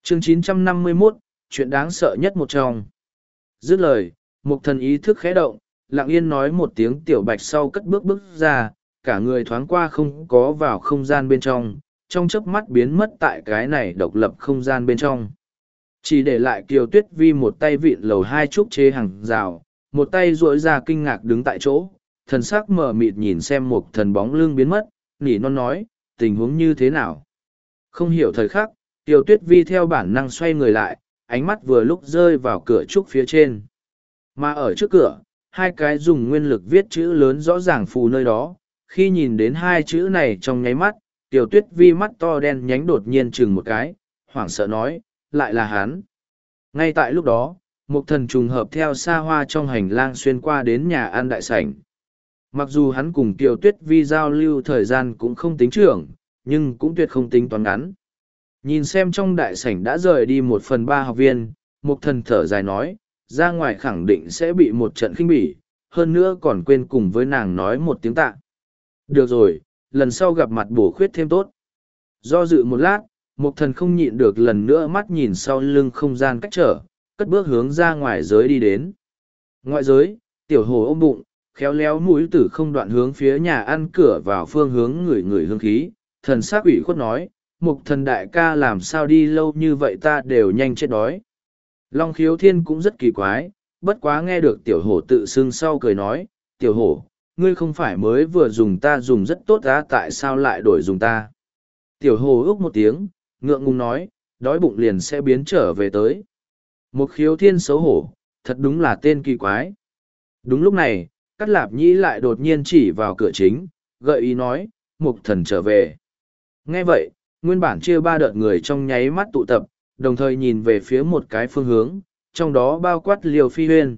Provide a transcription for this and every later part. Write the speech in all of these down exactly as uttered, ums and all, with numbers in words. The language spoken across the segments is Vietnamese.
Chương chín trăm năm mươi mốt, chuyện đáng sợ nhất một trong. Dứt lời, Mục Thần ý thức khẽ động, lặng yên nói một tiếng tiểu bạch sau cất bước bước ra, cả người thoáng qua không có vào không gian bên trong, trong chớp mắt biến mất tại cái này độc lập không gian bên trong. Chỉ để lại Kiều Tuyết Vi một tay vịn lầu hai trúc chế hàng rào, một tay duỗi ra kinh ngạc đứng tại chỗ, thần sắc mờ mịt nhìn xem Mục Thần bóng lưng biến mất, nỉ non nói, tình huống như thế nào? Không hiểu thời khắc, Kiều Tuyết Vi theo bản năng xoay người lại, ánh mắt vừa lúc rơi vào cửa trúc phía trên. Mà ở trước cửa, hai cái dùng nguyên lực viết chữ lớn rõ ràng phù nơi đó, khi nhìn đến hai chữ này trong nháy mắt, Kiều Tuyết Vi mắt to đen nhánh đột nhiên chừng một cái, hoảng sợ nói, lại là hắn. Ngay tại lúc đó, Mục Thần trùng hợp theo xa hoa trong hành lang xuyên qua đến nhà ăn đại sảnh. Mặc dù hắn cùng Kiều Tuyết Vi giao lưu thời gian cũng không tính trưởng, nhưng cũng tuyệt không tính toán ngắn. Nhìn xem trong đại sảnh đã rời đi một phần ba học viên, Mục Thần thở dài nói, ra ngoài khẳng định sẽ bị một trận khinh bỉ, hơn nữa còn quên cùng với nàng nói một tiếng tạ. Được rồi, lần sau gặp mặt bổ khuyết thêm tốt. Do dự một lát, Mục Thần không nhịn được lần nữa mắt nhìn sau lưng không gian cách trở, cất bước hướng ra ngoài giới đi đến. Ngoại giới, tiểu hồ ôm bụng, khéo léo mũi tử không đoạn hướng phía nhà ăn cửa vào phương hướng người người hương khí, thần sắc ủy khuất nói, Mục Thần đại ca làm sao đi lâu như vậy ta đều nhanh chết đói. Long Khiếu Thiên cũng rất kỳ quái, bất quá nghe được tiểu hổ tự xưng sau cười nói, tiểu hổ, ngươi không phải mới vừa dùng ta dùng rất tốt á tại sao lại đổi dùng ta. Tiểu hổ ước một tiếng, ngượng ngùng nói, đói bụng liền sẽ biến trở về tới. Một Khiếu Thiên xấu hổ, thật đúng là tên kỳ quái. Đúng lúc này, Cát Lạp Nhĩ lại đột nhiên chỉ vào cửa chính, gợi ý nói, Mục Thần trở về. Nghe vậy, nguyên bản chia ba đợt người trong nháy mắt tụ tập, đồng thời nhìn về phía một cái phương hướng, trong đó bao quát Liêu Phi Huyên.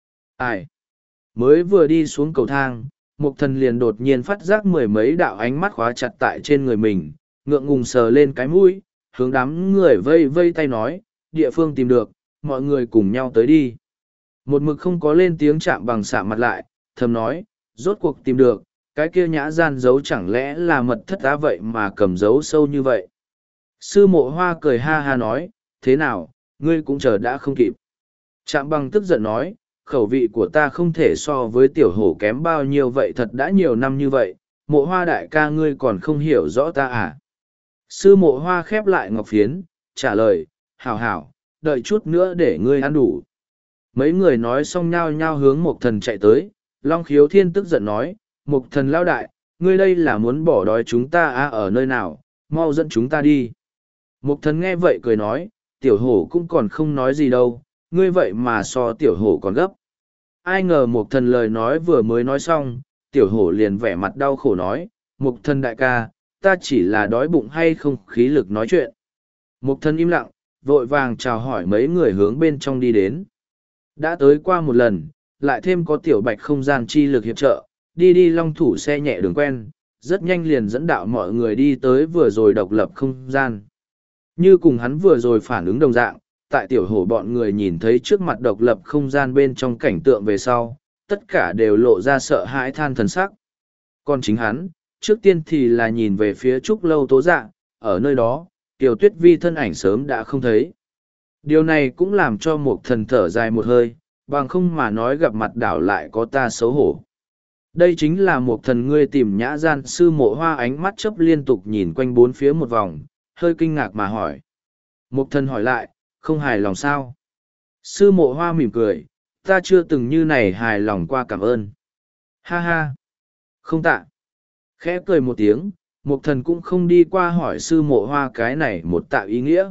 Ai? Mới vừa đi xuống cầu thang, Mục Thần liền đột nhiên phát giác mười mấy đạo ánh mắt khóa chặt tại trên người mình, ngượng ngùng sờ lên cái mũi, hướng đám người vây vây tay nói, địa phương tìm được, mọi người cùng nhau tới đi. Một mực không có lên tiếng chạm bằng xạ mặt lại, thầm nói, rốt cuộc tìm được, cái kia nhã gian giấu chẳng lẽ là mật thất á vậy mà cầm giấu sâu như vậy. Sư Mộ Hoa cười ha ha nói, thế nào, ngươi cũng chờ đã không kịp. Trạm bằng tức giận nói, khẩu vị của ta không thể so với tiểu hổ kém bao nhiêu vậy thật đã nhiều năm như vậy, Mộ Hoa đại ca ngươi còn không hiểu rõ ta à. Sư Mộ Hoa khép lại ngọc phiến, trả lời, hảo hảo, đợi chút nữa để ngươi ăn đủ. Mấy người nói xong nhao nhao hướng Mục Thần chạy tới, Long Khiếu Thiên tức giận nói, Mục Thần lao đại, ngươi đây là muốn bỏ đói chúng ta à ở nơi nào, mau dẫn chúng ta đi. Mục Thần nghe vậy cười nói, tiểu hổ cũng còn không nói gì đâu, ngươi vậy mà so tiểu hổ còn gấp. Ai ngờ Mục Thần lời nói vừa mới nói xong, tiểu hổ liền vẻ mặt đau khổ nói, Mục Thần đại ca, ta chỉ là đói bụng hay không khí lực nói chuyện. Mục Thần im lặng, vội vàng chào hỏi mấy người hướng bên trong đi đến. Đã tới qua một lần, lại thêm có tiểu bạch không gian chi lực hiệp trợ, đi đi long thủ xe nhẹ đường quen, rất nhanh liền dẫn đạo mọi người đi tới vừa rồi độc lập không gian. Như cùng hắn vừa rồi phản ứng đồng dạng, tại tiểu hổ bọn người nhìn thấy trước mặt độc lập không gian bên trong cảnh tượng về sau, tất cả đều lộ ra sợ hãi than thần sắc. Còn chính hắn, trước tiên thì là nhìn về phía trúc lâu tố dạ, ở nơi đó, Kiều Tuyết Vi thân ảnh sớm đã không thấy. Điều này cũng làm cho một thần thở dài một hơi, bằng không mà nói gặp mặt đảo lại có ta xấu hổ. Đây chính là một thần ngươi tìm nhã gian sư Mộ Hoa ánh mắt chớp liên tục nhìn quanh bốn phía một vòng, hơi kinh ngạc mà hỏi. Một thần hỏi lại, không hài lòng sao? Sư Mộ Hoa mỉm cười, ta chưa từng như này hài lòng qua cảm ơn. Ha ha! Không tạ! Khẽ cười một tiếng, một thần cũng không đi qua hỏi sư Mộ Hoa cái này một tạ ý nghĩa.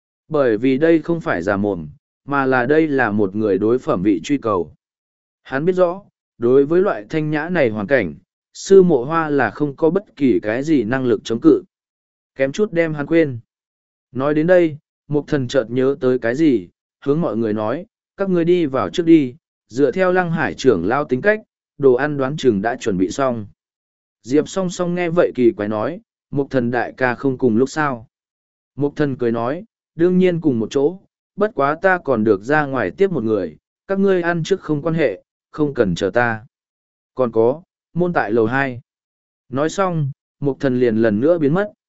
Bởi vì đây không phải giả mồm, mà là đây là một người đối phẩm vị truy cầu. Hắn biết rõ, đối với loại thanh nhã này hoàn cảnh, sư Mộ Hoa là không có bất kỳ cái gì năng lực chống cự. Kém chút đem hắn quên. Nói đến đây, Mục Thần chợt nhớ tới cái gì, hướng mọi người nói, các ngươi đi vào trước đi, dựa theo Lăng Hải trưởng lao tính cách, đồ ăn đoán chừng đã chuẩn bị xong. Diệp song song nghe vậy kỳ quái nói, Mục Thần đại ca không cùng lúc sao. Mục Thần cười nói, đương nhiên cùng một chỗ, bất quá ta còn được ra ngoài tiếp một người, các ngươi ăn trước không quan hệ, không cần chờ ta. Còn có, môn tại lầu hai. Nói xong, Mục Thần liền lần nữa biến mất.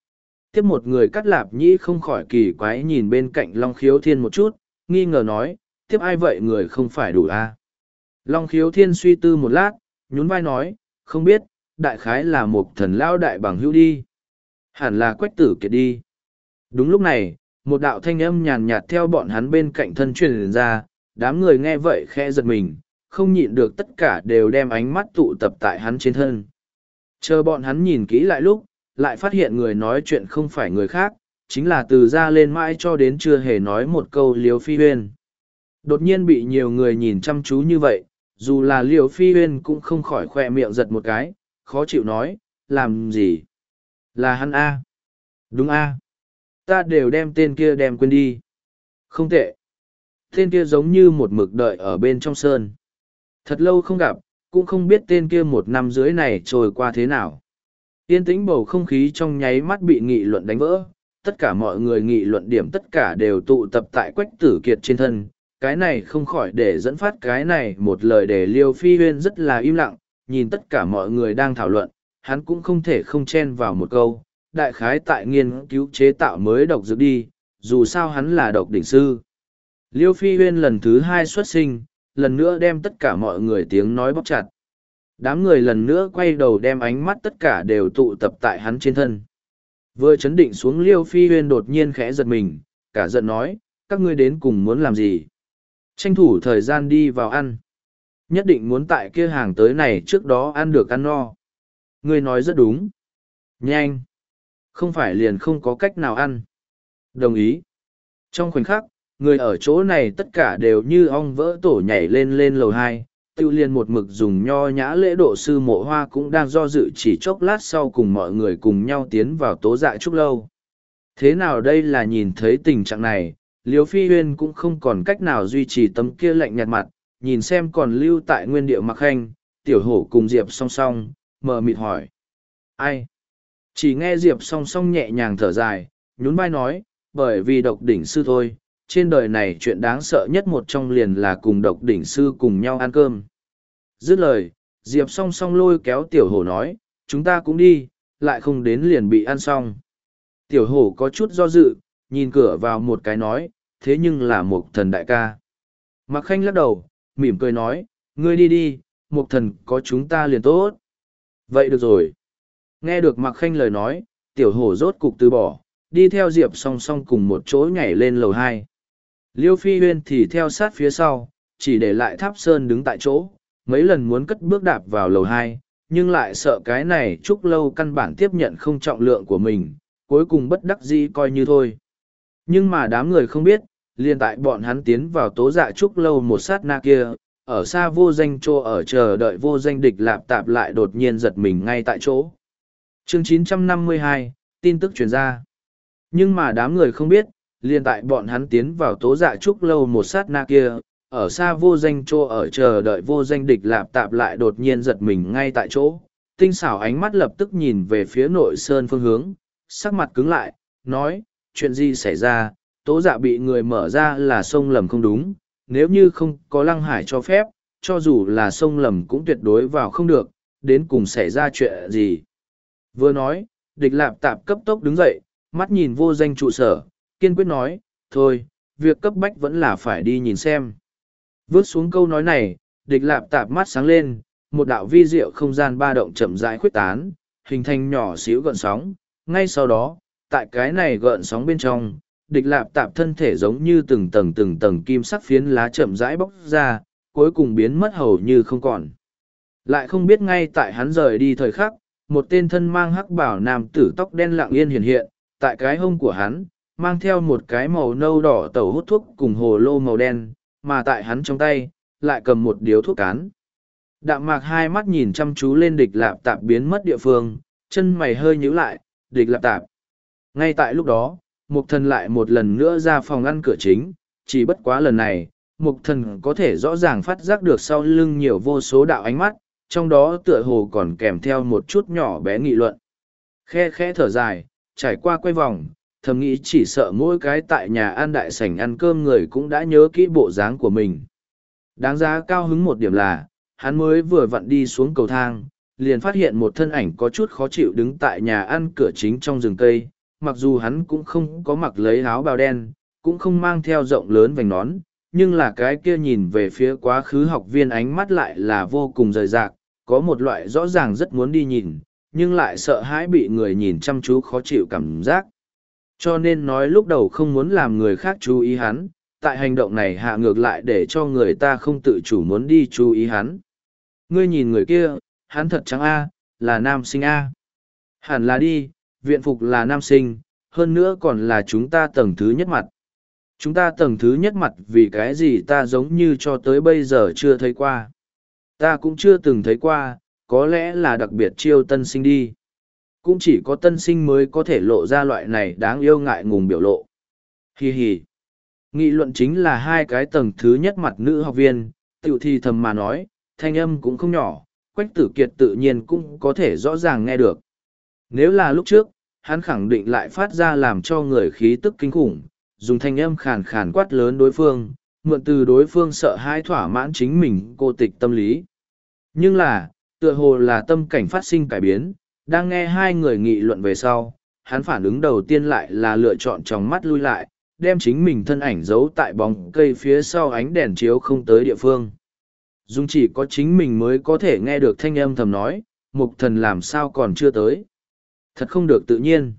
Tiếp một người cắt lạp nhĩ không khỏi kỳ quái nhìn bên cạnh Long Khiếu Thiên một chút, nghi ngờ nói, tiếp ai vậy người không phải đủ a à? Long Khiếu Thiên suy tư một lát, nhún vai nói, không biết, đại khái là một thần lao đại bằng hữu đi. Hẳn là Quách Tử Kiệt đi. Đúng lúc này, một đạo thanh âm nhàn nhạt theo bọn hắn bên cạnh thân truyền ra, đám người nghe vậy khẽ giật mình, không nhịn được tất cả đều đem ánh mắt tụ tập tại hắn trên thân. Chờ bọn hắn nhìn kỹ lại lúc, lại phát hiện người nói chuyện không phải người khác, chính là từ ra lên mãi cho đến chưa hề nói một câu Liêu Phi Huyên. Đột nhiên bị nhiều người nhìn chăm chú như vậy, dù là Liêu Phi Huyên cũng không khỏi khoe miệng giật một cái, khó chịu nói, làm gì? Là hắn A. Đúng A. Ta đều đem tên kia đem quên đi. Không tệ. Tên kia giống như một mực đợi ở bên trong sơn. Thật lâu không gặp, cũng không biết tên kia một năm dưới này trôi qua thế nào. Yên tĩnh bầu không khí trong nháy mắt bị nghị luận đánh vỡ, tất cả mọi người nghị luận điểm tất cả đều tụ tập tại Quách Tử Kiệt trên thân. Cái này không khỏi để dẫn phát cái này một lời để Liêu Phi Huyên rất là im lặng, nhìn tất cả mọi người đang thảo luận, hắn cũng không thể không chen vào một câu, đại khái tại nghiên cứu chế tạo mới độc dược đi, dù sao hắn là độc đỉnh sư. Liêu Phi Huyên lần thứ hai xuất sinh, lần nữa đem tất cả mọi người tiếng nói bóc chặt. Đám người lần nữa quay đầu đem ánh mắt tất cả đều tụ tập tại hắn trên thân. Vừa chấn định xuống Liêu Phi Huyên đột nhiên khẽ giật mình, cả giận nói, các ngươi đến cùng muốn làm gì? Tranh thủ thời gian đi vào ăn. Nhất định muốn tại kia hàng tới này trước đó ăn được ăn no. Ngươi nói rất đúng. Nhanh. Không phải liền không có cách nào ăn. Đồng ý. Trong khoảnh khắc, người ở chỗ này tất cả đều như ong vỡ tổ nhảy lên lên lầu hai. Tiêu liên một mực dùng nho nhã lễ độ sư mộ hoa cũng đang do dự chỉ chốc lát sau cùng mọi người cùng nhau tiến vào tố dạ trúc lâu. Thế nào đây là nhìn thấy tình trạng này, Liêu Phi Huyên cũng không còn cách nào duy trì tấm kia lạnh nhạt mặt, nhìn xem còn lưu tại nguyên địa Mặc Khanh, Tiểu Hổ cùng Diệp song song, mờ mịt hỏi. Ai? Chỉ nghe Diệp song song nhẹ nhàng thở dài, nhún vai nói, bởi vì độc đỉnh sư thôi, trên đời này chuyện đáng sợ nhất một trong liền là cùng độc đỉnh sư cùng nhau ăn cơm. Dứt lời, Diệp song song lôi kéo Tiểu Hổ nói, chúng ta cũng đi, lại không đến liền bị ăn xong. Tiểu Hổ có chút do dự, nhìn cửa vào một cái nói, thế nhưng là một thần đại ca. Mặc Khanh lắc đầu, mỉm cười nói, ngươi đi đi, một thần có chúng ta liền tốt. Vậy được rồi. Nghe được Mặc Khanh lời nói, Tiểu Hổ rốt cục từ bỏ, đi theo Diệp song song cùng một chỗ nhảy lên lầu hai. Liêu Phi Huyên thì theo sát phía sau, chỉ để lại Tháp Sơn đứng tại chỗ, mấy lần muốn cất bước đạp vào lầu hai, nhưng lại sợ cái này Trúc Lâu căn bản tiếp nhận không trọng lượng của mình, cuối cùng bất đắc dĩ coi như thôi. Nhưng mà đám người không biết, liền tại bọn hắn tiến vào tố dạ Trúc Lâu một sát na kia, ở xa vô danh chỗ ở chờ đợi vô danh địch lạp tạp lại đột nhiên giật mình ngay tại chỗ. Chương chín trăm năm mươi hai, tin tức truyền ra. Nhưng mà đám người không biết, liền tại bọn hắn tiến vào tố dạ Trúc Lâu một sát na kia, ở xa vô danh chỗ ở chờ đợi vô danh địch lạp tạp lại đột nhiên giật mình ngay tại chỗ. Tinh xảo ánh mắt lập tức nhìn về phía nội sơn phương hướng, sắc mặt cứng lại, nói, chuyện gì xảy ra, tố dạ bị người mở ra là sông lầm không đúng, nếu như không có lăng hải cho phép, cho dù là sông lầm cũng tuyệt đối vào không được, đến cùng xảy ra chuyện gì. Vừa nói, địch lạp tạp cấp tốc đứng dậy, mắt nhìn vô danh trụ sở, kiên quyết nói, thôi, việc cấp bách vẫn là phải đi nhìn xem. Vớt xuống câu nói này, địch lạp tạp mắt sáng lên, một đạo vi diệu không gian ba động chậm rãi khuếch tán, hình thành nhỏ xíu gợn sóng. Ngay sau đó, tại cái này gợn sóng bên trong, địch lạp tạp thân thể giống như từng tầng từng tầng kim sắc phiến lá chậm rãi bóc ra, cuối cùng biến mất hầu như không còn. Lại không biết ngay tại hắn rời đi thời khắc, một tên thân mang hắc bảo nam tử tóc đen lặng yên hiện hiện, tại cái hông của hắn, mang theo một cái màu nâu đỏ tẩu hút thuốc cùng hồ lô màu đen, mà tại hắn trong tay, lại cầm một điếu thuốc cán. Đạm mạc hai mắt nhìn chăm chú lên địch lạp tạp biến mất địa phương, chân mày hơi nhíu lại, địch lạp tạp. Ngay tại lúc đó, mục thần lại một lần nữa ra phòng ngăn cửa chính, chỉ bất quá lần này, mục thần có thể rõ ràng phát giác được sau lưng nhiều vô số đạo ánh mắt, trong đó tựa hồ còn kèm theo một chút nhỏ bé nghị luận. Khe khẽ thở dài, trải qua quay vòng, thầm nghĩ chỉ sợ mỗi cái tại nhà ăn đại sảnh ăn cơm người cũng đã nhớ kỹ bộ dáng của mình. Đáng giá cao hứng một điểm là, hắn mới vừa vặn đi xuống cầu thang, liền phát hiện một thân ảnh có chút khó chịu đứng tại nhà ăn cửa chính trong rừng cây, mặc dù hắn cũng không có mặc lấy áo bào đen, cũng không mang theo rộng lớn vành nón, nhưng là cái kia nhìn về phía quá khứ học viên ánh mắt lại là vô cùng rời rạc, có một loại rõ ràng rất muốn đi nhìn, nhưng lại sợ hãi bị người nhìn chăm chú khó chịu cảm giác. Cho nên nói lúc đầu không muốn làm người khác chú ý hắn, tại hành động này hạ ngược lại để cho người ta không tự chủ muốn đi chú ý hắn. Ngươi nhìn người kia, hắn thật trắng A, là nam sinh A. Hẳn là đi, viện phục là nam sinh, hơn nữa còn là chúng ta tầng thứ nhất mặt. Chúng ta tầng thứ nhất mặt vì cái gì ta giống như cho tới bây giờ chưa thấy qua. Ta cũng chưa từng thấy qua, có lẽ là đặc biệt chiêu tân sinh đi. Cũng chỉ có tân sinh mới có thể lộ ra loại này đáng yêu ngại ngùng biểu lộ. Hi hi. Nghị luận chính là hai cái tầng thứ nhất mặt nữ học viên, tiểu thì thầm mà nói, thanh âm cũng không nhỏ, Quách Tử Kiệt tự nhiên cũng có thể rõ ràng nghe được. Nếu là lúc trước, hắn khẳng định lại phát ra làm cho người khí tức kinh khủng, dùng thanh âm khàn khàn quát lớn đối phương, mượn từ đối phương sợ hãi thỏa mãn chính mình cô tịch tâm lý. Nhưng là, tựa hồ là tâm cảnh phát sinh cải biến, đang nghe hai người nghị luận về sau, hắn phản ứng đầu tiên lại là lựa chọn tròng mắt lui lại, đem chính mình thân ảnh giấu tại bóng cây phía sau ánh đèn chiếu không tới địa phương. Dung chỉ có chính mình mới có thể nghe được thanh âm thầm nói, mục thần làm sao còn chưa tới. Thật không được tự nhiên.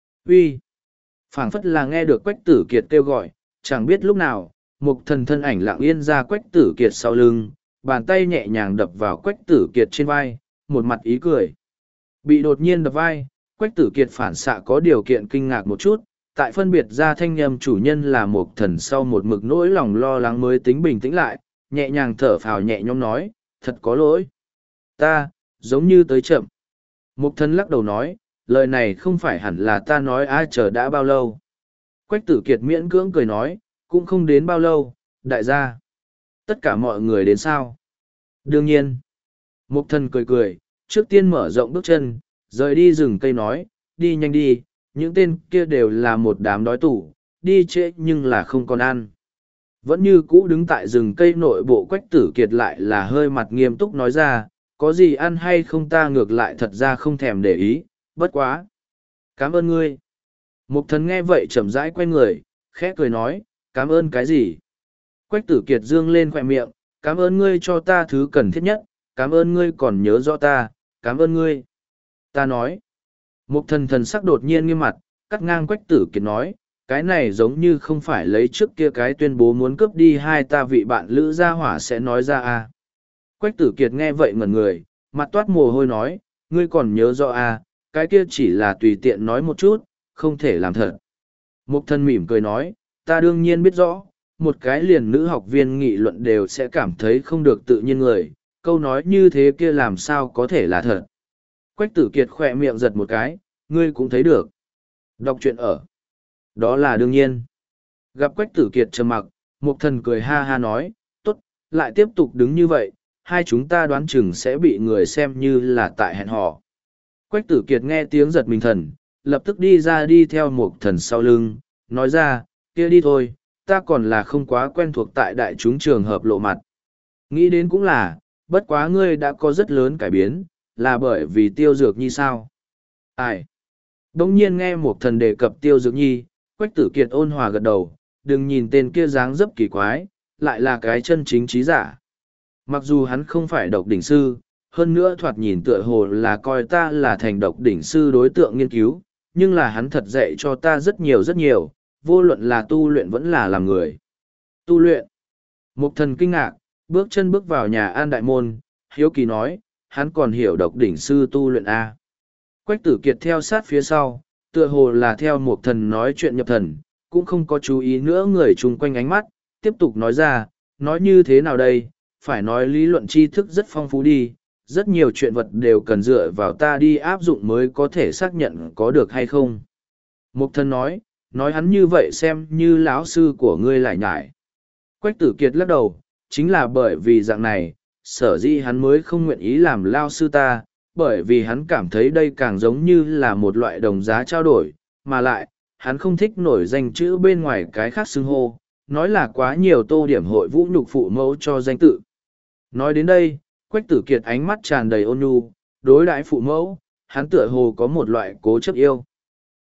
Uy, phảng phất là nghe được Quách Tử Kiệt kêu gọi, chẳng biết lúc nào, mục thần thân ảnh lặng yên ra Quách Tử Kiệt sau lưng, bàn tay nhẹ nhàng đập vào Quách Tử Kiệt trên vai, một mặt ý cười. Bị đột nhiên đập vai, Quách Tử Kiệt phản xạ có điều kiện kinh ngạc một chút, tại phân biệt ra thanh âm chủ nhân là mục thần sau một mực nỗi lòng lo lắng mới tính bình tĩnh lại, nhẹ nhàng thở phào nhẹ nhõm nói, thật có lỗi. Ta, giống như tới chậm. Mục thần lắc đầu nói, lời này không phải hẳn là ta nói ai chờ đã bao lâu. Quách Tử Kiệt miễn cưỡng cười nói, cũng không đến bao lâu, đại gia. Tất cả mọi người đến sao? Đương nhiên. Mục thần cười cười, trước tiên mở rộng bước chân, rời đi rừng cây nói, đi nhanh đi, những tên kia đều là một đám đói tủ, đi trễ nhưng là không còn ăn. Vẫn như cũ đứng tại rừng cây nội bộ Quách Tử Kiệt lại là hơi mặt nghiêm túc nói ra, có gì ăn hay không ta ngược lại thật ra không thèm để ý, bất quá. Cảm ơn ngươi. Mục thần nghe vậy chậm rãi quay người, khẽ cười nói, cảm ơn cái gì? Quách Tử Kiệt dương lên khỏe miệng, cảm ơn ngươi cho ta thứ cần thiết nhất, cảm ơn ngươi còn nhớ rõ ta, cảm ơn ngươi. Ta nói. Mục thần thần sắc đột nhiên nghiêm mặt, cắt ngang Quách Tử Kiệt nói, cái này giống như không phải lấy trước kia cái tuyên bố muốn cướp đi hai ta vị bạn lữ gia hỏa sẽ nói ra à. Quách Tử Kiệt nghe vậy ngẩn người, mặt toát mồ hôi nói, ngươi còn nhớ rõ à, cái kia chỉ là tùy tiện nói một chút, không thể làm thật. Mục thần mỉm cười nói, ta đương nhiên biết rõ, một cái liền nữ học viên nghị luận đều sẽ cảm thấy không được tự nhiên người, câu nói như thế kia làm sao có thể là thật. Quách Tử Kiệt khỏe miệng giật một cái, ngươi cũng thấy được. Đọc truyện ở. Đó là đương nhiên. Gặp Quách Tử Kiệt trầm mặc, Mục thần cười ha ha nói, tốt, lại tiếp tục đứng như vậy, hai chúng ta đoán chừng sẽ bị người xem như là tại hẹn hò. Quách Tử Kiệt nghe tiếng giật mình thần, lập tức đi ra đi theo Mục thần sau lưng, nói ra, kia đi thôi, ta còn là không quá quen thuộc tại đại chúng trường hợp lộ mặt. Nghĩ đến cũng là, bất quá ngươi đã có rất lớn cải biến, là bởi vì Tiêu Dược Nhi sao? Ai? Đông nhiên nghe Mục thần đề cập Tiêu Dược Nhi, Quách Tử Kiệt ôn hòa gật đầu, đừng nhìn tên kia dáng dấp kỳ quái, lại là cái chân chính trí giả. Mặc dù hắn không phải độc đỉnh sư, hơn nữa thoạt nhìn tựa hồ là coi ta là thành độc đỉnh sư đối tượng nghiên cứu, nhưng là hắn thật dạy cho ta rất nhiều rất nhiều, vô luận là tu luyện vẫn là làm người. Tu luyện. Mục thần kinh ngạc, bước chân bước vào nhà An Đại Môn, hiếu kỳ nói, hắn còn hiểu độc đỉnh sư tu luyện A. Quách Tử Kiệt theo sát phía sau, tựa hồ là theo Mục thần nói chuyện nhập thần, cũng không có chú ý nữa người chung quanh ánh mắt, tiếp tục nói ra, nói như thế nào đây, phải nói lý luận tri thức rất phong phú đi, rất nhiều chuyện vật đều cần dựa vào ta đi áp dụng mới có thể xác nhận có được hay không. Mục thần nói, nói hắn như vậy xem như lão sư của ngươi lại nhải. Quách Tử Kiệt lắc đầu, chính là bởi vì dạng này, sở dĩ hắn mới không nguyện ý làm lao sư ta, bởi vì hắn cảm thấy đây càng giống như là một loại đồng giá trao đổi, mà lại, hắn không thích nổi danh chữ bên ngoài cái khác xưng hô, nói là quá nhiều tô điểm hội vũ nhục phụ mẫu cho danh tự. Nói đến đây, Quách Tử Kiệt ánh mắt tràn đầy ôn nhu, đối đãi phụ mẫu, hắn tựa hồ có một loại cố chấp yêu.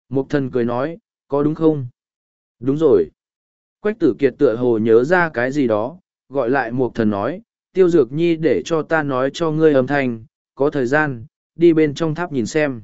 Mục thần cười nói, có đúng không? Đúng rồi. Quách tử kiệt tựa hồ nhớ ra cái gì đó, gọi lại mục thần nói, Tiêu Dược Nhi để cho ta nói cho ngươi âm thanh, có thời gian, đi bên trong tháp nhìn xem.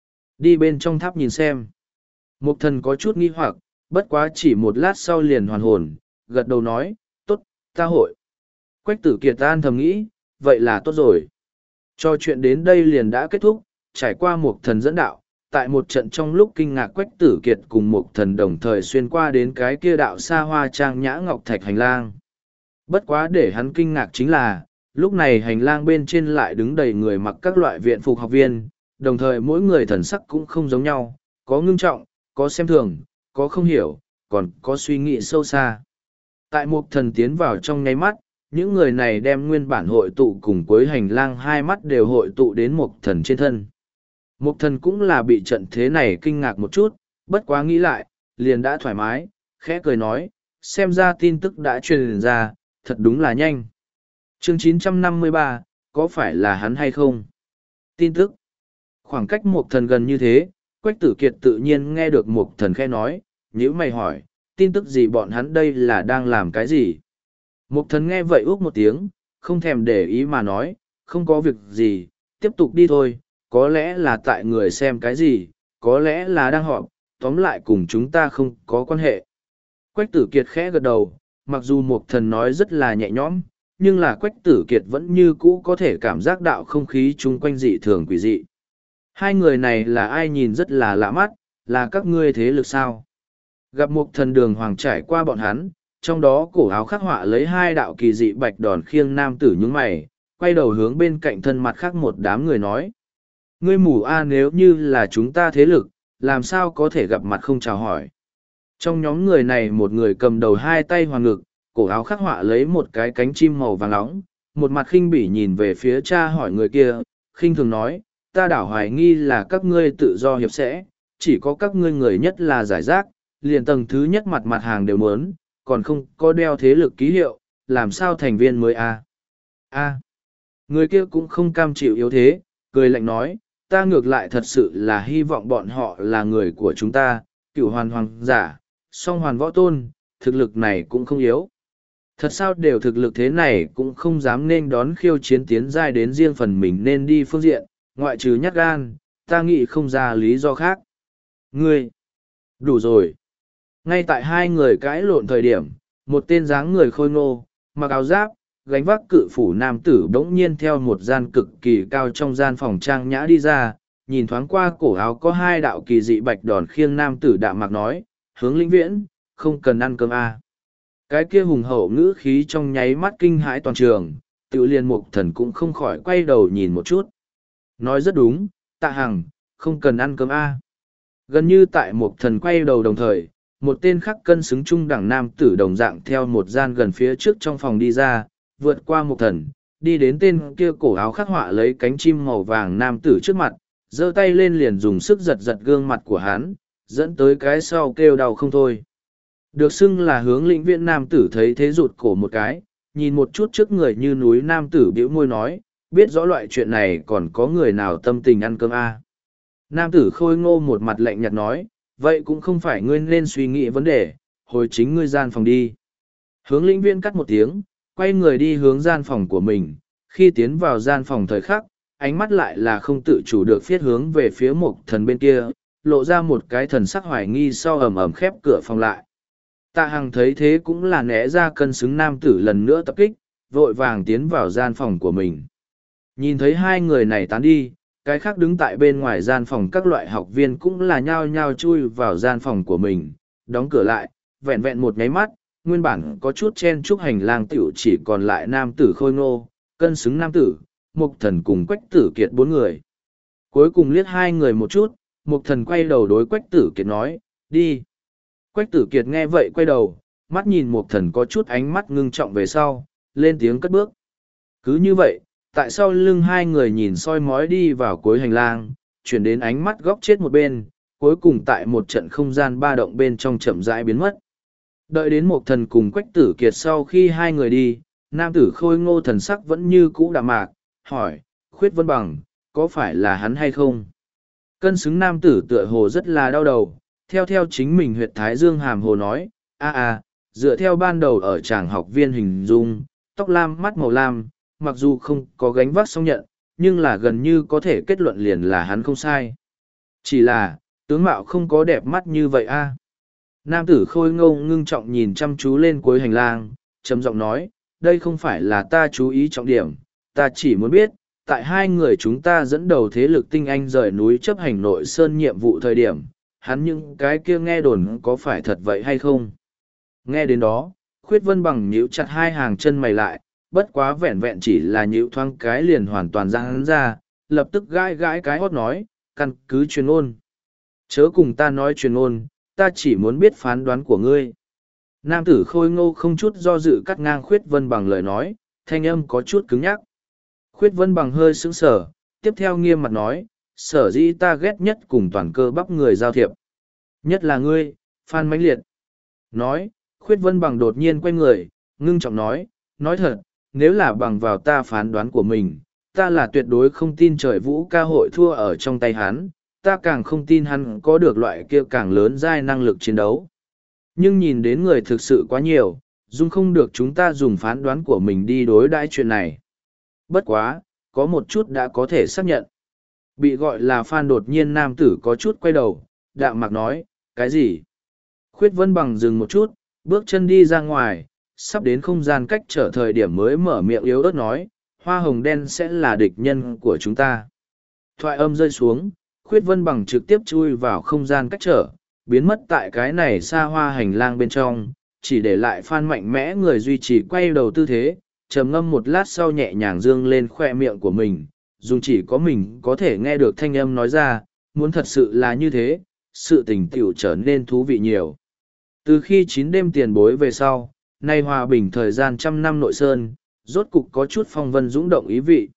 Đi bên trong tháp nhìn xem. Mục thần có chút nghi hoặc, bất quá chỉ một lát sau liền hoàn hồn, gật đầu nói, tốt, ta hội. Quách tử kiệt an thầm nghĩ, vậy là tốt rồi. Cho chuyện đến đây liền đã kết thúc, trải qua mục thần dẫn đạo, tại một trận trong lúc kinh ngạc Quách tử kiệt cùng mục thần đồng thời xuyên qua đến cái kia đạo xa hoa trang nhã ngọc thạch hành lang. Bất quá để hắn kinh ngạc chính là, lúc này hành lang bên trên lại đứng đầy người mặc các loại viện phục học viên, đồng thời mỗi người thần sắc cũng không giống nhau, có ngưng trọng, có xem thường, có không hiểu, còn có suy nghĩ sâu xa. Tại mục thần tiến vào trong nháy mắt, những người này đem nguyên bản hội tụ cùng cuối hành lang hai mắt đều hội tụ đến mục thần trên thân. Mục thần cũng là bị trận thế này kinh ngạc một chút, bất quá nghĩ lại, liền đã thoải mái, khẽ cười nói, xem ra tin tức đã truyền ra, thật đúng là nhanh. Chương chín trăm năm mươi ba, có phải là hắn hay không? Tin tức. Khoảng cách mục thần gần như thế, Quách tử kiệt tự nhiên nghe được mục thần khẽ nói, nếu mày hỏi, tin tức gì bọn hắn đây là đang làm cái gì? Mục thần nghe vậy úc một tiếng, không thèm để ý mà nói, không có việc gì, tiếp tục đi thôi, có lẽ là tại người xem cái gì, có lẽ là đang họp, tóm lại cùng chúng ta không có quan hệ. Quách tử kiệt khẽ gật đầu, mặc dù mục thần nói rất là nhẹ nhõm, nhưng là Quách tử kiệt vẫn như cũ có thể cảm giác đạo không khí chung quanh dị thường quỷ dị. Hai người này là ai nhìn rất là lạ mắt, là các ngươi thế lực sao? Gặp mục thần đường hoàng trải qua bọn hắn, trong đó cổ áo khắc họa lấy hai đạo kỳ dị bạch đòn khiêng nam tử nhướng mày, quay đầu hướng bên cạnh thân mặt khác một đám người nói. Ngươi mù a nếu như là chúng ta thế lực, làm sao có thể gặp mặt không chào hỏi. Trong nhóm người này một người cầm đầu hai tay hoàng ngực, cổ áo khắc họa lấy một cái cánh chim màu vàng nóng, một mặt khinh bỉ nhìn về phía cha hỏi người kia, khinh thường nói, ta đảo hoài nghi là các ngươi tự do hiệp sẽ, chỉ có các ngươi người nhất là giải rác, liền tầng thứ nhất mặt mặt hàng đều muốn, còn không có đeo thế lực ký hiệu, làm sao thành viên mới a? A. Người kia cũng không cam chịu yếu thế, cười lạnh nói, ta ngược lại thật sự là hy vọng bọn họ là người của chúng ta, cửu hoàn hoàng giả, song hoàn võ tôn, thực lực này cũng không yếu. Thật sao đều thực lực thế này cũng không dám nên đón khiêu chiến tiến giai đến riêng phần mình nên đi phương diện, ngoại trừ nhát gan, ta nghĩ không ra lý do khác. Ngươi, đủ rồi. Ngay tại hai người cãi lộn thời điểm, một tên dáng người khôi ngô, mặc áo giáp, gánh vác cự phủ nam tử bỗng nhiên theo một gian cực kỳ cao trong gian phòng trang nhã đi ra, nhìn thoáng qua cổ áo có hai đạo kỳ dị bạch đòn khiêng nam tử đạm mạc nói, hướng lĩnh viễn, không cần ăn cơm à. Cái kia hùng hậu ngữ khí trong nháy mắt kinh hãi toàn trường, tự liền mục thần cũng không khỏi quay đầu nhìn một chút. Nói rất đúng, tạ hằng, không cần ăn cơm à. Gần như tại mục thần quay đầu đồng thời, một tên khác cân xứng trung đẳng nam tử đồng dạng theo một gian gần phía trước trong phòng đi ra, vượt qua mục thần, đi đến tên kia cổ áo khắc họa lấy cánh chim màu vàng nam tử trước mặt, giơ tay lên liền dùng sức giật giật gương mặt của hắn, dẫn tới cái sau kêu đau không thôi. Được xưng là hướng lĩnh viện nam tử thấy thế rụt cổ một cái, nhìn một chút trước người như núi nam tử bĩu môi nói, biết rõ loại chuyện này còn có người nào tâm tình ăn cơm à. Nam tử khôi ngô một mặt lạnh nhạt nói, vậy cũng không phải ngươi nên suy nghĩ vấn đề, hồi chính ngươi gian phòng đi. Hướng lĩnh viên cắt một tiếng, quay người đi hướng gian phòng của mình, khi tiến vào gian phòng thời khắc, ánh mắt lại là không tự chủ được phiết hướng về phía một thần bên kia, lộ ra một cái thần sắc hoài nghi sau ẩm ẩm khép cửa phòng lại. Tạ Hằng thấy thế cũng là né ra cân xứng nam tử lần nữa tập kích, vội vàng tiến vào gian phòng của mình. Nhìn thấy hai người này tán đi, cái khác đứng tại bên ngoài gian phòng các loại học viên cũng là nhao nhao chui vào gian phòng của mình, đóng cửa lại, vẹn vẹn một nháy mắt, nguyên bản có chút chen chúc hành lang tiểu chỉ còn lại nam tử khôi ngô, cân xứng nam tử, mục thần cùng quách tử kiệt bốn người. Cuối cùng liếc hai người một chút, mục thần quay đầu đối quách tử kiệt nói, đi. Quách tử kiệt nghe vậy quay đầu, mắt nhìn mục thần có chút ánh mắt ngưng trọng về sau, lên tiếng cất bước. Cứ như vậy, tại sao lưng hai người nhìn soi mói đi vào cuối hành lang, chuyển đến ánh mắt góc chết một bên, cuối cùng tại một trận không gian ba động bên trong chậm rãi biến mất. Đợi đến một thần cùng quách tử kiệt sau khi hai người đi, nam tử khôi ngô thần sắc vẫn như cũ đạm mạc, hỏi, Khuyết Vân Bằng, có phải là hắn hay không? Cân xứng nam tử tựa hồ rất là đau đầu, theo theo chính mình huyệt thái dương hàm hồ nói, a a, dựa theo ban đầu ở tràng học viên hình dung, tóc lam mắt màu lam, mặc dù không có gánh vác song nhận, nhưng là gần như có thể kết luận liền là hắn không sai. Chỉ là, tướng mạo không có đẹp mắt như vậy a. Nam tử khôi ngô ngưng trọng nhìn chăm chú lên cuối hành lang, trầm giọng nói, đây không phải là ta chú ý trọng điểm, ta chỉ muốn biết, tại hai người chúng ta dẫn đầu thế lực tinh anh rời núi chấp hành nội sơn nhiệm vụ thời điểm, hắn những cái kia nghe đồn có phải thật vậy hay không? Nghe đến đó, Khuyết Vân Bằng nhíu chặt hai hàng chân mày lại, bất quá vẹn vẹn chỉ là nhíu thoáng cái liền hoàn toàn ra hắn ra, lập tức gãi gãi cái hót nói, căn cứ truyền ôn. Chớ cùng ta nói truyền ôn, ta chỉ muốn biết phán đoán của ngươi. Nam tử khôi ngô không chút do dự cắt ngang Khuyết Vân Bằng lời nói, thanh âm có chút cứng nhắc. Khuyết Vân Bằng hơi sững sờ, tiếp theo nghiêm mặt nói, sở dĩ ta ghét nhất cùng toàn cơ bắp người giao thiệp. Nhất là ngươi, Phan Mãnh Liệt. Nói, Khuyết Vân Bằng đột nhiên quay người, ngưng trọng nói, nói thật, nếu là bằng vào ta phán đoán của mình, ta là tuyệt đối không tin trời vũ ca hội thua ở trong tay hắn, ta càng không tin hắn có được loại kia càng lớn giai năng lực chiến đấu. Nhưng nhìn đến người thực sự quá nhiều, dung không được chúng ta dùng phán đoán của mình đi đối đãi chuyện này. Bất quá, có một chút đã có thể xác nhận. Bị gọi là Phan đột nhiên nam tử có chút quay đầu, đạm mạc nói, cái gì? Khuyết Vân Bằng dừng một chút, bước chân đi ra ngoài, sắp đến không gian cách trở thời điểm mới mở miệng yếu ớt nói, hoa hồng đen sẽ là địch nhân của chúng ta. Thoại âm rơi xuống, Khuyết Vân Bằng trực tiếp chui vào không gian cách trở, biến mất tại cái này xa hoa hành lang bên trong, chỉ để lại Phan mạnh mẽ người duy trì quay đầu tư thế, trầm ngâm một lát sau nhẹ nhàng dương lên khoe miệng của mình, dùng chỉ có mình có thể nghe được thanh âm nói ra, muốn thật sự là như thế, sự tình tiểu trở nên thú vị nhiều. Từ khi chín đêm tiền bối về sau, nay hòa bình thời gian trăm năm nội sơn, rốt cục có chút phong vân dũng động ý vị.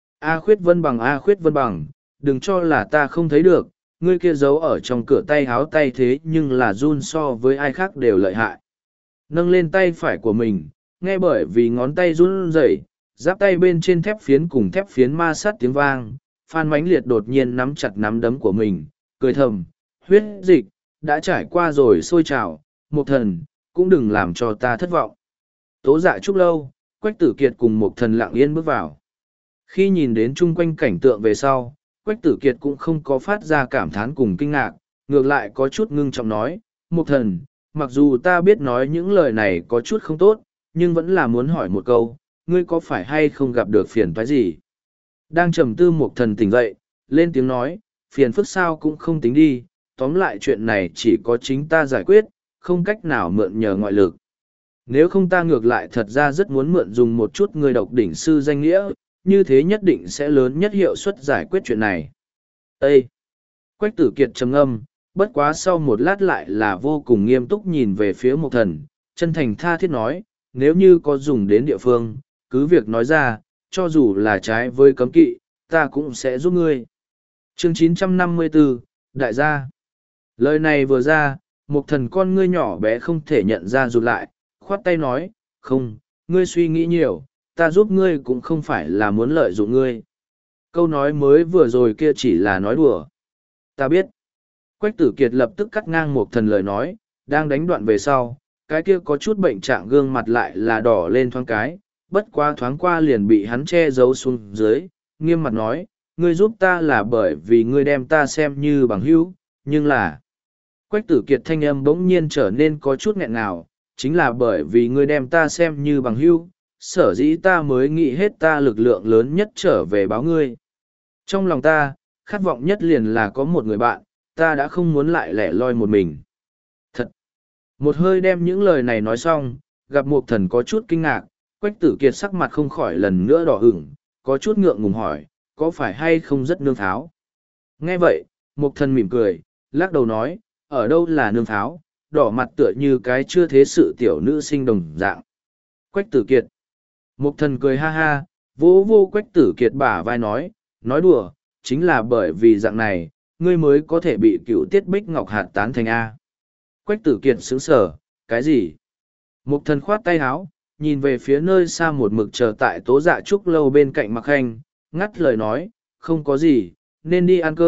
A Khuyết Vân Bằng A Khuyết Vân Bằng, đừng cho là ta không thấy được, ngươi kia giấu ở trong cửa tay háo tay thế nhưng là run so với ai khác đều lợi hại. Nâng lên tay phải của mình, nghe bởi vì ngón tay run rẩy, giáp tay bên trên thép phiến cùng thép phiến ma sát tiếng vang, Phan Mãnh Liệt đột nhiên nắm chặt nắm đấm của mình, cười thầm, huyết dịch, đã trải qua rồi sôi trào, một thần, cũng đừng làm cho ta thất vọng. Tố Dạ Trúc Lâu, Quách Tử Kiệt cùng một thần lặng yên bước vào. Khi nhìn đến chung quanh cảnh tượng về sau, Quách Tử Kiệt cũng không có phát ra cảm thán cùng kinh ngạc, ngược lại có chút ngưng trọng nói, một thần, mặc dù ta biết nói những lời này có chút không tốt, nhưng vẫn là muốn hỏi một câu, ngươi có phải hay không gặp được phiền toái gì? Đang trầm tư một thần tỉnh dậy, lên tiếng nói, phiền phức sao cũng không tính đi, tóm lại chuyện này chỉ có chính ta giải quyết, không cách nào mượn nhờ ngoại lực. Nếu không ta ngược lại thật ra rất muốn mượn dùng một chút người độc đỉnh sư danh nghĩa, như thế nhất định sẽ lớn nhất hiệu suất giải quyết chuyện này. Ê! Quách Tử Kiệt trầm ngâm, bất quá sau một lát lại là vô cùng nghiêm túc nhìn về phía một thần, chân thành tha thiết nói, nếu như có dùng đến địa phương, cứ việc nói ra, cho dù là trái với cấm kỵ, ta cũng sẽ giúp ngươi. Chương chín trăm năm mươi bốn, Đại gia. Lời này vừa ra, một thần con ngươi nhỏ bé không thể nhận ra rụt lại, khoát tay nói, không, ngươi suy nghĩ nhiều, ta giúp ngươi cũng không phải là muốn lợi dụng ngươi. Câu nói mới vừa rồi kia chỉ là nói đùa. Ta biết. Quách Tử Kiệt lập tức cắt ngang một thần lời nói, đang đánh đoạn về sau, cái kia có chút bệnh trạng gương mặt lại là đỏ lên thoáng cái, bất quá thoáng qua liền bị hắn che giấu xuống dưới, nghiêm mặt nói, ngươi giúp ta là bởi vì ngươi đem ta xem như bằng hữu, nhưng là... Quách Tử Kiệt thanh âm bỗng nhiên trở nên có chút nghẹn ngào, chính là bởi vì ngươi đem ta xem như bằng hữu, sở dĩ ta mới nghĩ hết ta lực lượng lớn nhất trở về báo ngươi. Trong lòng ta, khát vọng nhất liền là có một người bạn, ta đã không muốn lại lẻ loi một mình. Thật! Một hơi đem những lời này nói xong, gặp một thần có chút kinh ngạc, Quách Tử Kiệt sắc mặt không khỏi lần nữa đỏ ửng, có chút ngượng ngùng hỏi, có phải hay không rất nương tháo? Nghe vậy, một thần mỉm cười, lắc đầu nói, ở đâu là nương tháo, đỏ mặt tựa như cái chưa thế sự tiểu nữ sinh đồng dạng. Quách Tử Kiệt. Một thần cười ha ha, vỗ vô Quách Tử Kiệt bả vai nói, nói đùa, chính là bởi vì dạng này, ngươi mới có thể bị cựu tiết bích ngọc hạt tán thành A. Quách Tử Kiệt sững sờ, cái gì? Một thần khoát tay háo, nhìn về phía nơi xa một mực chờ tại Tố Dạ Trúc Lâu bên cạnh Mặc Khanh, ngắt lời nói, không có gì, nên đi ăn cơm,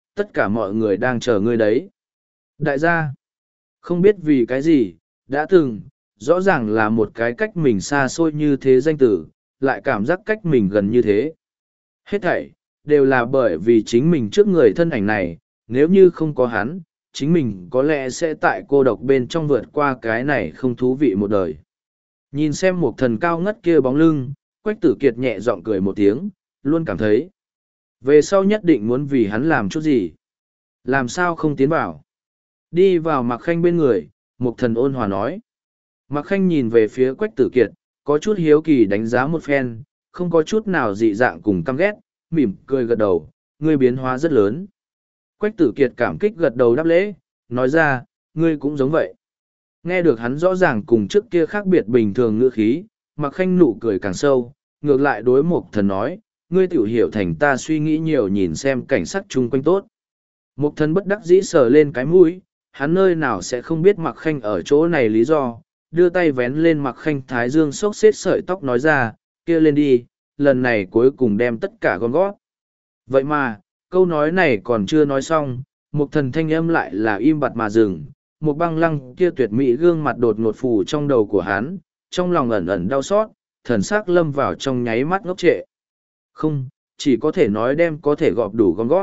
tất cả mọi người đang chờ ngươi đấy. Đại gia, không biết vì cái gì, đã từng, rõ ràng là một cái cách mình xa xôi như thế danh tử, lại cảm giác cách mình gần như thế. Hết thảy, đều là bởi vì chính mình trước người thân ảnh này, nếu như không có hắn, chính mình có lẽ sẽ tại cô độc bên trong vượt qua cái này không thú vị một đời. Nhìn xem một thần cao ngất kia bóng lưng, Quách Tử Kiệt nhẹ giọng cười một tiếng, luôn cảm thấy. Về sau nhất định muốn vì hắn làm chút gì. Làm sao không tiến vào. Đi vào Mạc Khanh bên người, một thần ôn hòa nói. Mạc Khanh nhìn về phía Quách Tử Kiệt, có chút hiếu kỳ đánh giá một phen, không có chút nào dị dạng cùng căm ghét, mỉm cười gật đầu, ngươi biến hóa rất lớn. Quách Tử Kiệt cảm kích gật đầu đáp lễ, nói ra, ngươi cũng giống vậy. Nghe được hắn rõ ràng cùng trước kia khác biệt bình thường ngữ khí, Mạc Khanh nụ cười càng sâu, ngược lại đối Mộc Thần nói, ngươi tiểu hiểu thành ta suy nghĩ nhiều nhìn xem cảnh sắc chung quanh tốt. Mộc Thần bất đắc dĩ sờ lên cái mũi, hắn nơi nào sẽ không biết Mạc Khanh ở chỗ này lý do, đưa tay vén lên Mạc Khanh thái dương xốc xếp sợi tóc nói ra, kia lên đi, lần này cuối cùng đem tất cả gom gót. Vậy mà, câu nói này còn chưa nói xong, Mộc Thần thanh âm lại là im bặt mà dừng, một băng lăng kia tuyệt mỹ gương mặt đột ngột phủ trong đầu của hắn, trong lòng ẩn ẩn đau xót, thần sắc lâm vào trong nháy mắt ngốc trệ. Không, chỉ có thể nói đem có thể gọp đủ gom gót.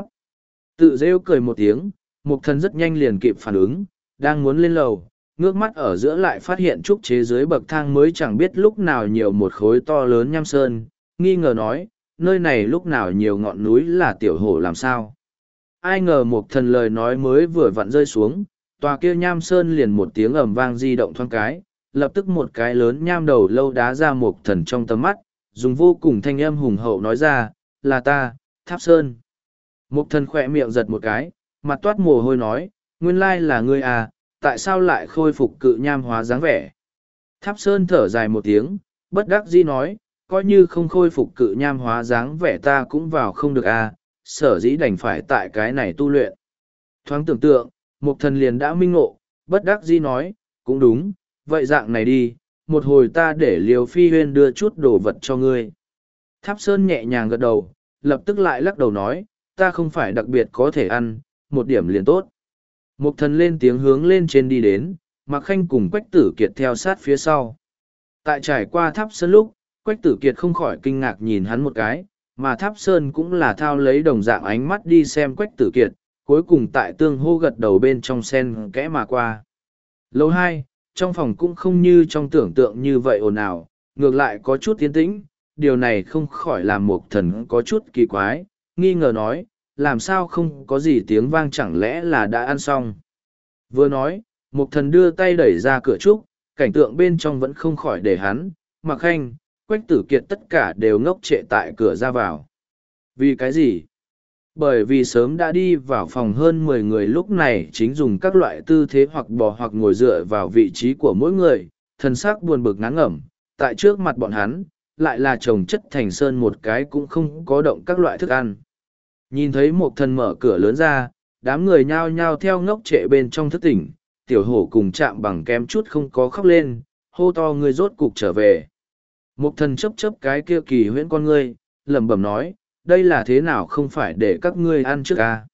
Tự rêu cười một tiếng, Mộc Thần rất nhanh liền kịp phản ứng, đang muốn lên lầu, ngước mắt ở giữa lại phát hiện trúc chế dưới bậc thang mới chẳng biết lúc nào nhiều một khối to lớn nham sơn, nghi ngờ nói, nơi này lúc nào nhiều ngọn núi là tiểu hổ làm sao. Ai ngờ Mộc Thần lời nói mới vừa vặn rơi xuống, tòa kia nham sơn liền một tiếng ầm vang di động thoáng cái, lập tức một cái lớn nham đầu lâu đá ra Mộc Thần trong tầm mắt, dùng vô cùng thanh âm hùng hậu nói ra, là ta, Tháp Sơn. Mộc Thần khỏe miệng giật một cái, mặt toát mồ hôi nói, nguyên lai là ngươi à, tại sao lại khôi phục cự nham hóa dáng vẻ. Tháp Sơn thở dài một tiếng, bất đắc dĩ nói, coi như không khôi phục cự nham hóa dáng vẻ ta cũng vào không được à, sở dĩ đành phải tại cái này tu luyện. Thoáng tưởng tượng, Mộc Thần liền đã minh ngộ, bất đắc dĩ nói, cũng đúng, vậy dạng này đi, một hồi ta để Liều Phi Huyên đưa chút đồ vật cho ngươi. Tháp Sơn nhẹ nhàng gật đầu, lập tức lại lắc đầu nói, ta không phải đặc biệt có thể ăn, một điểm liền tốt. Mộc Thần lên tiếng hướng lên trên đi đến, Mạc Khanh cùng Quách Tử Kiệt theo sát phía sau. Tại trải qua Tháp Sơn lúc, Quách Tử Kiệt không khỏi kinh ngạc nhìn hắn một cái, mà Tháp Sơn cũng là thao lấy đồng dạng ánh mắt đi xem Quách Tử Kiệt, cuối cùng tại tương hô gật đầu bên trong sen kẽ mà qua. Lầu hai, trong phòng cũng không như trong tưởng tượng như vậy ồn ào, ngược lại có chút tiến tĩnh, điều này không khỏi làm Mộc Thần có chút kỳ quái, nghi ngờ nói, làm sao không có gì tiếng vang chẳng lẽ là đã ăn xong. Vừa nói, Mộc Thần đưa tay đẩy ra cửa trúc, cảnh tượng bên trong vẫn không khỏi để hắn, Mạc Khanh, Quách Tử Kiệt tất cả đều ngốc trệ tại cửa ra vào. Vì cái gì? Bởi vì sớm đã đi vào phòng hơn mười người lúc này chính dùng các loại tư thế hoặc bò hoặc ngồi dựa vào vị trí của mỗi người, thân xác buồn bực ngán ngẩm, tại trước mặt bọn hắn, lại là chồng chất thành sơn một cái cũng không có động các loại thức ăn. Nhìn thấy một thần mở cửa lớn ra, đám người nhao nhao theo ngốc trệ bên trong thức tỉnh, tiểu hổ cùng chạm bằng kém chút không có khóc lên, hô to người rốt cục trở về. Một thần chấp chấp cái kia kỳ huyễn con ngươi, lẩm bẩm nói, đây là thế nào không phải để các ngươi ăn trước à?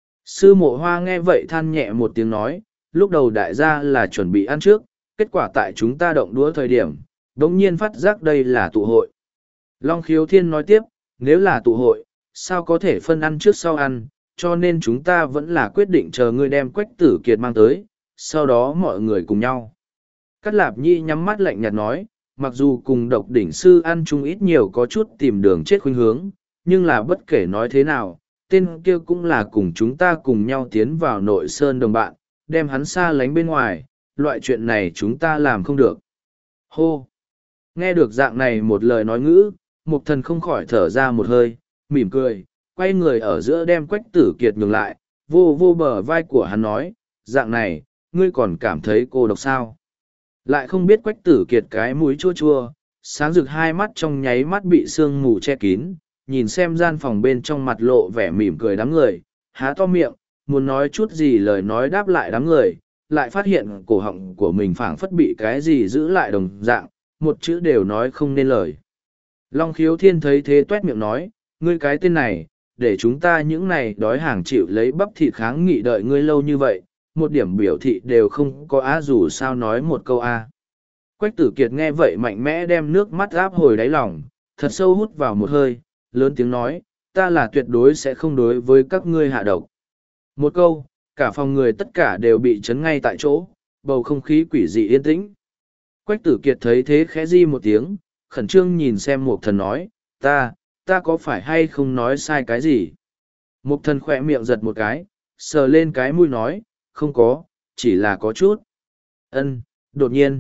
Sư mộ hoa nghe vậy than nhẹ một tiếng nói, lúc đầu đại gia là chuẩn bị ăn trước, kết quả tại chúng ta động đũa thời điểm, đống nhiên phát giác đây là tụ hội. Long Khiếu Thiên nói tiếp, nếu là tụ hội, sao có thể phân ăn trước sau ăn, cho nên chúng ta vẫn là quyết định chờ ngươi đem Quách Tử Kiệt mang tới, sau đó mọi người cùng nhau. Cát Lạp Nhi nhắm mắt lạnh nhạt nói, mặc dù cùng độc đỉnh sư ăn chung ít nhiều có chút tìm đường chết khuynh hướng, nhưng là bất kể nói thế nào, tên kia cũng là cùng chúng ta cùng nhau tiến vào nội sơn đồng bạn, đem hắn xa lánh bên ngoài, loại chuyện này chúng ta làm không được. Hô! Nghe được dạng này một lời nói ngữ, Mục Thần không khỏi thở ra một hơi, mỉm cười, quay người ở giữa đem Quách Tử Kiệt nhường lại, vô vô bờ vai của hắn nói, dạng này, ngươi còn cảm thấy cô độc sao? Lại không biết Quách Tử Kiệt cái mũi chua chua, sáng rực hai mắt trong nháy mắt bị sương mù che kín, nhìn xem gian phòng bên trong mặt lộ vẻ mỉm cười đám người, há to miệng, muốn nói chút gì lời nói đáp lại đám người, lại phát hiện cổ họng của mình phảng phất bị cái gì giữ lại đồng dạng, một chữ đều nói không nên lời. Long Khiếu Thiên thấy thế tuét miệng nói, ngươi cái tên này, để chúng ta những này đói hàng chịu lấy bắp thịt kháng nghị đợi ngươi lâu như vậy, một điểm biểu thị đều không có á dù sao nói một câu a. Quách Tử Kiệt nghe vậy mạnh mẽ đem nước mắt áp hồi đáy lòng, thật sâu hút vào một hơi, lớn tiếng nói, ta là tuyệt đối sẽ không đối với các ngươi hạ độc. Một câu, cả phòng người tất cả đều bị chấn ngay tại chỗ, bầu không khí quỷ dị yên tĩnh. Quách Tử Kiệt thấy thế khẽ di một tiếng, khẩn trương nhìn xem Mục Thần nói, ta, ta có phải hay không nói sai cái gì? Mục Thần khỏe miệng giật một cái, sờ lên cái mũi nói, không có, chỉ là có chút. Ân, đột nhiên.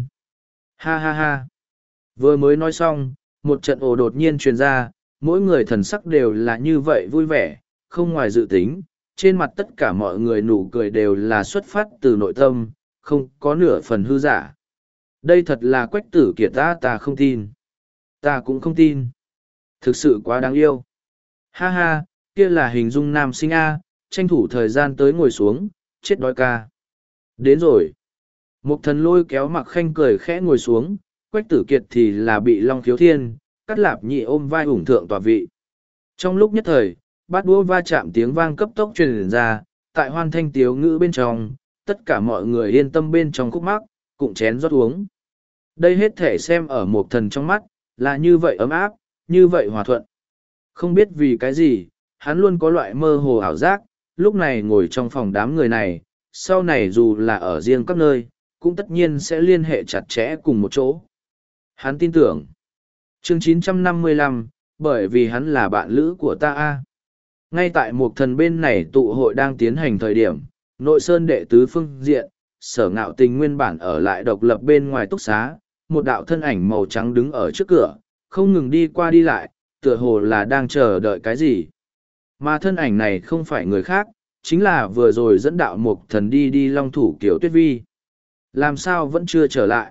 Ha ha ha. Vừa mới nói xong, một trận ồ đột nhiên truyền ra, mỗi người thần sắc đều là như vậy vui vẻ, không ngoài dự tính, trên mặt tất cả mọi người nụ cười đều là xuất phát từ nội tâm, không có nửa phần hư giả. Đây thật là Quách Tử Kiệt ta, ta không tin. Ta cũng không tin. Thực sự quá đáng yêu. Ha ha, kia là hình dung nam sinh A, tranh thủ thời gian tới ngồi xuống, chết đói ca. Đến rồi. Mục Thần lôi kéo Mạc Khanh cười khẽ ngồi xuống, Quách Tử Kiệt thì là bị Long Khiếu Thiên, Cát Lạp Nhị ôm vai ủng thượng tòa vị. Trong lúc nhất thời, bát đũa va chạm tiếng vang cấp tốc truyền ra, tại hoan thanh tiếu ngữ bên trong, tất cả mọi người yên tâm bên trong khúc mắc, cụng chén rót uống. Đây hết thể xem ở Mục Thần trong mắt, là như vậy ấm áp, như vậy hòa thuận. Không biết vì cái gì, hắn luôn có loại mơ hồ ảo giác, lúc này ngồi trong phòng đám người này, sau này dù là ở riêng các nơi, cũng tất nhiên sẽ liên hệ chặt chẽ cùng một chỗ. Hắn tin tưởng. Chương chín trăm năm mươi lăm, bởi vì hắn là bạn lữ của ta a. Ngay tại Mục Thần bên này tụ hội đang tiến hành thời điểm, nội sơn đệ tứ phương diện, Sở Ngạo Tình nguyên bản ở lại độc lập bên ngoài túc xá, một đạo thân ảnh màu trắng đứng ở trước cửa, không ngừng đi qua đi lại, tựa hồ là đang chờ đợi cái gì. Mà thân ảnh này không phải người khác, chính là vừa rồi dẫn đạo Mục Thần đi đi Long Thủ Kiều Tuyết Vi. Làm sao vẫn chưa trở lại?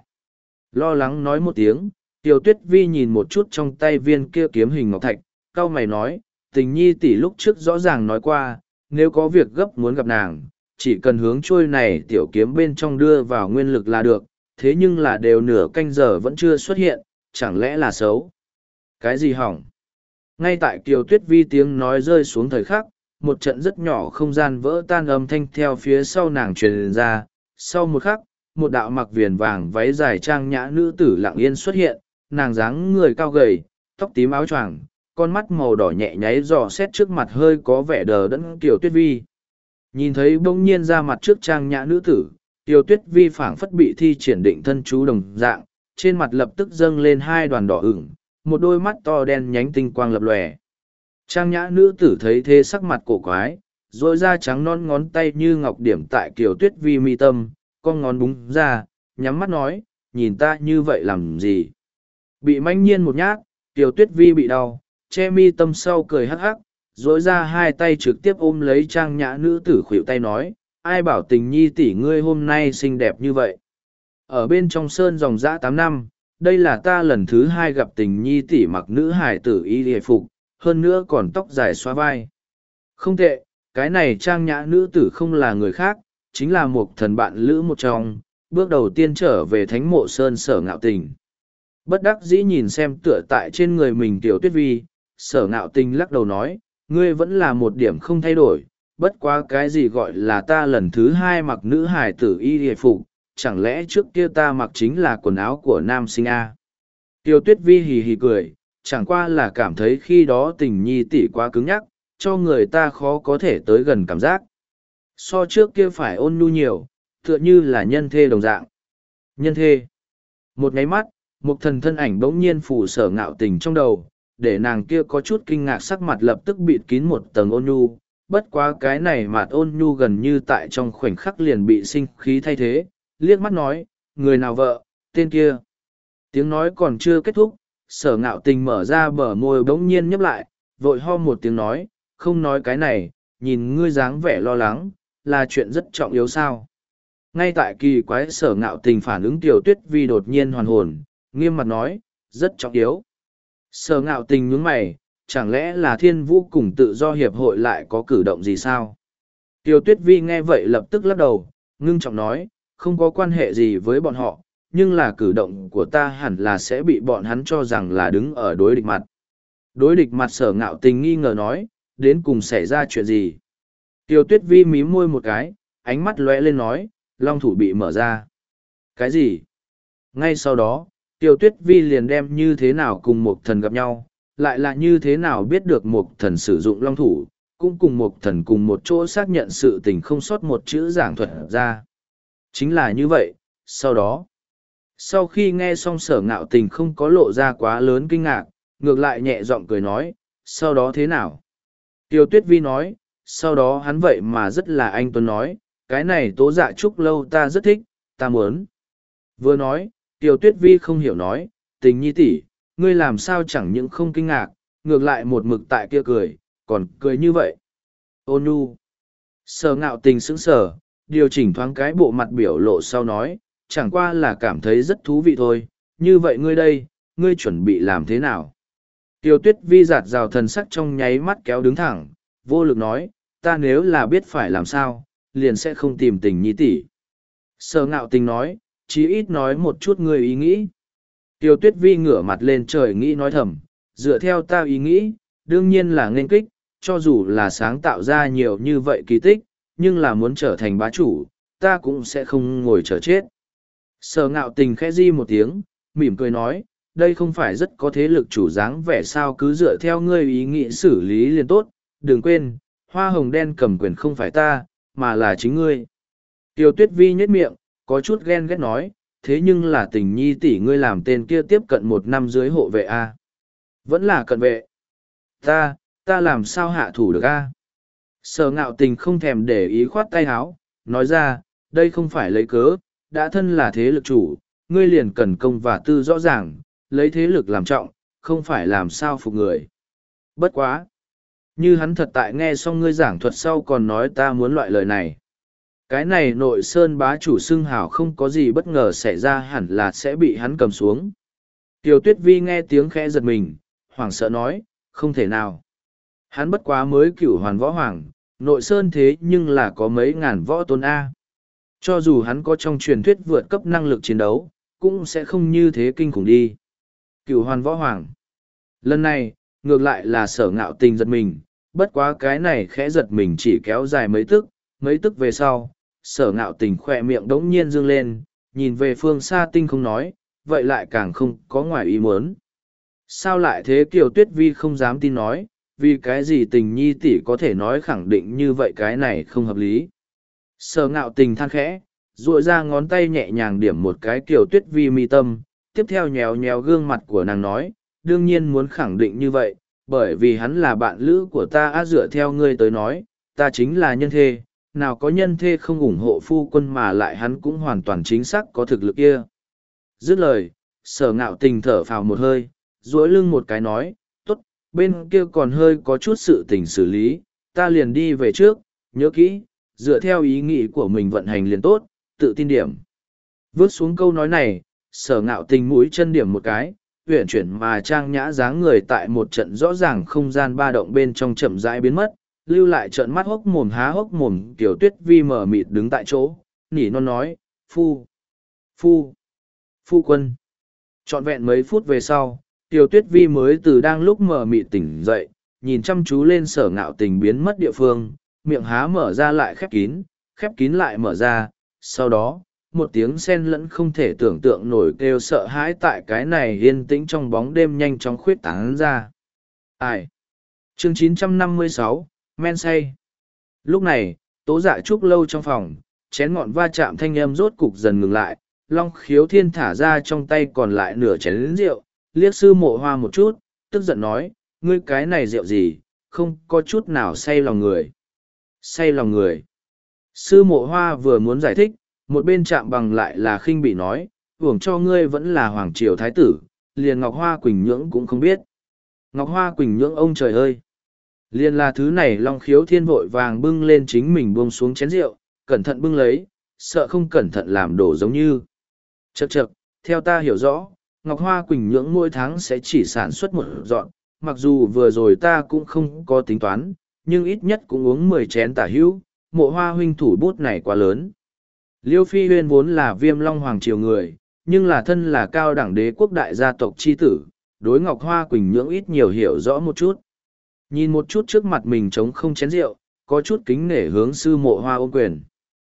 Lo lắng nói một tiếng, Kiều Tuyết Vi nhìn một chút trong tay viên kia kiếm hình ngọc thạch, cau mày nói, Tình Nhi tỷ lúc trước rõ ràng nói qua, nếu có việc gấp muốn gặp nàng, chỉ cần hướng trôi này tiểu kiếm bên trong đưa vào nguyên lực là được, thế nhưng là đều nửa canh giờ vẫn chưa xuất hiện, chẳng lẽ là xấu? Cái gì hỏng? Ngay tại Kiều Tuyết Vi tiếng nói rơi xuống thời khắc, một trận rất nhỏ không gian vỡ tan âm thanh theo phía sau nàng truyền ra, sau một khắc, một đạo mặc viền vàng váy dài trang nhã nữ tử lặng yên xuất hiện, nàng dáng người cao gầy, tóc tím áo choàng, con mắt màu đỏ nhẹ nháy dò xét trước mặt hơi có vẻ đờ đẫn Kiều Tuyết Vi. Nhìn thấy bỗng nhiên ra mặt trước trang nhã nữ tử, Kiều Tuyết Vi phảng phất bị thi triển định thân chú đồng dạng, trên mặt lập tức dâng lên hai đoàn đỏ ửng, một đôi mắt to đen nhánh tinh quang lập lòe. Trang nhã nữ tử thấy thế sắc mặt cổ quái, rồi da trắng non ngón tay như ngọc điểm tại Kiều Tuyết Vi mi tâm, con ngón búng ra, nhắm mắt nói, nhìn ta như vậy làm gì? Bị manh nhiên một nhát, Kiều Tuyết Vi bị đau, che mi tâm sau cười hắc hắc, rồi ra hai tay trực tiếp ôm lấy trang nhã nữ tử khuỷu tay nói, ai bảo Tình Nhi tỷ ngươi hôm nay xinh đẹp như vậy? Ở bên trong sơn dòng dã tám năm, đây là ta lần thứ hai gặp Tình Nhi tỷ mặc nữ hải tử y hề phục, hơn nữa còn tóc dài xóa vai. Không tệ, cái này trang nhã nữ tử không là người khác, chính là một thần bạn lữ một trong, bước đầu tiên trở về thánh mộ sơn Sở Ngạo Tình. Bất đắc dĩ nhìn xem tựa tại trên người mình Tiểu Tuyết Vi, Sở Ngạo Tình lắc đầu nói, ngươi vẫn là một điểm không thay đổi, bất quá cái gì gọi là ta lần thứ hai mặc nữ hài tử y hề phục, chẳng lẽ trước kia ta mặc chính là quần áo của nam sinh A. Tiểu Tuyết Vi hì hì cười, chẳng qua là cảm thấy khi đó Tình Nhi tỷ quá cứng nhắc, cho người ta khó có thể tới gần cảm giác. So trước kia phải ôn nhu nhiều, tựa như là nhân thê đồng dạng. Nhân thê. Một nháy mắt, một thần thân ảnh bỗng nhiên phủ Sở Ngạo Tình trong đầu, để nàng kia có chút kinh ngạc sắc mặt lập tức bịt kín một tầng ôn nhu. Bất quá cái này mặt ôn nhu gần như tại trong khoảnh khắc liền bị sinh khí thay thế, liếc mắt nói, người nào vợ, tên kia. Tiếng nói còn chưa kết thúc, Sở Ngạo Tình mở ra bờ môi bỗng nhiên nhấp lại, vội ho một tiếng nói, không nói cái này, nhìn ngươi dáng vẻ lo lắng, là chuyện rất trọng yếu sao. Ngay tại kỳ quái Sở Ngạo Tình phản ứng Tiểu Tuyết Vi đột nhiên hoàn hồn, nghiêm mặt nói, rất trọng yếu. Sở Ngạo Tình nhướng mày, chẳng lẽ là Thiên Vũ cùng tự do hiệp hội lại có cử động gì sao? Tiểu Tuyết Vi nghe vậy lập tức lắc đầu, ngưng trọng nói, không có quan hệ gì với bọn họ, nhưng là cử động của ta hẳn là sẽ bị bọn hắn cho rằng là đứng ở đối địch mặt. Đối địch mặt Sở Ngạo Tình nghi ngờ nói, đến cùng xảy ra chuyện gì? Tiêu Tuyết Vi mím môi một cái, ánh mắt lóe lên nói, long thủ bị mở ra. Cái gì? Ngay sau đó, Tiêu Tuyết Vi liền đem như thế nào cùng một thần gặp nhau, lại là như thế nào biết được một thần sử dụng long thủ, cũng cùng một thần cùng một chỗ xác nhận sự tình không sót một chữ giảng thuật ra. Chính là như vậy, sau đó, sau khi nghe xong Sở Ngạo Tình không có lộ ra quá lớn kinh ngạc, ngược lại nhẹ giọng cười nói, sau đó thế nào? Tiêu Tuyết Vi nói, sau đó hắn vậy mà rất là anh tuấn nói, cái này Tố Dạ Trúc Lâu ta rất thích, ta muốn. Vừa nói, Tiêu Tuyết Vi không hiểu nói, Tình nhi tỷ, ngươi làm sao chẳng những không kinh ngạc, ngược lại một mực tại kia cười, còn cười như vậy. Ôn nhu. Sở Ngạo Tình sững sờ, điều chỉnh thoáng cái bộ mặt biểu lộ sau nói, chẳng qua là cảm thấy rất thú vị thôi, như vậy ngươi đây, ngươi chuẩn bị làm thế nào? Tiêu Tuyết Vi giạt rào thần sắc trong nháy mắt kéo đứng thẳng, vô lực nói, ta nếu là biết phải làm sao, liền sẽ không tìm Tình nhi tỷ. Sở Ngạo Tình nói, chí ít nói một chút ngươi ý nghĩ. Tiêu Tuyết Vi ngửa mặt lên trời nghĩ nói thầm, dựa theo ta ý nghĩ, đương nhiên là nên kích, cho dù là sáng tạo ra nhiều như vậy kỳ tích, nhưng là muốn trở thành bá chủ, ta cũng sẽ không ngồi chờ chết. Sở Ngạo Tình khẽ di một tiếng, mỉm cười nói, đây không phải rất có thế lực chủ dáng vẻ sao, cứ dựa theo ngươi ý nghĩ xử lý liền tốt, đừng quên, hoa hồng đen cầm quyền không phải ta, mà là chính ngươi. Tiêu Tuyết Vi nhếch miệng, có chút ghen ghét nói, thế nhưng là Tình nhi tỷ ngươi làm tên kia tiếp cận một năm dưới hộ vệ a, vẫn là cận vệ. Ta, ta làm sao hạ thủ được a? Sở Ngạo Tình không thèm để ý khoát tay háo, nói ra, đây không phải lấy cớ, đã thân là thế lực chủ, ngươi liền cần công và tư rõ ràng, lấy thế lực làm trọng, không phải làm sao phục người. Bất quá. Như hắn thật tại nghe xong ngươi giảng thuật sau còn nói ta muốn loại lời này. Cái này Nội Sơn bá chủ xưng hào không có gì bất ngờ xảy ra, hẳn là sẽ bị hắn cầm xuống. Tiêu Tuyết Vi nghe tiếng khẽ giật mình, hoảng sợ nói, không thể nào. Hắn bất quá mới cửu hoàn võ hoàng, Nội Sơn thế nhưng là có mấy ngàn võ tôn A. Cho dù hắn có trong truyền thuyết vượt cấp năng lực chiến đấu, cũng sẽ không như thế kinh khủng đi. Cửu hoàn võ hoàng. Lần này, ngược lại là Sở Ngạo Tình giật mình, bất quá cái này khẽ giật mình chỉ kéo dài mấy tức, mấy tức về sau, Sở Ngạo Tình khỏe miệng đống nhiên dương lên, nhìn về phương xa tinh không nói, vậy lại càng không có ngoài ý muốn. Sao lại thế? Kiều Tuyết Vi không dám tin nói, vì cái gì Tình nhi tỷ có thể nói khẳng định như vậy, cái này không hợp lý. Sở Ngạo Tình than khẽ, duỗi ra ngón tay nhẹ nhàng điểm một cái Kiều Tuyết Vi mi tâm, tiếp theo nhéo nhéo gương mặt của nàng nói, đương nhiên muốn khẳng định như vậy, bởi vì hắn là bạn lữ của ta. Á, dựa theo ngươi tới nói, ta chính là nhân thê, nào có nhân thê không ủng hộ phu quân, mà lại hắn cũng hoàn toàn chính xác có thực lực kia. Dứt lời, Sở Ngạo Tình thở phào một hơi, duỗi lưng một cái nói, tốt, bên kia còn hơi có chút sự tình xử lý, ta liền đi về trước, nhớ kỹ, dựa theo ý nghĩ của mình vận hành liền tốt, tự tin điểm. Vớt xuống câu nói này, Sở Ngạo Tình mũi chân điểm một cái, uyển chuyển mà trang nhã dáng người tại một trận rõ ràng không gian ba động bên trong chậm rãi biến mất, lưu lại trận mắt hốc mồm há hốc mồm. Tiểu Tuyết Vi mở mịt đứng tại chỗ, nỉ non nói, phu, phu, phu quân. Trọn vẹn mấy phút về sau, Tiểu Tuyết Vi mới từ đang lúc mở mịt tỉnh dậy, nhìn chăm chú lên Sở Ngạo Tình biến mất địa phương, miệng há mở ra lại khép kín, khép kín lại mở ra, sau đó, một tiếng sen lẫn không thể tưởng tượng nổi kêu sợ hãi tại cái này yên tĩnh trong bóng đêm nhanh chóng khuyết tán ra. Ai? Chương chín trăm năm mươi sáu, Men say. Lúc này, Tố Dạ Trúc Lâu trong phòng, chén ngọn va chạm thanh âm rốt cục dần ngừng lại, Long Khiếu Thiên thả ra trong tay còn lại nửa chén rượu, liếc Sư Mộ Hoa một chút, tức giận nói, ngươi cái này rượu gì, không có chút nào say lòng người. Say lòng người. Sư Mộ Hoa vừa muốn giải thích, một bên chạm bằng lại là khinh bị nói, hưởng cho ngươi vẫn là hoàng triều thái tử, liền Ngọc Hoa Quỳnh Nhưỡng cũng không biết. Ngọc Hoa Quỳnh Nhưỡng, ông trời ơi! Liền là thứ này. Long Khiếu Thiên vội vàng bưng lên chính mình buông xuống chén rượu, cẩn thận bưng lấy, sợ không cẩn thận làm đổ giống như. Chậc chậc, theo ta hiểu rõ, Ngọc Hoa Quỳnh Nhưỡng mỗi tháng sẽ chỉ sản xuất một dọn, mặc dù vừa rồi ta cũng không có tính toán, nhưng ít nhất cũng uống mười chén tả hữu, Mộ Hoa huynh thủ bút này quá lớn. Liêu Phi Huyên vốn là Viêm Long Hoàng triều người, nhưng là thân là cao đẳng đế quốc đại gia tộc chi tử, đối Ngọc Hoa Quỳnh Nhưỡng ít nhiều hiểu rõ một chút. Nhìn một chút trước mặt mình trống không chén rượu, có chút kính nể hướng sư mộ hoa ôm quyền.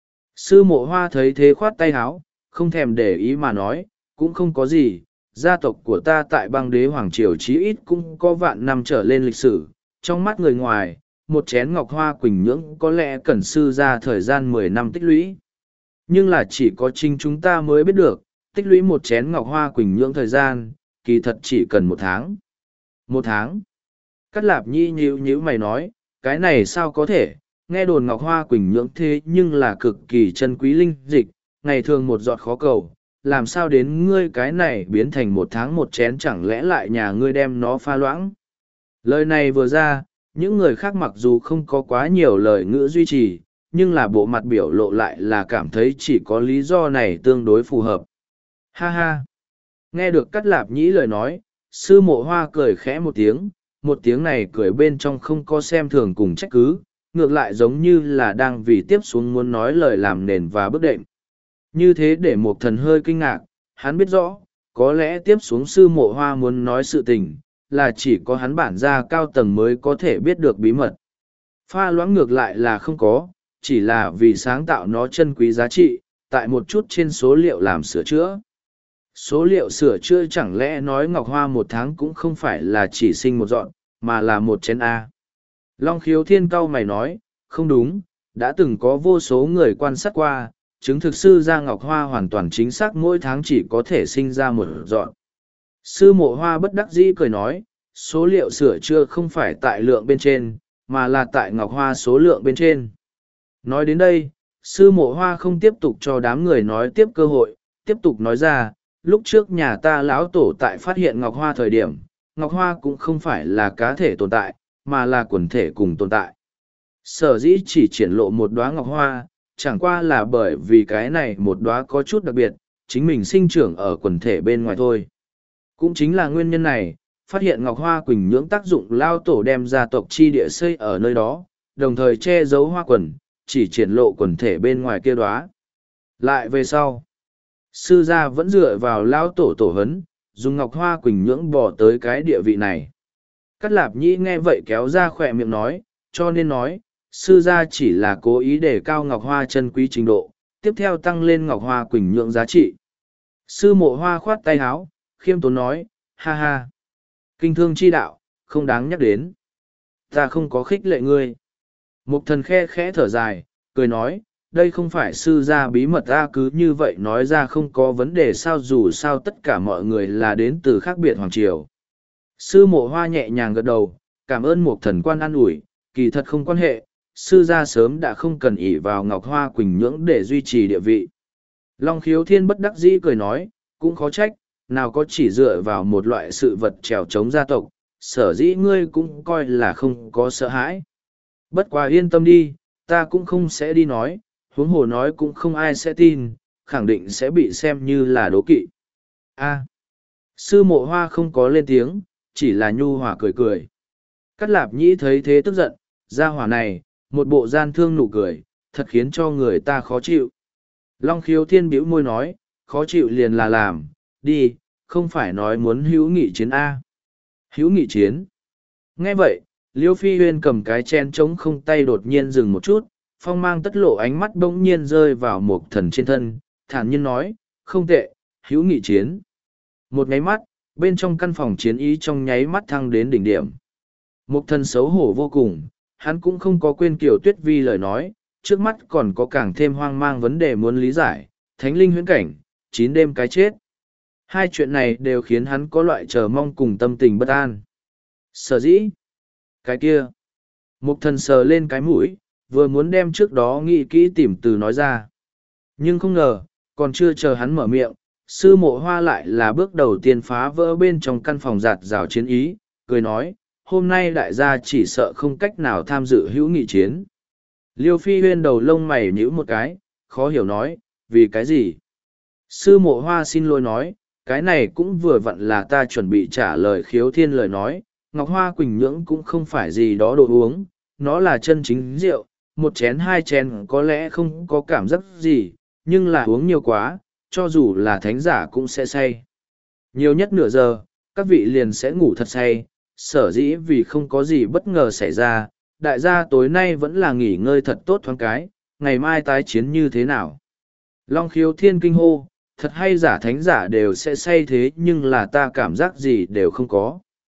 Sư mộ hoa thấy thế khoát tay háo, không thèm để ý mà nói, cũng không có gì, gia tộc của ta tại băng đế Hoàng Triều chí ít cũng có vạn năm trở lên lịch sử, trong mắt người ngoài, một chén ngọc hoa quỳnh nhưỡng có lẽ cần sư ra thời gian mười năm tích lũy. Nhưng là chỉ có chính chúng ta mới biết được, tích lũy một chén ngọc hoa quỳnh nhưỡng thời gian, kỳ thật chỉ cần một tháng. Một tháng. Cát Lạp Nhi nhíu nhíu mày nói, cái này sao có thể, nghe đồn ngọc hoa quỳnh nhưỡng thế nhưng là cực kỳ chân quý linh dịch, ngày thường một giọt khó cầu, làm sao đến ngươi cái này biến thành một tháng một chén chẳng lẽ lại nhà ngươi đem nó pha loãng. Lời này vừa ra, những người khác mặc dù không có quá nhiều lời ngữ duy trì, nhưng là bộ mặt biểu lộ lại là cảm thấy chỉ có lý do này tương đối phù hợp. Ha ha! Nghe được Cát Lạp Nhĩ lời nói, sư mộ hoa cười khẽ một tiếng, một tiếng này cười bên trong không có xem thường cùng trách cứ, ngược lại giống như là đang vì tiếp xuống muốn nói lời làm nền và bước đệm. Như thế để một thần hơi kinh ngạc, hắn biết rõ, có lẽ tiếp xuống sư mộ hoa muốn nói sự tình, là chỉ có hắn bản gia cao tầng mới có thể biết được bí mật. Pha loãng ngược lại là không có, chỉ là vì sáng tạo nó chân quý giá trị, tại một chút trên số liệu làm sửa chữa. Số liệu sửa chữa chẳng lẽ nói ngọc hoa một tháng cũng không phải là chỉ sinh một dọn, mà là một chén A. Long Khiếu Thiên cau mày nói, không đúng, đã từng có vô số người quan sát qua, chứng thực sư gia ngọc hoa hoàn toàn chính xác mỗi tháng chỉ có thể sinh ra một dọn. Sư mộ hoa bất đắc dĩ cười nói, số liệu sửa chữa không phải tại lượng bên trên, mà là tại ngọc hoa số lượng bên trên. Nói đến đây, sư mộ hoa không tiếp tục cho đám người nói tiếp cơ hội, tiếp tục nói ra, lúc trước nhà ta lão tổ tại phát hiện ngọc hoa thời điểm, ngọc hoa cũng không phải là cá thể tồn tại, mà là quần thể cùng tồn tại. Sở dĩ chỉ triển lộ một đóa ngọc hoa, chẳng qua là bởi vì cái này một đóa có chút đặc biệt, chính mình sinh trưởng ở quần thể bên ngoài thôi. Cũng chính là nguyên nhân này, phát hiện ngọc hoa quỳnh nhưỡng tác dụng lao tổ đem gia tộc chi địa xây ở nơi đó, đồng thời che giấu hoa quần, chỉ triển lộ quần thể bên ngoài kia đóa. Lại về sau, sư gia vẫn dựa vào lao tổ tổ hấn, dùng ngọc hoa quỳnh nhưỡng bỏ tới cái địa vị này. Cát Lạp Nhĩ nghe vậy kéo ra khỏe miệng nói, cho nên nói, sư gia chỉ là cố ý để cao ngọc hoa chân quý trình độ, tiếp theo tăng lên ngọc hoa quỳnh nhưỡng giá trị. Sư mộ hoa khoát tay háo, khiêm tốn nói, ha ha. Kinh thương chi đạo, không đáng nhắc đến. Ta không có khích lệ ngươi. Mục thần khe khẽ thở dài, cười nói, đây không phải sư gia bí mật ta cứ như vậy nói ra không có vấn đề sao dù sao tất cả mọi người là đến từ khác biệt hoàng triều. Sư mộ hoa nhẹ nhàng gật đầu, cảm ơn mục thần quan an ủi, kỳ thật không quan hệ, sư gia sớm đã không cần ỷ vào ngọc hoa quỳnh nhưỡng để duy trì địa vị. Long Khiếu Thiên bất đắc dĩ cười nói, cũng khó trách, nào có chỉ dựa vào một loại sự vật trèo chống gia tộc, sở dĩ ngươi cũng coi là không có sợ hãi. Bất quá yên tâm đi, ta cũng không sẽ đi nói, huống hồ nói cũng không ai sẽ tin, khẳng định sẽ bị xem như là đố kỵ. A. Sư mộ hoa không có lên tiếng, chỉ là nhu hòa cười cười. Cát Lạp Nhĩ thấy thế tức giận, gia hỏa này, một bộ gian thương nụ cười, thật khiến cho người ta khó chịu. Long Khiếu Thiên bĩu môi nói, khó chịu liền là làm, đi, không phải nói muốn hữu nghị chiến A. Hữu nghị chiến. Nghe vậy, Liêu Phi Huyên cầm cái chen trống không tay đột nhiên dừng một chút, phong mang tất lộ ánh mắt bỗng nhiên rơi vào một thần trên thân, thản nhiên nói, không tệ, hữu nghị chiến. Một nháy mắt, bên trong căn phòng chiến ý trong nháy mắt thăng đến đỉnh điểm. Một thần xấu hổ vô cùng, hắn cũng không có quên Kiều Tuyết Vi lời nói, trước mắt còn có càng thêm hoang mang vấn đề muốn lý giải, thánh linh huyễn cảnh, chín đêm cái chết. Hai chuyện này đều khiến hắn có loại chờ mong cùng tâm tình bất an. Sở dĩ, cái kia, Mục thần sờ lên cái mũi, vừa muốn đem trước đó nghĩ kỹ tìm từ nói ra. Nhưng không ngờ, còn chưa chờ hắn mở miệng, sư mộ hoa lại là bước đầu tiên phá vỡ bên trong căn phòng giạt rào chiến ý, cười nói, hôm nay đại gia chỉ sợ không cách nào tham dự hữu nghị chiến. Liêu Phi Huyên đầu lông mày nhíu một cái, khó hiểu nói, vì cái gì? Sư mộ hoa xin lỗi nói, cái này cũng vừa vặn là ta chuẩn bị trả lời Khiếu Thiên lời nói, Ngọc Hoa Quỳnh Nhưỡng cũng không phải gì đó đồ uống, nó là chân chính rượu, một chén hai chén có lẽ không có cảm giác gì, nhưng là uống nhiều quá, cho dù là thánh giả cũng sẽ say. Nhiều nhất nửa giờ, các vị liền sẽ ngủ thật say, sở dĩ vì không có gì bất ngờ xảy ra, đại gia tối nay vẫn là nghỉ ngơi thật tốt thoáng cái, ngày mai tái chiến như thế nào. Long Khiếu Thiên kinh hô, thật hay giả thánh giả đều sẽ say thế nhưng là ta cảm giác gì đều không có.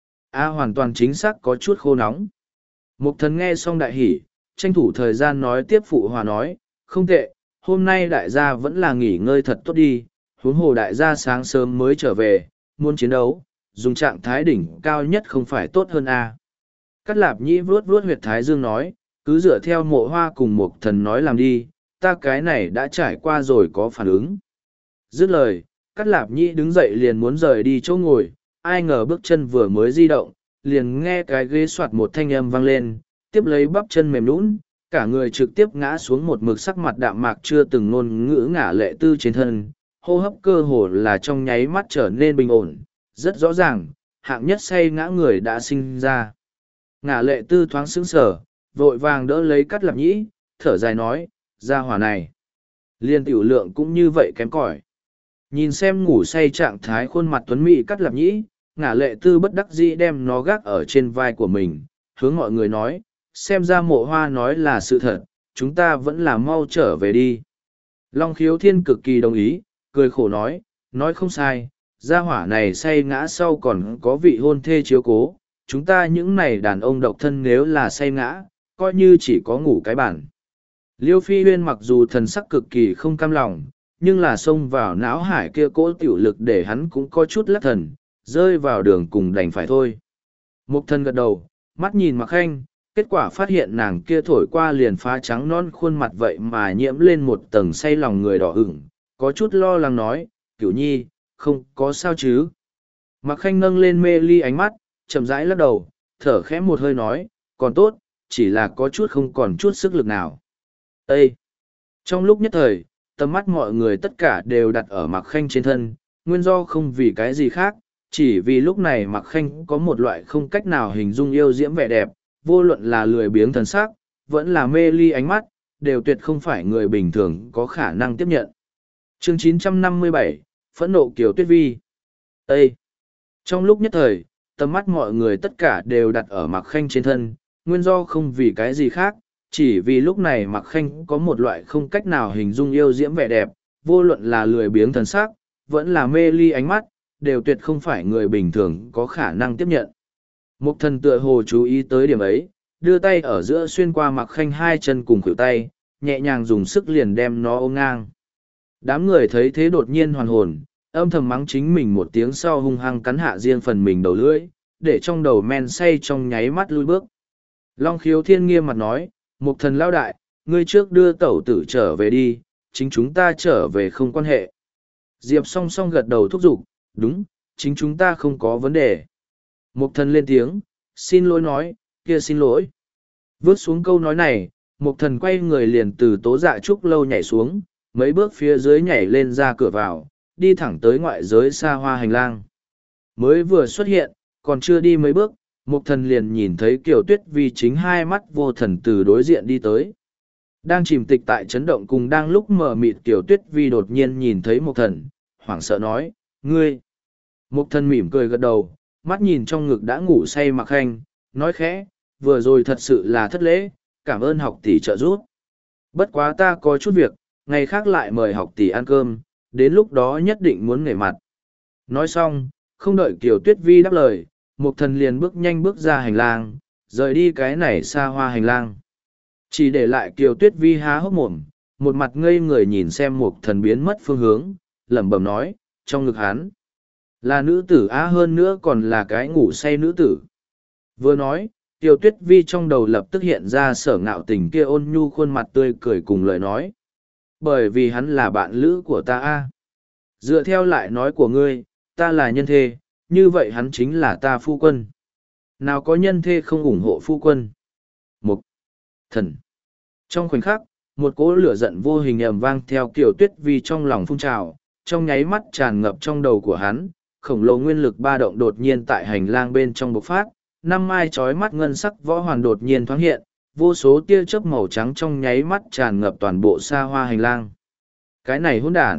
A hoàn toàn chính xác có chút khô nóng. Mục thần nghe xong đại hỉ, tranh thủ thời gian nói tiếp phụ hòa nói, không tệ, hôm nay đại gia vẫn là nghỉ ngơi thật tốt đi, huống hồ đại gia sáng sớm mới trở về, muốn chiến đấu, dùng trạng thái đỉnh cao nhất không phải tốt hơn a. Cát Lạp Nhĩ vuốt vuốt huyệt thái dương nói, cứ dựa theo Mộ Hoa cùng Mục thần nói làm đi, ta cái này đã trải qua rồi có phản ứng. Dứt lời, Cát Lạp Nhĩ đứng dậy liền muốn rời đi chỗ ngồi, ai ngờ bước chân vừa mới di động, liền nghe cái ghế soạt một thanh âm vang lên, tiếp lấy bắp chân mềm nhũn, cả người trực tiếp ngã xuống một mực sắc mặt đạm mạc chưa từng ngôn ngữ ngả lệ tư trên thân, hô hấp cơ hồ là trong nháy mắt trở nên bình ổn, rất rõ ràng, hạng nhất say ngã người đã sinh ra. Ngả lệ tư thoáng sững sờ, vội vàng đỡ lấy Cát Lạp Nhĩ, thở dài nói, ra hỏa này. Liên tiểu lượng cũng như vậy kém cỏi. Nhìn xem ngủ say trạng thái khuôn mặt tuấn mỹ Cát Lạp Nhĩ, ngả lệ tư bất đắc dĩ đem nó gác ở trên vai của mình, hướng mọi người nói, xem ra Mộ Hoa nói là sự thật, chúng ta vẫn là mau trở về đi. Long Khiếu Thiên cực kỳ đồng ý, cười khổ nói, nói không sai, gia hỏa này say ngã sau còn có vị hôn thê chiếu cố, chúng ta những này đàn ông độc thân nếu là say ngã, coi như chỉ có ngủ cái bản. Liêu Phi Huyên mặc dù thần sắc cực kỳ không cam lòng, nhưng là xông vào não hải kia cỗ tiểu lực để hắn cũng có chút lắc thần, rơi vào đường cùng đành phải thôi. Mục thần gật đầu, mắt nhìn Mạc Khanh, kết quả phát hiện nàng kia thổi qua liền phá trắng non khuôn mặt vậy mà nhiễm lên một tầng say lòng người đỏ ửng, có chút lo lắng nói, Cửu Nhi, không có sao chứ. Mạc Khanh nâng lên mê ly ánh mắt, chậm rãi lắc đầu, thở khẽ một hơi nói, còn tốt, chỉ là có chút không còn chút sức lực nào. Ê! Trong lúc nhất thời, tầm mắt mọi người tất cả đều đặt ở Mạc Khanh trên thân, nguyên do không vì cái gì khác, chỉ vì lúc này Mạc Khanh có một loại không cách nào hình dung yêu diễm vẻ đẹp, vô luận là lười biếng thần sắc, vẫn là mê ly ánh mắt, đều tuyệt không phải người bình thường có khả năng tiếp nhận. Chương chín trăm năm mươi bảy, Phẫn nộ Kiều Tuyết Vi. Ê! Trong lúc nhất thời, tầm mắt mọi người tất cả đều đặt ở Mạc Khanh trên thân, nguyên do không vì cái gì khác, chỉ vì lúc này Mạc Khanh có một loại không cách nào hình dung yêu diễm vẻ đẹp, vô luận là lười biếng thần sắc, vẫn là mê ly ánh mắt, đều tuyệt không phải người bình thường có khả năng tiếp nhận. Mục thần tựa hồ chú ý tới điểm ấy, đưa tay ở giữa xuyên qua Mạc Khanh hai chân cùng khuỷu tay, nhẹ nhàng dùng sức liền đem nó ôm ngang. Đám người thấy thế đột nhiên hoàn hồn, âm thầm mắng chính mình một tiếng sau hung hăng cắn hạ riêng phần mình đầu lưỡi, để trong đầu men say trong nháy mắt lui bước. Long Khiếu Thiên nghiêm mặt nói, Mục thần lao đại, ngươi trước đưa tẩu tử trở về đi, chính chúng ta trở về không quan hệ. Diệp song song gật đầu thúc giục, đúng, chính chúng ta không có vấn đề. Mục thần lên tiếng, xin lỗi nói, kia xin lỗi. Vớt xuống câu nói này, mục thần quay người liền từ tố dạ trúc lâu nhảy xuống, mấy bước phía dưới nhảy lên ra cửa vào, đi thẳng tới ngoại giới xa hoa hành lang. Mới vừa xuất hiện, còn chưa đi mấy bước, mục thần liền nhìn thấy Kiều Tuyết Vi chính hai mắt vô thần từ đối diện đi tới. Đang chìm tịch tại chấn động cùng đang lúc mở mịt Kiều Tuyết Vi đột nhiên nhìn thấy mục thần, hoảng sợ nói, ngươi. Mục thần mỉm cười gật đầu, mắt nhìn trong ngực đã ngủ say Mạc Khanh, nói khẽ, vừa rồi thật sự là thất lễ, cảm ơn học tỷ trợ giúp. Bất quá ta có chút việc, ngày khác lại mời học tỷ ăn cơm, đến lúc đó nhất định muốn nể mặt. Nói xong, không đợi Kiều Tuyết Vi đáp lời, Mục thần liền bước nhanh bước ra hành lang, rời đi cái này xa hoa hành lang. Chỉ để lại Kiều Tuyết Vi há hốc mồm, một mặt ngây người nhìn xem Mục thần biến mất phương hướng, lẩm bẩm nói, trong ngực hắn. Là nữ tử á hơn nữa còn là cái ngủ say nữ tử. Vừa nói, Kiều Tuyết Vi trong đầu lập tức hiện ra sở ngạo tình kia ôn nhu khuôn mặt tươi cười cùng lời nói. Bởi vì hắn là bạn lữ của ta a. Dựa theo lại nói của ngươi, ta là nhân thê, như vậy hắn chính là ta phu quân. Nào có nhân thê không ủng hộ phu quân. Mục thần. Trong khoảnh khắc, một cỗ lửa giận vô hình ầm vang theo Kiều Tuyết Vi trong lòng phun trào, trong nháy mắt tràn ngập trong đầu của hắn, khổng lồ nguyên lực ba động đột nhiên tại hành lang bên trong bộc phát, năm mai trói mắt ngân sắc võ hoàn đột nhiên thoáng hiện, vô số tia chớp màu trắng trong nháy mắt tràn ngập toàn bộ xa hoa hành lang. Cái này hỗn đản.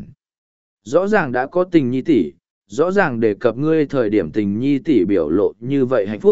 Rõ ràng đã có tình nhi tỷ, rõ ràng đề cập ngươi thời điểm tình nhi tỷ biểu lộ như vậy hạnh phúc,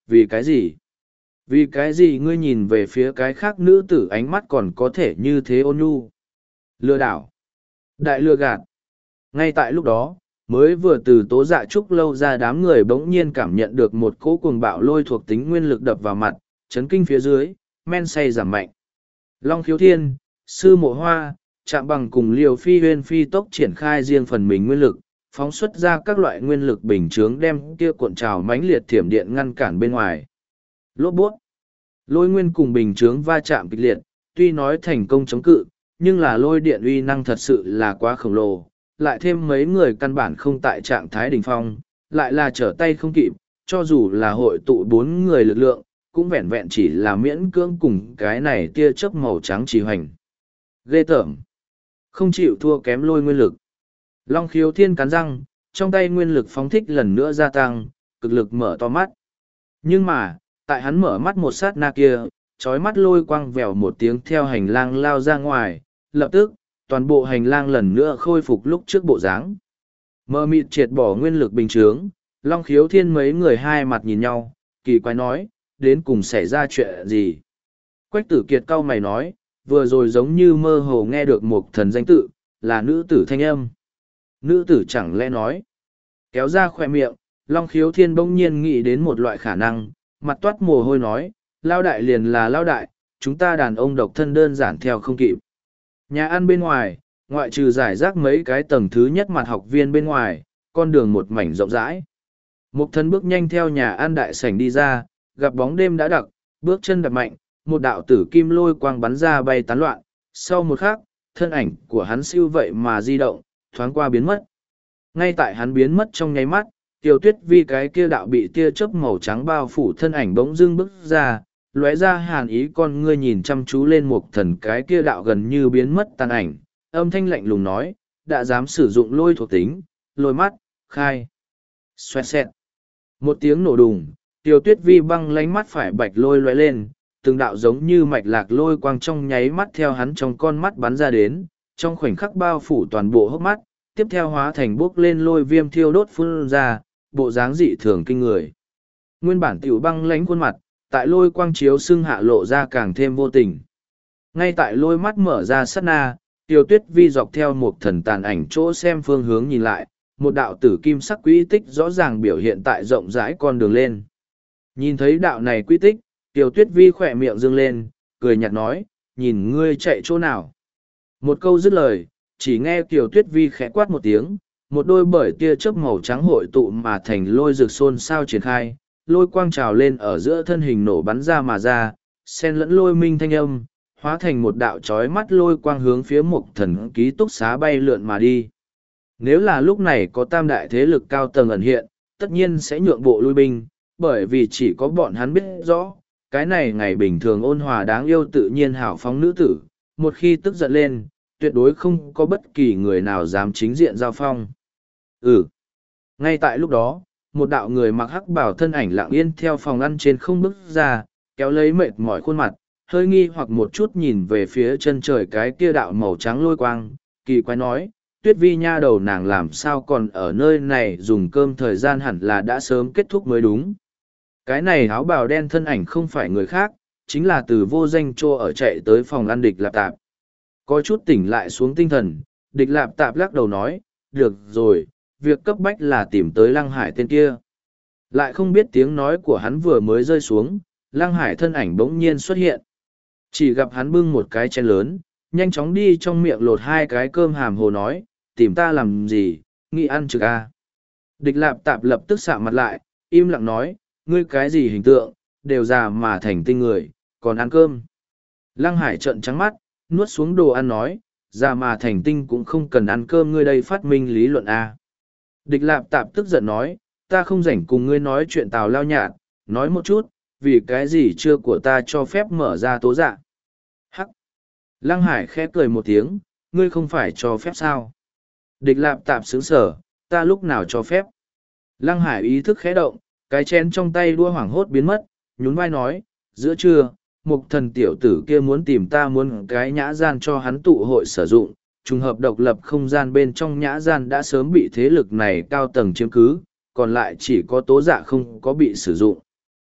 vì cái gì? Vì cái gì ngươi nhìn về phía cái khác nữ tử ánh mắt còn có thể như thế ôn nhu? Lừa đảo. Đại lừa gạt. Ngay tại lúc đó, mới vừa từ tố dạ trúc lâu ra đám người bỗng nhiên cảm nhận được một cỗ cuồng bạo lôi thuộc tính nguyên lực đập vào mặt, chấn kinh phía dưới, men say giảm mạnh. Long khiếu thiên, sư mộ hoa, chạm bằng cùng liều phi huyên phi tốc triển khai riêng phần mình nguyên lực, phóng xuất ra các loại nguyên lực bình chướng đem kia cuộn trào mãnh liệt thiểm điện ngăn cản bên ngoài. Lốp bút. Lôi nguyên cùng bình chướng va chạm kịch liệt, tuy nói thành công chống cự, nhưng là lôi điện uy năng thật sự là quá khổng lồ, lại thêm mấy người căn bản không tại trạng thái đỉnh phong, lại là trở tay không kịp, cho dù là hội tụ bốn người lực lượng, cũng vẹn vẹn chỉ là miễn cưỡng cùng cái này tia chớp màu trắng trì hoành. Ghê tởm. Không chịu thua kém lôi nguyên lực. Long khiếu thiên cắn răng, trong tay nguyên lực phóng thích lần nữa gia tăng, cực lực mở to mắt. Nhưng mà, tại hắn mở mắt một sát na kia, trói mắt lôi quang vèo một tiếng theo hành lang lao ra ngoài, lập tức, toàn bộ hành lang lần nữa khôi phục lúc trước bộ dáng. Mờ mịt triệt bỏ nguyên lực bình chướng, Long khiếu thiên mấy người hai mặt nhìn nhau, kỳ quái nói, đến cùng xảy ra chuyện gì? Quách tử kiệt cau mày nói, vừa rồi giống như mơ hồ nghe được một thần danh tự, là nữ tử thanh âm. Nữ tử chẳng lẽ nói, kéo ra khoe miệng, Long khiếu thiên bỗng nhiên nghĩ đến một loại khả năng, mặt toát mồ hôi nói, lao đại liền là lao đại, chúng ta đàn ông độc thân đơn giản theo không kịp. Nhà ăn bên ngoài, ngoại trừ giải rác mấy cái tầng thứ nhất mặt học viên bên ngoài, con đường một mảnh rộng rãi. Mục thân bước nhanh theo nhà ăn đại sảnh đi ra, gặp bóng đêm đã đặc, bước chân đập mạnh, một đạo tử kim lôi quang bắn ra bay tán loạn, sau một khắc, thân ảnh của hắn siêu vậy mà di động, thoáng qua biến mất. Ngay tại hắn biến mất trong nháy mắt, Tiêu Tuyết Vi cái kia đạo bị tia chớp màu trắng bao phủ thân ảnh bỗng dưng bước ra, lóe ra hàn ý con ngươi nhìn chăm chú lên một thần cái kia đạo gần như biến mất tàn ảnh, âm thanh lạnh lùng nói, đã dám sử dụng lôi thuộc tính, lôi mắt, khai, xoẹt xẹt. Một tiếng nổ đùng, Tiêu Tuyết Vi băng lánh mắt phải bạch lôi lóe lên, từng đạo giống như mạch lạc lôi quang trong nháy mắt theo hắn trong con mắt bắn ra đến, trong khoảnh khắc bao phủ toàn bộ hốc mắt, tiếp theo hóa thành bốc lên lôi viêm thiêu đốt phun ra, bộ dáng dị thường kinh người. Nguyên bản tiểu băng lánh khuôn mặt, tại lôi quang chiếu xưng hạ lộ ra càng thêm vô tình. Ngay tại lôi mắt mở ra sát na, Tiêu Tuyết Vi dọc theo một thần tàn ảnh chỗ xem phương hướng nhìn lại, một đạo tử kim sắc quỹ tích rõ ràng biểu hiện tại rộng rãi con đường lên. Nhìn thấy đạo này quỹ tích, Tiêu Tuyết Vi khỏe miệng dương lên, cười nhạt nói, nhìn ngươi chạy chỗ nào. Một câu dứt lời, chỉ nghe Tiêu Tuyết Vi khẽ quát một tiếng, một đôi bởi tia chớp màu trắng hội tụ mà thành lôi rực xôn sao triển khai, lôi quang trào lên ở giữa thân hình nổ bắn ra mà ra, xen lẫn lôi minh thanh âm, hóa thành một đạo chói mắt lôi quang hướng phía một thần ký túc xá bay lượn mà đi. Nếu là lúc này có tam đại thế lực cao tầng ẩn hiện, tất nhiên sẽ nhượng bộ lui binh, bởi vì chỉ có bọn hắn biết rõ, cái này ngày bình thường ôn hòa đáng yêu tự nhiên hảo phóng nữ tử, một khi tức giận lên, tuyệt đối không có bất kỳ người nào dám chính diện giao phong. Ừ. Ngay tại lúc đó, một đạo người mặc hắc bào thân ảnh lặng yên theo phòng ăn trên không bước ra, kéo lấy mệt mỏi khuôn mặt, hơi nghi hoặc một chút nhìn về phía chân trời cái kia đạo màu trắng lôi quang, kỳ quái nói, Tuyết Vi nha đầu nàng làm sao còn ở nơi này dùng cơm thời gian hẳn là đã sớm kết thúc mới đúng. Cái này áo bào đen thân ảnh không phải người khác, chính là từ vô danh trô ở chạy tới phòng ăn Địch Lạp Tạp. Có chút tỉnh lại xuống tinh thần, Địch Lạp Tạp lắc đầu nói, được rồi, việc cấp bách là tìm tới Lăng Hải tên kia. Lại không biết tiếng nói của hắn vừa mới rơi xuống, Lăng Hải thân ảnh bỗng nhiên xuất hiện. Chỉ gặp hắn bưng một cái chén lớn, nhanh chóng đi trong miệng lột hai cái cơm hàm hồ nói, tìm ta làm gì, nghĩ ăn trực a. Địch Lạp Tạp lập tức sạm mặt lại, im lặng nói, ngươi cái gì hình tượng, đều già mà thành tinh người, còn ăn cơm. Lăng Hải trợn trắng mắt, nuốt xuống đồ ăn nói, già mà thành tinh cũng không cần ăn cơm, ngươi đây phát minh lý luận a. Địch Lạp Tạp tức giận nói, ta không rảnh cùng ngươi nói chuyện tào lao nhạt, nói một chút, vì cái gì chưa của ta cho phép mở ra tố dạ. Hắc. Lăng Hải khẽ cười một tiếng, ngươi không phải cho phép sao? Địch Lạp Tạp sướng sở, ta lúc nào cho phép? Lăng Hải ý thức khẽ động, cái chén trong tay đua hoảng hốt biến mất, nhún vai nói, giữa trưa, một thần tiểu tử kia muốn tìm ta muốn cái nhã gian cho hắn tụ hội sử dụng, trùng hợp độc lập không gian bên trong nhã gian đã sớm bị thế lực này cao tầng chiếm cứ, còn lại chỉ có tố dạ không có bị sử dụng.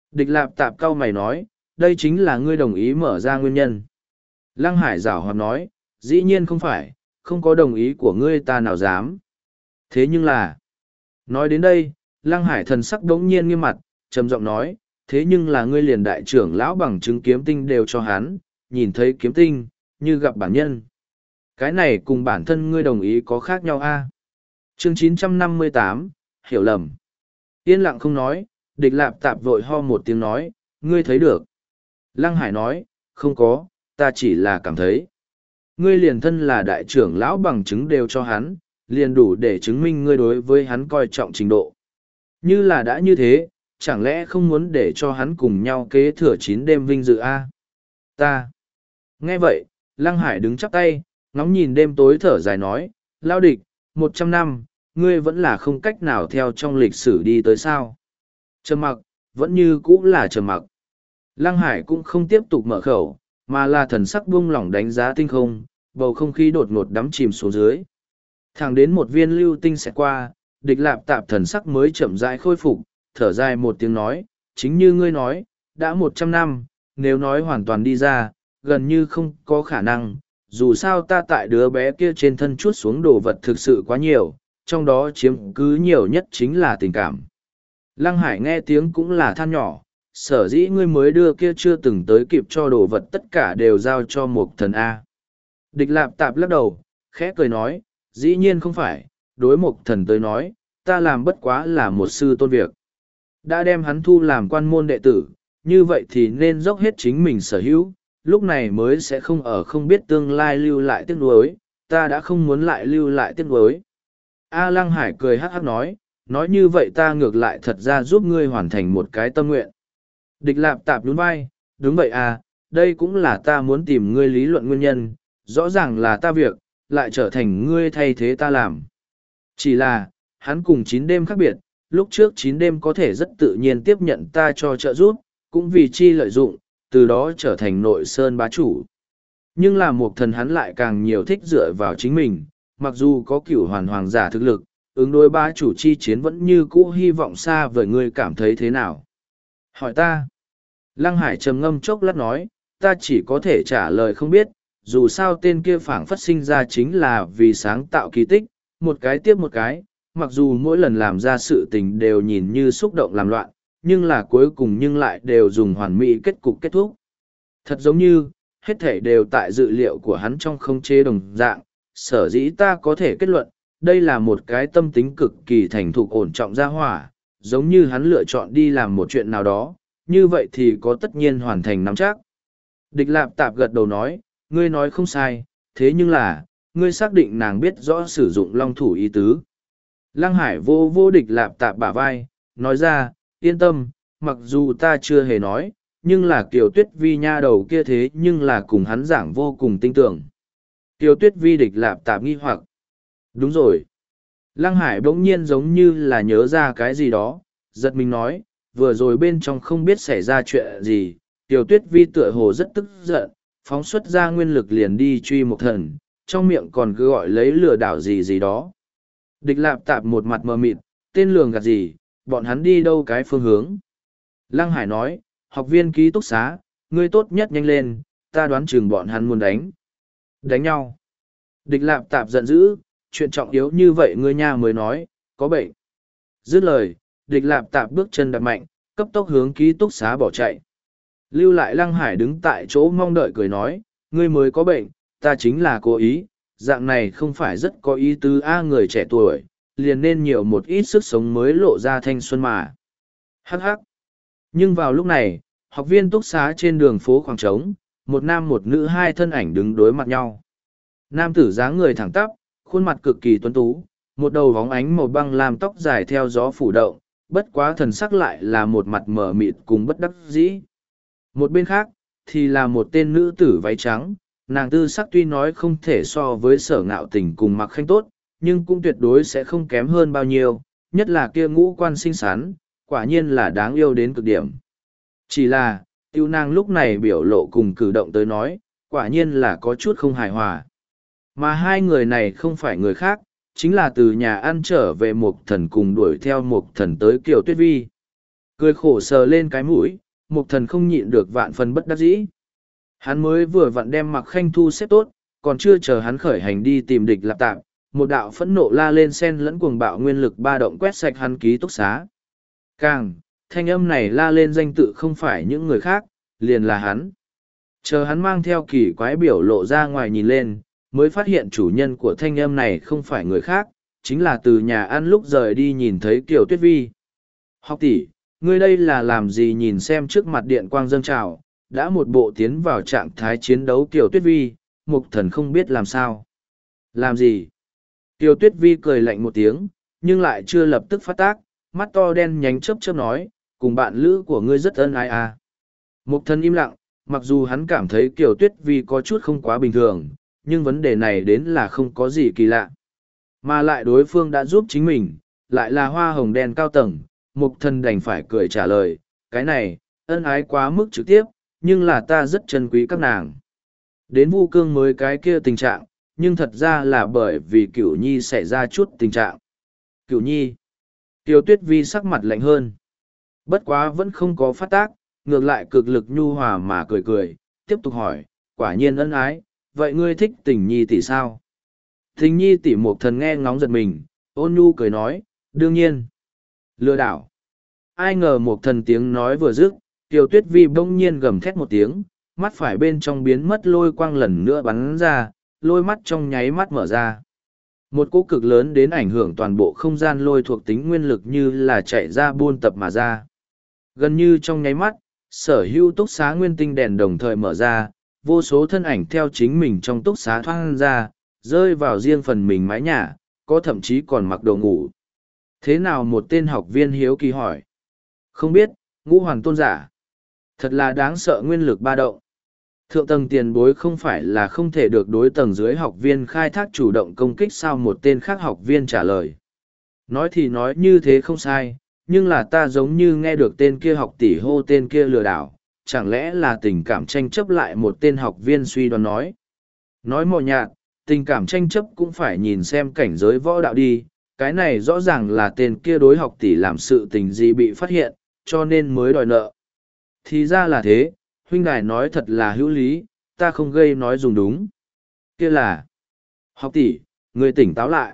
Địch lạp tạp cau mày nói, đây chính là ngươi đồng ý mở ra nguyên nhân. Lăng Hải giảo hoạt nói, dĩ nhiên không phải, không có đồng ý của ngươi ta nào dám. Thế nhưng là, nói đến đây, Lăng Hải thần sắc đống nhiên nghiêm mặt, trầm giọng nói, thế nhưng là ngươi liền đại trưởng lão bằng chứng kiếm tinh đều cho hắn, nhìn thấy kiếm tinh, như gặp bản nhân. Cái này cùng bản thân ngươi đồng ý có khác nhau a? Chương chín trăm năm mươi tám, hiểu lầm. Yên lặng không nói, địch lạp tạp vội ho một tiếng nói, ngươi thấy được. Lăng Hải nói, không có, ta chỉ là cảm thấy. Ngươi liền thân là đại trưởng lão bằng chứng đều cho hắn, liền đủ để chứng minh ngươi đối với hắn coi trọng trình độ. Như là đã như thế, chẳng lẽ không muốn để cho hắn cùng nhau kế thừa chín đêm vinh dự a? Ta. Nghe vậy, Lăng Hải đứng chắp tay, ngóng nhìn đêm tối thở dài nói, lao địch, một trăm năm, ngươi vẫn là không cách nào theo trong lịch sử đi tới sao. Trầm mặc, vẫn như cũ là trầm mặc. Lăng Hải cũng không tiếp tục mở khẩu, mà là thần sắc buông lỏng đánh giá tinh không, bầu không khí đột ngột đắm chìm xuống dưới. Thẳng đến một viên lưu tinh sẽ qua, địch lạp tạp thần sắc mới chậm rãi khôi phục, thở dài một tiếng nói, chính như ngươi nói, đã một trăm năm, nếu nói hoàn toàn đi ra, gần như không có khả năng, dù sao ta tại đứa bé kia trên thân chuốt xuống đồ vật thực sự quá nhiều, trong đó chiếm cứ nhiều nhất chính là tình cảm. Lăng Hải nghe tiếng cũng là than nhỏ, sở dĩ ngươi mới đưa kia chưa từng tới kịp cho đồ vật tất cả đều giao cho một thần A. Địch lạp tạp lắc đầu, khẽ cười nói, dĩ nhiên không phải, đối một thần tới nói, ta làm bất quá là một sư tôn việc. Đã đem hắn thu làm quan môn đệ tử, như vậy thì nên dốc hết chính mình sở hữu, lúc này mới sẽ không ở không biết tương lai lưu lại tiếc nuối, ta đã không muốn lại lưu lại tiếc nuối. A Lăng Hải cười hắc hắc nói, nói như vậy ta ngược lại thật ra giúp ngươi hoàn thành một cái tâm nguyện. Địch lạp tạp nhún vai, đúng vậy à, đây cũng là ta muốn tìm ngươi lý luận nguyên nhân, rõ ràng là ta việc, lại trở thành ngươi thay thế ta làm. Chỉ là, hắn cùng chín đêm khác biệt, lúc trước chín đêm có thể rất tự nhiên tiếp nhận ta cho trợ giúp, cũng vì chi lợi dụng, từ đó trở thành nội sơn bá chủ. Nhưng là một thần hắn lại càng nhiều thích dựa vào chính mình, mặc dù có cửu hoàn hoàng giả thực lực, ứng đối bá chủ chi chiến vẫn như cũ hy vọng xa với ngươi cảm thấy thế nào. Hỏi ta. Lăng Hải trầm ngâm chốc lát nói, ta chỉ có thể trả lời không biết, dù sao tên kia phảng phất sinh ra chính là vì sáng tạo kỳ tích, một cái tiếp một cái, mặc dù mỗi lần làm ra sự tình đều nhìn như xúc động làm loạn, nhưng là cuối cùng nhưng lại đều dùng hoàn mỹ kết cục kết thúc. Thật giống như, hết thể đều tại dự liệu của hắn trong không chế đồng dạng, sở dĩ ta có thể kết luận, đây là một cái tâm tính cực kỳ thành thục ổn trọng gia hỏa, giống như hắn lựa chọn đi làm một chuyện nào đó, như vậy thì có tất nhiên hoàn thành nắm chắc. Địch lạp tạp gật đầu nói, ngươi nói không sai, thế nhưng là, ngươi xác định nàng biết rõ sử dụng long thủ ý tứ. Lăng Hải vô vô địch lạp tạp bả vai, nói ra, yên tâm, mặc dù ta chưa hề nói, nhưng là Kiều Tuyết Vi nha đầu kia thế nhưng là cùng hắn giảng vô cùng tinh tưởng. Kiều Tuyết Vi địch lạp tạp nghi hoặc. Đúng rồi. Lăng Hải bỗng nhiên giống như là nhớ ra cái gì đó, giật mình nói, vừa rồi bên trong không biết xảy ra chuyện gì, Kiều Tuyết Vi tựa hồ rất tức giận, phóng xuất ra nguyên lực liền đi truy một thần, trong miệng còn cứ gọi lấy lừa đảo gì gì đó. Địch lạp tạp một mặt mờ mịt, tên lường gạt gì, bọn hắn đi đâu cái phương hướng. Lăng Hải nói, học viên ký túc xá, ngươi tốt nhất nhanh lên, ta đoán chừng bọn hắn muốn đánh. Đánh nhau. Địch lạp tạp giận dữ, chuyện trọng yếu như vậy ngươi nha mới nói, có bệnh. Dứt lời, địch lạp tạp bước chân đạp mạnh, cấp tốc hướng ký túc xá bỏ chạy. Lưu lại Lăng Hải đứng tại chỗ mong đợi cười nói, ngươi mới có bệnh, ta chính là cố ý, dạng này không phải rất có ý tứ a người trẻ tuổi, liền nên nhiều một ít sức sống mới lộ ra thanh xuân mà. Hắc hắc. Nhưng vào lúc này, học viên túc xá trên đường phố khoảng trống, một nam một nữ hai thân ảnh đứng đối mặt nhau. Nam tử dáng người thẳng tắp, khuôn mặt cực kỳ tuấn tú, một đầu vóng ánh màu băng làm tóc dài theo gió phủ động, bất quá thần sắc lại là một mặt mờ mịt cùng bất đắc dĩ. Một bên khác, thì là một tên nữ tử váy trắng, nàng tư sắc tuy nói không thể so với sở ngạo tình cùng mặc khanh tốt, nhưng cũng tuyệt đối sẽ không kém hơn bao nhiêu, nhất là kia ngũ quan xinh xắn, quả nhiên là đáng yêu đến cực điểm. Chỉ là, tiêu nàng lúc này biểu lộ cùng cử động tới nói, quả nhiên là có chút không hài hòa. Mà hai người này không phải người khác, chính là từ nhà ăn trở về một thần cùng đuổi theo một thần tới Kiều Tuyết Vi. Cười khổ sờ lên cái mũi, mục thần không nhịn được vạn phần bất đắc dĩ. Hắn mới vừa vặn đem Mạc Khanh thu xếp tốt, còn chưa chờ hắn khởi hành đi tìm địch lạp tạp, một đạo phẫn nộ la lên sen lẫn cuồng bạo nguyên lực ba động quét sạch hắn ký túc xá. Càng, thanh âm này la lên danh tự không phải những người khác, liền là hắn. Chờ hắn mang theo kỳ quái biểu lộ ra ngoài nhìn lên, mới phát hiện chủ nhân của thanh âm này không phải người khác, chính là từ nhà ăn lúc rời đi nhìn thấy Kiều Tuyết Vi. Học tỷ, ngươi đây là làm gì nhìn xem trước mặt điện quang dâng trào, đã một bộ tiến vào trạng thái chiến đấu Kiều Tuyết Vi, mục thần không biết làm sao. Làm gì? Kiều Tuyết Vi cười lạnh một tiếng, nhưng lại chưa lập tức phát tác, mắt to đen nhánh chớp chớp nói, cùng bạn lữ của ngươi rất ân ai à. Mục thần im lặng, mặc dù hắn cảm thấy Kiều Tuyết Vi có chút không quá bình thường, nhưng vấn đề này đến là không có gì kỳ lạ. Mà lại đối phương đã giúp chính mình, lại là hoa hồng đen cao tầng, mục thần đành phải cười trả lời, cái này, ân ái quá mức trực tiếp, nhưng là ta rất trân quý các nàng. Đến Vu Cương mới cái kia tình trạng, nhưng thật ra là bởi vì Cửu Nhi xảy ra chút tình trạng. Cửu Nhi. Tiêu Tuyết Vi sắc mặt lạnh hơn. Bất quá vẫn không có phát tác, ngược lại cực lực nhu hòa mà cười cười, tiếp tục hỏi, quả nhiên ân ái, vậy ngươi thích tình nhi tỷ sao? Tình nhi tỷ một thần nghe ngóng giật mình, ôn nhu cười nói, đương nhiên. Lừa đảo. Ai ngờ một thần tiếng nói vừa dứt, Tiêu Tuyết Vi bỗng nhiên gầm thét một tiếng, mắt phải bên trong biến mất lôi quang lần nữa bắn ra, lôi mắt trong nháy mắt mở ra. Một cỗ cực lớn đến ảnh hưởng toàn bộ không gian lôi thuộc tính nguyên lực như là chạy ra buôn tập mà ra. Gần như trong nháy mắt, sở hữu túc xá nguyên tinh đèn đồng thời mở ra, vô số thân ảnh theo chính mình trong túc xá thoang ra, rơi vào riêng phần mình mái nhà, có thậm chí còn mặc đồ ngủ. Thế nào một tên học viên hiếu kỳ hỏi? Không biết, ngũ hoàng tôn giả. Thật là đáng sợ nguyên lực ba động. Thượng tầng tiền bối không phải là không thể được đối tầng dưới học viên khai thác chủ động công kích sao một tên khác học viên trả lời. Nói thì nói như thế không sai, nhưng là ta giống như nghe được tên kia học tỷ hô tên kia lừa đảo, chẳng lẽ là tình cảm tranh chấp lại một tên học viên suy đoán nói. Nói mò nhạt, tình cảm tranh chấp cũng phải nhìn xem cảnh giới võ đạo đi, cái này rõ ràng là tên kia đối học tỷ làm sự tình gì bị phát hiện, cho nên mới đòi nợ. Thì ra là thế, huynh đài nói thật là hữu lý, ta không gây nói dùng đúng. Kia là, học tỷ, người tỉnh táo lại.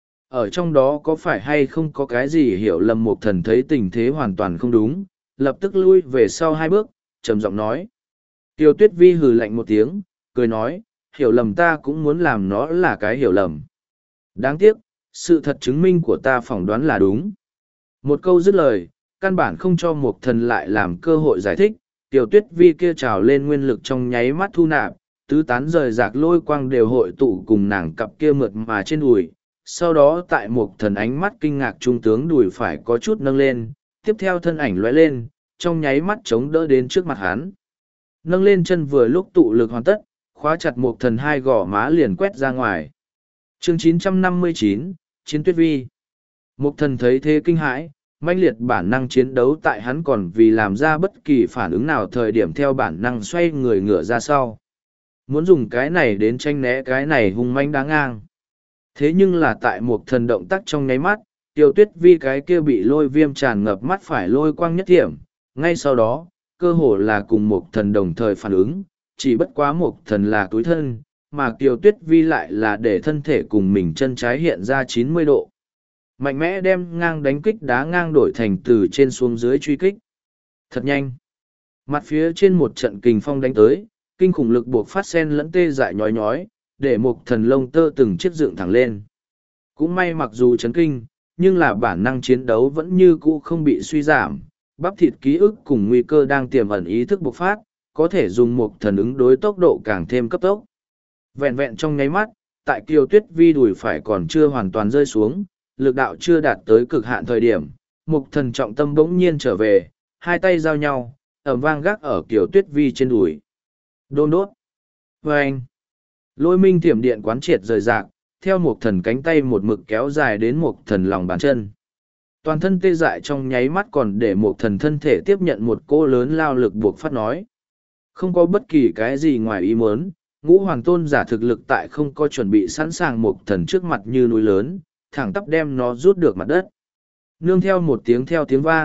Ở trong đó có phải hay không có cái gì hiểu lầm một thần thấy tình thế hoàn toàn không đúng, lập tức lui về sau hai bước, trầm giọng nói. Tiêu Tuyết Vi hừ lạnh một tiếng, cười nói, hiểu lầm ta cũng muốn làm nó là cái hiểu lầm. Đáng tiếc, sự thật chứng minh của ta phỏng đoán là đúng. Một câu dứt lời, căn bản không cho một thần lại làm cơ hội giải thích, Tiêu Tuyết Vi kia trào lên nguyên lực trong nháy mắt thu nạp, tứ tán rời rạc lôi quang đều hội tụ cùng nàng cặp kia mượt mà trên đùi. Sau đó tại một thần ánh mắt kinh ngạc trung tướng đùi phải có chút nâng lên, tiếp theo thân ảnh lóe lên, trong nháy mắt chống đỡ đến trước mặt hắn. Nâng lên chân vừa lúc tụ lực hoàn tất, khóa chặt một thần hai gò má liền quét ra ngoài. Chương chín trăm năm mươi chín, Chiến Tuyết Vi. Một thần thấy thế kinh hãi, mãnh liệt bản năng chiến đấu tại hắn còn vì làm ra bất kỳ phản ứng nào thời điểm theo bản năng xoay người ngửa ra sau. Muốn dùng cái này đến tranh né cái này hung manh đáng ngang. Thế nhưng là tại một thần động tác trong nháy mắt, Tiêu Tuyết Vi cái kia bị lôi viêm tràn ngập mắt phải lôi quang nhất điểm. Ngay sau đó, cơ hồ là cùng một thần đồng thời phản ứng, chỉ bất quá một thần là túi thân, mà Tiêu Tuyết Vi lại là để thân thể cùng mình chân trái hiện ra chín mươi độ. Mạnh mẽ đem ngang đánh kích đá ngang đổi thành từ trên xuống dưới truy kích. Thật nhanh. Mặt phía trên một trận kình phong đánh tới, kinh khủng lực buộc phát sen lẫn tê dại nhói nhói, để một thần lông tơ từng chiếc dựng thẳng lên. Cũng may mặc dù chấn kinh, nhưng là bản năng chiến đấu vẫn như cũ không bị suy giảm, bắp thịt ký ức cùng nguy cơ đang tiềm ẩn ý thức bộc phát, có thể dùng một thần ứng đối tốc độ càng thêm cấp tốc. Vẹn vẹn trong nháy mắt, tại Kiều Tuyết Vi đùi phải còn chưa hoàn toàn rơi xuống, lực đạo chưa đạt tới cực hạn thời điểm, một thần trọng tâm bỗng nhiên trở về, hai tay giao nhau, ầm vang gác ở Kiều Tuyết Vi trên đùi. Đôn đốt. Vâng. Lôi minh thiểm điện quán triệt rời rạc, theo một thần cánh tay một mực kéo dài đến một thần lòng bàn chân. Toàn thân tê dại trong nháy mắt còn để một thần thân thể tiếp nhận một cô lớn lao lực buộc phát nói. Không có bất kỳ cái gì ngoài ý muốn, ngũ hoàng tôn giả thực lực tại không có chuẩn bị sẵn sàng một thần trước mặt như núi lớn, thẳng tắp đem nó rút được mặt đất. Nương theo một tiếng theo tiếng vang,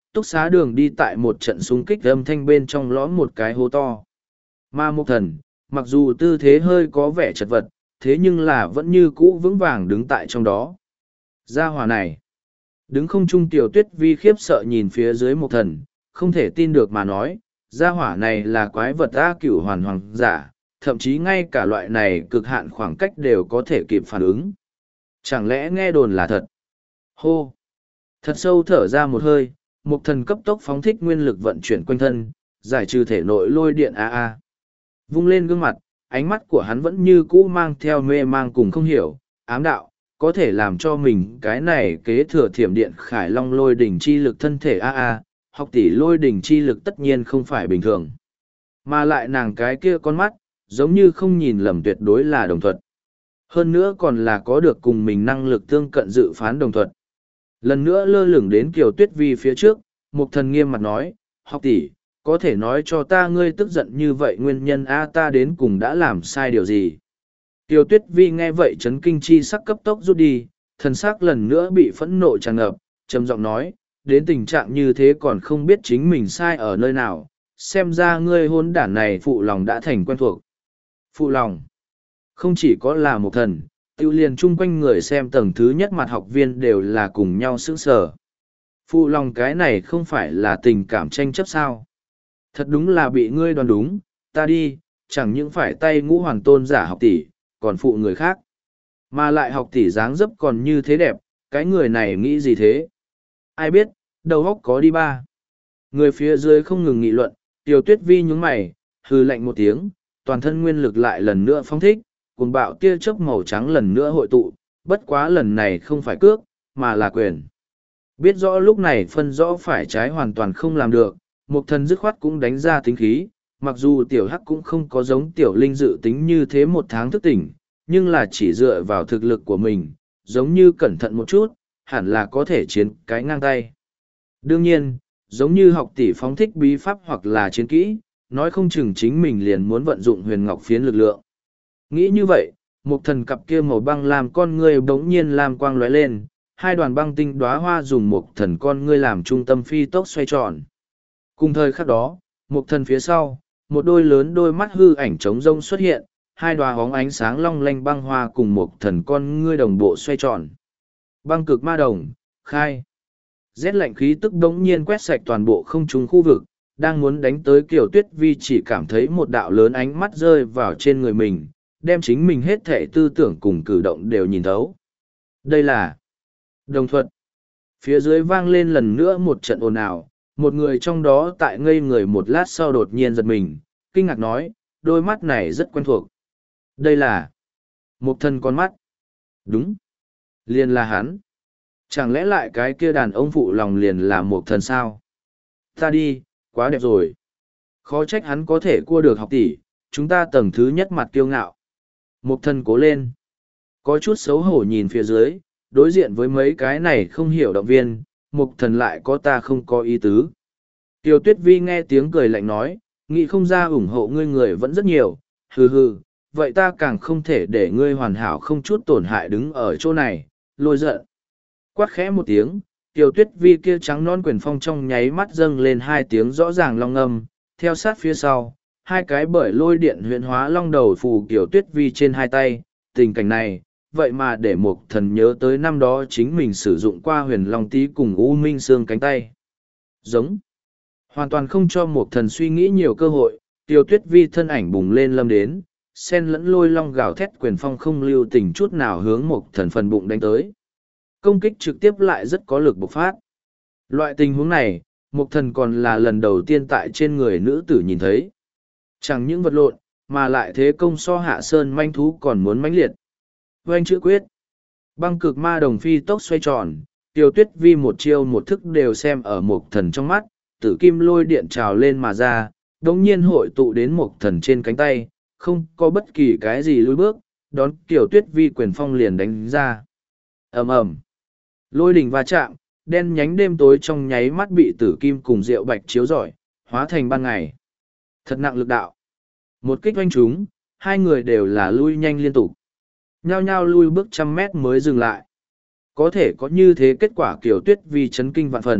túc xá đường đi tại một trận xung kích âm thanh bên trong lõm một cái hố to. Mà Mộc Thần, mặc dù tư thế hơi có vẻ chật vật, thế nhưng là vẫn như cũ vững vàng đứng tại trong đó. Gia hỏa này, đứng không trung Tiểu Tuyết Vi khiếp sợ nhìn phía dưới Mộc Thần, không thể tin được mà nói, gia hỏa này là quái vật A Cửu hoàn hoàng giả, thậm chí ngay cả loại này cực hạn khoảng cách đều có thể kịp phản ứng. Chẳng lẽ nghe đồn là thật? Hô! Thật sâu thở ra một hơi, Mộc Thần cấp tốc phóng thích nguyên lực vận chuyển quanh thân, giải trừ thể nội lôi điện a a. Vung lên gương mặt, ánh mắt của hắn vẫn như cũ mang theo mê mang cùng không hiểu, ám đạo, có thể làm cho mình cái này kế thừa thiểm điện khải long lôi đỉnh chi lực thân thể a a, học tỷ lôi đỉnh chi lực tất nhiên không phải bình thường. Mà lại nàng cái kia con mắt, giống như không nhìn lầm tuyệt đối là đồng thuận. Hơn nữa còn là có được cùng mình năng lực tương cận dự phán đồng thuận. Lần nữa lơ lửng đến Kiều Tuyết Vi phía trước, Mục Thần nghiêm mặt nói, học tỷ, có thể nói cho ta ngươi tức giận như vậy nguyên nhân a ta đến cùng đã làm sai điều gì. Kiều Tuyết Vi nghe vậy chấn kinh chi sắc cấp tốc rút đi, thần sắc lần nữa bị phẫn nộ tràn ngập, trầm giọng nói, đến tình trạng như thế còn không biết chính mình sai ở nơi nào, xem ra ngươi hôn đản này phụ lòng đã thành quen thuộc. Phụ lòng, không chỉ có là một thần, tiêu liền chung quanh người xem tầng thứ nhất mặt học viên đều là cùng nhau sững sờ. Phụ lòng cái này không phải là tình cảm tranh chấp sao. Thật đúng là bị ngươi đoán đúng, ta đi, chẳng những phải tay ngũ hoàn tôn giả học tỷ, còn phụ người khác. Mà lại học tỷ dáng dấp còn như thế đẹp, cái người này nghĩ gì thế? Ai biết, đầu óc có đi ba. Người phía dưới không ngừng nghị luận, Tiểu Tuyết Vi nhướng mày, hừ lạnh một tiếng, toàn thân nguyên lực lại lần nữa phóng thích, cuồng bạo tia chớp màu trắng lần nữa hội tụ, bất quá lần này không phải cước, mà là quyền. Biết rõ lúc này phân rõ phải trái hoàn toàn không làm được, Mục Thần dứt khoát cũng đánh ra tính khí, mặc dù tiểu hắc cũng không có giống tiểu linh dự tính như thế một tháng thức tỉnh, nhưng là chỉ dựa vào thực lực của mình, giống như cẩn thận một chút, hẳn là có thể chiến cái ngang tay. Đương nhiên, giống như học tỷ phóng thích bí pháp hoặc là chiến kỹ, nói không chừng chính mình liền muốn vận dụng huyền ngọc phiến lực lượng. Nghĩ như vậy, Mục Thần cặp kia màu băng làm con ngươi bỗng nhiên làm quang lóe lên, hai đoàn băng tinh đóa hoa dùng Mục Thần con ngươi làm trung tâm phi tốc xoay tròn. Cùng thời khắc đó, Mục Thần phía sau, một đôi lớn đôi mắt hư ảnh trống rông xuất hiện, hai đóa hóng ánh sáng long lanh băng hoa cùng Mục Thần con ngươi đồng bộ xoay tròn. Băng cực ma đồng, khai. Rét lạnh khí tức bỗng nhiên quét sạch toàn bộ không trung khu vực, đang muốn đánh tới Kiều Tuyết Vi chỉ cảm thấy một đạo lớn ánh mắt rơi vào trên người mình, đem chính mình hết thể tư tưởng cùng cử động đều nhìn thấu. Đây là đồng thuận. Phía dưới vang lên lần nữa một trận ồn ào, một người trong đó tại ngây người một lát sau đột nhiên giật mình, kinh ngạc nói, đôi mắt này rất quen thuộc. Đây là Mục Thần con mắt. Đúng. Liền là hắn. Chẳng lẽ lại cái kia đàn ông phụ lòng liền là Mục Thần sao? Ta đi, quá đẹp rồi. Khó trách hắn có thể cua được học tỷ, chúng ta tầng thứ nhất mặt kiêu ngạo. Mục Thần cố lên. Có chút xấu hổ nhìn phía dưới, đối diện với mấy cái này không hiểu động viên, Mục Thần lại có ta không có ý tứ. Tiêu Tuyết Vi nghe tiếng cười lạnh nói, nghĩ không ra ủng hộ ngươi người vẫn rất nhiều, hừ hừ, vậy ta càng không thể để ngươi hoàn hảo không chút tổn hại đứng ở chỗ này, lôi giận. Quát khẽ một tiếng, Tiêu Tuyết Vi kia trắng non quyền phong trong nháy mắt dâng lên hai tiếng rõ ràng long âm, theo sát phía sau, hai cái bởi lôi điện huyện hóa long đầu phù Tiêu Tuyết Vi trên hai tay, tình cảnh này, vậy mà để Mục Thần nhớ tới năm đó chính mình sử dụng qua huyền long tí cùng U Minh Xương cánh tay. Giống. Hoàn toàn không cho Mục Thần suy nghĩ nhiều cơ hội, Tiêu Tuyết Vi thân ảnh bùng lên lâm đến, sen lẫn lôi long gào thét quyền phong không lưu tình chút nào hướng Mục Thần phần bụng đánh tới. Công kích trực tiếp lại rất có lực bộc phát. Loại tình huống này, Mục Thần còn là lần đầu tiên tại trên người nữ tử nhìn thấy. Chẳng những vật lộn, mà lại thế công so hạ sơn manh thú còn muốn mãnh liệt. Oanh chữ quyết. Băng cực ma đồng phi tốc xoay tròn, Tiêu Tuyết Vi một chiêu một thức đều xem ở Mục Thần trong mắt, tử kim lôi điện trào lên mà ra, đống nhiên hội tụ đến Mục Thần trên cánh tay, không có bất kỳ cái gì lùi bước, đón Tiêu Tuyết Vi quyền phong liền đánh ra. Ầm ầm. Lôi đỉnh va chạm, đen nhánh đêm tối trong nháy mắt bị tử kim cùng rượu bạch chiếu rọi, hóa thành ban ngày. Thật nặng lực đạo. Một kích oanh chúng, hai người đều là lui nhanh liên tục. Nhao nhao lui bước trăm mét mới dừng lại. Có thể có như thế kết quả Kiều Tuyết Vi chấn kinh vạn phần,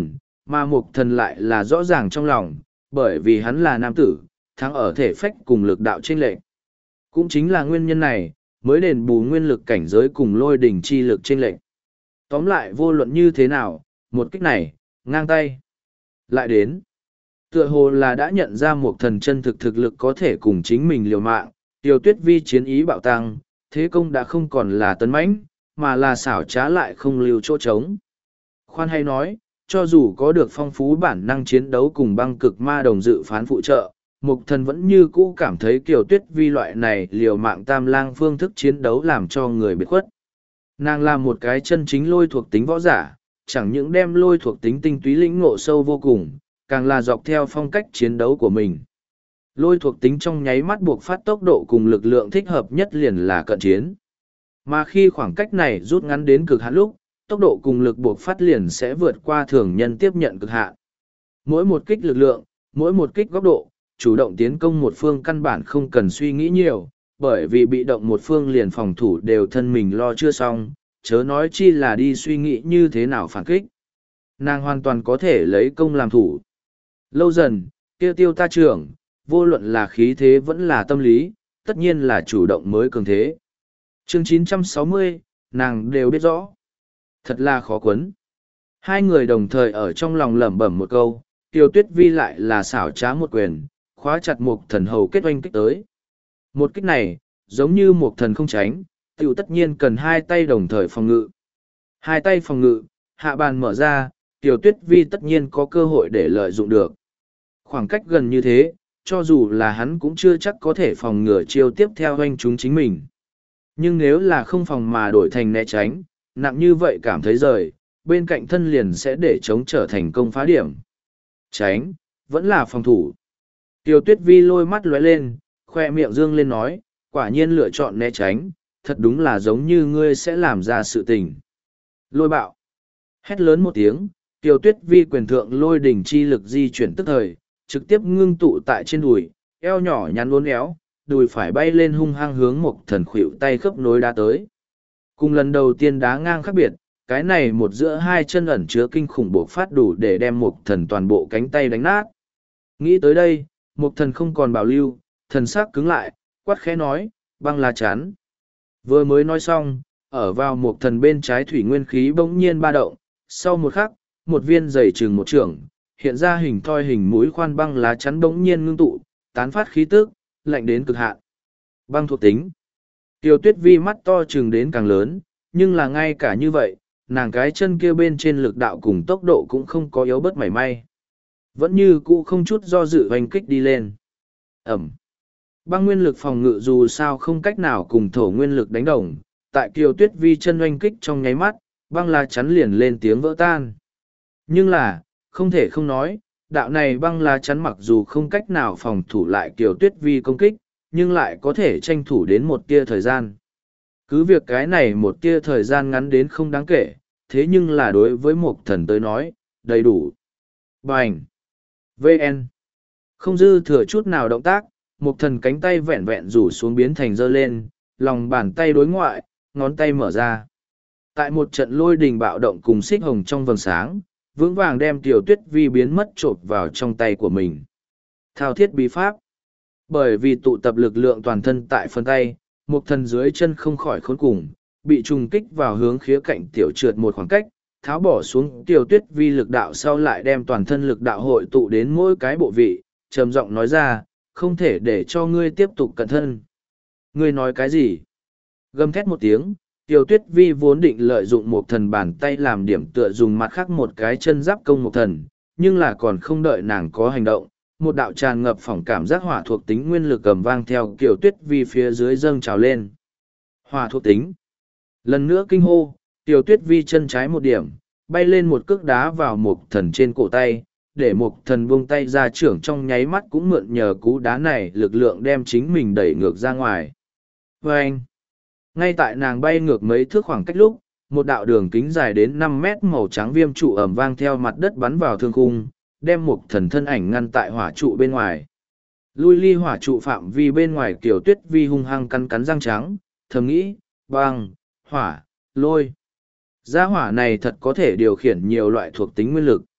mà mục thần lại là rõ ràng trong lòng, bởi vì hắn là nam tử, thắng ở thể phách cùng lực đạo chênh lệch. Cũng chính là nguyên nhân này, mới đền bù nguyên lực cảnh giới cùng lôi đỉnh chi lực chênh lệch. Tóm lại vô luận như thế nào, một kích này, ngang tay. Lại đến. Tựa hồ là đã nhận ra một thần chân thực thực lực có thể cùng chính mình liều mạng, Tiêu Tuyết Vi chiến ý bạo tăng, thế công đã không còn là tấn mãnh, mà là xảo trá lại không lưu chỗ trống. Khoan hay nói, cho dù có được phong phú bản năng chiến đấu cùng băng cực ma đồng dự phán phụ trợ, Mục Thần vẫn như cũ cảm thấy Kiều Tuyết Vi loại này liều mạng tam lang phương thức chiến đấu làm cho người biệt khuất. Nàng là một cái chân chính lôi thuộc tính võ giả, chẳng những đem lôi thuộc tính tinh túy lĩnh ngộ sâu vô cùng, càng là dọc theo phong cách chiến đấu của mình. Lôi thuộc tính trong nháy mắt buộc phát tốc độ cùng lực lượng thích hợp nhất liền là cận chiến. Mà khi khoảng cách này rút ngắn đến cực hạn lúc, tốc độ cùng lực buộc phát liền sẽ vượt qua thường nhân tiếp nhận cực hạn. Mỗi một kích lực lượng, mỗi một kích góc độ, chủ động tiến công một phương căn bản không cần suy nghĩ nhiều, bởi vì bị động một phương liền phòng thủ đều thân mình lo chưa xong, chớ nói chi là đi suy nghĩ như thế nào phản kích. Nàng hoàn toàn có thể lấy công làm thủ. Lâu dần, kia tiêu ta trưởng, vô luận là khí thế vẫn là tâm lý, tất nhiên là chủ động mới cường thế. Chương chín trăm sáu mươi, nàng đều biết rõ. Thật là khó quấn. Hai người đồng thời ở trong lòng lẩm bẩm một câu, Tiêu Tuyết Vi lại là xảo trá một quyền, khóa chặt một thần hầu kết oanh kích tới. Một kích này, giống như một thần không tránh, tiểu tất nhiên cần hai tay đồng thời phòng ngự. Hai tay phòng ngự, hạ bàn mở ra, Tiêu Tuyết Vi tất nhiên có cơ hội để lợi dụng được. Khoảng cách gần như thế, cho dù là hắn cũng chưa chắc có thể phòng ngừa chiêu tiếp theo hoanh chúng chính mình. Nhưng nếu là không phòng mà đổi thành né tránh, nặng như vậy cảm thấy rời, bên cạnh thân liền sẽ để chống trở thành công phá điểm. Tránh, vẫn là phòng thủ. Tiêu Tuyết Vi lôi mắt lóe lên, khoe miệng dương lên nói, quả nhiên lựa chọn né tránh, thật đúng là giống như ngươi sẽ làm ra sự tình. Lôi bạo. Hét lớn một tiếng, Tiêu Tuyết Vi quyền thượng lôi đỉnh chi lực di chuyển tức thời, trực tiếp ngưng tụ tại trên đùi, eo nhỏ nhắn uốn éo, đùi phải bay lên hung hăng hướng một thần khuỵu tay khớp nối đá tới. Cùng lần đầu tiên đá ngang khác biệt, cái này một giữa hai chân ẩn chứa kinh khủng bộc phát đủ để đem một thần toàn bộ cánh tay đánh nát. Nghĩ tới đây, một thần không còn bảo lưu, thần sắc cứng lại, quát khẽ nói, băng là chán. Vừa mới nói xong, ở vào một thần bên trái thủy nguyên khí bỗng nhiên ba động, sau một khắc, một viên dày chừng một trưởng, hiện ra hình thoi hình mũi khoan băng lá chắn bỗng nhiên ngưng tụ, tán phát khí tức, lạnh đến cực hạn. Băng thuộc tính. Tiêu Tuyết Vi mắt to chừng đến càng lớn, nhưng là ngay cả như vậy, nàng cái chân kia bên trên lực đạo cùng tốc độ cũng không có yếu bớt mảy may. Vẫn như cũ không chút do dự hoành kích đi lên. Ẩm. Băng nguyên lực phòng ngự dù sao không cách nào cùng thổ nguyên lực đánh đồng, tại Kiều Tuyết Vi chân hoành kích trong nháy mắt, băng lá chắn liền lên tiếng vỡ tan. Nhưng là, không thể không nói, đạo này băng lá chắn mặc dù không cách nào phòng thủ lại Kiều Tuyết Vi công kích, nhưng lại có thể tranh thủ đến một tia thời gian. Cứ việc cái này một tia thời gian ngắn đến không đáng kể, thế nhưng là đối với một thần tới nói, đầy đủ. Bành! vê en Không dư thừa chút nào động tác, một thần cánh tay vẹn vẹn rủ xuống biến thành dơ lên, lòng bàn tay đối ngoại, ngón tay mở ra. Tại một trận lôi đình bạo động cùng xích hồng trong vầng sáng, vững vàng đem Tiểu Tuyết Vi biến mất trộn vào trong tay của mình. Thao thiết bí pháp. Bởi vì tụ tập lực lượng toàn thân tại phần tay, một thần dưới chân không khỏi khốn cùng, bị trùng kích vào hướng khía cạnh tiểu trượt một khoảng cách, tháo bỏ xuống Tiểu Tuyết Vi lực đạo sau lại đem toàn thân lực đạo hội tụ đến mỗi cái bộ vị, trầm giọng nói ra, không thể để cho ngươi tiếp tục cẩn thân. Ngươi nói cái gì? Gầm thét một tiếng, Tiểu Tuyết Vi vốn định lợi dụng một thần bàn tay làm điểm tựa dùng mặt khác một cái chân giáp công một thần, nhưng là còn không đợi nàng có hành động. Một đạo tràn ngập phỏng cảm giác hỏa thuộc tính nguyên lực cầm vang theo Kiều Tuyết Vi phía dưới dâng trào lên. Hỏa thuộc tính. Lần nữa kinh hô, Kiều Tuyết Vi chân trái một điểm, bay lên một cước đá vào một thần trên cổ tay, để một thần buông tay ra trưởng trong nháy mắt cũng mượn nhờ cú đá này lực lượng đem chính mình đẩy ngược ra ngoài. Và anh, ngay tại nàng bay ngược mấy thước khoảng cách lúc, một đạo đường kính dài đến năm mét màu trắng viêm trụ ẩm vang theo mặt đất bắn vào thương khung, đem một thần thân ảnh ngăn tại hỏa trụ bên ngoài. Lui ly hỏa trụ phạm vi bên ngoài Kiều Tuyết Vi hung hăng cắn cắn răng trắng, thầm nghĩ, băng, hỏa, lôi. Gia hỏa này thật có thể điều khiển nhiều loại thuộc tính nguyên lực.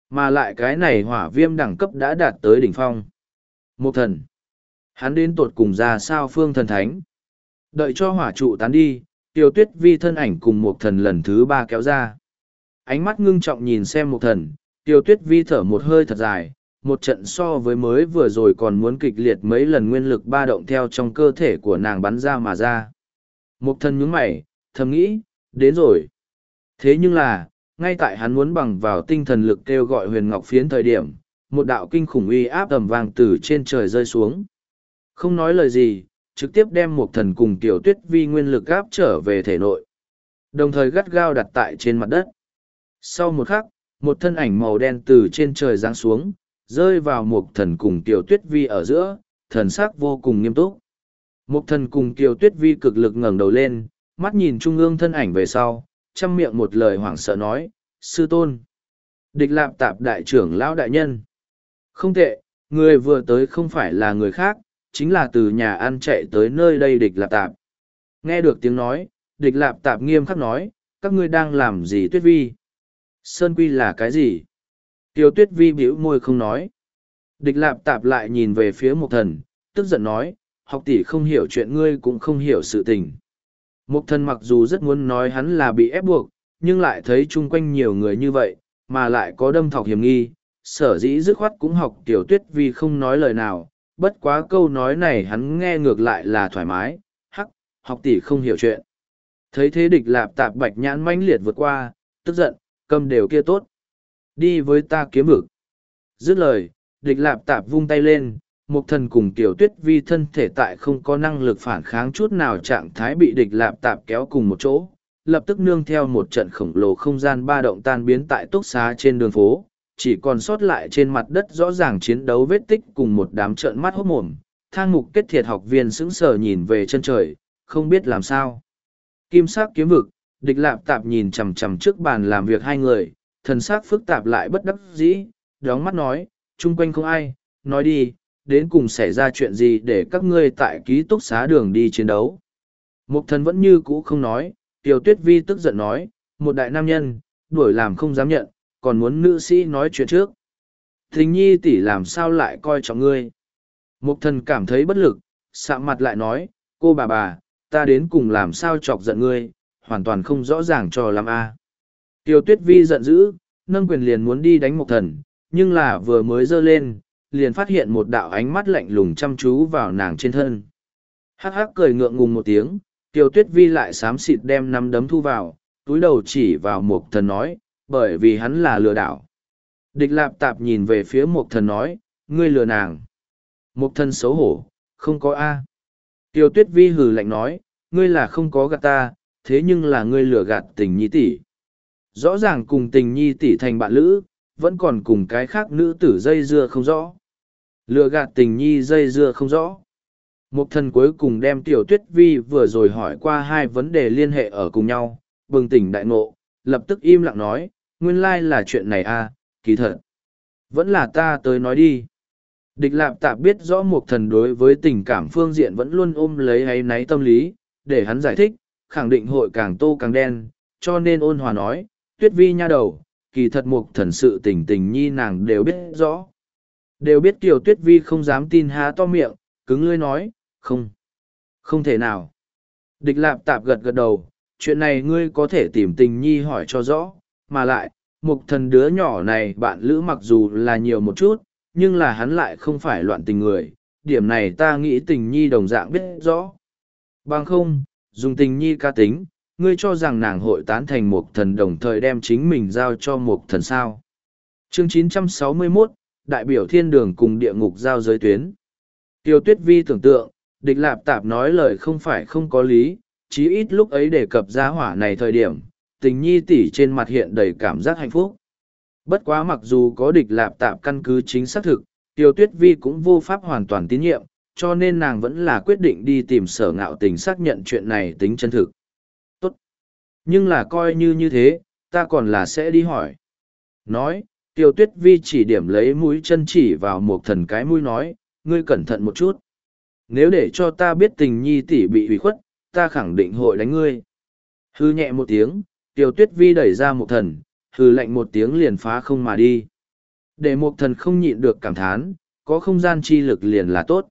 Mà lại cái này hỏa viêm đẳng cấp đã đạt tới đỉnh phong. Một thần. Hắn đến tột cùng ra sao phương thần thánh. Đợi cho hỏa trụ tán đi, Tiêu Tuyết Vi thân ảnh cùng một thần lần thứ ba kéo ra. Ánh mắt ngưng trọng nhìn xem một thần, Tiêu Tuyết Vi thở một hơi thật dài, một trận so với mới vừa rồi còn muốn kịch liệt mấy lần nguyên lực ba động theo trong cơ thể của nàng bắn ra mà ra. Một thần nhướng mày, thầm nghĩ, đến rồi. Thế nhưng là, ngay tại hắn muốn bằng vào tinh thần lực kêu gọi huyền ngọc phiến thời điểm, một đạo kinh khủng uy áp tầm vàng từ trên trời rơi xuống. Không nói lời gì, trực tiếp đem một thần cùng Tiểu Tuyết Vi nguyên lực áp trở về thể nội. Đồng thời gắt gao đặt tại trên mặt đất. Sau một khắc, một thân ảnh màu đen từ trên trời giáng xuống, rơi vào một thần cùng Tiểu Tuyết Vi ở giữa, thần sắc vô cùng nghiêm túc. Một thần cùng Tiểu Tuyết Vi cực lực ngẩng đầu lên, mắt nhìn trung ương thân ảnh về sau, chăm miệng một lời hoảng sợ nói, sư tôn. Địch Lạp Tạp đại trưởng lão đại nhân. Không tệ, người vừa tới không phải là người khác, chính là từ nhà ăn chạy tới nơi đây Địch Lạp Tạp. Nghe được tiếng nói, Địch Lạp Tạp nghiêm khắc nói, các ngươi đang làm gì Tuyết Vi? Sơn Quy là cái gì? Tiêu Tuyết Vi bĩu môi không nói. Địch Lạp Tạp lại nhìn về phía Mộc Thần, tức giận nói, học tỷ không hiểu chuyện ngươi cũng không hiểu sự tình. Mộc Thần mặc dù rất muốn nói hắn là bị ép buộc, nhưng lại thấy chung quanh nhiều người như vậy, mà lại có đâm thọc hiểm nghi, sở dĩ dứt khoát cũng học Tiểu Tuyết Vi không nói lời nào, bất quá câu nói này hắn nghe ngược lại là thoải mái, hắc, học tỷ không hiểu chuyện. Thấy thế Địch Lạp Tạp bạch nhãn mãnh liệt vượt qua, tức giận, cầm đều kia tốt. Đi với ta kiếm vực. Dứt lời, Địch Lạp Tạp vung tay lên, Mộc Thần cùng Tiểu Tuyết Vi thân thể tại không có năng lực phản kháng chút nào trạng thái bị Địch Lạp Tạp kéo cùng một chỗ, lập tức nương theo một trận khổng lồ không gian ba động tan biến tại túc xá trên đường phố, chỉ còn sót lại trên mặt đất rõ ràng chiến đấu vết tích cùng một đám trợn mắt hốt mồm. Thang mục kết thiệt học viên sững sờ nhìn về chân trời, không biết làm sao. Kim sắc kiếm vực, Địch Lạp Tạp nhìn chằm chằm trước bàn làm việc hai người, thần sắc phức tạp lại bất đắc dĩ, đóng mắt nói, chung quanh không ai, nói đi, đến cùng xảy ra chuyện gì để các ngươi tại ký túc xá đường đi chiến đấu. Mục Thần vẫn như cũ không nói, Tiểu Tuyết Vi tức giận nói, một đại nam nhân, đuổi làm không dám nhận, còn muốn nữ sĩ nói chuyện trước. Tình nhi tỷ làm sao lại coi trọng ngươi. Mục Thần cảm thấy bất lực, sạm mặt lại nói, cô bà bà, ta đến cùng làm sao chọc giận ngươi, hoàn toàn không rõ ràng cho lắm a. Tiểu Tuyết Vi giận dữ, nâng quyền liền muốn đi đánh Mục Thần, nhưng là vừa mới giơ lên, liền phát hiện một đạo ánh mắt lạnh lùng chăm chú vào nàng trên thân. Hắc hắc cười ngượng ngùng một tiếng, Tiểu Tuyết Vi lại xám xịt đem nắm đấm thu vào, túi đầu chỉ vào Mục Thần nói, bởi vì hắn là lừa đảo. Địch Lạp Tạp nhìn về phía Mục Thần nói, ngươi lừa nàng. Mục Thần xấu hổ, không có A. Tiểu Tuyết Vi hừ lạnh nói, ngươi là không có gạt ta, thế nhưng là ngươi lừa gạt tình nhi tỷ. Rõ ràng cùng tình nhi tỷ thành bạn lữ, vẫn còn cùng cái khác nữ tử dây dưa không rõ. Lừa gạt tình nhi dây dưa không rõ. Mục Thần cuối cùng đem Tiểu Tuyết Vi vừa rồi hỏi qua hai vấn đề liên hệ ở cùng nhau, bừng tỉnh đại ngộ, lập tức im lặng nói, nguyên lai là chuyện này a, kỳ thật. Vẫn là ta tới nói đi. Địch Lạp Tạp biết rõ Mục Thần đối với tình cảm phương diện vẫn luôn ôm lấy áy náy tâm lý, để hắn giải thích, khẳng định hội càng tô càng đen, cho nên ôn hòa nói, Tuyết Vi nha đầu, kỳ thật Mục Thần sự tình tình nhi nàng đều biết rõ. Đều biết Tiểu Tuyết Vi không dám tin há to miệng, cứng lưỡi nói, không, không thể nào. Địch Lạp Tạp gật gật đầu, chuyện này ngươi có thể tìm tình nhi hỏi cho rõ, mà lại, Mục Thần đứa nhỏ này bạn lữ mặc dù là nhiều một chút, nhưng là hắn lại không phải loạn tình người, điểm này ta nghĩ tình nhi đồng dạng biết rõ. Bằng không, dùng tình nhi ca tính, ngươi cho rằng nàng hội tán thành Mục Thần đồng thời đem chính mình giao cho Mục Thần sao. Chương chín trăm sáu mươi mốt, đại biểu thiên đường cùng địa ngục giao giới tuyến. Tiêu Tuyết Vi tưởng tượng, Địch Lạp Tạp nói lời không phải không có lý, chí ít lúc ấy đề cập giá hỏa này thời điểm, tình nhi tỷ trên mặt hiện đầy cảm giác hạnh phúc. Bất quá mặc dù có Địch Lạp Tạp căn cứ chính xác thực, Tiêu Tuyết Vi cũng vô pháp hoàn toàn tín nhiệm, cho nên nàng vẫn là quyết định đi tìm Sở Ngạo Tình xác nhận chuyện này tính chân thực. Tốt. Nhưng là coi như như thế, ta còn là sẽ đi hỏi. Nói, Tiêu Tuyết Vi chỉ điểm lấy mũi chân chỉ vào một thần cái mũi nói, ngươi cẩn thận một chút. Nếu để cho ta biết tình nhi tỷ bị hủy khuất, ta khẳng định hội đánh ngươi. Hư nhẹ một tiếng, Tiêu Tuyết Vi đẩy ra một thần, hư lạnh một tiếng liền phá không mà đi. Để Mộc Thần không nhịn được cảm thán, có không gian chi lực liền là tốt.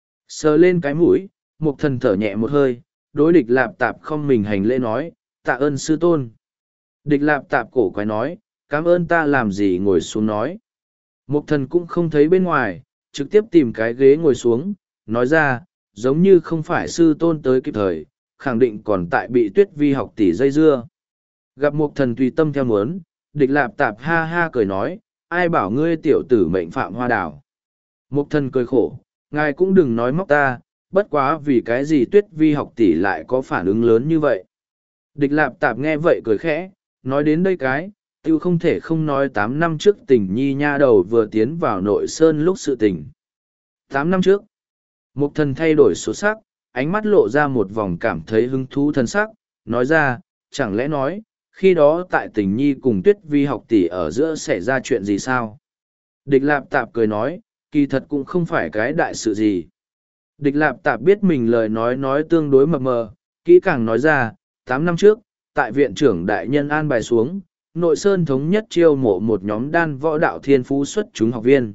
Sờ lên cái mũi, Mộc Thần thở nhẹ một hơi, đối Địch Lạp Tạp không mình hành lễ nói, tạ ơn sư tôn. Địch Lạp Tạp cổ quái nói, cảm ơn ta làm gì, ngồi xuống nói. Mộc Thần cũng không thấy bên ngoài, trực tiếp tìm cái ghế ngồi xuống, nói ra, giống như không phải sư tôn tới kịp thời, khẳng định còn tại bị Tuyết Vi học tỷ dây dưa. Gặp Mộc Thần tùy tâm theo muốn, Địch Lạp Tạp ha ha cười nói, ai bảo ngươi tiểu tử mệnh phạm hoa đảo. Mộc Thần cười khổ, ngài cũng đừng nói móc ta, bất quá vì cái gì Tuyết Vi học tỷ lại có phản ứng lớn như vậy. Địch Lạp Tạp nghe vậy cười khẽ, nói đến đây cái, tiêu không thể không nói tám năm trước tình nhi nha đầu vừa tiến vào nội sơn lúc sự tình. Tám năm trước, Mộc Thần thay đổi số sắc, ánh mắt lộ ra một vòng cảm thấy hứng thú thân sắc, nói ra, chẳng lẽ nói, khi đó tại tình nhi cùng Tuyết Vi học tỷ ở giữa xảy ra chuyện gì sao? Địch Lạp Tạp cười nói, kỳ thật cũng không phải cái đại sự gì. Địch Lạp Tạp biết mình lời nói nói tương đối mập mờ, kỹ càng nói ra, tám năm trước, tại viện trưởng đại nhân an bài xuống, nội sơn thống nhất chiêu mộ một nhóm đan võ đạo thiên phú xuất chúng học viên.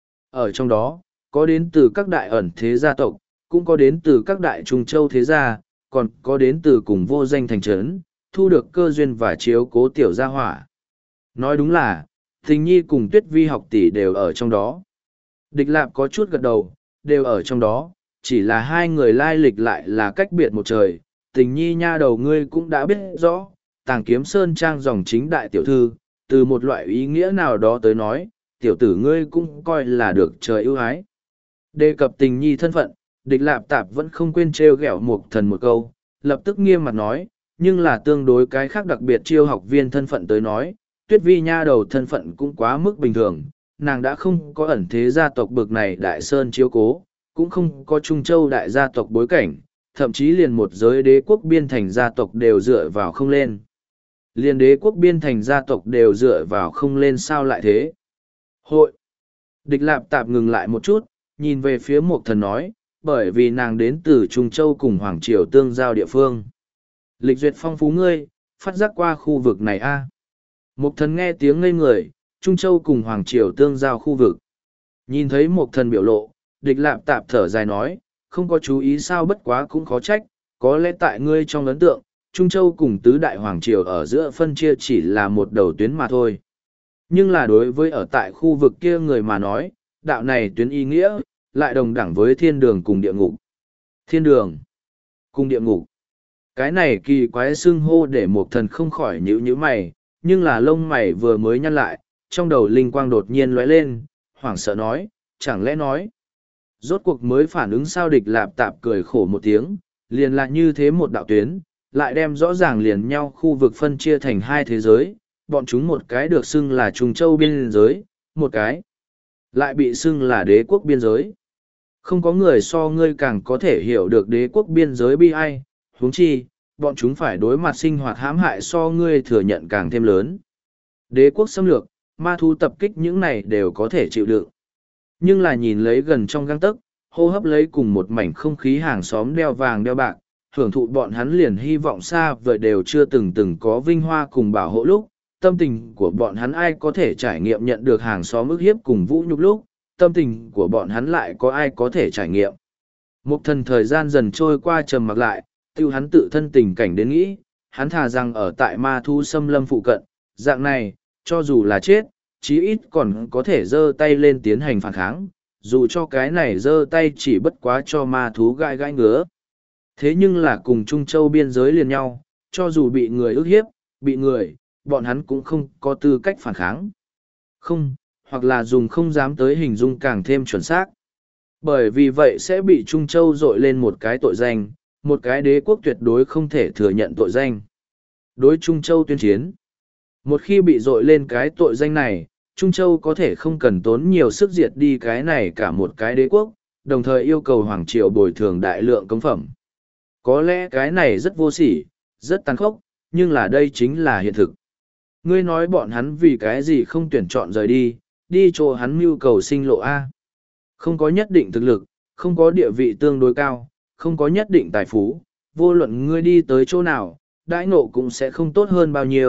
Ở trong đó, có đến từ các đại ẩn thế gia tộc, cũng có đến từ các đại trung châu thế gia, còn có đến từ cùng vô danh thành trấn, thu được cơ duyên và chiếu cố tiểu gia hỏa. Nói đúng là, Tình Nhi cùng Tuyết Vi học tỷ đều ở trong đó. Địch Lạp có chút gật đầu, đều ở trong đó, chỉ là hai người lai lịch lại là cách biệt một trời. Tình Nhi nha đầu ngươi cũng đã biết rõ, Tàng Kiếm Sơn trang dòng chính đại tiểu thư, từ một loại ý nghĩa nào đó tới nói, tiểu tử ngươi cũng coi là được trời ưu ái. Đề cập Tình Nhi thân phận, Địch Lạp Tạp vẫn không quên trêu ghẹo Mộc Thần một câu, lập tức nghiêm mặt nói, nhưng là tương đối cái khác đặc biệt chiêu học viên thân phận tới nói, Tuyết Vi nha đầu thân phận cũng quá mức bình thường, nàng đã không có ẩn thế gia tộc bực này đại sơn chiếu cố, cũng không có Trung Châu đại gia tộc bối cảnh, thậm chí liền một giới đế quốc biên thành gia tộc đều dựa vào không lên. Liền đế quốc biên thành gia tộc đều dựa vào không lên sao lại thế? Hội! Địch Lạp Tạp ngừng lại một chút, nhìn về phía Mộc Thần nói, bởi vì nàng đến từ Trung Châu cùng Hoàng Triều tương giao địa phương. Lịch duyệt phong phú ngươi, phát giác qua khu vực này a. À. Mộc Thần nghe tiếng ngây người, Trung Châu cùng Hoàng Triều tương giao khu vực. Nhìn thấy Mộc Thần biểu lộ, Địch Lạp Tạp thở dài nói, không có chú ý sao bất quá cũng khó trách, có lẽ tại ngươi trong ấn tượng, Trung Châu cùng tứ đại Hoàng Triều ở giữa phân chia chỉ là một đầu tuyến mà thôi. Nhưng là đối với ở tại khu vực kia người mà nói, đạo này tuyến ý nghĩa, lại đồng đẳng với thiên đường cùng địa ngục. Thiên đường cùng địa ngục. Cái này kỳ quái xưng hô để Mộc Thần không khỏi nhíu nhíu mày, nhưng là lông mày vừa mới nhăn lại, trong đầu linh quang đột nhiên lóe lên, hoảng sợ nói, chẳng lẽ nói. Rốt cuộc mới phản ứng sao. Địch Lạp Tạp cười khổ một tiếng, liền là như thế một đạo tuyến, lại đem rõ ràng liền nhau khu vực phân chia thành hai thế giới, bọn chúng một cái được xưng là Trung Châu biên giới, một cái lại bị xưng là đế quốc biên giới. Không có người so ngươi càng có thể hiểu được đế quốc biên giới bi ai, huống chi, bọn chúng phải đối mặt sinh hoạt hãm hại so ngươi thừa nhận càng thêm lớn. Đế quốc xâm lược, ma thú tập kích những này đều có thể chịu đựng. Nhưng là nhìn lấy gần trong găng tấc, hô hấp lấy cùng một mảnh không khí hàng xóm đeo vàng đeo bạc, hưởng thụ bọn hắn liền hy vọng xa vời đều chưa từng từng có vinh hoa cùng bảo hộ lúc, tâm tình của bọn hắn ai có thể trải nghiệm nhận được hàng xóm ức hiếp cùng vũ nhục lúc, tâm tình của bọn hắn lại có ai có thể trải nghiệm. Một thần thời gian dần trôi qua trầm mặc lại, tiêu hắn tự thân tình cảnh đến nghĩ, hắn thà rằng ở tại ma thu xâm lâm phụ cận, dạng này, cho dù là chết, chí ít còn có thể giơ tay lên tiến hành phản kháng, dù cho cái này giơ tay chỉ bất quá cho ma thú gai gai ngứa. Thế nhưng là cùng Trung Châu biên giới liền nhau, cho dù bị người ức hiếp, bị người, bọn hắn cũng không có tư cách phản kháng. Không, hoặc là dùng không dám tới hình dung càng thêm chuẩn xác. Bởi vì vậy sẽ bị Trung Châu dội lên một cái tội danh, một cái đế quốc tuyệt đối không thể thừa nhận tội danh. Đối Trung Châu tuyên chiến. Một khi bị dội lên cái tội danh này, Trung Châu có thể không cần tốn nhiều sức diệt đi cái này cả một cái đế quốc, đồng thời yêu cầu Hoàng Triều bồi thường đại lượng công phẩm. Có lẽ cái này rất vô sỉ, rất tàn khốc, nhưng là đây chính là hiện thực. Ngươi nói bọn hắn vì cái gì không tuyển chọn rời đi, đi chỗ hắn mưu cầu sinh lộ A. Không có nhất định thực lực, không có địa vị tương đối cao, không có nhất định tài phú, vô luận ngươi đi tới chỗ nào, đãi ngộ cũng sẽ không tốt hơn bao nhiêu,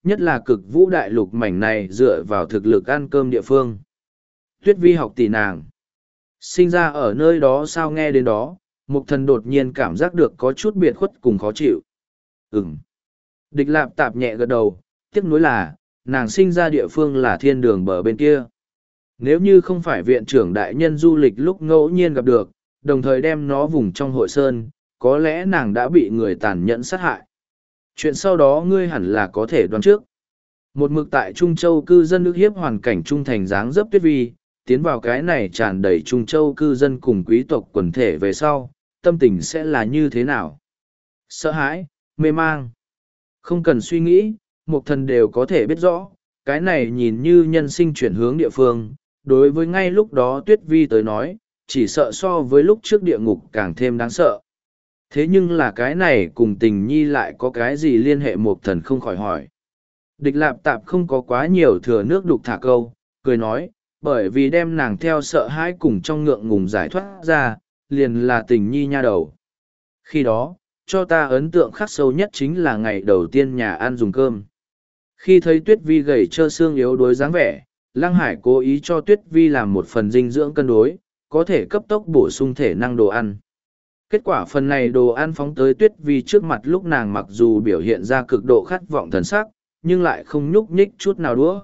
nhất là cực vũ đại lục mảnh này dựa vào thực lực ăn cơm địa phương. Tuyết Vi học tỷ nàng. Sinh ra ở nơi đó sao nghe đến đó, Mục Thần đột nhiên cảm giác được có chút biệt khuất cùng khó chịu. Ừm. Địch Lạp Tạp nhẹ gật đầu, tiếc nuối là, nàng sinh ra địa phương là thiên đường bờ bên kia. Nếu như không phải viện trưởng đại nhân du lịch lúc ngẫu nhiên gặp được, đồng thời đem nó vùng trong hội sơn, có lẽ nàng đã bị người tàn nhẫn sát hại. Chuyện sau đó ngươi hẳn là có thể đoán trước. Một mực tại Trung Châu cư dân ức hiếp hoàn cảnh trung thành dáng dấp Tuyết Vi, tiến vào cái này tràn đầy Trung Châu cư dân cùng quý tộc quần thể về sau, tâm tình sẽ là như thế nào? Sợ hãi, mê mang. Không cần suy nghĩ, một thần đều có thể biết rõ, cái này nhìn như nhân sinh chuyển hướng địa phương, đối với ngay lúc đó Tuyết Vi tới nói, chỉ sợ so với lúc trước địa ngục càng thêm đáng sợ. Thế nhưng là cái này cùng tình nhi lại có cái gì liên hệ một thần không khỏi hỏi. Địch Lạp Tạp không có quá nhiều thừa nước đục thả câu, cười nói, bởi vì đem nàng theo sợ hãi cùng trong ngượng ngùng giải thoát ra, liền là tình nhi nha đầu. Khi đó, cho ta ấn tượng khắc sâu nhất chính là ngày đầu tiên nhà ăn dùng cơm. Khi thấy Tuyết Vi gầy trơ xương yếu đuối dáng vẻ, Lăng Hải cố ý cho Tuyết Vi làm một phần dinh dưỡng cân đối, có thể cấp tốc bổ sung thể năng đồ ăn. Kết quả phần này đồ ăn phóng tới Tuyết Vi trước mặt lúc nàng mặc dù biểu hiện ra cực độ khát vọng thần sắc, nhưng lại không nhúc nhích chút nào đũa.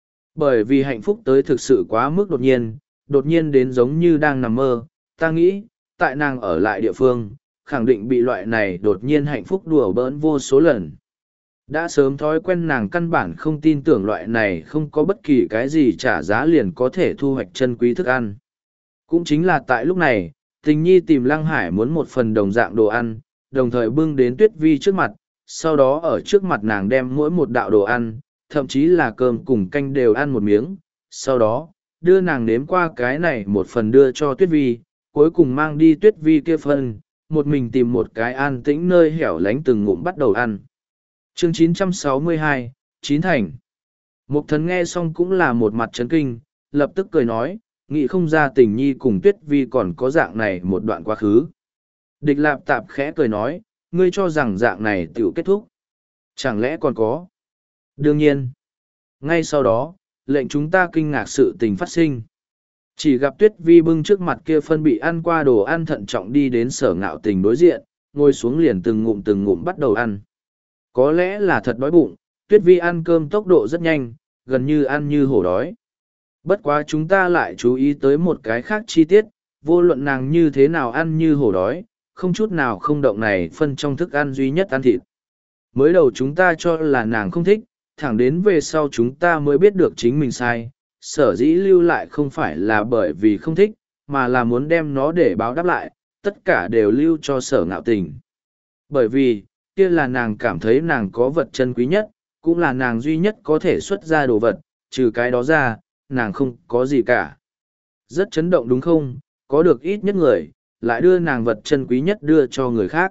Bởi vì hạnh phúc tới thực sự quá mức đột nhiên, đột nhiên đến giống như đang nằm mơ, ta nghĩ, tại nàng ở lại địa phương, khẳng định bị loại này đột nhiên hạnh phúc đùa bỡn vô số lần. Đã sớm thói quen nàng căn bản không tin tưởng loại này không có bất kỳ cái gì trả giá liền có thể thu hoạch chân quý thức ăn. Cũng chính là tại lúc này, tình nhi tìm Lăng Hải muốn một phần đồng dạng đồ ăn, đồng thời bưng đến Tuyết Vi trước mặt, sau đó ở trước mặt nàng đem mỗi một đạo đồ ăn, thậm chí là cơm cùng canh đều ăn một miếng, sau đó, đưa nàng nếm qua cái này một phần đưa cho Tuyết Vi, cuối cùng mang đi Tuyết Vi kia phần, một mình tìm một cái an tĩnh nơi hẻo lánh từng ngụm bắt đầu ăn. Chương chín trăm sáu mươi hai, Chín Thành. Mục Thần nghe xong cũng là một mặt chấn kinh, lập tức cười nói, nghĩ không ra tình nhi cùng Tuyết Vi còn có dạng này một đoạn quá khứ. Địch Lạp Tạp khẽ cười nói, ngươi cho rằng dạng này tiểu kết thúc. Chẳng lẽ còn có? Đương nhiên. Ngay sau đó, lệnh chúng ta kinh ngạc sự tình phát sinh. Chỉ gặp Tuyết Vi bưng trước mặt kia phân bị ăn qua đồ ăn thận trọng đi đến Sở Ngạo Tình đối diện, ngồi xuống liền từng ngụm từng ngụm bắt đầu ăn. Có lẽ là thật đói bụng, Tuyết Vi ăn cơm tốc độ rất nhanh, gần như ăn như hổ đói. Bất quá chúng ta lại chú ý tới một cái khác chi tiết, vô luận nàng như thế nào ăn như hổ đói, không chút nào không động này phân trong thức ăn duy nhất ăn thịt. Mới đầu chúng ta cho là nàng không thích, thẳng đến về sau chúng ta mới biết được chính mình sai, sở dĩ lưu lại không phải là bởi vì không thích, mà là muốn đem nó để báo đáp lại, tất cả đều lưu cho Sở Ngạo Tình. Bởi vì, kia là nàng cảm thấy nàng có vật chân quý nhất, cũng là nàng duy nhất có thể xuất ra đồ vật, trừ cái đó ra, nàng không có gì cả. Rất chấn động đúng không, có được ít nhất người, lại đưa nàng vật chân quý nhất đưa cho người khác.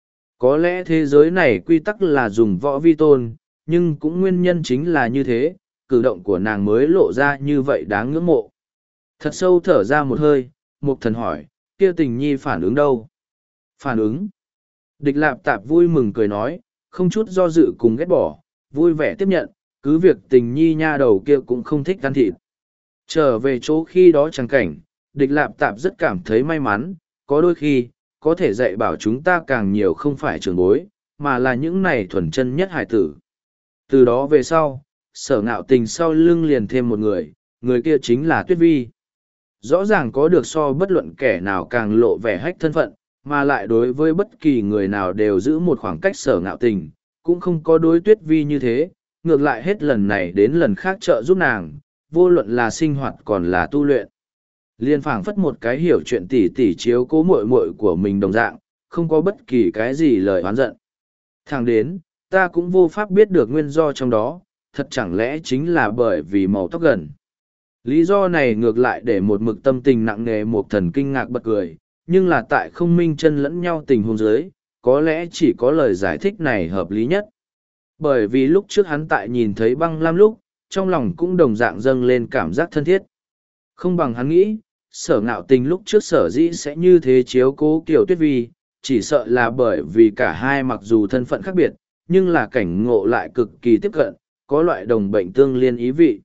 Có lẽ thế giới này quy tắc là dùng võ vi tôn, nhưng cũng nguyên nhân chính là như thế, cử động của nàng mới lộ ra như vậy đáng ngưỡng mộ. Thật sâu thở ra một hơi, Mục Thần hỏi, kia tình nhi phản ứng đâu? Phản ứng? Địch Lạp Tạp vui mừng cười nói, không chút do dự cùng ghét bỏ, vui vẻ tiếp nhận, cứ việc tình nhi nha đầu kia cũng không thích ăn thịt. Trở về chỗ khi đó chẳng cảnh, Địch Lạp Tạp rất cảm thấy may mắn, có đôi khi, có thể dạy bảo chúng ta càng nhiều không phải trưởng bối, mà là những này thuần chân nhất hải tử. Từ đó về sau, Sở Ngạo Tình sau lưng liền thêm một người, người kia chính là Tuyết Vi. Rõ ràng có được so bất luận kẻ nào càng lộ vẻ hách thân phận, mà lại đối với bất kỳ người nào đều giữ một khoảng cách Sở Ngạo Tình, cũng không có đối Tuyết Vi như thế, ngược lại hết lần này đến lần khác trợ giúp nàng, vô luận là sinh hoạt còn là tu luyện. Liên phảng phất một cái hiểu chuyện tỉ tỉ chiếu cố muội muội của mình đồng dạng, không có bất kỳ cái gì lời oán giận. Thẳng đến, ta cũng vô pháp biết được nguyên do trong đó, thật chẳng lẽ chính là bởi vì màu tóc gần. Lý do này ngược lại để một mực tâm tình nặng nề một thần kinh ngạc bật cười, nhưng là tại không minh chân lẫn nhau tình huống dưới, có lẽ chỉ có lời giải thích này hợp lý nhất. Bởi vì lúc trước hắn tại nhìn thấy băng lam lúc, trong lòng cũng đồng dạng dâng lên cảm giác thân thiết. Không bằng hắn nghĩ, Sở Ngạo Tình lúc trước sở dĩ sẽ như thế chiếu cố Kiều Tuyết Vi, chỉ sợ là bởi vì cả hai mặc dù thân phận khác biệt, nhưng là cảnh ngộ lại cực kỳ tiếp cận, có loại đồng bệnh tương liên ý vị.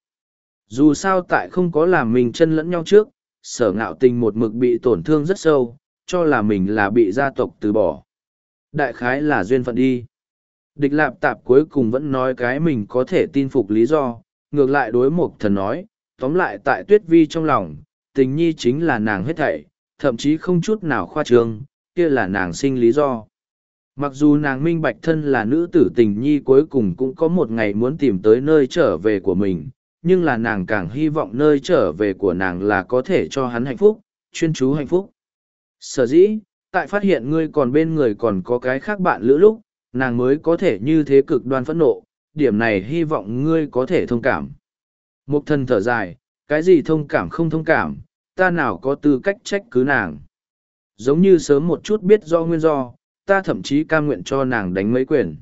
Dù sao tại không có làm mình chân lẫn nhau trước, Sở Ngạo Tình một mực bị tổn thương rất sâu, cho là mình là bị gia tộc từ bỏ. Đại khái là duyên phận đi. Địch Lạp Tạp cuối cùng vẫn nói cái mình có thể tin phục lý do, ngược lại đối Mộc Thần nói, tóm lại tại Tuyết Vi trong lòng, tình nhi chính là nàng hết thảy, thậm chí không chút nào khoa trương, kia là nàng sinh lý do. Mặc dù nàng minh bạch thân là nữ tử tình nhi cuối cùng cũng có một ngày muốn tìm tới nơi trở về của mình, nhưng là nàng càng hy vọng nơi trở về của nàng là có thể cho hắn hạnh phúc, chuyên chú hạnh phúc. Sở dĩ, tại phát hiện ngươi còn bên người còn có cái khác bạn lữ lúc, nàng mới có thể như thế cực đoan phẫn nộ, điểm này hy vọng ngươi có thể thông cảm. Mục Thần thở dài, cái gì thông cảm không thông cảm, ta nào có tư cách trách cứ nàng. Giống như sớm một chút biết do nguyên do, ta thậm chí cam nguyện cho nàng đánh mấy quyền.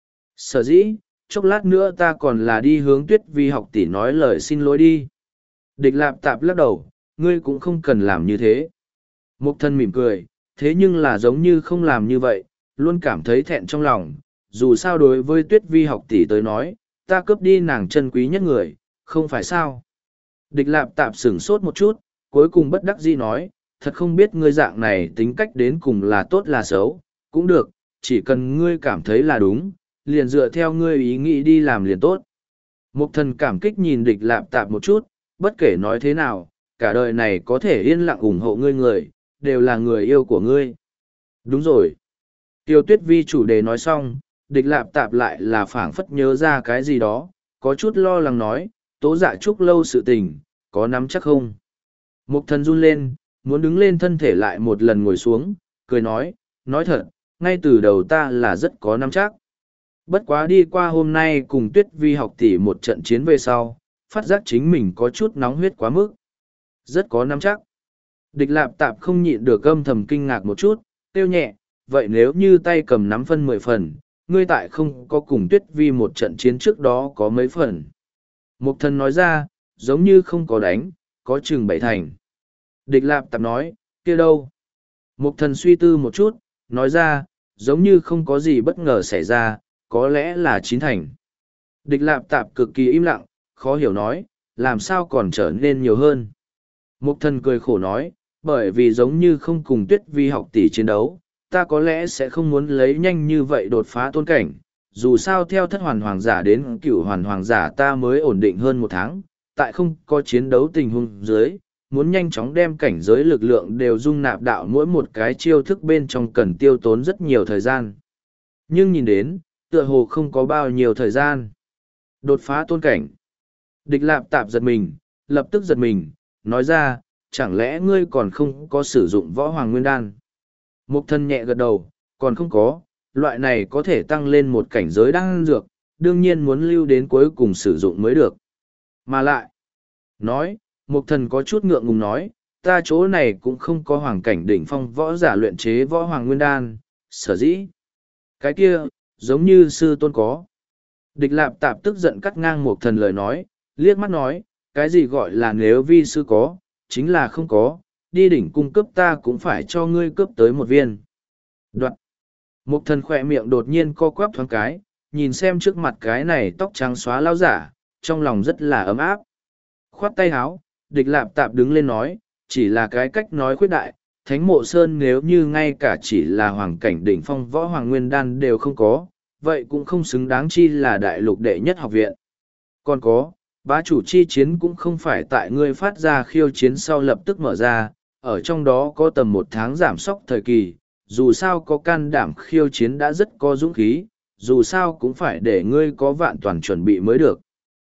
Sở dĩ, chốc lát nữa ta còn là đi hướng Tuyết Vi học tỷ nói lời xin lỗi đi. Địch Lạp Tạp lắc đầu, ngươi cũng không cần làm như thế. Mục Thần mỉm cười, thế nhưng là giống như không làm như vậy, luôn cảm thấy thẹn trong lòng. Dù sao đối với Tuyết Vi học tỷ tới nói, ta cướp đi nàng chân quý nhất người, không phải sao. Địch Lạp Tạp sửng sốt một chút, cuối cùng bất đắc dĩ nói, thật không biết ngươi dạng này tính cách đến cùng là tốt là xấu, cũng được, chỉ cần ngươi cảm thấy là đúng, liền dựa theo ngươi ý nghĩ đi làm liền tốt. Mục Thần cảm kích nhìn Địch Lạp Tạp một chút, bất kể nói thế nào, cả đời này có thể yên lặng ủng hộ ngươi người, đều là người yêu của ngươi. Đúng rồi. Tiêu Tuyết Vi chủ đề nói xong, Địch Lạp Tạp lại là phảng phất nhớ ra cái gì đó, có chút lo lắng nói, Tố Dạ Trúc lâu sự tình, có nắm chắc không? Mục Thần run lên, muốn đứng lên thân thể lại một lần ngồi xuống, cười nói, nói thật, ngay từ đầu ta là rất có nắm chắc. Bất quá đi qua hôm nay cùng Tuyết Vi học tỷ một trận chiến về sau, phát giác chính mình có chút nóng huyết quá mức. Rất có nắm chắc. Địch Lạp Tạp không nhịn được âm thầm kinh ngạc một chút, tiêu nhẹ, vậy nếu như tay cầm nắm phân mười phần, ngươi tại không có cùng Tuyết Vi một trận chiến trước đó có mấy phần. Mục Thần nói ra, giống như không có đánh, có chừng bảy thành. Địch Lạp Tạp nói, kia đâu? Mục Thần suy tư một chút, nói ra, giống như không có gì bất ngờ xảy ra, có lẽ là chín thành. Địch Lạp Tạp cực kỳ im lặng, khó hiểu nói, làm sao còn trở nên nhiều hơn. Mục Thần cười khổ nói, bởi vì giống như không cùng Tuyết Vi học tỷ chiến đấu, ta có lẽ sẽ không muốn lấy nhanh như vậy đột phá tôn cảnh. Dù sao theo thất hoàn hoàng giả đến cửu hoàn hoàng giả ta mới ổn định hơn một tháng, tại không có chiến đấu tình huống dưới, muốn nhanh chóng đem cảnh giới lực lượng đều dung nạp đạo mỗi một cái chiêu thức bên trong cần tiêu tốn rất nhiều thời gian. Nhưng nhìn đến, tựa hồ không có bao nhiêu thời gian. Đột phá tôn cảnh. Địch Lạp Tạp giật mình, lập tức giật mình, nói ra, chẳng lẽ ngươi còn không có sử dụng võ hoàng nguyên đan? Mục Thần nhẹ gật đầu, còn không có, loại này có thể tăng lên một cảnh giới đan dược, đương nhiên muốn lưu đến cuối cùng sử dụng mới được. Mà lại, nói, Mục Thần có chút ngượng ngùng nói, ta chỗ này cũng không có hoàng cảnh đỉnh phong võ giả luyện chế võ hoàng nguyên đan, sở dĩ. Cái kia, giống như sư tôn có. Địch Lạp Tạp tức giận cắt ngang Mục Thần lời nói, liếc mắt nói, cái gì gọi là nếu vi sư có, chính là không có, đi đỉnh cung cấp ta cũng phải cho ngươi cướp tới một viên. Đoạn. Mục Thần khỏe miệng đột nhiên co quắp thoáng cái, nhìn xem trước mặt cái này tóc trắng xóa lao giả, trong lòng rất là ấm áp. Khoát tay háo, Địch Lạp Tạp đứng lên nói, chỉ là cái cách nói khuyết đại, Thánh Mộ Sơn nếu như ngay cả chỉ là hoàng cảnh đỉnh phong võ hoàng nguyên đan đều không có, vậy cũng không xứng đáng chi là đại lục đệ nhất học viện. Còn có, bá chủ chi chiến cũng không phải tại ngươi phát ra khiêu chiến sau lập tức mở ra, ở trong đó có tầm một tháng giảm sóc thời kỳ, dù sao có can đảm khiêu chiến đã rất có dũng khí, dù sao cũng phải để ngươi có vạn toàn chuẩn bị mới được.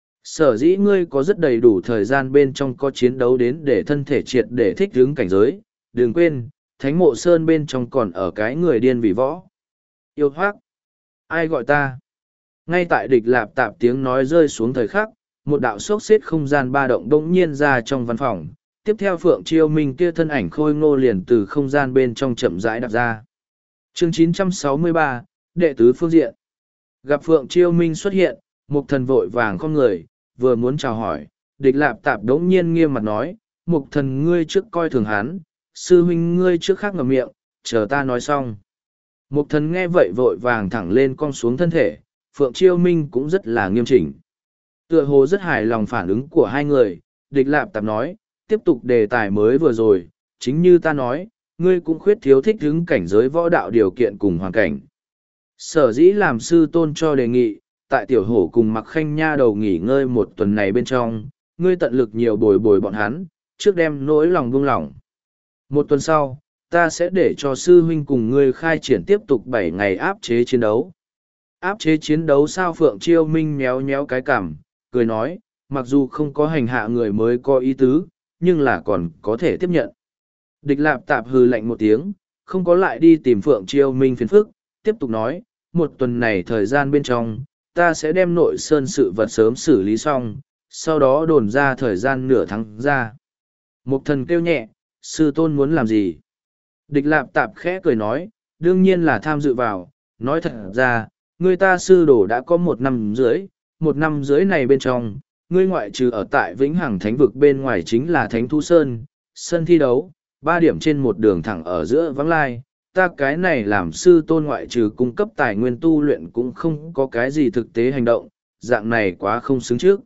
Sở dĩ ngươi có rất đầy đủ thời gian bên trong có chiến đấu đến để thân thể triệt để thích ứng cảnh giới, đừng quên, Thánh Mộ Sơn bên trong còn ở cái người điên vì võ. Yêu hoác! Ai gọi ta? Ngay tại Địch Lạp Tạp tiếng nói rơi xuống thời khắc, một đạo sốc xếp không gian ba động đông nhiên ra trong văn phòng, tiếp theo Phượng Chiêu Minh kia thân ảnh khôi ngô liền từ không gian bên trong chậm rãi đạp ra. Chương chín trăm sáu mươi ba, Đệ tứ phương diện. Gặp Phượng Chiêu Minh xuất hiện, Mục Thần vội vàng không người, vừa muốn chào hỏi, Địch Lạp Tạp đống nhiên nghiêm mặt nói, Mục Thần ngươi trước coi thường hắn, sư huynh ngươi trước khác ngậm miệng, chờ ta nói xong. Mục Thần nghe vậy vội vàng thẳng lên cong xuống thân thể, Phượng Chiêu Minh cũng rất là nghiêm chỉnh. Tựa hồ rất hài lòng phản ứng của hai người, địch lạp tạp nói, tiếp tục đề tài mới vừa rồi, chính như ta nói, ngươi cũng khuyết thiếu thích ứng cảnh giới võ đạo điều kiện cùng hoàn cảnh. Sở dĩ làm sư tôn cho đề nghị, tại tiểu hổ cùng mặc khanh nha đầu nghỉ ngơi một tuần này bên trong, ngươi tận lực nhiều bồi bồi bọn hắn, trước đem nỗi lòng buông lỏng. Một tuần sau, ta sẽ để cho sư huynh cùng ngươi khai triển tiếp tục bảy ngày áp chế chiến đấu. Áp chế chiến đấu sao? Phượng Chiêu Minh méo méo cái cằm, cười nói, mặc dù không có hành hạ người mới có ý tứ, nhưng là còn có thể tiếp nhận. Địch lạp tạp hừ lạnh một tiếng, không có lại đi tìm Phượng Chiêu Minh phiền phức, tiếp tục nói, một tuần này thời gian bên trong, ta sẽ đem nội sơn sự vật sớm xử lý xong, sau đó đồn ra thời gian nửa tháng ra. Mục thần kêu nhẹ, sư tôn muốn làm gì? Địch lạp tạp khẽ cười nói, đương nhiên là tham dự vào, nói thật ra, người ta sư đồ đã có một năm rưỡi, một năm rưỡi này bên trong, ngươi ngoại trừ ở tại Vĩnh Hằng Thánh Vực bên ngoài chính là Thánh Thu Sơn, sân thi đấu, ba điểm trên một đường thẳng ở giữa vắng lai, ta cái này làm sư tôn ngoại trừ cung cấp tài nguyên tu luyện cũng không có cái gì thực tế hành động, dạng này quá không xứng trước.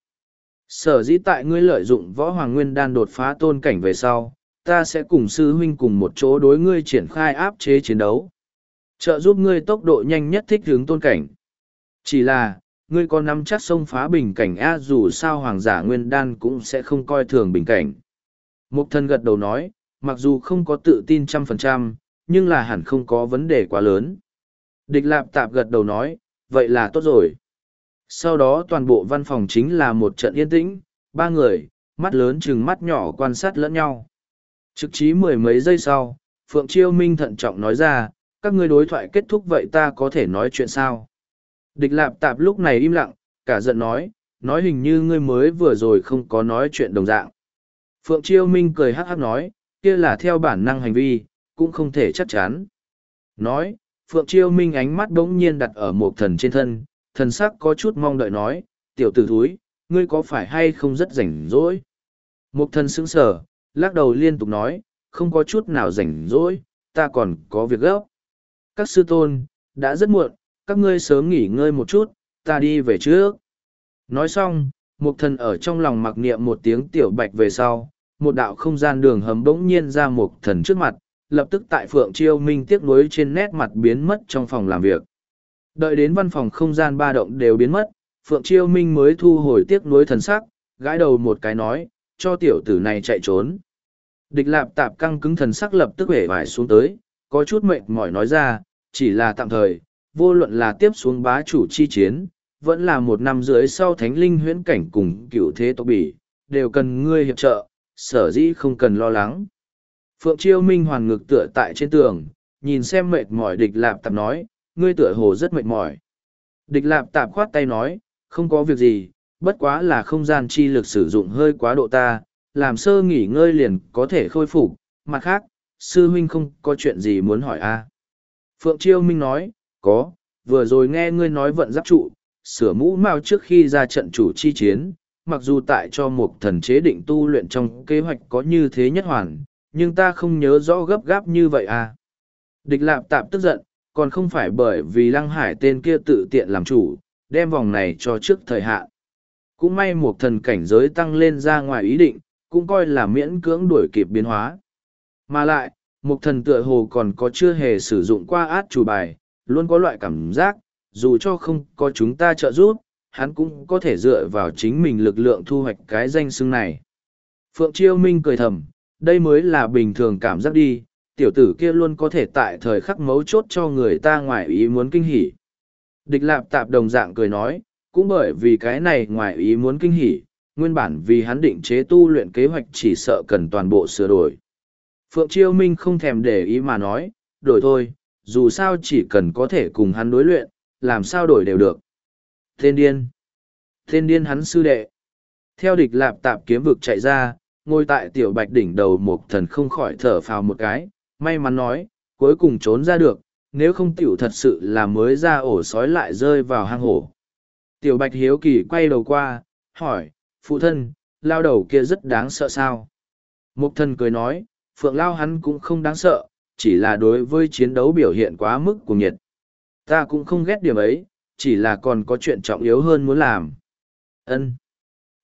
Sở dĩ tại ngươi lợi dụng võ hoàng nguyên đan đột phá tôn cảnh về sau, ta sẽ cùng sư huynh cùng một chỗ đối ngươi triển khai áp chế chiến đấu. Trợ giúp ngươi tốc độ nhanh nhất thích hướng tôn cảnh. Chỉ là, ngươi có nắm chắc xông phá bình cảnh a, dù sao hoàng giả nguyên đan cũng sẽ không coi thường bình cảnh. Mục thần gật đầu nói, mặc dù không có tự tin trăm phần trăm, nhưng là hẳn không có vấn đề quá lớn. Địch lạp tạp gật đầu nói, vậy là tốt rồi. Sau đó toàn bộ văn phòng chính là một trận yên tĩnh, ba người, mắt lớn chừng mắt nhỏ quan sát lẫn nhau. Trực chí mười mấy giây sau, Phượng Chiêu Minh thận trọng nói ra, các ngươi đối thoại kết thúc vậy ta có thể nói chuyện sao? Địch lạp tạp lúc này im lặng, cả giận nói, nói hình như ngươi mới vừa rồi không có nói chuyện đồng dạng. Phượng Chiêu Minh cười hắc hắc nói, kia là theo bản năng hành vi, cũng không thể chắc chắn. Nói, Phượng Chiêu Minh ánh mắt bỗng nhiên đặt ở một thần trên thân, thần sắc có chút mong đợi nói, tiểu tử thúi, ngươi có phải hay không rất rảnh rỗi? Một thần sững sờ, lắc đầu liên tục nói, không có chút nào rảnh rỗi, ta còn có việc gấp. Các sư tôn, đã rất muộn, các ngươi sớm nghỉ ngơi một chút, ta đi về trước. Nói xong, một thần ở trong lòng mặc niệm một tiếng tiểu bạch về sau, một đạo không gian đường hầm bỗng nhiên ra một thần trước mặt, lập tức tại Phượng Chiêu Minh tiếc nuối trên nét mặt biến mất trong phòng làm việc. Đợi đến văn phòng không gian ba động đều biến mất, Phượng Chiêu Minh mới thu hồi tiếc nuối thần sắc, gãi đầu một cái nói, cho tiểu tử này chạy trốn. Địch lạp tạp căng cứng thần sắc lập tức hể vải xuống tới, có chút mệt mỏi nói ra, chỉ là tạm thời, vô luận là tiếp xuống bá chủ chi chiến, vẫn là một năm rưỡi sau thánh linh huyễn cảnh cùng cựu thế tộc bỉ, đều cần ngươi hiệp trợ, sở dĩ không cần lo lắng. Phượng Chiêu Minh hoàn ngực tựa tại trên tường, nhìn xem mệt mỏi địch lạp tạp nói, ngươi tựa hồ rất mệt mỏi. Địch lạp tạp khoát tay nói, không có việc gì, bất quá là không gian chi lực sử dụng hơi quá độ ta, làm sơ nghỉ ngơi liền có thể khôi phục. Mặt khác, sư huynh không có chuyện gì muốn hỏi a à? Phượng Chiêu Minh nói, có, vừa rồi nghe ngươi nói vận giáp trụ, sửa mũ mao trước khi ra trận chủ chi chiến, mặc dù tại cho một thần chế định tu luyện trong kế hoạch có như thế nhất hoàn, nhưng ta không nhớ rõ gấp gáp như vậy à. Địch lạp tạp tức giận, còn không phải bởi vì Lăng Hải tên kia tự tiện làm chủ, đem vòng này cho trước thời hạn. Cũng may một thần cảnh giới tăng lên ra ngoài ý định, cũng coi là miễn cưỡng đuổi kịp biến hóa. Mà lại, một thần tựa hồ còn có chưa hề sử dụng qua át chủ bài, luôn có loại cảm giác, dù cho không có chúng ta trợ giúp, hắn cũng có thể dựa vào chính mình lực lượng thu hoạch cái danh xưng này. Phượng Chiêu Minh cười thầm, đây mới là bình thường cảm giác đi, tiểu tử kia luôn có thể tại thời khắc mấu chốt cho người ta ngoài ý muốn kinh hỉ. Địch lạp tạp đồng dạng cười nói, cũng bởi vì cái này ngoài ý muốn kinh hỉ, nguyên bản vì hắn định chế tu luyện kế hoạch chỉ sợ cần toàn bộ sửa đổi. Phượng Chiêu Minh không thèm để ý mà nói, đổi thôi, dù sao chỉ cần có thể cùng hắn đối luyện, làm sao đổi đều được. Tên điên. Tên điên hắn sư đệ. Theo địch lạp tạp kiếm vực chạy ra, ngồi tại tiểu bạch đỉnh đầu một thần không khỏi thở phào một cái, may mắn nói, cuối cùng trốn ra được, nếu không tiểu thật sự là mới ra ổ sói lại rơi vào hang hổ. Tiểu bạch hiếu kỳ quay đầu qua, hỏi, phụ thân, lao đầu kia rất đáng sợ sao? Mục thần cười nói, phượng lao hắn cũng không đáng sợ, chỉ là đối với chiến đấu biểu hiện quá mức cuồng nhiệt. Ta cũng không ghét điểm ấy, chỉ là còn có chuyện trọng yếu hơn muốn làm. Ân.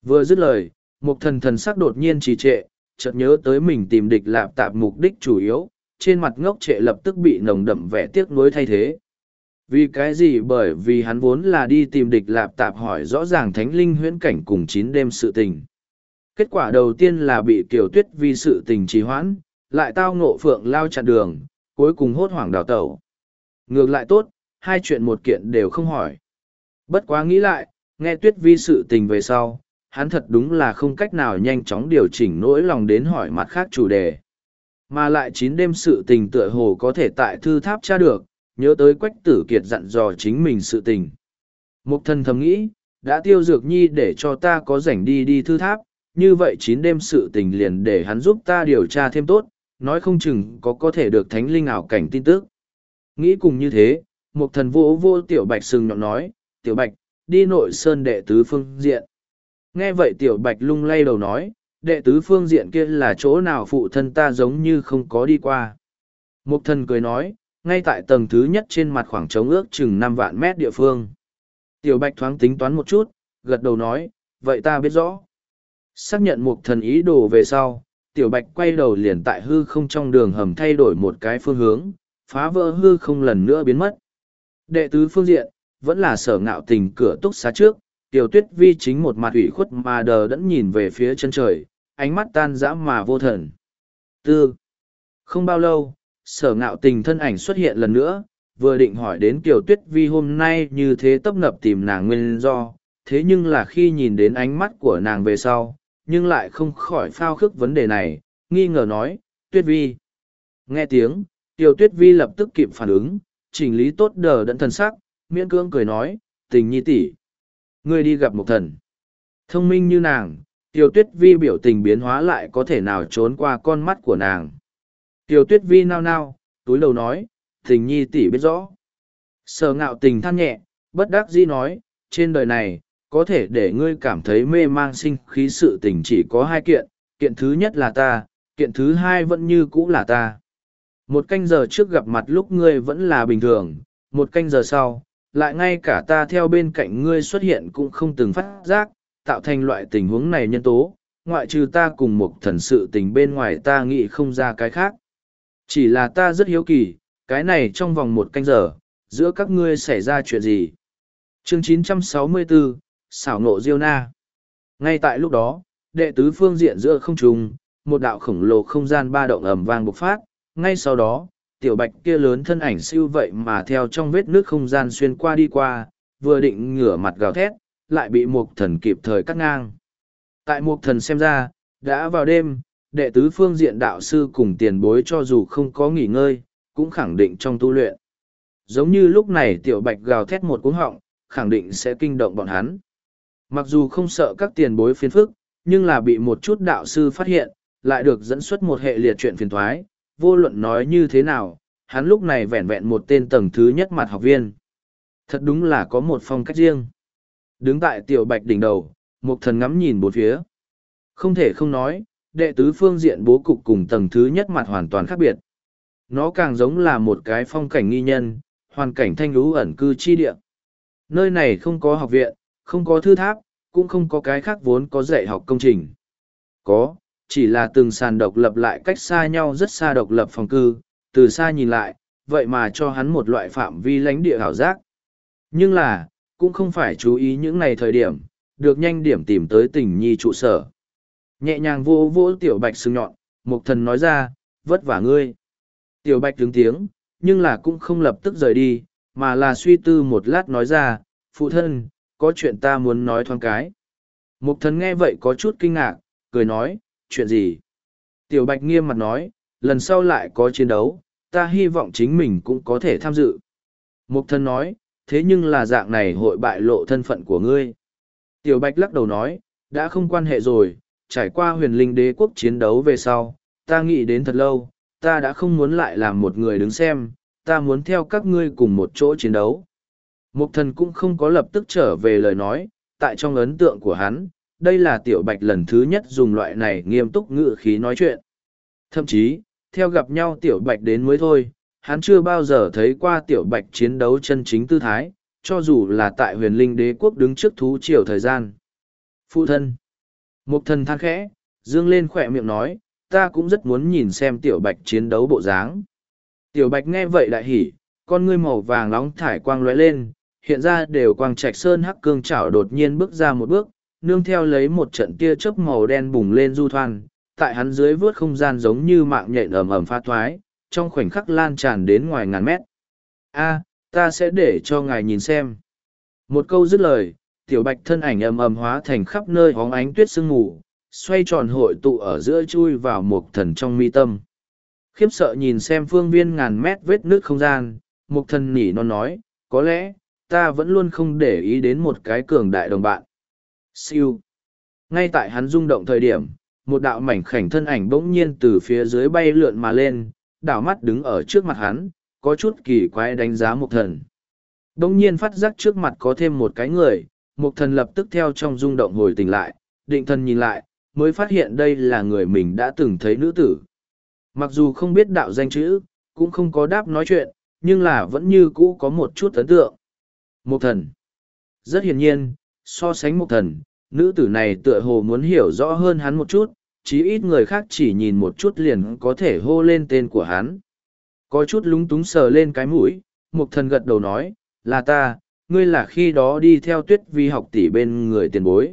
Vừa dứt lời, Mục Thần thần sắc đột nhiên trì trệ, chợt nhớ tới mình tìm địch lạp tạp mục đích chủ yếu, trên mặt ngốc trệ lập tức bị nồng đậm vẻ tiếc nuối thay thế. Vì cái gì? Bởi vì hắn vốn là đi tìm địch lạp tạp hỏi rõ ràng thánh linh huyễn cảnh cùng chín đêm sự tình. Kết quả đầu tiên là bị Kiều Tuyết vì sự tình trì hoãn, lại tao ngộ phượng lao chặn đường, cuối cùng hốt hoảng đào tẩu. Ngược lại tốt, hai chuyện một kiện đều không hỏi. Bất quá nghĩ lại, nghe Tuyết Vi sự tình về sau, hắn thật đúng là không cách nào nhanh chóng điều chỉnh nỗi lòng đến hỏi mặt khác chủ đề. Mà lại chín đêm sự tình tựa hồ có thể tại thư tháp tra được, nhớ tới Quách Tử Kiệt dặn dò chính mình sự tình. Mục Thần thầm nghĩ, đã Tiêu Dược Nhi để cho ta có rảnh đi đi thư tháp, như vậy chín đêm sự tình liền để hắn giúp ta điều tra thêm tốt, nói không chừng có có thể được thánh linh ảo cảnh tin tức. Nghĩ cùng như thế, Mục Thần vô vô Tiểu Bạch sừng nhọn nói, Tiểu Bạch, đi nội sơn đệ tứ phương diện. Nghe vậy Tiểu Bạch lung lay đầu nói, đệ tứ phương diện kia là chỗ nào phụ thân ta giống như không có đi qua. Mục Thần cười nói, ngay tại tầng thứ nhất trên mặt khoảng trống ước chừng năm vạn mét địa phương. Tiểu Bạch thoáng tính toán một chút, gật đầu nói, vậy ta biết rõ. Xác nhận Mục Thần ý đồ về sau, Tiểu Bạch quay đầu liền tại hư không trong đường hầm thay đổi một cái phương hướng, phá vỡ hư không lần nữa biến mất. Đệ tứ phương diện, vẫn là Sở Ngạo Tình cửa túc xá trước, Tiểu Tuyết Vi chính một mặt ủy khuất mà đờ đẫn nhìn về phía chân trời, ánh mắt tan dã mà vô thần. Tư. Không bao lâu, Sở Ngạo Tình thân ảnh xuất hiện lần nữa, vừa định hỏi đến Tiểu Tuyết Vi hôm nay như thế tấp nập tìm nàng nguyên do, thế nhưng là khi nhìn đến ánh mắt của nàng về sau, nhưng lại không khỏi phao khước vấn đề này, nghi ngờ nói, Tuyết Vi. Nghe tiếng, Tiểu Tuyết Vi lập tức kịp phản ứng, chỉnh lý tốt đờ đẫn thần sắc, miễn cưỡng cười nói, Tình Nhi tỷ, ngươi đi gặp Mục Thần. Thông minh như nàng, Tiểu Tuyết Vi biểu tình biến hóa lại có thể nào trốn qua con mắt của nàng. Tiểu Tuyết Vi nao nao, túi đầu nói, Tình Nhi tỷ biết rõ. Sở Ngạo Tình than nhẹ, bất đắc dĩ nói, trên đời này, có thể để ngươi cảm thấy mê mang sinh khí sự tình chỉ có hai kiện, kiện thứ nhất là ta, kiện thứ hai vẫn như cũ là ta. Một canh giờ trước gặp mặt lúc ngươi vẫn là bình thường, một canh giờ sau, lại ngay cả ta theo bên cạnh ngươi xuất hiện cũng không từng phát giác, tạo thành loại tình huống này nhân tố, ngoại trừ ta cùng một thần sự tình bên ngoài ta nghĩ không ra cái khác. Chỉ là ta rất hiếu kỳ, cái này trong vòng một canh giờ, giữa các ngươi xảy ra chuyện gì? Chương chín trăm sáu mươi bốn, xảo nộ Diêu Na. Ngay tại lúc đó, đệ tứ phương diện giữa không trung, một đạo khổng lồ không gian ba động ầm vang bộc phát, ngay sau đó, Tiểu Bạch kia lớn thân ảnh siêu vậy mà theo trong vết nước không gian xuyên qua đi qua, vừa định ngửa mặt gào thét, lại bị Mục Thần kịp thời cắt ngang. Tại Mục Thần xem ra, đã vào đêm, đệ tứ phương diện đạo sư cùng tiền bối cho dù không có nghỉ ngơi, cũng khẳng định trong tu luyện. Giống như lúc này Tiểu Bạch gào thét một cuống họng, khẳng định sẽ kinh động bọn hắn. Mặc dù không sợ các tiền bối phiền phức, nhưng là bị một chút đạo sư phát hiện, lại được dẫn xuất một hệ liệt chuyện phiền thoái, vô luận nói như thế nào, hắn lúc này vẹn vẹn một tên tầng thứ nhất mặt học viên. Thật đúng là có một phong cách riêng. Đứng tại Tiểu Bạch đỉnh đầu, Mục Thần ngắm nhìn bốn phía. Không thể không nói, đệ tứ phương diện bố cục cùng tầng thứ nhất mặt hoàn toàn khác biệt. Nó càng giống là một cái phong cảnh nghi nhân, hoàn cảnh thanh lú ẩn cư chi địa. Nơi này không có học viện, không có thư tháp, cũng không có cái khác vốn có dạy học công trình. Có, chỉ là từng sàn độc lập lại cách xa nhau rất xa độc lập phòng cư, từ xa nhìn lại, vậy mà cho hắn một loại phạm vi lãnh địa ảo giác. Nhưng là, cũng không phải chú ý những này thời điểm, được nhanh điểm tìm tới Tình Nhi trụ sở. Nhẹ nhàng vô vô Tiểu Bạch sừng nhọn, Mục Thần nói ra, vất vả ngươi. Tiểu Bạch đứng tiếng, nhưng là cũng không lập tức rời đi, mà là suy tư một lát nói ra, phụ thân, có chuyện ta muốn nói thoáng cái. Mục Thần nghe vậy có chút kinh ngạc, cười nói, chuyện gì? Tiểu Bạch nghiêm mặt nói, lần sau lại có chiến đấu, ta hy vọng chính mình cũng có thể tham dự. Mục Thần nói, thế nhưng là dạng này hội bại lộ thân phận của ngươi. Tiểu Bạch lắc đầu nói, đã không quan hệ rồi, trải qua huyền linh đế quốc chiến đấu về sau, ta nghĩ đến thật lâu, ta đã không muốn lại làm một người đứng xem, ta muốn theo các ngươi cùng một chỗ chiến đấu. Mục Thần cũng không có lập tức trở về lời nói, tại trong ấn tượng của hắn, đây là Tiểu Bạch lần thứ nhất dùng loại này nghiêm túc ngữ khí nói chuyện. Thậm chí, theo gặp nhau Tiểu Bạch đến mới thôi, hắn chưa bao giờ thấy qua Tiểu Bạch chiến đấu chân chính tư thái, cho dù là tại huyền linh đế quốc đứng trước thú triều thời gian. Phụ thân. Mục thần than khẽ, dương lên khỏe miệng nói, ta cũng rất muốn nhìn xem tiểu bạch chiến đấu bộ dáng. Tiểu bạch nghe vậy đại hỉ, con ngươi màu vàng nóng thải quang lóe lên, hiện ra đều quang trạch sơn hắc cương chảo đột nhiên bước ra một bước, nương theo lấy một trận tia chớp màu đen bùng lên du thoan, tại hắn dưới vớt không gian giống như mạng nhện ầm ầm pha thoái, trong khoảnh khắc lan tràn đến ngoài ngàn mét. A, ta sẽ để cho ngài nhìn xem. Một câu dứt lời, tiểu bạch thân ảnh ầm ầm hóa thành khắp nơi hóng ánh tuyết sương mù, xoay tròn hội tụ ở giữa chui vào một thần trong mi tâm. Khiếp sợ nhìn xem phương viên ngàn mét vết nước không gian, một thần nỉ non nói, có lẽ, ta vẫn luôn không để ý đến một cái cường đại đồng bạn. Siêu. Ngay tại hắn rung động thời điểm, một đạo mảnh khảnh thân ảnh bỗng nhiên từ phía dưới bay lượn mà lên, đảo mắt đứng ở trước mặt hắn, có chút kỳ quái đánh giá một thần. Bỗng nhiên phát giác trước mặt có thêm một cái người, một thần lập tức theo trong rung động hồi tỉnh lại, định thần nhìn lại, mới phát hiện đây là người mình đã từng thấy nữ tử. Mặc dù không biết đạo danh chữ, cũng không có đáp nói chuyện, nhưng là vẫn như cũ có một chút ấn tượng. Một thần. Rất hiển nhiên, so sánh một thần, nữ tử này tựa hồ muốn hiểu rõ hơn hắn một chút, chí ít người khác chỉ nhìn một chút liền có thể hô lên tên của hắn. Có chút lúng túng sờ lên cái mũi, một thần gật đầu nói, là ta, ngươi là khi đó đi theo tuyết vi học tỷ bên người tiền bối.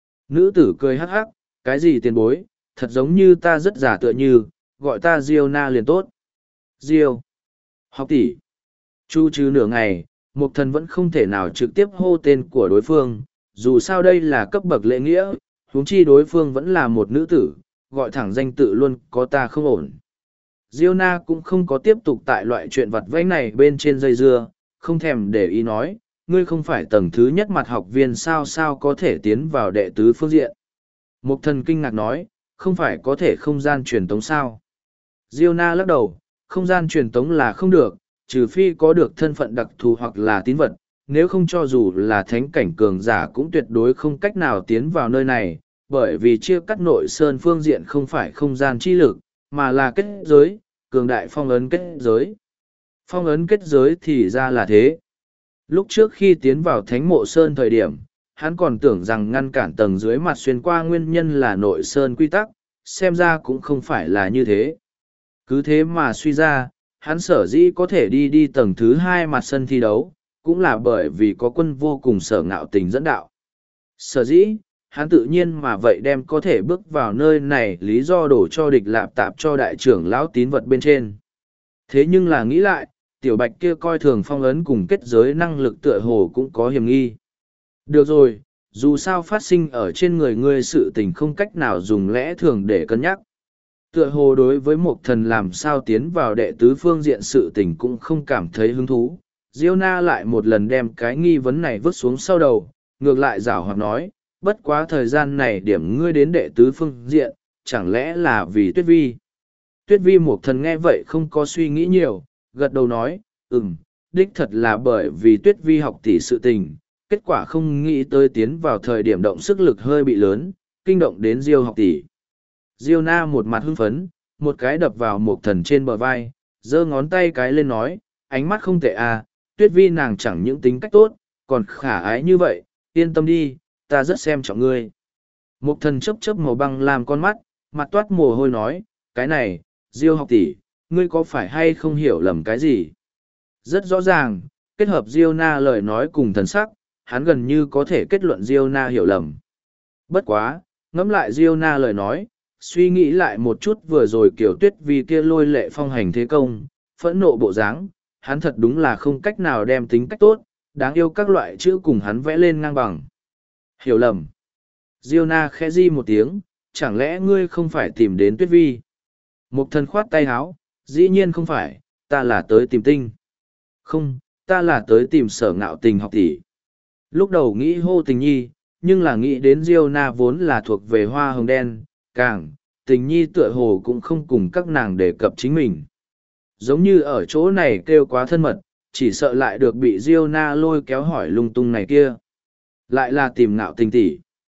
Nữ tử cười hắc hắc, cái gì tiền bối, thật giống như ta rất giả tựa như, gọi ta Diêu na liền tốt. Diêu. Học tỷ. Chu trừ nửa ngày, một thần vẫn không thể nào trực tiếp hô tên của đối phương, dù sao đây là cấp bậc lễ nghĩa, huống chi đối phương vẫn là một nữ tử, gọi thẳng danh tự luôn có ta không ổn. Diêu na cũng không có tiếp tục tại loại chuyện vặt vãnh này bên trên dây dưa, không thèm để ý nói, ngươi không phải tầng thứ nhất mặt học viên sao sao có thể tiến vào đệ tứ phương diện. Mục thần kinh ngạc nói, không phải có thể không gian truyền tống sao. Diêu na lắc đầu, không gian truyền tống là không được, trừ phi có được thân phận đặc thù hoặc là tín vật, nếu không cho dù là thánh cảnh cường giả cũng tuyệt đối không cách nào tiến vào nơi này, bởi vì chia cắt nội sơn phương diện không phải không gian chi lực, mà là kết giới, cường đại phong ấn kết giới. Phong ấn kết giới thì ra là thế. Lúc trước khi tiến vào thánh mộ sơn thời điểm, hắn còn tưởng rằng ngăn cản tầng dưới mặt xuyên qua nguyên nhân là nội sơn quy tắc, xem ra cũng không phải là như thế. Cứ thế mà suy ra, hắn sở dĩ có thể đi đi tầng thứ hai mặt sân thi đấu, cũng là bởi vì có quân vô cùng sở ngạo tình dẫn đạo. Sở dĩ, hắn tự nhiên mà vậy đem có thể bước vào nơi này lý do đổ cho địch lạp tạp cho đại trưởng lão tín vật bên trên. Thế nhưng là nghĩ lại, tiểu bạch kia coi thường phong ấn cùng kết giới năng lực tựa hồ cũng có hiểm nghi. Được rồi, dù sao phát sinh ở trên người ngươi sự tình không cách nào dùng lẽ thường để cân nhắc. Tựa hồ đối với một thần làm sao tiến vào đệ tứ phương diện sự tình cũng không cảm thấy hứng thú. Diêu na lại một lần đem cái nghi vấn này vứt xuống sau đầu, ngược lại giảo hoạt nói, bất quá thời gian này điểm ngươi đến đệ tứ phương diện, chẳng lẽ là vì tuyết vi. Tuyết vi một thần nghe vậy không có suy nghĩ nhiều, gật đầu nói, ừm, đích thật là bởi vì tuyết vi học tỷ sự tình, kết quả không nghĩ tới tiến vào thời điểm động sức lực hơi bị lớn, kinh động đến Diêu học tỷ. Diêu na một mặt hưng phấn, một cái đập vào một thần trên bờ vai, giơ ngón tay cái lên nói, ánh mắt không tệ à, tuyết vi nàng chẳng những tính cách tốt, còn khả ái như vậy, yên tâm đi, ta rất xem trọng ngươi. Một thần chấp chấp màu băng làm con mắt, mặt toát mồ hôi nói, cái này, Diêu học tỷ, ngươi có phải hay không hiểu lầm cái gì? Rất rõ ràng, kết hợp Diêu na lời nói cùng thần sắc, hắn gần như có thể kết luận Diêu na hiểu lầm. Bất quá, ngẫm lại Diêu na lời nói, suy nghĩ lại một chút vừa rồi kiểu tuyết vì kia lôi lệ phong hành thế công, phẫn nộ bộ dáng, hắn thật đúng là không cách nào đem tính cách tốt, đáng yêu các loại chữ cùng hắn vẽ lên ngang bằng. Hiểu lầm. Diêu na khẽ di một tiếng, chẳng lẽ ngươi không phải tìm đến tuyết vi? Một thần khoát tay háo, dĩ nhiên không phải, ta là tới tìm tinh. Không, ta là tới tìm sở ngạo tình học tỷ. Lúc đầu nghĩ hô tình nhi, nhưng là nghĩ đến Diêu na vốn là thuộc về hoa hồng đen, càng, tình nhi tựa hồ cũng không cùng các nàng đề cập chính mình. Giống như ở chỗ này kêu quá thân mật, chỉ sợ lại được bị Diêu na lôi kéo hỏi lung tung này kia. Lại là tìm ngạo tình tỷ.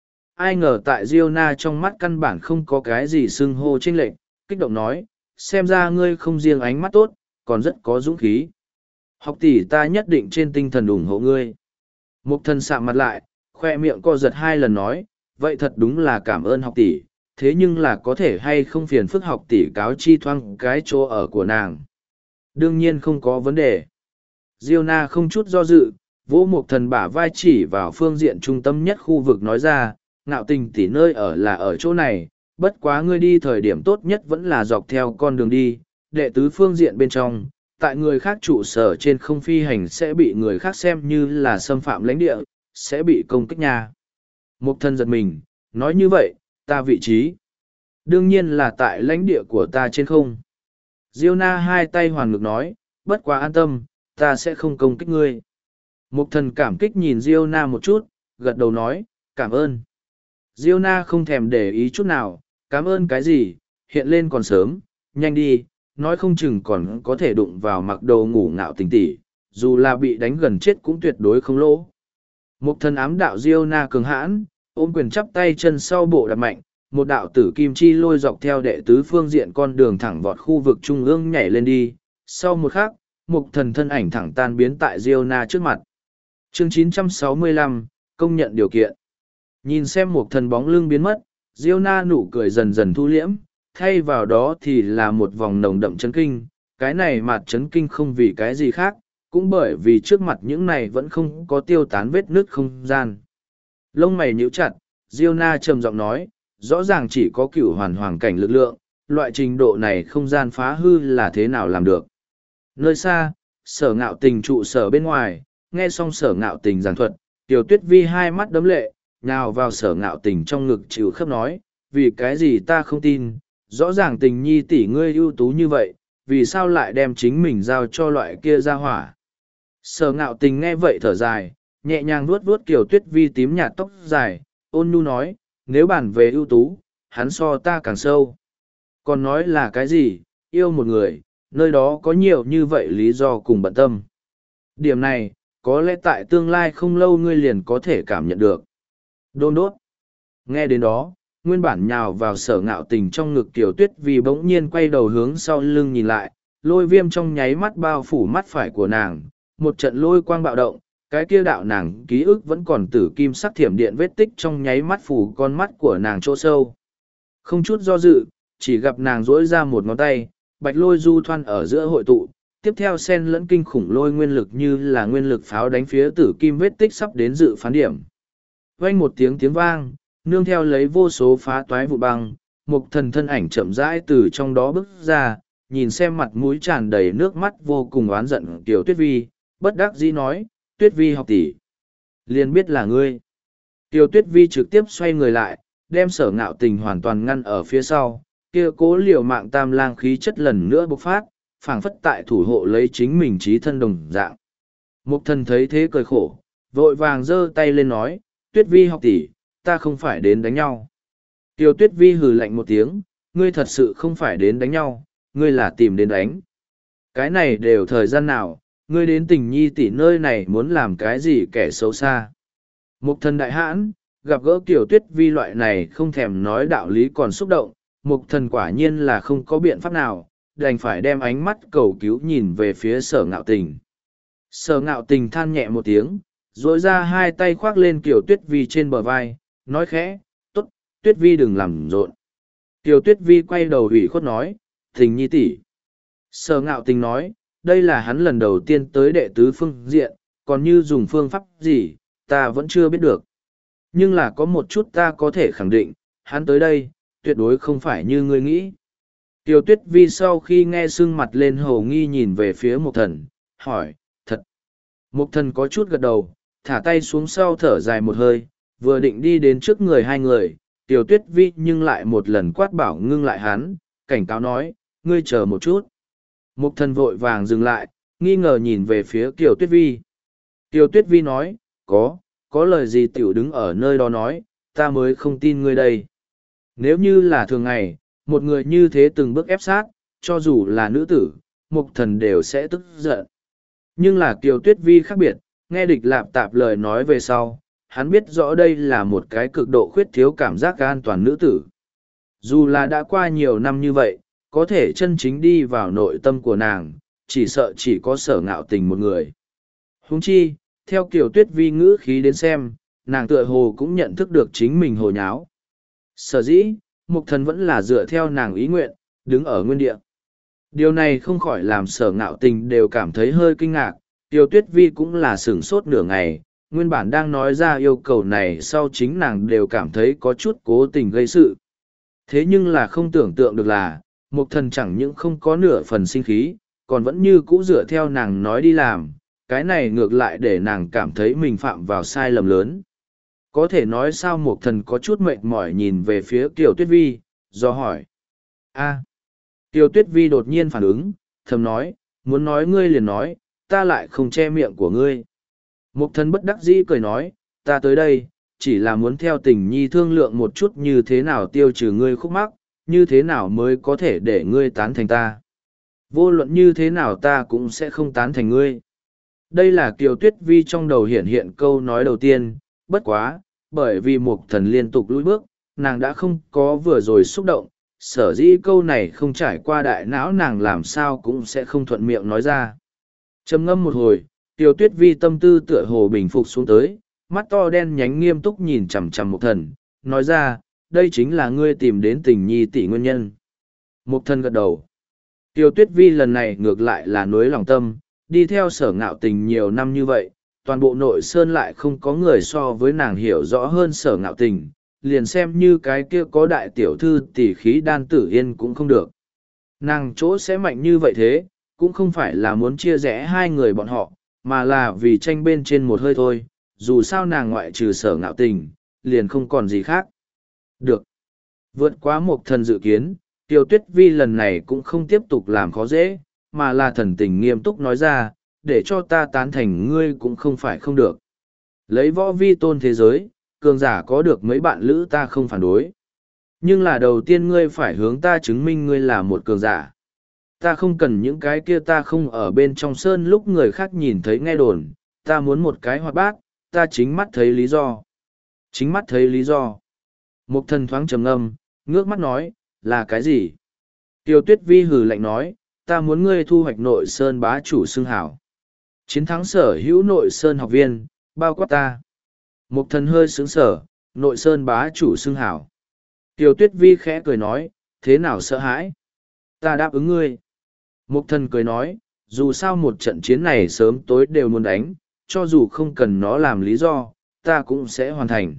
Ai ngờ tại Diêu na trong mắt căn bản không có cái gì xưng hô chênh lệch, kích động nói, xem ra ngươi không riêng ánh mắt tốt, còn rất có dũng khí. Học tỷ ta nhất định trên tinh thần ủng hộ ngươi. Mục thần sạm mặt lại, khoe miệng co giật hai lần nói, vậy thật đúng là cảm ơn học tỷ, thế nhưng là có thể hay không phiền phức học tỷ cáo chi thoang cái chỗ ở của nàng. Đương nhiên không có vấn đề. Diêu na không chút do dự, vỗ một thần bả vai chỉ vào phương diện trung tâm nhất khu vực nói ra, Ngạo Tình tỷ nơi ở là ở chỗ này, bất quá ngươi đi thời điểm tốt nhất vẫn là dọc theo con đường đi, đệ tứ phương diện bên trong, tại người khác trụ sở trên không phi hành sẽ bị người khác xem như là xâm phạm lãnh địa, sẽ bị công kích nhà. Mục thần giật mình, nói như vậy, ta vị trí. Đương nhiên là tại lãnh địa của ta trên không. Diêu na hai tay hoàn ngực nói, bất quá an tâm, ta sẽ không công kích ngươi. Mục thần cảm kích nhìn Diêu na một chút, gật đầu nói, cảm ơn. Diêu na không thèm để ý chút nào, cảm ơn cái gì, hiện lên còn sớm, nhanh đi, nói không chừng còn có thể đụng vào mặc đồ ngủ Ngạo Tình tỷ, dù là bị đánh gần chết cũng tuyệt đối không lỗ. Mục thần ám đạo Diêu na cường hãn, ôm quyền chắp tay chân sau bộ đạp mạnh, một đạo tử kim chi lôi dọc theo đệ tứ phương diện con đường thẳng vọt khu vực trung ương nhảy lên đi. Sau một khắc, mục thần thân ảnh thẳng tan biến tại Diêu na trước mặt. Chương chín trăm sáu mươi lăm, công nhận điều kiện. Nhìn xem mục thần bóng lưng biến mất, Diêu na nụ cười dần dần thu liễm, thay vào đó thì là một vòng nồng đậm chấn kinh. Cái này mặt chấn kinh không vì cái gì khác, cũng bởi vì trước mặt những này vẫn không có tiêu tán vết nứt không gian. Lông mày nhíu chặt, Diêu na trầm giọng nói, rõ ràng chỉ có cửu hoàn hoàng cảnh lực lượng, loại trình độ này không gian phá hư là thế nào làm được. Nơi xa, Sở Ngạo Tình trụ sở bên ngoài, nghe xong Sở Ngạo Tình giảng thuật, Tiểu Tuyết Vi hai mắt đấm lệ, nhào vào Sở Ngạo Tình trong ngực chịu khớp nói, vì cái gì ta không tin, rõ ràng Tình nhi tỷ ngươi ưu tú như vậy, vì sao lại đem chính mình giao cho loại kia ra hỏa. Sở Ngạo Tình nghe vậy thở dài, nhẹ nhàng vuốt vuốt Kiều Tuyết Vi tím nhạt tóc dài, ôn nhu nói, nếu bàn về ưu tú, hắn so ta càng sâu. Còn nói là cái gì, yêu một người, nơi đó có nhiều như vậy lý do cùng bận tâm. Điểm này, có lẽ tại tương lai không lâu ngươi liền có thể cảm nhận được. Đôn đốt. Nghe đến đó, nguyên bản nhào vào Sở Ngạo Tình trong ngực Tiểu Tuyết Vi bỗng nhiên quay đầu hướng sau lưng nhìn lại, lôi viêm trong nháy mắt bao phủ mắt phải của nàng, một trận lôi quang bạo động, cái kia đạo nàng ký ức vẫn còn tử kim sắc thiểm điện vết tích trong nháy mắt phủ con mắt của nàng chỗ sâu. Không chút do dự, chỉ gặp nàng dỗi ra một ngón tay, bạch lôi du thoăn ở giữa hội tụ, tiếp theo sen lẫn kinh khủng lôi nguyên lực như là nguyên lực pháo đánh phía tử kim vết tích sắp đến dự phán điểm. Vang một tiếng tiếng vang, nương theo lấy vô số phá toái vụ băng, một thần thân ảnh chậm rãi từ trong đó bước ra, nhìn xem mặt mũi tràn đầy nước mắt vô cùng oán giận Tiểu Tuyết Vi, bất đắc dĩ nói, Tuyết Vi học tỷ, liền biết là ngươi. Tiểu Tuyết Vi trực tiếp xoay người lại, đem Sở Ngạo Tình hoàn toàn ngăn ở phía sau, kia cố liều mạng tam lang khí chất lần nữa bộc phát, phảng phất tại thủ hộ lấy chính mình trí thân đồng dạng. Mục thần thấy thế cười khổ, vội vàng giơ tay lên nói, Tuyết Vi học tỷ, ta không phải đến đánh nhau. Tiểu Tuyết Vi hừ lạnh một tiếng, ngươi thật sự không phải đến đánh nhau, ngươi là tìm đến đánh. Cái này đều thời gian nào, ngươi đến Tình nhi tỷ nơi này muốn làm cái gì kẻ xấu xa. Mục thần đại hãn, gặp gỡ Tiểu Tuyết Vi loại này không thèm nói đạo lý còn xúc động, mục thần quả nhiên là không có biện pháp nào, đành phải đem ánh mắt cầu cứu nhìn về phía Sở Ngạo Tình. Sở Ngạo Tình than nhẹ một tiếng, duỗi ra hai tay khoác lên Tiểu Tuyết Vi trên bờ vai, nói khẽ, tốt, Tuyết Vi đừng làm rộn. Tiểu Tuyết Vi quay đầu ủy khuất nói, Tình nhi tỷ. Sở Ngạo Tình nói, đây là hắn lần đầu tiên tới đệ tứ phương diện, còn như dùng phương pháp gì, ta vẫn chưa biết được. Nhưng là có một chút ta có thể khẳng định, hắn tới đây, tuyệt đối không phải như ngươi nghĩ. Tiểu Tuyết Vi sau khi nghe sưng mặt lên hồ nghi nhìn về phía Mục Thần, hỏi, thật. Mục Thần có chút gật đầu, thả tay xuống sau thở dài một hơi, vừa định đi đến trước người hai người, Tiểu Tuyết Vi nhưng lại một lần quát bảo ngưng lại hắn, cảnh cáo nói, ngươi chờ một chút. Mục Thần vội vàng dừng lại, nghi ngờ nhìn về phía Tiểu Tuyết Vi. Tiểu Tuyết Vi nói, có, có lời gì tiểu đứng ở nơi đó nói, ta mới không tin ngươi đây. Nếu như là thường ngày, một người như thế từng bước ép sát, cho dù là nữ tử, Mục Thần đều sẽ tức giận. Nhưng là Kiều Tuyết Vi khác biệt, nghe địch lạp tạp lời nói về sau, hắn biết rõ đây là một cái cực độ khuyết thiếu cảm giác an toàn nữ tử. Dù là đã qua nhiều năm như vậy, có thể chân chính đi vào nội tâm của nàng, chỉ sợ chỉ có Sở Ngạo Tình một người. Huống chi, theo Kiều Tuyết Vi ngữ khí đến xem, nàng tựa hồ cũng nhận thức được chính mình hồ nháo. Sở dĩ, mục thần vẫn là dựa theo nàng ý nguyện, đứng ở nguyên địa. Điều này không khỏi làm sở ngạo tình đều cảm thấy hơi kinh ngạc, Tiêu Tuyết Vi cũng là sửng sốt nửa ngày, nguyên bản đang nói ra yêu cầu này sau chính nàng đều cảm thấy có chút cố tình gây sự. Thế nhưng là không tưởng tượng được là, mục thần chẳng những không có nửa phần sinh khí, còn vẫn như cũ dựa theo nàng nói đi làm, cái này ngược lại để nàng cảm thấy mình phạm vào sai lầm lớn. Có thể nói sao mục thần có chút mệt mỏi nhìn về phía Kiều Tuyết Vi, do hỏi. a Kiều Tuyết Vi đột nhiên phản ứng, thầm nói, muốn nói ngươi liền nói, ta lại không che miệng của ngươi. Mục thần bất đắc dĩ cười nói, ta tới đây, chỉ là muốn theo tình nhi thương lượng một chút như thế nào tiêu trừ ngươi khúc mắc, như thế nào mới có thể để ngươi tán thành ta. Vô luận như thế nào ta cũng sẽ không tán thành ngươi. Đây là Kiều Tuyết Vi trong đầu hiện hiện câu nói đầu tiên, bất quá, bởi vì mục thần liên tục lùi bước, nàng đã không có vừa rồi xúc động, sở dĩ câu này không trải qua đại não nàng làm sao cũng sẽ không thuận miệng nói ra. Trầm ngâm một hồi, Kiều Tuyết Vi tâm tư tựa hồ bình phục xuống tới, mắt to đen nhánh nghiêm túc nhìn chằm chằm mục thần, nói ra, đây chính là ngươi tìm đến tình nhi tỷ nguyên nhân. Mục thần gật đầu. Kiều Tuyết Vi lần này ngược lại là nuối lòng tâm, đi theo sở ngạo tình nhiều năm như vậy, toàn bộ nội sơn lại không có người so với nàng hiểu rõ hơn sở ngạo tình, liền xem như cái kia có đại tiểu thư tỷ khí đan tử yên cũng không được. Nàng chỗ sẽ mạnh như vậy thế, cũng không phải là muốn chia rẽ hai người bọn họ, mà là vì tranh bên trên một hơi thôi, dù sao nàng ngoại trừ sở ngạo tình, liền không còn gì khác. Được. Vượt quá một thần dự kiến, Tiêu Tuyết Vi lần này cũng không tiếp tục làm khó dễ, mà là thần tình nghiêm túc nói ra, để cho ta tán thành ngươi cũng không phải không được. Lấy võ vi tôn thế giới, cường giả có được mấy bạn lữ ta không phản đối. Nhưng là đầu tiên ngươi phải hướng ta chứng minh ngươi là một cường giả. Ta không cần những cái kia ta không ở bên trong sơn lúc người khác nhìn thấy nghe đồn, ta muốn một cái hoạt bát, ta chính mắt thấy lý do. Chính mắt thấy lý do. Một thần thoáng trầm ngâm, ngước mắt nói, là cái gì? Tiêu Tuyết Vi hừ lạnh nói, ta muốn ngươi thu hoạch nội sơn bá chủ xưng hảo. Chiến thắng sở hữu nội sơn học viên, bao quát ta. Một thần hơi sướng sở, nội sơn bá chủ xưng hảo. Tiêu Tuyết Vi khẽ cười nói, thế nào sợ hãi? Ta đáp ứng ngươi. Một thần cười nói, dù sao một trận chiến này sớm tối đều muốn đánh, cho dù không cần nó làm lý do, ta cũng sẽ hoàn thành.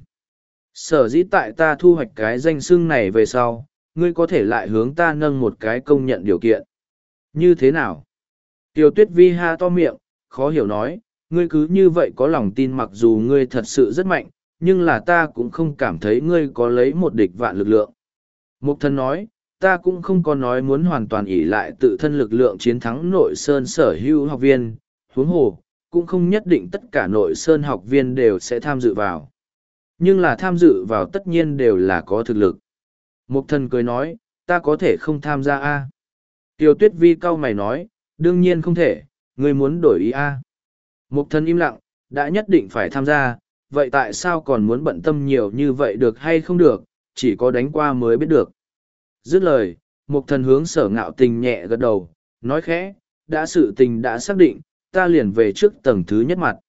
Sở dĩ tại ta thu hoạch cái danh xưng này về sau, ngươi có thể lại hướng ta nâng một cái công nhận điều kiện. Như thế nào? Tiêu Tuyết Vi ha to miệng, khó hiểu nói, ngươi cứ như vậy có lòng tin mặc dù ngươi thật sự rất mạnh, nhưng là ta cũng không cảm thấy ngươi có lấy một địch vạn lực lượng. Mục thần nói, ta cũng không có nói muốn hoàn toàn ỷ lại tự thân lực lượng chiến thắng nội sơn sở hữu học viên, huống hồ, cũng không nhất định tất cả nội sơn học viên đều sẽ tham dự vào. Nhưng là tham dự vào tất nhiên đều là có thực lực. Mục thần cười nói, ta có thể không tham gia a. Tiêu Tuyết Vi cau mày nói, đương nhiên không thể, ngươi muốn đổi ý a. Mục thần im lặng, đã nhất định phải tham gia, vậy tại sao còn muốn bận tâm nhiều như vậy được hay không được, chỉ có đánh qua mới biết được. Dứt lời, mục thần hướng sở ngạo tình nhẹ gật đầu, nói khẽ, đã sự tình đã xác định, ta liền về trước tầng thứ nhất mặt.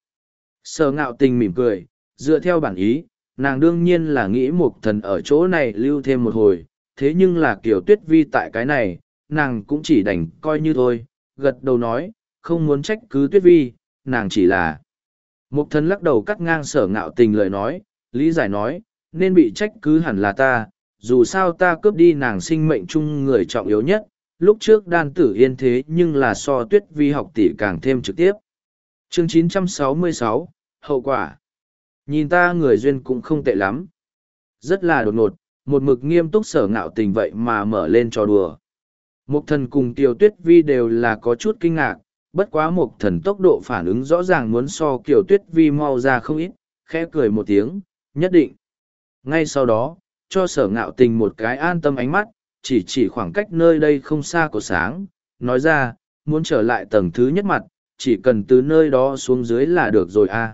Sở ngạo tình mỉm cười, dựa theo bản ý, nàng đương nhiên là nghĩ mục thần ở chỗ này lưu thêm một hồi, thế nhưng là Kiều Tuyết Vi tại cái này, nàng cũng chỉ đành coi như thôi, gật đầu nói, không muốn trách cứ Tuyết Vi, nàng chỉ là. Mục thần lắc đầu cắt ngang sở ngạo tình lời nói, lý giải nói, nên bị trách cứ hẳn là ta, dù sao ta cướp đi nàng sinh mệnh chung người trọng yếu nhất, lúc trước đan tử yên thế nhưng là so Tuyết Vi học tỷ càng thêm trực tiếp. Chương chín trăm sáu mươi sáu, Hậu quả. Nhìn ta người duyên cũng không tệ lắm. Rất là đột ngột, một mực nghiêm túc sở ngạo tình vậy mà mở lên trò đùa. Mục thần cùng Kiều Tuyết Vi đều là có chút kinh ngạc, bất quá mục thần tốc độ phản ứng rõ ràng muốn so Kiều Tuyết Vi mau ra không ít, khẽ cười một tiếng, nhất định. Ngay sau đó, cho sở ngạo tình một cái an tâm ánh mắt, chỉ chỉ khoảng cách nơi đây không xa của sáng, nói ra, muốn trở lại tầng thứ nhất mặt, chỉ cần từ nơi đó xuống dưới là được rồi a.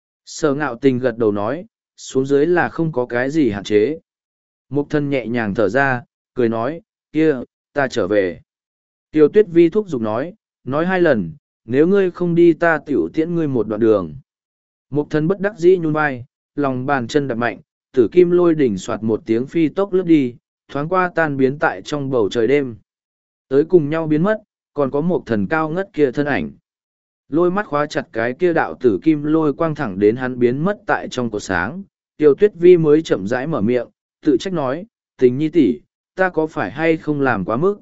Sở ngạo tình gật đầu nói, xuống dưới là không có cái gì hạn chế. Mục thân nhẹ nhàng thở ra, cười nói, kia, ta trở về. Tiêu Tuyết Vi thúc giục nói, nói hai lần, nếu ngươi không đi ta tiểu tiễn ngươi một đoạn đường. Mục thân bất đắc dĩ nhún vai, lòng bàn chân đập mạnh, tử kim lôi đỉnh soạt một tiếng phi tốc lướt đi, thoáng qua tan biến tại trong bầu trời đêm. Tới cùng nhau biến mất, còn có một thần cao ngất kia thân ảnh. Lôi mắt khóa chặt cái kia đạo tử kim lôi quang thẳng đến hắn biến mất tại trong cột sáng. Tiêu Tuyết Vi mới chậm rãi mở miệng, tự trách nói, tình nhi tỷ, ta có phải hay không làm quá mức?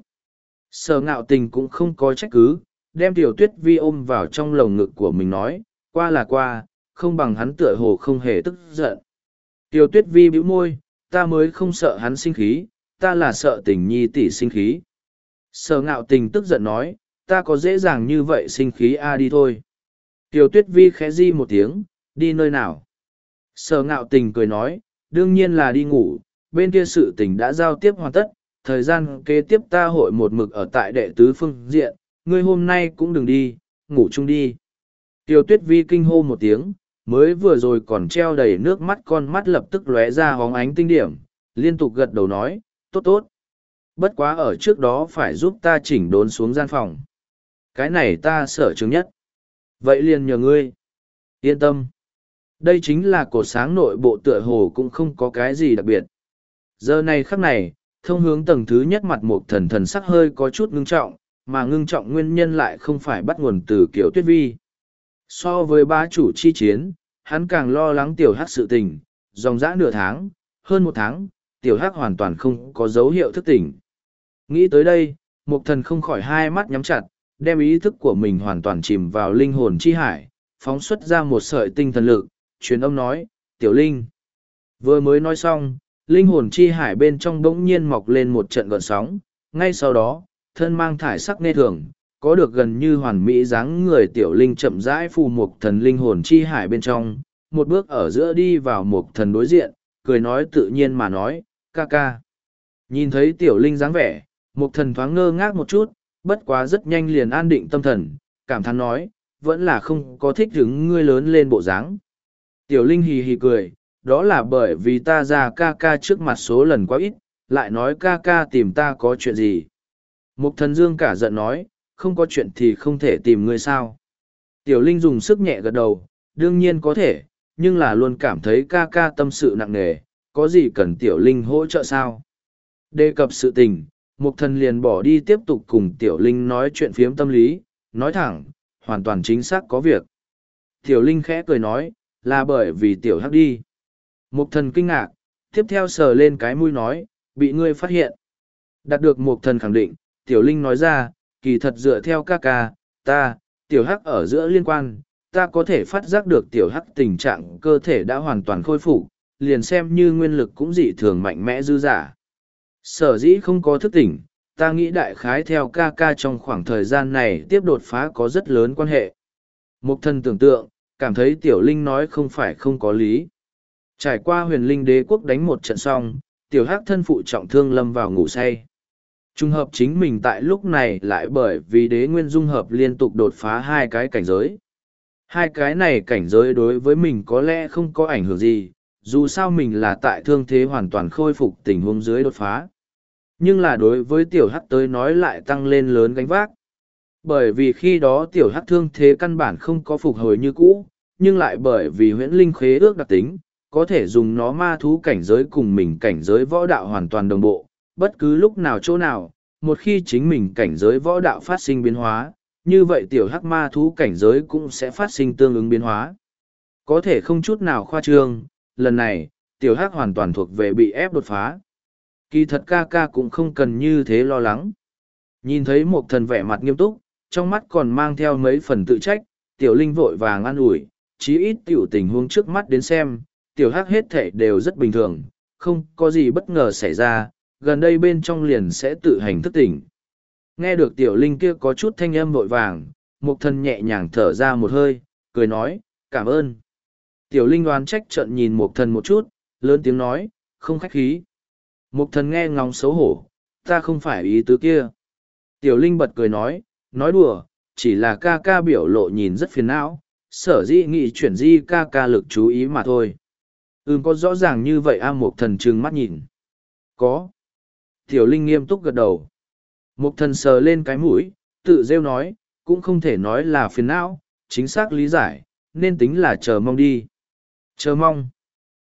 Sở Ngạo Tình cũng không có trách cứ, đem Tiểu Tuyết Vi ôm vào trong lồng ngực của mình nói, qua là qua, không bằng hắn tựa hồ không hề tức giận. Tiểu Tuyết Vi bĩu môi, ta mới không sợ hắn sinh khí, ta là sợ tình nhi tỷ sinh khí. Sở Ngạo Tình tức giận nói, ta có dễ dàng như vậy sinh khí a à đi thôi. Tiểu Tuyết Vi khẽ di một tiếng, đi nơi nào? Sở Ngạo Tình cười nói, đương nhiên là đi ngủ, bên kia sự tình đã giao tiếp hoàn tất, thời gian kế tiếp ta hội một mực ở tại đệ tứ phương diện, ngươi hôm nay cũng đừng đi, ngủ chung đi. Tiểu Tuyết Vi kinh hô một tiếng, mới vừa rồi còn treo đầy nước mắt, con mắt lập tức lóe ra hóng ánh tinh điểm, liên tục gật đầu nói, tốt tốt. Bất quá ở trước đó phải giúp ta chỉnh đốn xuống gian phòng. Cái này ta sợ chứng nhất. Vậy liền nhờ ngươi. Yên tâm. Đây chính là cột sáng nội bộ tựa hồ cũng không có cái gì đặc biệt. Giờ này khắc này, thông hướng tầng thứ nhất mặt một thần thần sắc hơi có chút ngưng trọng, mà ngưng trọng nguyên nhân lại không phải bắt nguồn từ Kiều Tuyết Vi. So với bá chủ chi chiến, hắn càng lo lắng tiểu hắc sự tình, dòng dã nửa tháng, hơn một tháng, tiểu hắc hoàn toàn không có dấu hiệu thức tỉnh. Nghĩ tới đây, Mục Thần không khỏi hai mắt nhắm chặt, đem ý thức của mình hoàn toàn chìm vào linh hồn chi hải, phóng xuất ra một sợi tinh thần lực, truyền âm nói, tiểu linh. Vừa mới nói xong, linh hồn chi hải bên trong bỗng nhiên mọc lên một trận gợn sóng, ngay sau đó, thân mang thải sắc nê thường, có được gần như hoàn mỹ dáng người tiểu linh chậm rãi phù Mục Thần linh hồn chi hải bên trong, một bước ở giữa đi vào Mục Thần đối diện, cười nói tự nhiên mà nói, ca ca. Nhìn thấy tiểu linh dáng vẻ, Mục Thần thoáng ngơ ngác một chút, bất quá rất nhanh liền an định tâm thần, cảm thán nói, vẫn là không có thích hứng ngươi lớn lên bộ dáng. Tiểu linh hì hì cười, đó là bởi vì ta ra ca ca trước mặt số lần quá ít, lại nói ca ca tìm ta có chuyện gì. Mục Thần dương cả giận nói, không có chuyện thì không thể tìm ngươi sao. Tiểu linh dùng sức nhẹ gật đầu, đương nhiên có thể, nhưng là luôn cảm thấy ca ca tâm sự nặng nề, có gì cần tiểu linh hỗ trợ sao. Đề cập sự tình, Mục Thần liền bỏ đi tiếp tục cùng tiểu linh nói chuyện phiếm tâm lý, nói thẳng, hoàn toàn chính xác có việc. Tiểu linh khẽ cười nói, là bởi vì tiểu hắc đi. Mục Thần kinh ngạc, tiếp theo sờ lên cái mũi nói, bị ngươi phát hiện. Đạt được Mục Thần khẳng định, tiểu linh nói ra, kỳ thật dựa theo ca ca, ta, tiểu hắc ở giữa liên quan, ta có thể phát giác được tiểu hắc tình trạng cơ thể đã hoàn toàn khôi phục, liền xem như nguyên lực cũng dị thường mạnh mẽ dư giả. Sở dĩ không có thức tỉnh, ta nghĩ đại khái theo ca ca trong khoảng thời gian này tiếp đột phá có rất lớn quan hệ. Mục Thần tưởng tượng, cảm thấy tiểu linh nói không phải không có lý. Trải qua huyền linh đế quốc đánh một trận xong, tiểu hắc thân phụ trọng thương lâm vào ngủ say. Trùng hợp chính mình tại lúc này lại bởi vì đế nguyên dung hợp liên tục đột phá hai cái cảnh giới. Hai cái này cảnh giới đối với mình có lẽ không có ảnh hưởng gì, dù sao mình là tại thương thế hoàn toàn khôi phục tình huống dưới đột phá. Nhưng là đối với tiểu hắc tới nói lại tăng lên lớn gánh vác. Bởi vì khi đó tiểu hắc thương thế căn bản không có phục hồi như cũ, nhưng lại bởi vì huyễn linh khế ước đặc tính, có thể dùng nó ma thú cảnh giới cùng mình cảnh giới võ đạo hoàn toàn đồng bộ, bất cứ lúc nào chỗ nào, một khi chính mình cảnh giới võ đạo phát sinh biến hóa, như vậy tiểu hắc ma thú cảnh giới cũng sẽ phát sinh tương ứng biến hóa. Có thể không chút nào khoa trương, lần này, tiểu hắc hoàn toàn thuộc về bị ép đột phá. Kỳ thật ca ca cũng không cần như thế lo lắng. Nhìn thấy một thần vẻ mặt nghiêm túc, trong mắt còn mang theo mấy phần tự trách, tiểu linh vội vàng an ủi, chí ít tiểu tình huống trước mắt đến xem, tiểu hắc hết thể đều rất bình thường, không có gì bất ngờ xảy ra, gần đây bên trong liền sẽ tự hành thức tỉnh. Nghe được tiểu linh kia có chút thanh âm vội vàng, một thần nhẹ nhàng thở ra một hơi, cười nói, cảm ơn. Tiểu linh đoán trách trợn nhìn một thần một chút, lớn tiếng nói, không khách khí. Một thần nghe ngóng xấu hổ, ta không phải ý tứ kia. Tiểu linh bật cười nói, nói đùa, chỉ là ca ca biểu lộ nhìn rất phiền não, sở dĩ nghị chuyển di ca ca lực chú ý mà thôi. Ừm có rõ ràng như vậy a à, một thần trừng mắt nhìn. Có. Tiểu linh nghiêm túc gật đầu. Một thần sờ lên cái mũi, tự rêu nói, cũng không thể nói là phiền não, chính xác lý giải, nên tính là chờ mong đi. Chờ mong.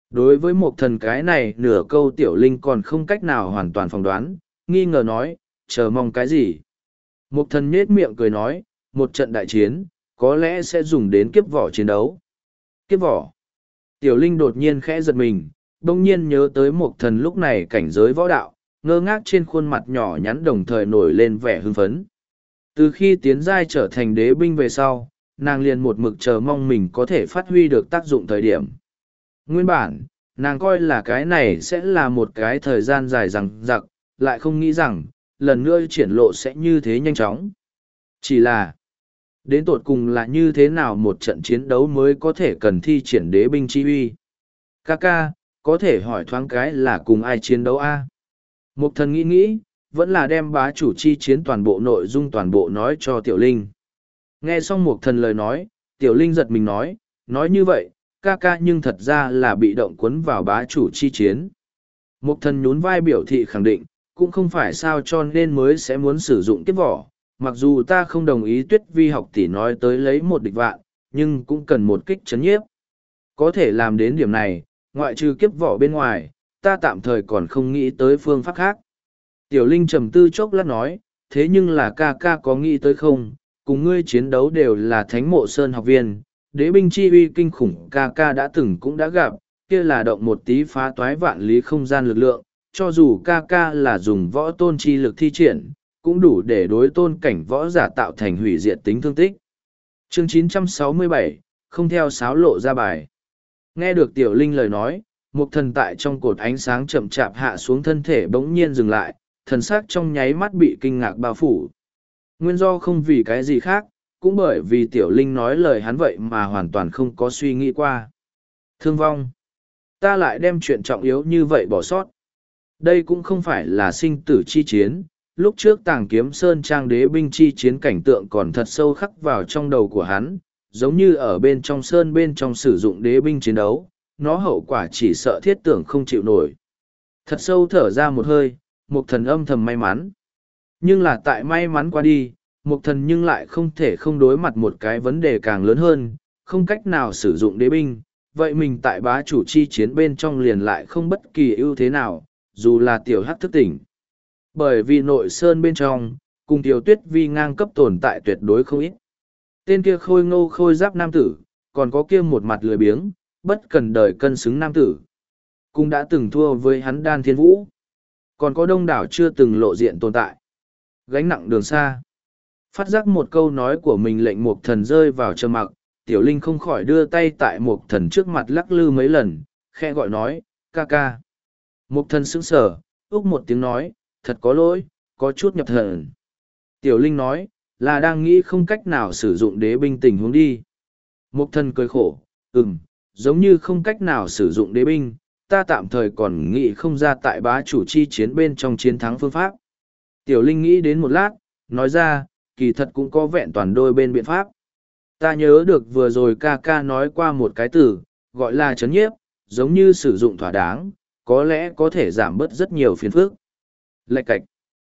Đối với một thần cái này nửa câu Tiểu Linh còn không cách nào hoàn toàn phỏng đoán, nghi ngờ nói, chờ mong cái gì? Một thần nhết miệng cười nói, một trận đại chiến, có lẽ sẽ dùng đến kiếp vỏ chiến đấu. Kiếp vỏ. Tiểu Linh đột nhiên khẽ giật mình, đông nhiên nhớ tới một thần lúc này cảnh giới võ đạo, ngơ ngác trên khuôn mặt nhỏ nhắn đồng thời nổi lên vẻ hưng phấn. Từ khi tiến giai trở thành đế binh về sau, nàng liền một mực chờ mong mình có thể phát huy được tác dụng thời điểm. Nguyên bản, nàng coi là cái này sẽ là một cái thời gian dài dằng dặc, lại không nghĩ rằng, lần nữa triển lộ sẽ như thế nhanh chóng. Chỉ là, đến tột cùng là như thế nào một trận chiến đấu mới có thể cần thi triển đế binh chi uy. Kaka, có thể hỏi thoáng cái là cùng ai chiến đấu a? Mục thần nghĩ nghĩ, vẫn là đem bá chủ chi chiến toàn bộ nội dung toàn bộ nói cho Tiểu Linh. Nghe xong mục thần lời nói, Tiểu Linh giật mình nói, nói như vậy, Kaka nhưng thật ra là bị động cuốn vào bá chủ chi chiến. Mục thần nhún vai biểu thị khẳng định, cũng không phải sao cho nên mới sẽ muốn sử dụng kiếp vỏ. Mặc dù ta không đồng ý Tuyết Vi học tỷ nói tới lấy một địch vạn, nhưng cũng cần một kích chấn nhiếp. Có thể làm đến điểm này, ngoại trừ kiếp vỏ bên ngoài, ta tạm thời còn không nghĩ tới phương pháp khác. Tiểu Linh trầm tư chốc lát nói, thế nhưng là ca ca có nghĩ tới không, cùng ngươi chiến đấu đều là Thánh Mộ Sơn học viên, đế binh chi uy kinh khủng ca ca đã từng cũng đã gặp, kia là động một tí phá toái vạn lý không gian lực lượng, cho dù ca ca là dùng võ tôn chi lực thi triển, cũng đủ để đối tôn cảnh võ giả tạo thành hủy diệt tính thương tích. Chương chín trăm sáu mươi bảy, không theo sáo lộ ra bài. Nghe được Tiểu Linh lời nói, một thần tại trong cột ánh sáng chậm chạp hạ xuống thân thể bỗng nhiên dừng lại, thần sắc trong nháy mắt bị kinh ngạc bao phủ. Nguyên do không vì cái gì khác, cũng bởi vì Tiểu Linh nói lời hắn vậy mà hoàn toàn không có suy nghĩ qua. Thương vong. Ta lại đem chuyện trọng yếu như vậy bỏ sót. Đây cũng không phải là sinh tử chi chiến, lúc trước Tàng Kiếm Sơn trang đế binh chi chiến cảnh tượng còn thật sâu khắc vào trong đầu của hắn, giống như ở bên trong sơn bên trong sử dụng đế binh chiến đấu, nó hậu quả chỉ sợ thiết tưởng không chịu nổi. Thật sâu thở ra một hơi, Mục thần âm thầm may mắn. Nhưng là tại may mắn qua đi, Mục thần nhưng lại không thể không đối mặt một cái vấn đề càng lớn hơn, không cách nào sử dụng đế binh, vậy mình tại bá chủ chi chiến bên trong liền lại không bất kỳ ưu thế nào, dù là tiểu hắc thức tỉnh. Bởi vì nội sơn bên trong, cùng tiểu Tuyết Vi ngang cấp tồn tại tuyệt đối không ít. Tên kia khôi ngô khôi giáp nam tử, còn có kia một mặt lười biếng, bất cần đời cân xứng nam tử. Cũng đã từng thua với hắn Đan Thiên Vũ. Còn có đông đảo chưa từng lộ diện tồn tại. Gánh nặng đường xa. Phát giác một câu nói của mình lệnh Mục thần rơi vào trầm mặc, Tiểu Linh không khỏi đưa tay tại Mục thần trước mặt lắc lư mấy lần, khẽ gọi nói, ca ca. Mục thần sững sờ, úc một tiếng nói, thật có lỗi, có chút nhập thần. Tiểu Linh nói, là đang nghĩ không cách nào sử dụng đế binh tình huống đi. Mục thần cười khổ, ừm, giống như không cách nào sử dụng đế binh, ta tạm thời còn nghĩ không ra tại bá chủ chi chiến bên trong chiến thắng phương pháp. Tiểu Linh nghĩ đến một lát, nói ra, kỳ thật cũng có vẹn toàn đôi bên biện pháp. Ta nhớ được vừa rồi ca ca nói qua một cái từ, gọi là chấn nhiếp, giống như sử dụng thỏa đáng, có lẽ có thể giảm bớt rất nhiều phiền phức. Lạch cạch.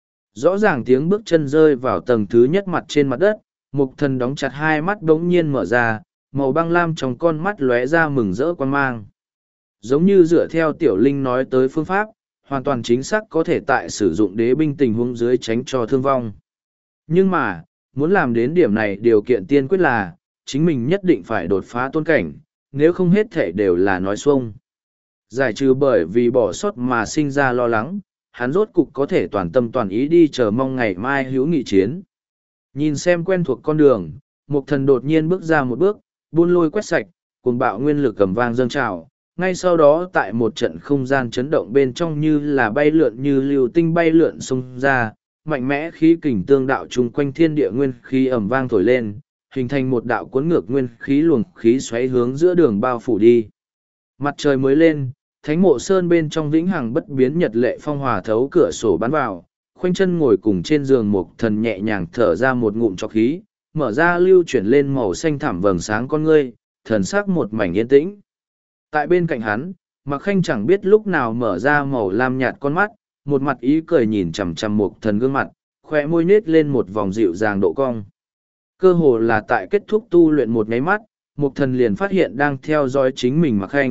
Rõ ràng tiếng bước chân rơi vào tầng thứ nhất mặt trên mặt đất, Mục thần đóng chặt hai mắt bỗng nhiên mở ra, màu băng lam trong con mắt lóe ra mừng rỡ quan mang. Giống như dựa theo Tiểu Linh nói tới phương pháp, hoàn toàn chính xác có thể tại sử dụng đế binh tình huống dưới tránh cho thương vong. Nhưng mà, muốn làm đến điểm này điều kiện tiên quyết là, chính mình nhất định phải đột phá tôn cảnh, nếu không hết thể đều là nói xuông. Giải trừ bởi vì bỏ sót mà sinh ra lo lắng, hắn rốt cục có thể toàn tâm toàn ý đi chờ mong ngày mai hữu nghị chiến. Nhìn xem quen thuộc con đường, Mục thần đột nhiên bước ra một bước, buôn lôi quét sạch, cuồng bạo nguyên lực cầm vang dâng trào. Ngay sau đó tại một trận không gian chấn động bên trong như là bay lượn như lưu tinh bay lượn xông ra, mạnh mẽ khí kình tương đạo chung quanh thiên địa nguyên khí ẩm vang thổi lên, hình thành một đạo cuốn ngược nguyên khí luồng khí xoáy hướng giữa đường bao phủ đi. Mặt trời mới lên, Thánh Mộ Sơn bên trong vĩnh hằng bất biến nhật lệ phong hòa thấu cửa sổ bắn vào, khoanh chân ngồi cùng trên giường Mục thần nhẹ nhàng thở ra một ngụm trọc khí, mở ra lưu chuyển lên màu xanh thảm vầng sáng con ngươi, thần sắc một mảnh yên tĩnh. Tại bên cạnh hắn, Mạc Khanh chẳng biết lúc nào mở ra màu lam nhạt con mắt, một mặt ý cười nhìn chằm chằm Mục thần gương mặt, khóe môi nết lên một vòng dịu dàng độ cong. Cơ hồ là tại kết thúc tu luyện một nháy mắt, Mục thần liền phát hiện đang theo dõi chính mình Mạc Khanh,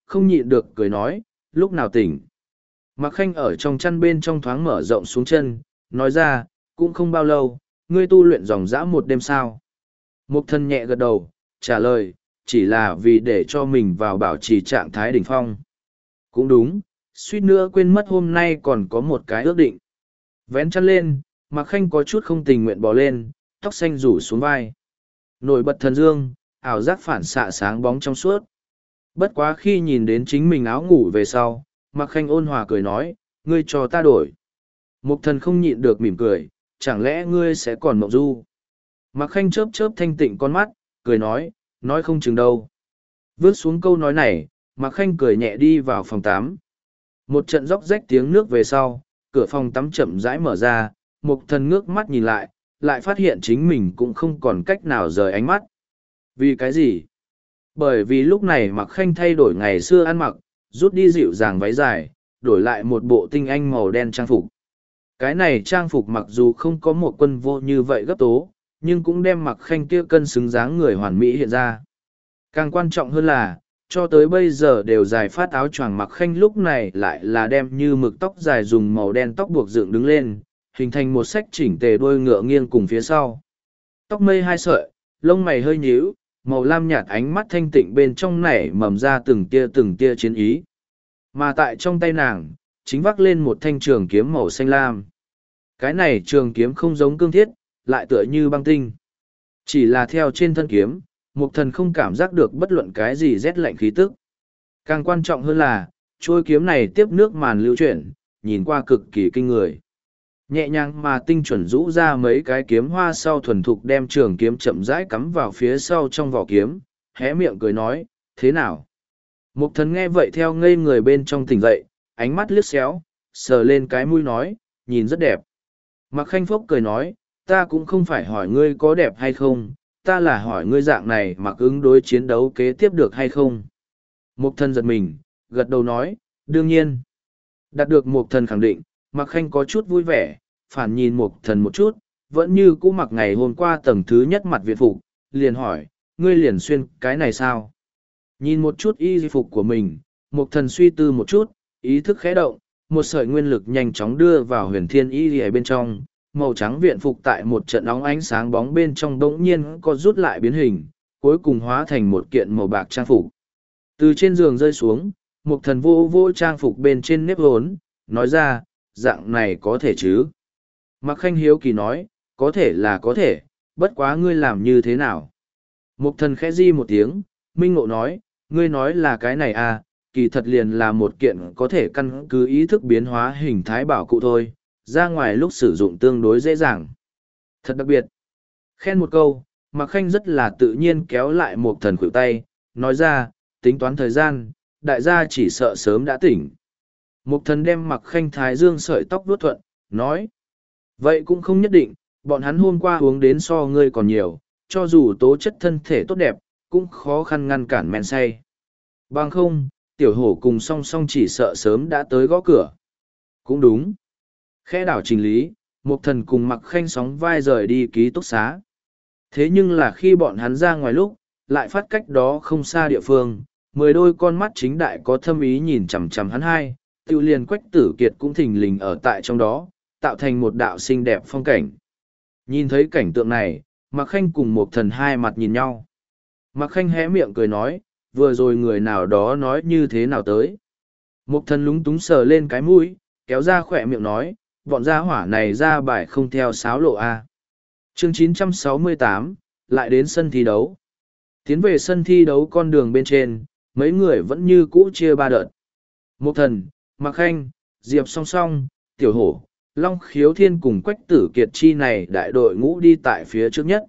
không nhịn được cười nói, lúc nào tỉnh. Mạc Khanh ở trong chăn bên trong thoáng mở rộng xuống chân, nói ra, cũng không bao lâu, ngươi tu luyện dòng dã một đêm sao. Mục Thần nhẹ gật đầu, trả lời, chỉ là vì để cho mình vào bảo trì trạng thái đỉnh phong. Cũng đúng, suýt nữa quên mất hôm nay còn có một cái ước định. Vén chăn lên, Mạc Khanh có chút không tình nguyện bò lên, tóc xanh rủ xuống vai. Nổi bật thần dương, ảo giác phản xạ sáng bóng trong suốt. Bất quá khi nhìn đến chính mình áo ngủ về sau, Mạc Khanh ôn hòa cười nói, ngươi cho ta đổi. Mục Thần không nhịn được mỉm cười, chẳng lẽ ngươi sẽ còn mộng du. Mạc Khanh chớp chớp thanh tịnh con mắt, cười nói, nói không chừng đâu. Vớt xuống câu nói này, Mạc Khanh cười nhẹ đi vào phòng tắm. Một trận róc rách tiếng nước về sau, cửa phòng tắm chậm rãi mở ra, Mục Thần ngước mắt nhìn lại, lại phát hiện chính mình cũng không còn cách nào rời ánh mắt. Vì cái gì? Bởi vì lúc này Mạc Khanh thay đổi ngày xưa ăn mặc, rút đi dịu dàng váy dài, đổi lại một bộ tinh anh màu đen trang phục. Cái này trang phục mặc dù không có một quân vô như vậy gấp tố, nhưng cũng đem Mạc Khanh kia cân xứng dáng người hoàn mỹ hiện ra. Càng quan trọng hơn là, cho tới bây giờ đều dài phát áo choàng Mạc Khanh lúc này lại là đem như mực tóc dài dùng màu đen tóc buộc dựng đứng lên, hình thành một xách chỉnh tề đuôi ngựa nghiêng cùng phía sau. Tóc mây hai sợi, lông mày hơi nhíu, màu lam nhạt ánh mắt thanh tịnh bên trong nảy mầm ra từng tia từng tia chiến ý. Mà tại trong tay nàng, chính vác lên một thanh trường kiếm màu xanh lam. Cái này trường kiếm không giống cương thiết, lại tựa như băng tinh. Chỉ là theo trên thân kiếm, Mục Thần không cảm giác được bất luận cái gì rét lạnh khí tức. Càng quan trọng hơn là, trôi kiếm này tiếp nước màn lưu chuyển, nhìn qua cực kỳ kinh người. Nhẹ nhàng mà tinh chuẩn rũ ra mấy cái kiếm hoa sau thuần thục đem trường kiếm chậm rãi cắm vào phía sau trong vỏ kiếm, hé miệng cười nói, thế nào? Mục Thần nghe vậy theo ngây người bên trong tỉnh dậy, ánh mắt liếc xéo, sờ lên cái mũi nói, nhìn rất đẹp. Mạc Khanh Phúc cười nói, ta cũng không phải hỏi ngươi có đẹp hay không, ta là hỏi ngươi dạng này mặc ứng đối chiến đấu kế tiếp được hay không. Mục Thần giật mình, gật đầu nói, đương nhiên. Đạt được Mục Thần khẳng định, Mạc Khanh có chút vui vẻ, phản nhìn Mục Thần một chút, vẫn như cũ mặc ngày hôm qua tầng thứ nhất mặt viện phục, liền hỏi, ngươi liền xuyên cái này sao? Nhìn một chút y phục của mình, Mục Thần suy tư một chút, ý thức khẽ động, một sợi nguyên lực nhanh chóng đưa vào huyền thiên y ở bên trong, màu trắng viện phục tại một trận óng ánh sáng bóng bên trong đống nhiên có rút lại biến hình, cuối cùng hóa thành một kiện màu bạc trang phục. Từ trên giường rơi xuống, Mục Thần vô vô trang phục bên trên nếp hốn, nói ra, dạng này có thể chứ? Mạc Khanh hiếu kỳ nói, có thể là có thể, bất quá ngươi làm như thế nào? Mục Thần khẽ di một tiếng, minh ngộ nói, ngươi nói là cái này à, kỳ thật liền là một kiện có thể căn cứ ý thức biến hóa hình thái bảo cụ thôi, ra ngoài lúc sử dụng tương đối dễ dàng. Thật đặc biệt. Khen một câu, Mạc Khanh rất là tự nhiên kéo lại Mục Thần khuỷu tay, nói ra, tính toán thời gian, đại gia chỉ sợ sớm đã tỉnh. Mục Thần đem Mạc Khanh thái dương sợi tóc vuốt thuận, nói, vậy cũng không nhất định, bọn hắn hôm qua uống đến so ngươi còn nhiều, cho dù tố chất thân thể tốt đẹp, cũng khó khăn ngăn cản men say. Bằng không, tiểu hổ cùng song song chỉ sợ sớm đã tới gõ cửa. Cũng đúng. Khẽ đảo trình lý, Mục Thần cùng Mạc Khanh sóng vai rời đi ký túc xá. Thế nhưng là khi bọn hắn ra ngoài lúc, lại phát cách đó không xa địa phương, mười đôi con mắt chính đại có thâm ý nhìn chằm chằm hắn hai, tự liền Quách Tử Kiệt cũng thình lình ở tại trong đó, tạo thành một đạo xinh đẹp phong cảnh. Nhìn thấy cảnh tượng này, Mạc Khanh cùng Mục Thần hai mặt nhìn nhau. Mạc Khanh hé miệng cười nói, vừa rồi người nào đó nói như thế nào tới. Mục Thần lúng túng sờ lên cái mũi, kéo ra khỏe miệng nói, bọn gia hỏa này ra bài không theo sáo lộ A. Chương chín trăm sáu mươi tám, lại đến sân thi đấu. Tiến về sân thi đấu con đường bên trên, mấy người vẫn như cũ chia ba đợt. Mục Thần, Mạc Khanh, Diệp Song Song, Tiểu Hổ, Long Khiếu Thiên cùng Quách Tử Kiệt chi này đại đội ngũ đi tại phía trước nhất.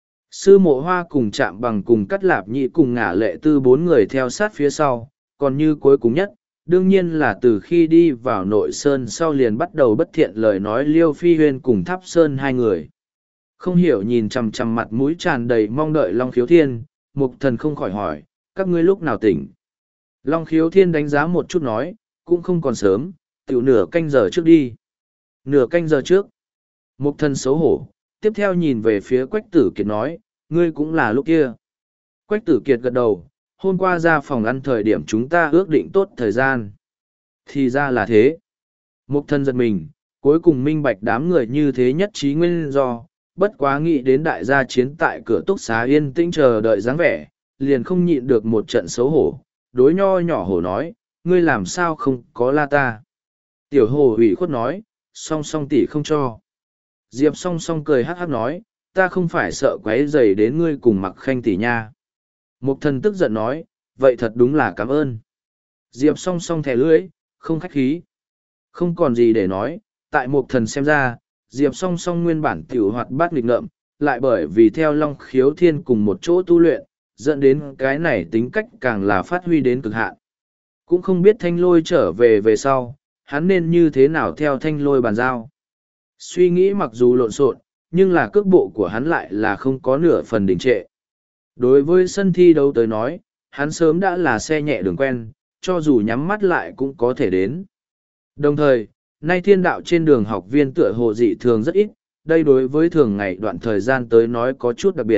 Sư Mộ Hoa cùng Trạm Bằng cùng Cắt Lạp Nhị cùng Ngả Lệ Tư bốn người theo sát phía sau, còn như cuối cùng nhất, đương nhiên là từ khi đi vào nội sơn sau liền bắt đầu bất thiện lời nói Liêu Phi Huyên cùng Tháp Sơn hai người. Không hiểu nhìn chằm chằm mặt mũi tràn đầy mong đợi Long Khiếu Thiên, Mục Thần không khỏi hỏi, các ngươi lúc nào tỉnh? Long Khiếu Thiên đánh giá một chút nói, cũng không còn sớm, tiểu nửa canh giờ trước đi. Nửa canh giờ trước. Mục Thần xấu hổ, tiếp theo nhìn về phía Quách Tử Kiệt nói, ngươi cũng là lúc kia. Quách Tử Kiệt gật đầu, hôm qua ra phòng ăn thời điểm chúng ta ước định tốt thời gian. Thì ra là thế. Mục thần giật mình, cuối cùng minh bạch đám người như thế nhất trí nguyên do, bất quá nghĩ đến đại gia chiến tại cửa túc xá yên tĩnh chờ đợi dáng vẻ, liền không nhịn được một trận xấu hổ, đối nho nhỏ hổ nói, ngươi làm sao không có la ta. Tiểu hồ ủy khuất nói, song song tỷ không cho. Diệp song song cười hắc hắc nói, ta không phải sợ quấy rầy đến ngươi cùng mặc khanh tỷ nha. Mục thần tức giận nói, vậy thật đúng là cảm ơn. Diệp song song thẻ lưỡi, không khách khí. Không còn gì để nói, tại mục thần xem ra, Diệp song song nguyên bản tiểu hoạt bát nghịch ngợm, lại bởi vì theo Long Khiếu Thiên cùng một chỗ tu luyện, dẫn đến cái này tính cách càng là phát huy đến cực hạn. Cũng không biết thanh lôi trở về về sau, hắn nên như thế nào theo thanh lôi bàn giao. Suy nghĩ mặc dù lộn xộn, nhưng là cước bộ của hắn lại là không có nửa phần đình trệ. Đối với sân thi đấu tới nói, hắn sớm đã là xe nhẹ đường quen, cho dù nhắm mắt lại cũng có thể đến. Đồng thời, nay thiên đạo trên đường học viên tựa hồ dị thường rất ít, đây đối với thường ngày đoạn thời gian tới nói có chút đặc biệt.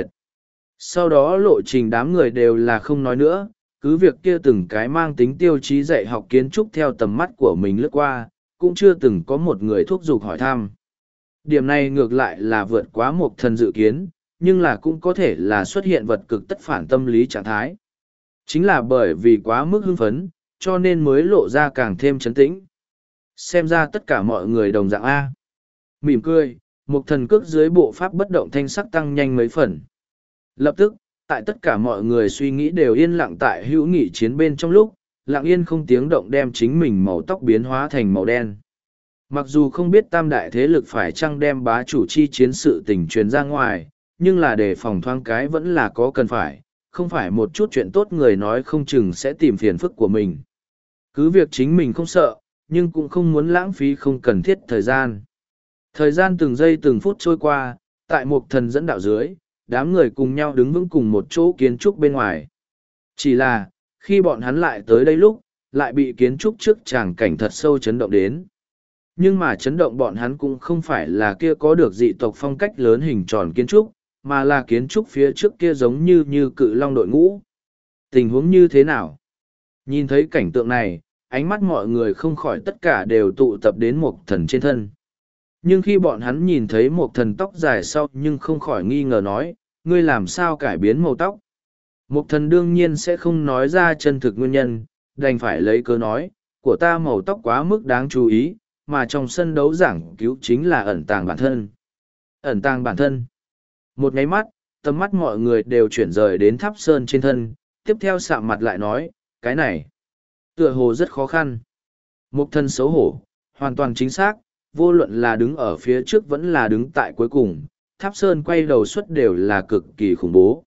Sau đó lộ trình đám người đều là không nói nữa, cứ việc kia từng cái mang tính tiêu chí dạy học kiến trúc theo tầm mắt của mình lướt qua, cũng chưa từng có một người thúc giục hỏi thăm. Điểm này ngược lại là vượt quá một thần dự kiến, nhưng là cũng có thể là xuất hiện vật cực tất phản tâm lý trạng thái. Chính là bởi vì quá mức hưng phấn, cho nên mới lộ ra càng thêm trấn tĩnh. Xem ra tất cả mọi người đồng dạng A. Mỉm cười, một thần cước dưới bộ pháp bất động thanh sắc tăng nhanh mấy phần. Lập tức, tại tất cả mọi người suy nghĩ đều yên lặng tại hữu nghị chiến bên trong lúc, lặng yên không tiếng động đem chính mình màu tóc biến hóa thành màu đen. Mặc dù không biết tam đại thế lực phải chăng đem bá chủ chi chiến sự tình truyền ra ngoài, nhưng là để phòng thoáng cái vẫn là có cần phải, không phải một chút chuyện tốt người nói không chừng sẽ tìm phiền phức của mình. Cứ việc chính mình không sợ, nhưng cũng không muốn lãng phí không cần thiết thời gian. Thời gian từng giây từng phút trôi qua, tại một thần dẫn đạo dưới, đám người cùng nhau đứng vững cùng một chỗ kiến trúc bên ngoài. Chỉ là, khi bọn hắn lại tới đây lúc, lại bị kiến trúc trước tràng cảnh thật sâu chấn động đến. Nhưng mà chấn động bọn hắn cũng không phải là kia có được dị tộc phong cách lớn hình tròn kiến trúc, mà là kiến trúc phía trước kia giống như như cự long đội ngũ. Tình huống như thế nào? Nhìn thấy cảnh tượng này, ánh mắt mọi người không khỏi tất cả đều tụ tập đến một thần trên thân. Nhưng khi bọn hắn nhìn thấy một thần tóc dài sau nhưng không khỏi nghi ngờ nói, ngươi làm sao cải biến màu tóc? Một thần đương nhiên sẽ không nói ra chân thực nguyên nhân, đành phải lấy cớ nói, của ta màu tóc quá mức đáng chú ý, mà trong sân đấu giảng cứu chính là ẩn tàng bản thân. Ẩn tàng bản thân. Một nháy mắt, tầm mắt mọi người đều chuyển rời đến tháp sơn trên thân, tiếp theo sạm mặt lại nói, cái này, tựa hồ rất khó khăn. Một thần xấu hổ, hoàn toàn chính xác, vô luận là đứng ở phía trước vẫn là đứng tại cuối cùng, tháp sơn quay đầu suất đều là cực kỳ khủng bố.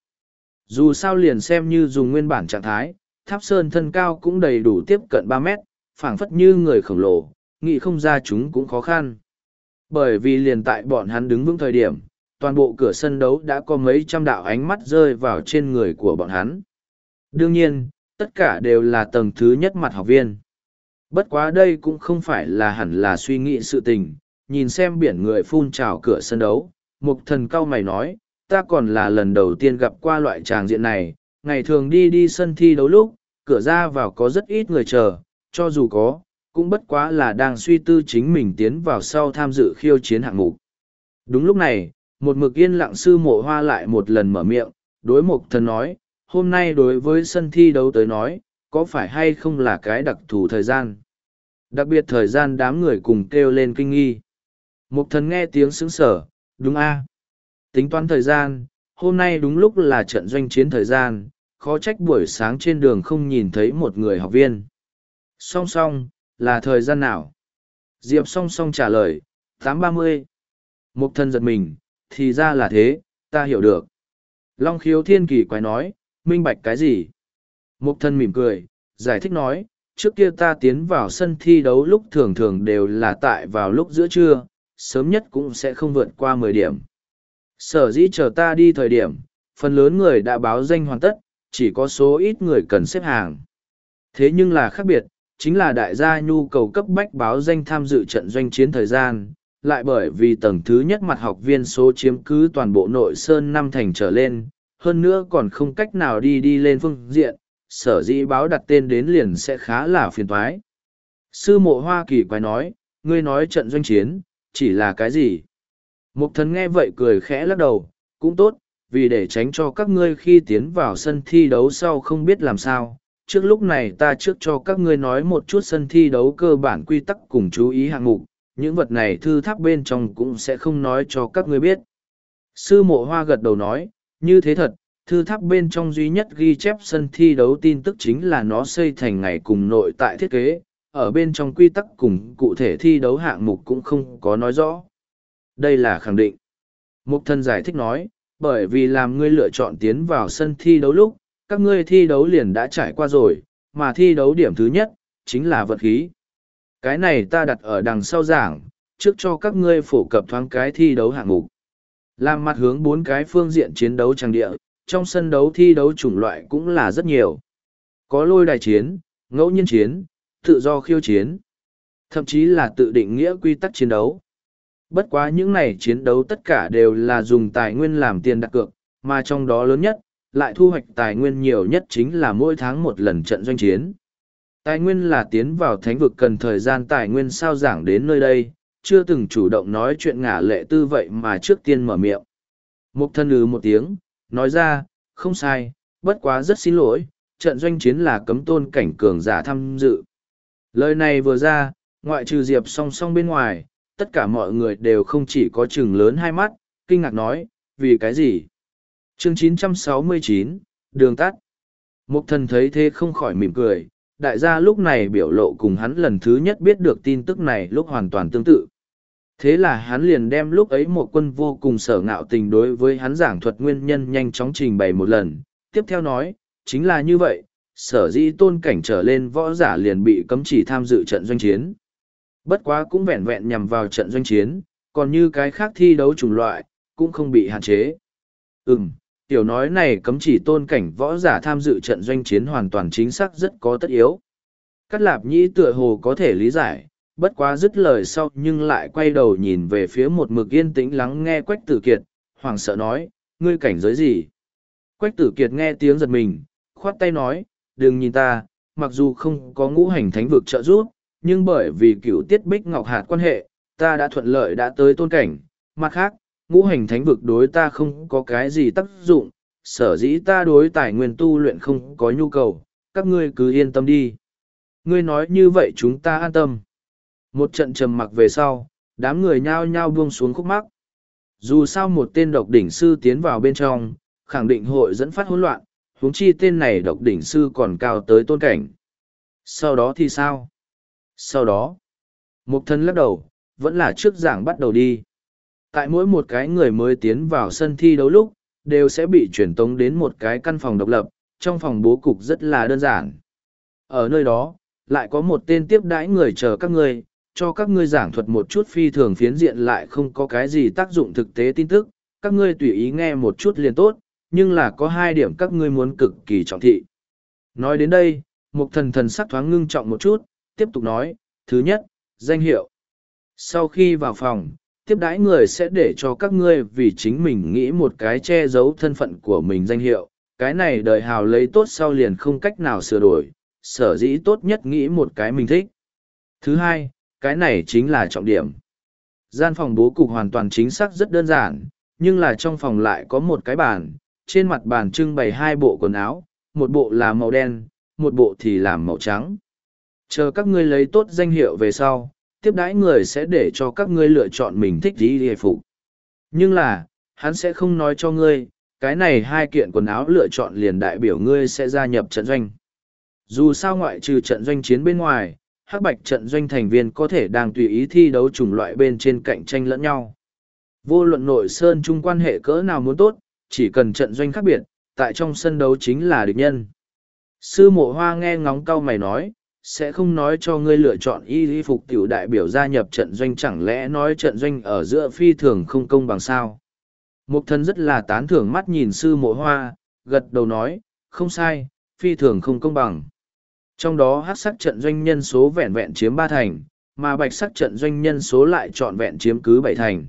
Dù sao liền xem như dùng nguyên bản trạng thái, tháp sơn thân cao cũng đầy đủ tiếp cận ba mét, phảng phất như người khổng lồ, nghĩ không ra chúng cũng khó khăn. Bởi vì liền tại bọn hắn đứng vững thời điểm, toàn bộ cửa sân đấu đã có mấy trăm đạo ánh mắt rơi vào trên người của bọn hắn. Đương nhiên, tất cả đều là tầng thứ nhất mặt học viên. Bất quá đây cũng không phải là hẳn là suy nghĩ sự tình, nhìn xem biển người phun trào cửa sân đấu, mục thần cao mày nói, ta còn là lần đầu tiên gặp qua loại tràng diện này, ngày thường đi đi sân thi đấu lúc, cửa ra vào có rất ít người chờ, cho dù có, cũng bất quá là đang suy tư chính mình tiến vào sau tham dự khiêu chiến hạng mục. Đúng lúc này, một mực yên lặng sư mộ hoa lại một lần mở miệng, đối mục thần nói, hôm nay đối với sân thi đấu tới nói, có phải hay không là cái đặc thù thời gian? Đặc biệt thời gian đám người cùng kêu lên kinh nghi. Mục thần nghe tiếng sững sở, đúng a. Tính toán thời gian, hôm nay đúng lúc là trận doanh chiến thời gian, khó trách buổi sáng trên đường không nhìn thấy một người học viên. Song song, là thời gian nào? Diệp song song trả lời, tám ba mươi. Mục thần giật mình, thì ra là thế, ta hiểu được. Long Khiếu Thiên kỳ quái nói, minh bạch cái gì? Mục thần mỉm cười, giải thích nói, trước kia ta tiến vào sân thi đấu lúc thường thường đều là tại vào lúc giữa trưa, sớm nhất cũng sẽ không vượt qua mười điểm. Sở dĩ chờ ta đi thời điểm, phần lớn người đã báo danh hoàn tất, chỉ có số ít người cần xếp hàng. Thế nhưng là khác biệt, chính là đại gia nhu cầu cấp bách báo danh tham dự trận doanh chiến thời gian, lại bởi vì tầng thứ nhất mặt học viên số chiếm cứ toàn bộ nội sơn năm thành trở lên, hơn nữa còn không cách nào đi đi lên phương diện, sở dĩ báo đặt tên đến liền sẽ khá là phiền toái. Sư mộ hoa kỳ quái nói, ngươi nói trận doanh chiến, chỉ là cái gì? Mục thần nghe vậy cười khẽ lắc đầu, cũng tốt, vì để tránh cho các ngươi khi tiến vào sân thi đấu sau không biết làm sao. Trước lúc này ta trước cho các ngươi nói một chút sân thi đấu cơ bản quy tắc cùng chú ý hạng mục, những vật này thư tháp bên trong cũng sẽ không nói cho các ngươi biết. Sư mộ hoa gật đầu nói, như thế thật, thư tháp bên trong duy nhất ghi chép sân thi đấu tin tức chính là nó xây thành ngày cùng nội tại thiết kế, ở bên trong quy tắc cùng cụ thể thi đấu hạng mục cũng không có nói rõ. Đây là khẳng định. Mục thần giải thích nói, bởi vì làm ngươi lựa chọn tiến vào sân thi đấu lúc, các ngươi thi đấu liền đã trải qua rồi, mà thi đấu điểm thứ nhất, chính là vật khí. Cái này ta đặt ở đằng sau giảng, trước cho các ngươi phổ cập thoáng cái thi đấu hạng mục. Làm mặt hướng bốn cái phương diện chiến đấu trang địa, trong sân đấu thi đấu chủng loại cũng là rất nhiều. Có lôi đài chiến, ngẫu nhiên chiến, tự do khiêu chiến, thậm chí là tự định nghĩa quy tắc chiến đấu. Bất quá những này chiến đấu tất cả đều là dùng tài nguyên làm tiền đặt cược, mà trong đó lớn nhất, lại thu hoạch tài nguyên nhiều nhất chính là mỗi tháng một lần trận doanh chiến. Tài nguyên là tiến vào thánh vực cần thời gian tài nguyên sao giảng đến nơi đây, chưa từng chủ động nói chuyện ngả lệ tư vậy mà trước tiên mở miệng. Mục thân ư một tiếng, nói ra, không sai, bất quá rất xin lỗi, trận doanh chiến là cấm tôn cảnh cường giả tham dự. Lời này vừa ra, ngoại trừ Diệp song song bên ngoài, tất cả mọi người đều không chỉ có chừng lớn hai mắt, kinh ngạc nói, vì cái gì? Chương chín trăm sáu mươi chín, đường tắt. Mục thần thấy thế không khỏi mỉm cười, đại gia lúc này biểu lộ cùng hắn lần thứ nhất biết được tin tức này lúc hoàn toàn tương tự. Thế là hắn liền đem lúc ấy một quân vô cùng sở ngạo tình đối với hắn giảng thuật nguyên nhân nhanh chóng trình bày một lần, tiếp theo nói, chính là như vậy, sở dĩ tôn cảnh trở lên võ giả liền bị cấm chỉ tham dự trận doanh chiến. Bất quá cũng vẹn vẹn nhằm vào trận doanh chiến, còn như cái khác thi đấu chủng loại, cũng không bị hạn chế. Ừm, tiểu nói này cấm chỉ tôn cảnh võ giả tham dự trận doanh chiến hoàn toàn chính xác rất có tất yếu. Cát Lạp Nhĩ tựa hồ có thể lý giải, bất quá dứt lời sau nhưng lại quay đầu nhìn về phía một mực yên tĩnh lắng nghe Quách Tử Kiệt, hoảng sợ nói, ngươi cảnh giới gì? Quách Tử Kiệt nghe tiếng giật mình, khoát tay nói, đừng nhìn ta, mặc dù không có ngũ hành thánh vực trợ giúp, nhưng bởi vì cửu tiết bích ngọc hạt quan hệ, ta đã thuận lợi đã tới tôn cảnh. Mặt khác, ngũ hành thánh vực đối ta không có cái gì tác dụng, sở dĩ ta đối tài nguyên tu luyện không có nhu cầu, các ngươi cứ yên tâm đi. Ngươi nói như vậy chúng ta an tâm. Một trận trầm mặc về sau, đám người nhao nhao buông xuống khúc mắc. Dù sao một tên độc đỉnh sư tiến vào bên trong, khẳng định hội dẫn phát hỗn loạn, huống chi tên này độc đỉnh sư còn cao tới tôn cảnh. Sau đó thì sao? Sau đó, Mục Thần lắc đầu, vẫn là trước giảng bắt đầu đi. Tại mỗi một cái người mới tiến vào sân thi đấu lúc, đều sẽ bị chuyển tống đến một cái căn phòng độc lập, trong phòng bố cục rất là đơn giản. Ở nơi đó, lại có một tên tiếp đãi người chờ các ngươi, cho các ngươi giảng thuật một chút phi thường phiến diện lại không có cái gì tác dụng thực tế tin tức, các ngươi tùy ý nghe một chút liền tốt, nhưng là có hai điểm các ngươi muốn cực kỳ trọng thị. Nói đến đây, Mục Thần thần sắc thoáng ngưng trọng một chút, tiếp tục nói, thứ nhất, danh hiệu. Sau khi vào phòng, tiếp đãi người sẽ để cho các ngươi vì chính mình nghĩ một cái che giấu thân phận của mình danh hiệu, cái này đời hào lấy tốt sau liền không cách nào sửa đổi, sở dĩ tốt nhất nghĩ một cái mình thích. Thứ hai, cái này chính là trọng điểm. Gian phòng bố cục hoàn toàn chính xác rất đơn giản, nhưng là trong phòng lại có một cái bàn, trên mặt bàn trưng bày hai bộ quần áo, một bộ là màu đen, một bộ thì là màu trắng. Chờ các ngươi lấy tốt danh hiệu về sau, tiếp đãi người sẽ để cho các ngươi lựa chọn mình thích gì hề phục. Nhưng là, hắn sẽ không nói cho ngươi, cái này hai kiện quần áo lựa chọn liền đại biểu ngươi sẽ gia nhập trận doanh. Dù sao ngoại trừ trận doanh chiến bên ngoài, hắc bạch trận doanh thành viên có thể đang tùy ý thi đấu chủng loại bên trên cạnh tranh lẫn nhau. Vô luận nội sơn chung quan hệ cỡ nào muốn tốt, chỉ cần trận doanh khác biệt, tại trong sân đấu chính là địch nhân. Sư Mộ Hoa nghe ngóng cau mày nói, sẽ không nói cho ngươi lựa chọn y y phục tiểu đại biểu gia nhập trận doanh, chẳng lẽ nói trận doanh ở giữa phi thường không công bằng sao? Mục Thần rất là tán thưởng mắt nhìn Sư Mộ Hoa, gật đầu nói, không sai, phi thường không công bằng. Trong đó hắc sắc trận doanh nhân số vẹn vẹn chiếm ba thành, mà bạch sắc trận doanh nhân số lại trọn vẹn chiếm cứ bảy thành.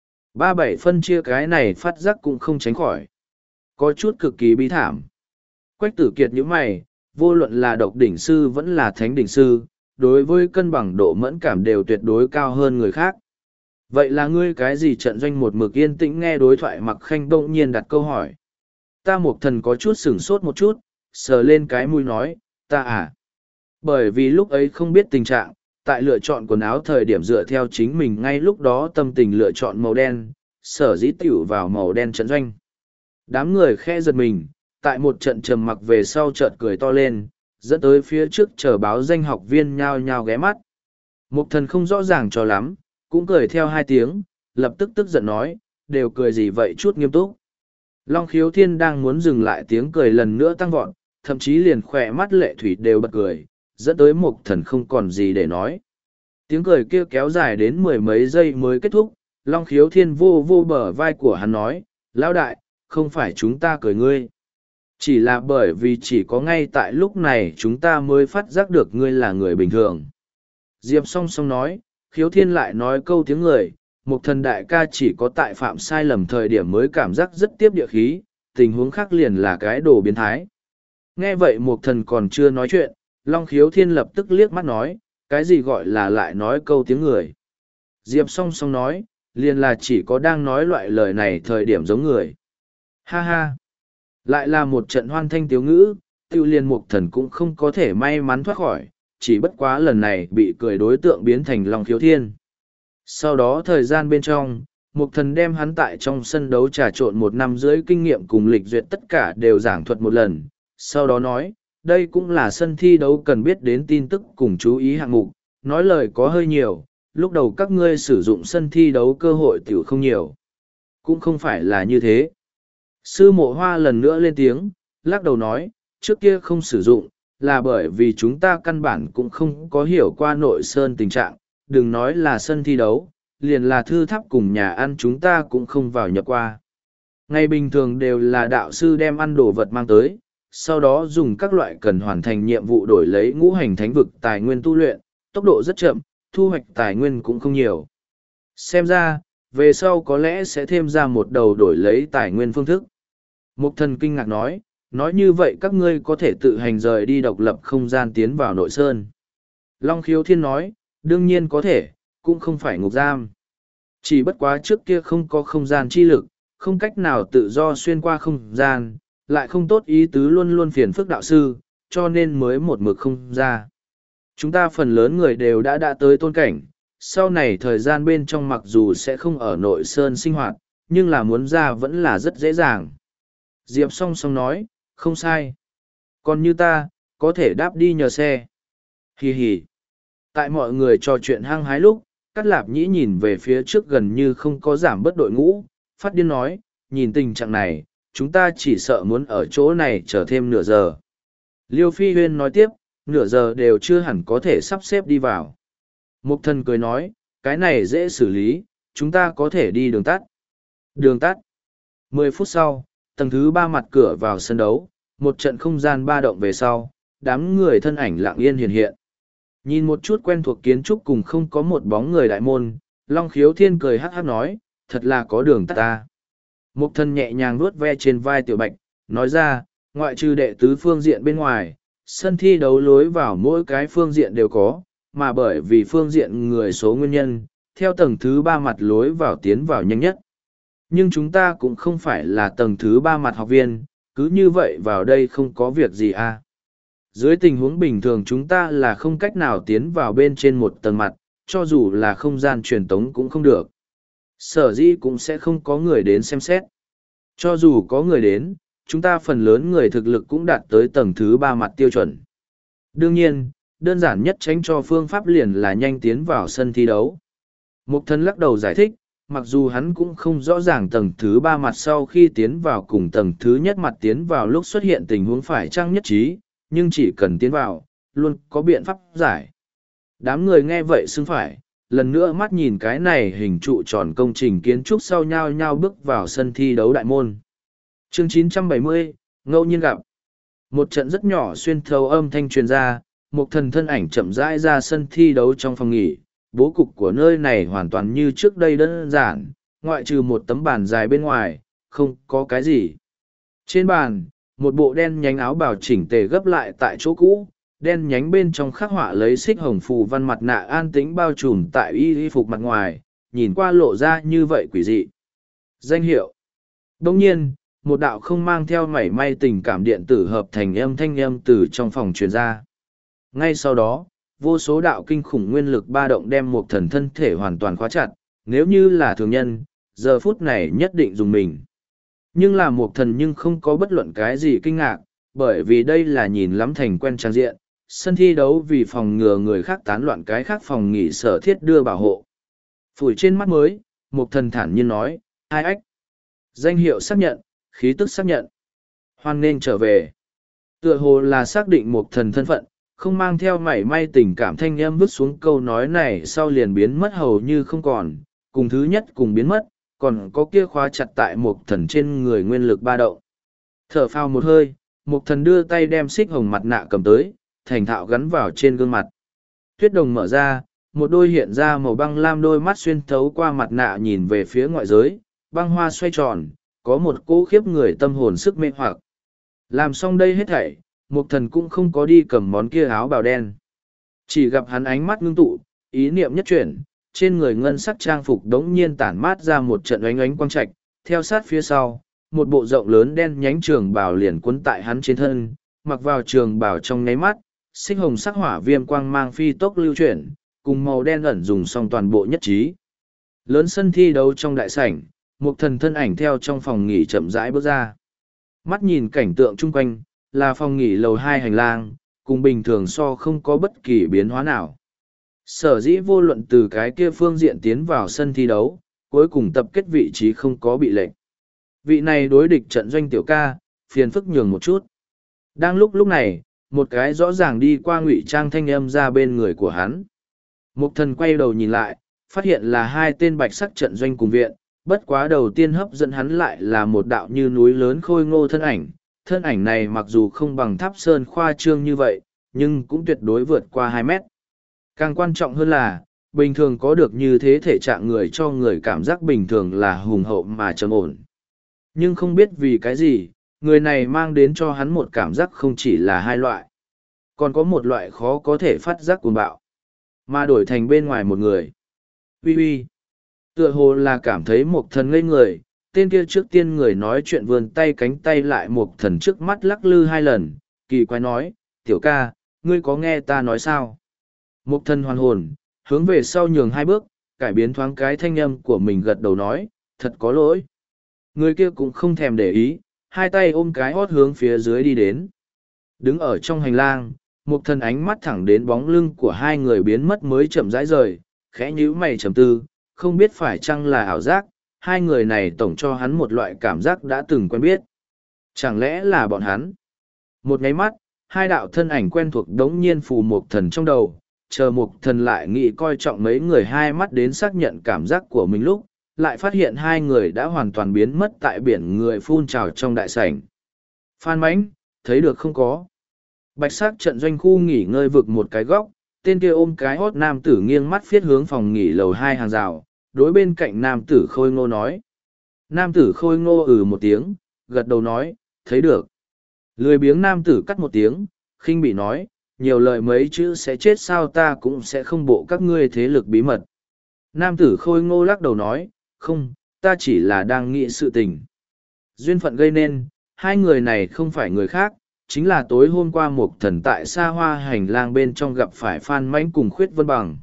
Ba bảy phân chia cái này phát giác cũng không tránh khỏi. Có chút cực kỳ bi thảm. Quách Tử Kiệt nhíu mày, vô luận là độc đỉnh sư vẫn là thánh đỉnh sư, đối với cân bằng độ mẫn cảm đều tuyệt đối cao hơn người khác. Vậy là ngươi cái gì trận doanh một mực yên tĩnh nghe đối thoại Mặc Khanh bỗng nhiên đặt câu hỏi. Ta Mộc Thần có chút sửng sốt một chút, sờ lên cái mũi nói, ta à. Bởi vì lúc ấy không biết tình trạng, tại lựa chọn quần áo thời điểm dựa theo chính mình ngay lúc đó tâm tình lựa chọn màu đen, sở dĩ tiểu vào màu đen trận doanh. Đám người khe giật mình, tại một trận trầm mặc về sau chợt cười to lên, dẫn tới phía trước chờ báo danh học viên nhao nhao ghé mắt. Mục Thần không rõ ràng cho lắm, cũng cười theo hai tiếng, lập tức tức giận nói, đều cười gì vậy chút nghiêm túc. Long Khiếu Thiên đang muốn dừng lại tiếng cười lần nữa tăng vọt, thậm chí liền khỏe mắt lệ thủy đều bật cười, dẫn tới Mục Thần không còn gì để nói. Tiếng cười kia kéo dài đến mười mấy giây mới kết thúc, Long Khiếu Thiên vô vô bờ vai của hắn nói, lão đại, không phải chúng ta cười ngươi. Chỉ là bởi vì chỉ có ngay tại lúc này chúng ta mới phát giác được ngươi là người bình thường. Diệp song song nói, Khiếu Thiên lại nói câu tiếng người, Mục Thần đại ca chỉ có tại phạm sai lầm thời điểm mới cảm giác rất tiếp địa khí, tình huống khác liền là cái đồ biến thái. Nghe vậy Mục Thần còn chưa nói chuyện, Long Khiếu Thiên lập tức liếc mắt nói, cái gì gọi là lại nói câu tiếng người. Diệp song song nói, liền là chỉ có đang nói loại lời này thời điểm giống người. Ha ha! Lại là một trận hoan thanh tiếu ngữ, tiêu liền Mục Thần cũng không có thể may mắn thoát khỏi, chỉ bất quá lần này bị cười đối tượng biến thành Long Khiếu Thiên. Sau đó thời gian bên trong, Mục Thần đem hắn tại trong sân đấu trà trộn một năm rưỡi kinh nghiệm cùng lịch duyệt tất cả đều giảng thuật một lần, sau đó nói, đây cũng là sân thi đấu cần biết đến tin tức cùng chú ý hạng mục, nói lời có hơi nhiều, lúc đầu các ngươi sử dụng sân thi đấu cơ hội tiểu không nhiều. Cũng không phải là như thế. Sư Mộ Hoa lần nữa lên tiếng, lắc đầu nói, trước kia không sử dụng, là bởi vì chúng ta căn bản cũng không có hiểu qua nội sơn tình trạng, đừng nói là sân thi đấu, liền là thư tháp cùng nhà ăn chúng ta cũng không vào nhập qua. Ngày bình thường đều là đạo sư đem ăn đồ vật mang tới, sau đó dùng các loại cần hoàn thành nhiệm vụ đổi lấy ngũ hành thánh vực tài nguyên tu luyện, tốc độ rất chậm, thu hoạch tài nguyên cũng không nhiều. Xem ra, về sau có lẽ sẽ thêm ra một đầu đổi lấy tài nguyên phương thức. Mục Thần kinh ngạc nói, nói như vậy các ngươi có thể tự hành rời đi độc lập không gian tiến vào nội sơn. Long Khiếu Thiên nói, đương nhiên có thể, cũng không phải ngục giam. Chỉ bất quá trước kia không có không gian chi lực, không cách nào tự do xuyên qua không gian, lại không tốt ý tứ luôn luôn phiền phức đạo sư, cho nên mới một mực không ra. Chúng ta phần lớn người đều đã đã tới tôn cảnh, sau này thời gian bên trong mặc dù sẽ không ở nội sơn sinh hoạt, nhưng là muốn ra vẫn là rất dễ dàng. Diệp song song nói, không sai. Còn như ta, có thể đáp đi nhờ xe. Hì hì. Tại mọi người trò chuyện hăng hái lúc, Cát Lạp Nhĩ nhìn về phía trước gần như không có giảm bớt đội ngũ, phát điên nói, nhìn tình trạng này, chúng ta chỉ sợ muốn ở chỗ này chờ thêm nửa giờ. Liêu Phi Huyên nói tiếp, nửa giờ đều chưa hẳn có thể sắp xếp đi vào. Mục Thần cười nói, cái này dễ xử lý, chúng ta có thể đi đường tắt. Đường tắt. Mười phút sau, tầng thứ ba mặt cửa vào sân đấu, một trận không gian ba động về sau, đám người thân ảnh lặng yên hiện hiện. Nhìn một chút quen thuộc kiến trúc cùng không có một bóng người đại môn, Long Khiếu Thiên cười hát hát nói, thật là có đường tắt ta. Mục Thần nhẹ nhàng vuốt ve trên vai Tiểu Bạch, nói ra, ngoại trừ đệ tứ phương diện bên ngoài, sân thi đấu lối vào mỗi cái phương diện đều có, mà bởi vì phương diện người số nguyên nhân, theo tầng thứ ba mặt lối vào tiến vào nhanh nhất. Nhưng chúng ta cũng không phải là tầng thứ ba mặt học viên, cứ như vậy vào đây không có việc gì à. Dưới tình huống bình thường chúng ta là không cách nào tiến vào bên trên một tầng mặt, cho dù là không gian truyền tống cũng không được. Sở dĩ cũng sẽ không có người đến xem xét. Cho dù có người đến, chúng ta phần lớn người thực lực cũng đạt tới tầng thứ ba mặt tiêu chuẩn. Đương nhiên, đơn giản nhất tránh cho phương pháp liền là nhanh tiến vào sân thi đấu. Mục Thần lắc đầu giải thích, mặc dù hắn cũng không rõ ràng tầng thứ ba mặt sau khi tiến vào cùng tầng thứ nhất mặt tiến vào lúc xuất hiện tình huống phải chăng nhất trí, nhưng chỉ cần tiến vào, luôn có biện pháp giải. Đám người nghe vậy xưng phải, lần nữa mắt nhìn cái này hình trụ tròn công trình kiến trúc sau nhau nhau bước vào sân thi đấu đại môn. Chương chín trăm bảy mươi, ngẫu nhiên gặp. Một trận rất nhỏ xuyên thấu âm thanh truyền ra, một thần thân ảnh chậm rãi ra sân thi đấu trong phòng nghỉ. Bố cục của nơi này hoàn toàn như trước đây đơn giản, ngoại trừ một tấm bàn dài bên ngoài, không có cái gì. Trên bàn, một bộ đen nhánh áo bào chỉnh tề gấp lại tại chỗ cũ, đen nhánh bên trong khắc họa lấy xích hồng phù văn mặt nạ an tĩnh bao trùm tại y y phục mặt ngoài, nhìn qua lộ ra như vậy quỷ dị. Danh hiệu. Đồng nhiên, một đạo không mang theo mảy may tình cảm điện tử hợp thành âm thanh âm từ trong phòng truyền ra. Ngay sau đó, vô số đạo kinh khủng nguyên lực ba động đem một thần thân thể hoàn toàn khóa chặt, nếu như là thường nhân, giờ phút này nhất định dùng mình. Nhưng là một thần nhưng không có bất luận cái gì kinh ngạc, bởi vì đây là nhìn lắm thành quen trang diện, sân thi đấu vì phòng ngừa người khác tán loạn cái khác phòng nghỉ sở thiết đưa bảo hộ. Phủi trên mắt mới, một thần thản nhiên nói, hai ách. Danh hiệu xác nhận, khí tức xác nhận. Hoan nên trở về. Tựa hồ là xác định một thần thân phận, không mang theo mảy may tình cảm thanh âm vứt xuống câu nói này sau liền biến mất hầu như không còn, cùng thứ nhất cùng biến mất, còn có kia khóa chặt tại một thần trên người nguyên lực ba động. Thở phào một hơi, một thần đưa tay đem xích hồng mặt nạ cầm tới, thành thạo gắn vào trên gương mặt. Tuyết đồng mở ra, một đôi hiện ra màu băng lam đôi mắt xuyên thấu qua mặt nạ nhìn về phía ngoại giới, băng hoa xoay tròn, có một cỗ khiếp người tâm hồn sức mê hoặc. Làm xong đây hết thảy, Mục thần cũng không có đi cầm món kia áo bào đen. Chỉ gặp hắn ánh mắt ngưng tụ, ý niệm nhất chuyển, trên người ngân sắc trang phục đống nhiên tản mát ra một trận oánh oánh quang trạch, theo sát phía sau, một bộ rộng lớn đen nhánh trường bào liền cuốn tại hắn trên thân, mặc vào trường bào trong nháy mắt, xích hồng sắc hỏa viêm quang mang phi tốc lưu chuyển, cùng màu đen ẩn dùng xong toàn bộ nhất trí. Lớn sân thi đấu trong đại sảnh, một thần thân ảnh theo trong phòng nghỉ chậm rãi bước ra. Mắt nhìn cảnh tượng chung quanh, là phòng nghỉ lầu hai hành lang, cùng bình thường so không có bất kỳ biến hóa nào. Sở dĩ vô luận từ cái kia phương diện tiến vào sân thi đấu, cuối cùng tập kết vị trí không có bị lệnh. Vị này đối địch trận doanh tiểu ca, phiền phức nhường một chút. Đang lúc lúc này, một cái rõ ràng đi qua ngụy trang thanh âm ra bên người của hắn. Mục thần quay đầu nhìn lại, phát hiện là hai tên bạch sắc trận doanh cùng viện, bất quá đầu tiên hấp dẫn hắn lại là một đạo như núi lớn khôi ngô thân ảnh. Thân ảnh này mặc dù không bằng tháp sơn khoa trương như vậy, nhưng cũng tuyệt đối vượt qua hai mét. Càng quan trọng hơn là, bình thường có được như thế thể trạng người cho người cảm giác bình thường là hùng hậu mà trầm ổn. Nhưng không biết vì cái gì, người này mang đến cho hắn một cảm giác không chỉ là hai loại. Còn có một loại khó có thể phát giác cuồng bạo. Mà đổi thành bên ngoài một người. Ui ui. Tựa hồ là cảm thấy một thần ngây người, tên kia trước tiên người nói chuyện vươn tay cánh tay lại một thần trước mắt lắc lư hai lần, kỳ quái nói, tiểu ca, ngươi có nghe ta nói sao? Một thần hoàn hồn, hướng về sau nhường hai bước, cải biến thoáng cái thanh âm của mình gật đầu nói, thật có lỗi. Người kia cũng không thèm để ý, hai tay ôm cái hót hướng phía dưới đi đến. Đứng ở trong hành lang, một thần ánh mắt thẳng đến bóng lưng của hai người biến mất mới chậm rãi rời, khẽ nhíu mày trầm tư, không biết phải chăng là ảo giác, hai người này tổng cho hắn một loại cảm giác đã từng quen biết. Chẳng lẽ là bọn hắn? Một nháy mắt, hai đạo thân ảnh quen thuộc đống nhiên phù một thần trong đầu, chờ một thần lại nghĩ coi trọng mấy người hai mắt đến xác nhận cảm giác của mình lúc, lại phát hiện hai người đã hoàn toàn biến mất tại biển người phun trào trong đại sảnh. Phan Mãnh, thấy được không có? Bạch sắc trận doanh khu nghỉ ngơi vực một cái góc, tên kia ôm cái hót nam tử nghiêng mắt phiết hướng phòng nghỉ lầu hai hàng rào, đối bên cạnh nam tử khôi ngô nói. Nam tử khôi ngô ừ một tiếng, gật đầu nói, thấy được. Lười biếng nam tử cắt một tiếng, khinh bị nói, nhiều lời mấy chữ sẽ chết sao ta cũng sẽ không bộ các ngươi thế lực bí mật. Nam tử khôi ngô lắc đầu nói, không, ta chỉ là đang nghĩ sự tình. Duyên phận gây nên, hai người này không phải người khác, chính là tối hôm qua một thần tại xa hoa hành lang bên trong gặp phải Phan Mãnh cùng Khuyết Vân Bằng.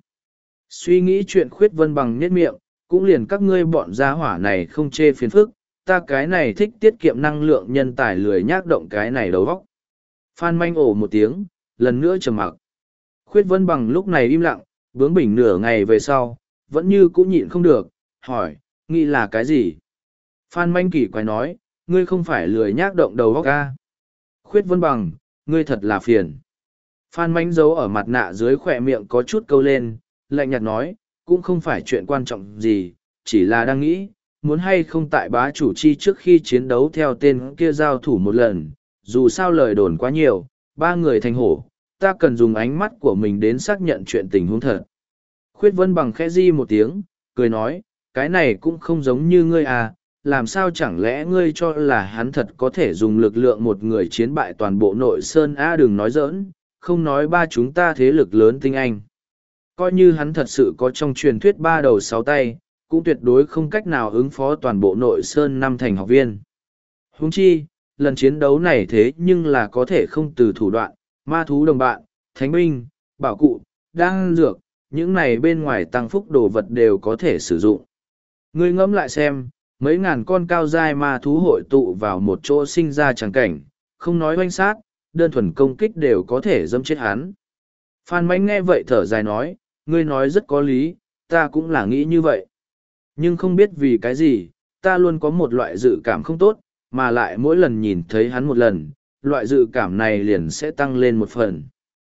Suy nghĩ chuyện Khuyết Vân Bằng nhếch miệng, cũng liền các ngươi bọn gia hỏa này không chê phiền phức, ta cái này thích tiết kiệm năng lượng nhân tài lười nhác động cái này đầu óc. Phan Mãnh ồ một tiếng, lần nữa trầm mặc. Khuyết Vân Bằng lúc này im lặng, bướng bỉnh nửa ngày về sau, vẫn như cũng nhịn không được, hỏi, nghĩ là cái gì? Phan Mãnh kỳ quái nói, ngươi không phải lười nhác động đầu óc à? Khuyết Vân Bằng, ngươi thật là phiền. Phan Mãnh giấu ở mặt nạ dưới khỏe miệng có chút câu lên, lạnh nhạt nói, cũng không phải chuyện quan trọng gì, chỉ là đang nghĩ, muốn hay không tại bá chủ chi trước khi chiến đấu theo tên kia giao thủ một lần, dù sao lời đồn quá nhiều, ba người thành hổ, ta cần dùng ánh mắt của mình đến xác nhận chuyện tình huống thật. Khuyết Vân Bằng khẽ di một tiếng, cười nói, cái này cũng không giống như ngươi à, làm sao chẳng lẽ ngươi cho là hắn thật có thể dùng lực lượng một người chiến bại toàn bộ nội sơn á? Đừng nói giỡn, không nói ba chúng ta thế lực lớn tinh anh. Coi như hắn thật sự có trong truyền thuyết ba đầu sáu tay, cũng tuyệt đối không cách nào ứng phó toàn bộ nội sơn năm thành học viên. Huống chi, lần chiến đấu này thế nhưng là có thể không từ thủ đoạn, ma thú đồng bạn, thánh binh, bảo cụ, đan dược, những này bên ngoài tăng phúc đồ vật đều có thể sử dụng. Ngươi ngẫm lại xem, mấy ngàn con cao giai ma thú hội tụ vào một chỗ sinh ra tràng cảnh, không nói oanh sát, đơn thuần công kích đều có thể dâm chết hắn. Phan Mánh nghe vậy thở dài nói, ngươi nói rất có lý, ta cũng là nghĩ như vậy. Nhưng không biết vì cái gì, ta luôn có một loại dự cảm không tốt, mà lại mỗi lần nhìn thấy hắn một lần, loại dự cảm này liền sẽ tăng lên một phần.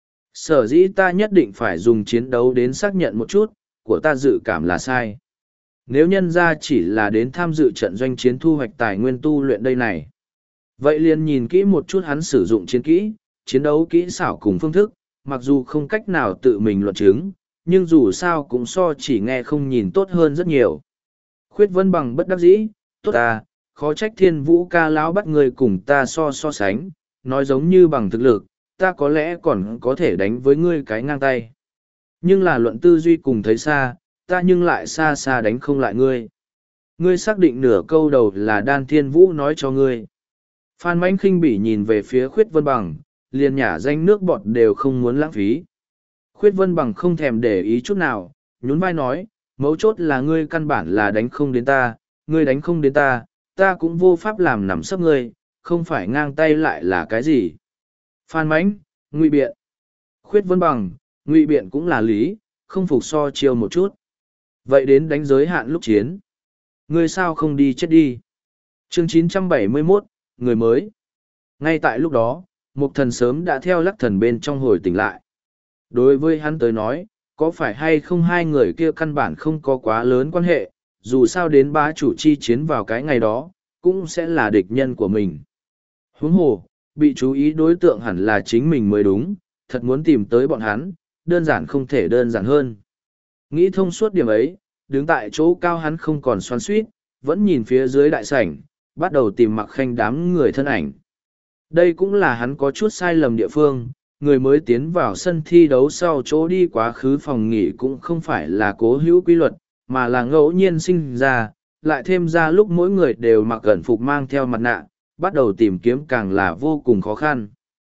Sở dĩ ta nhất định phải dùng chiến đấu đến xác nhận một chút, của ta dự cảm là sai. Nếu nhân ra chỉ là đến tham dự trận doanh chiến thu hoạch tài nguyên tu luyện đây này. Vậy liền nhìn kỹ một chút hắn sử dụng chiến kỹ, chiến đấu kỹ xảo cùng phương thức, mặc dù không cách nào tự mình luận chứng, nhưng dù sao cũng so chỉ nghe không nhìn tốt hơn rất nhiều. Khuyết Vân Bằng bất đắc dĩ, tốt ta, khó trách Thiên Vũ ca lão bắt người cùng ta so so sánh, nói giống như bằng thực lực, ta có lẽ còn có thể đánh với ngươi cái ngang tay. Nhưng là luận tư duy cùng thấy xa, ta nhưng lại xa xa đánh không lại ngươi. Ngươi xác định nửa câu đầu là Đan Thiên Vũ nói cho ngươi. Phan Mãnh khinh bỉ nhìn về phía Khuyết Vân Bằng, liền nhả danh nước bọt đều không muốn lãng phí. Khuyết Vân Bằng không thèm để ý chút nào, nhún vai nói, mấu chốt là ngươi căn bản là đánh không đến ta, ngươi đánh không đến ta, ta cũng vô pháp làm nằm sấp ngươi, không phải ngang tay lại là cái gì. Phan Mãnh, ngụy biện. Khuyết Vân Bằng, ngụy biện cũng là lý, không phục so chiêu một chút. Vậy đến đánh giới hạn lúc chiến. Ngươi sao không đi chết đi. Chương chín trăm bảy mươi mốt, người mới. Ngay tại lúc đó, Mục Thần sớm đã theo Lắc Thần bên trong hồi tỉnh lại. Đối với hắn tới nói, có phải hay không hai người kia căn bản không có quá lớn quan hệ, dù sao đến bá chủ chi chiến vào cái ngày đó, cũng sẽ là địch nhân của mình. Huống hồ, bị chú ý đối tượng hẳn là chính mình mới đúng, thật muốn tìm tới bọn hắn, đơn giản không thể đơn giản hơn. Nghĩ thông suốt điểm ấy, đứng tại chỗ cao hắn không còn xoắn suýt, vẫn nhìn phía dưới đại sảnh, bắt đầu tìm Mặc Khanh đám người thân ảnh. Đây cũng là hắn có chút sai lầm địa phương, người mới tiến vào sân thi đấu sau chỗ đi quá khứ phòng nghỉ cũng không phải là cố hữu quy luật, mà là ngẫu nhiên sinh ra, lại thêm ra lúc mỗi người đều mặc gần phục mang theo mặt nạ, bắt đầu tìm kiếm càng là vô cùng khó khăn.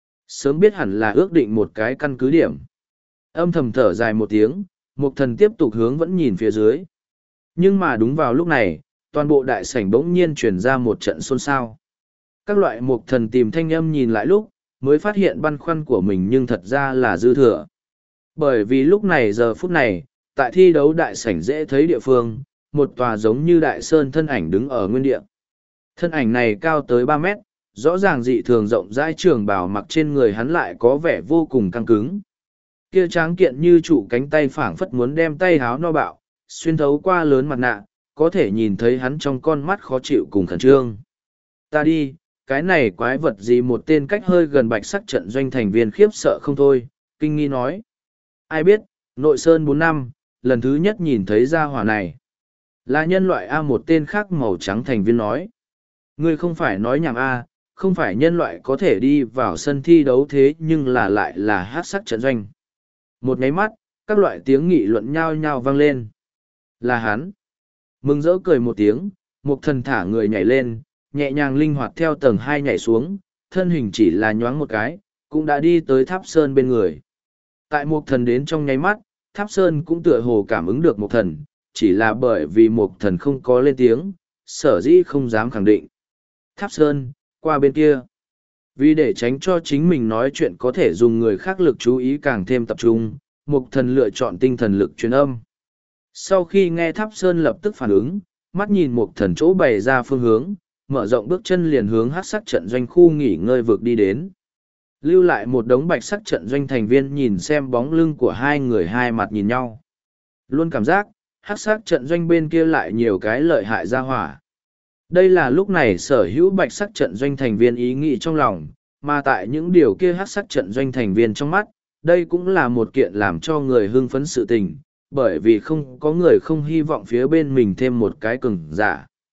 Sớm biết hẳn là ước định một cái căn cứ điểm. Âm thầm thở dài một tiếng, Mục Thần tiếp tục hướng vẫn nhìn phía dưới. Nhưng mà đúng vào lúc này, toàn bộ đại sảnh bỗng nhiên chuyển ra một trận xôn xao. Các loại Mục Thần tìm thanh âm nhìn lại lúc, mới phát hiện băn khoăn của mình nhưng thật ra là dư thừa. Bởi vì lúc này giờ phút này, tại thi đấu đại sảnh dễ thấy địa phương, một tòa giống như đại sơn thân ảnh đứng ở nguyên địa. Thân ảnh này cao tới ba mét, rõ ràng dị thường rộng rãi trường bào mặc trên người hắn lại có vẻ vô cùng căng cứng. Kia tráng kiện như trụ cánh tay phảng phất muốn đem tay háo no bạo, xuyên thấu qua lớn mặt nạ, có thể nhìn thấy hắn trong con mắt khó chịu cùng khẩn trương. Ta đi, cái này quái vật gì? Một tên cách hơi gần bạch sắc trận doanh thành viên khiếp sợ không thôi, kinh nghi nói. Ai biết, nội sơn bốn năm, lần thứ nhất nhìn thấy gia hỏa này. Là nhân loại A, một tên khác màu trắng thành viên nói. Ngươi không phải nói nhảm A, không phải nhân loại có thể đi vào sân thi đấu thế nhưng là lại là hát sắc trận doanh. Một nháy mắt, các loại tiếng nghị luận nhao nhao vang lên. Là hắn. Mừng rỡ cười một tiếng, Mục Thần thả người nhảy lên, nhẹ nhàng linh hoạt theo tầng hai nhảy xuống, thân hình chỉ là nhoáng một cái, cũng đã đi tới Tháp Sơn bên người. Tại Mục Thần đến trong nháy mắt, Tháp Sơn cũng tựa hồ cảm ứng được Mục Thần, chỉ là bởi vì Mục Thần không có lên tiếng, sở dĩ không dám khẳng định. Tháp Sơn, qua bên kia. Vì để tránh cho chính mình nói chuyện có thể dùng người khác lực chú ý càng thêm tập trung, Mục Thần lựa chọn tinh thần lực truyền âm. Sau khi nghe Tháp Sơn lập tức phản ứng, mắt nhìn Mục Thần chỗ bày ra phương hướng, mở rộng bước chân liền hướng hắc sắc trận doanh khu nghỉ ngơi vực đi đến. Lưu lại một đống bạch sắc trận doanh thành viên nhìn xem bóng lưng của hai người hai mặt nhìn nhau. Luôn cảm giác, hắc sắc trận doanh bên kia lại nhiều cái lợi hại ra hỏa. Đây là lúc này sở hữu bạch sắc trận doanh thành viên ý nghĩ trong lòng, mà tại những điều kia hắc sắc trận doanh thành viên trong mắt, đây cũng là một kiện làm cho người hưng phấn sự tình, bởi vì không có người không hy vọng phía bên mình thêm một cái cường giả.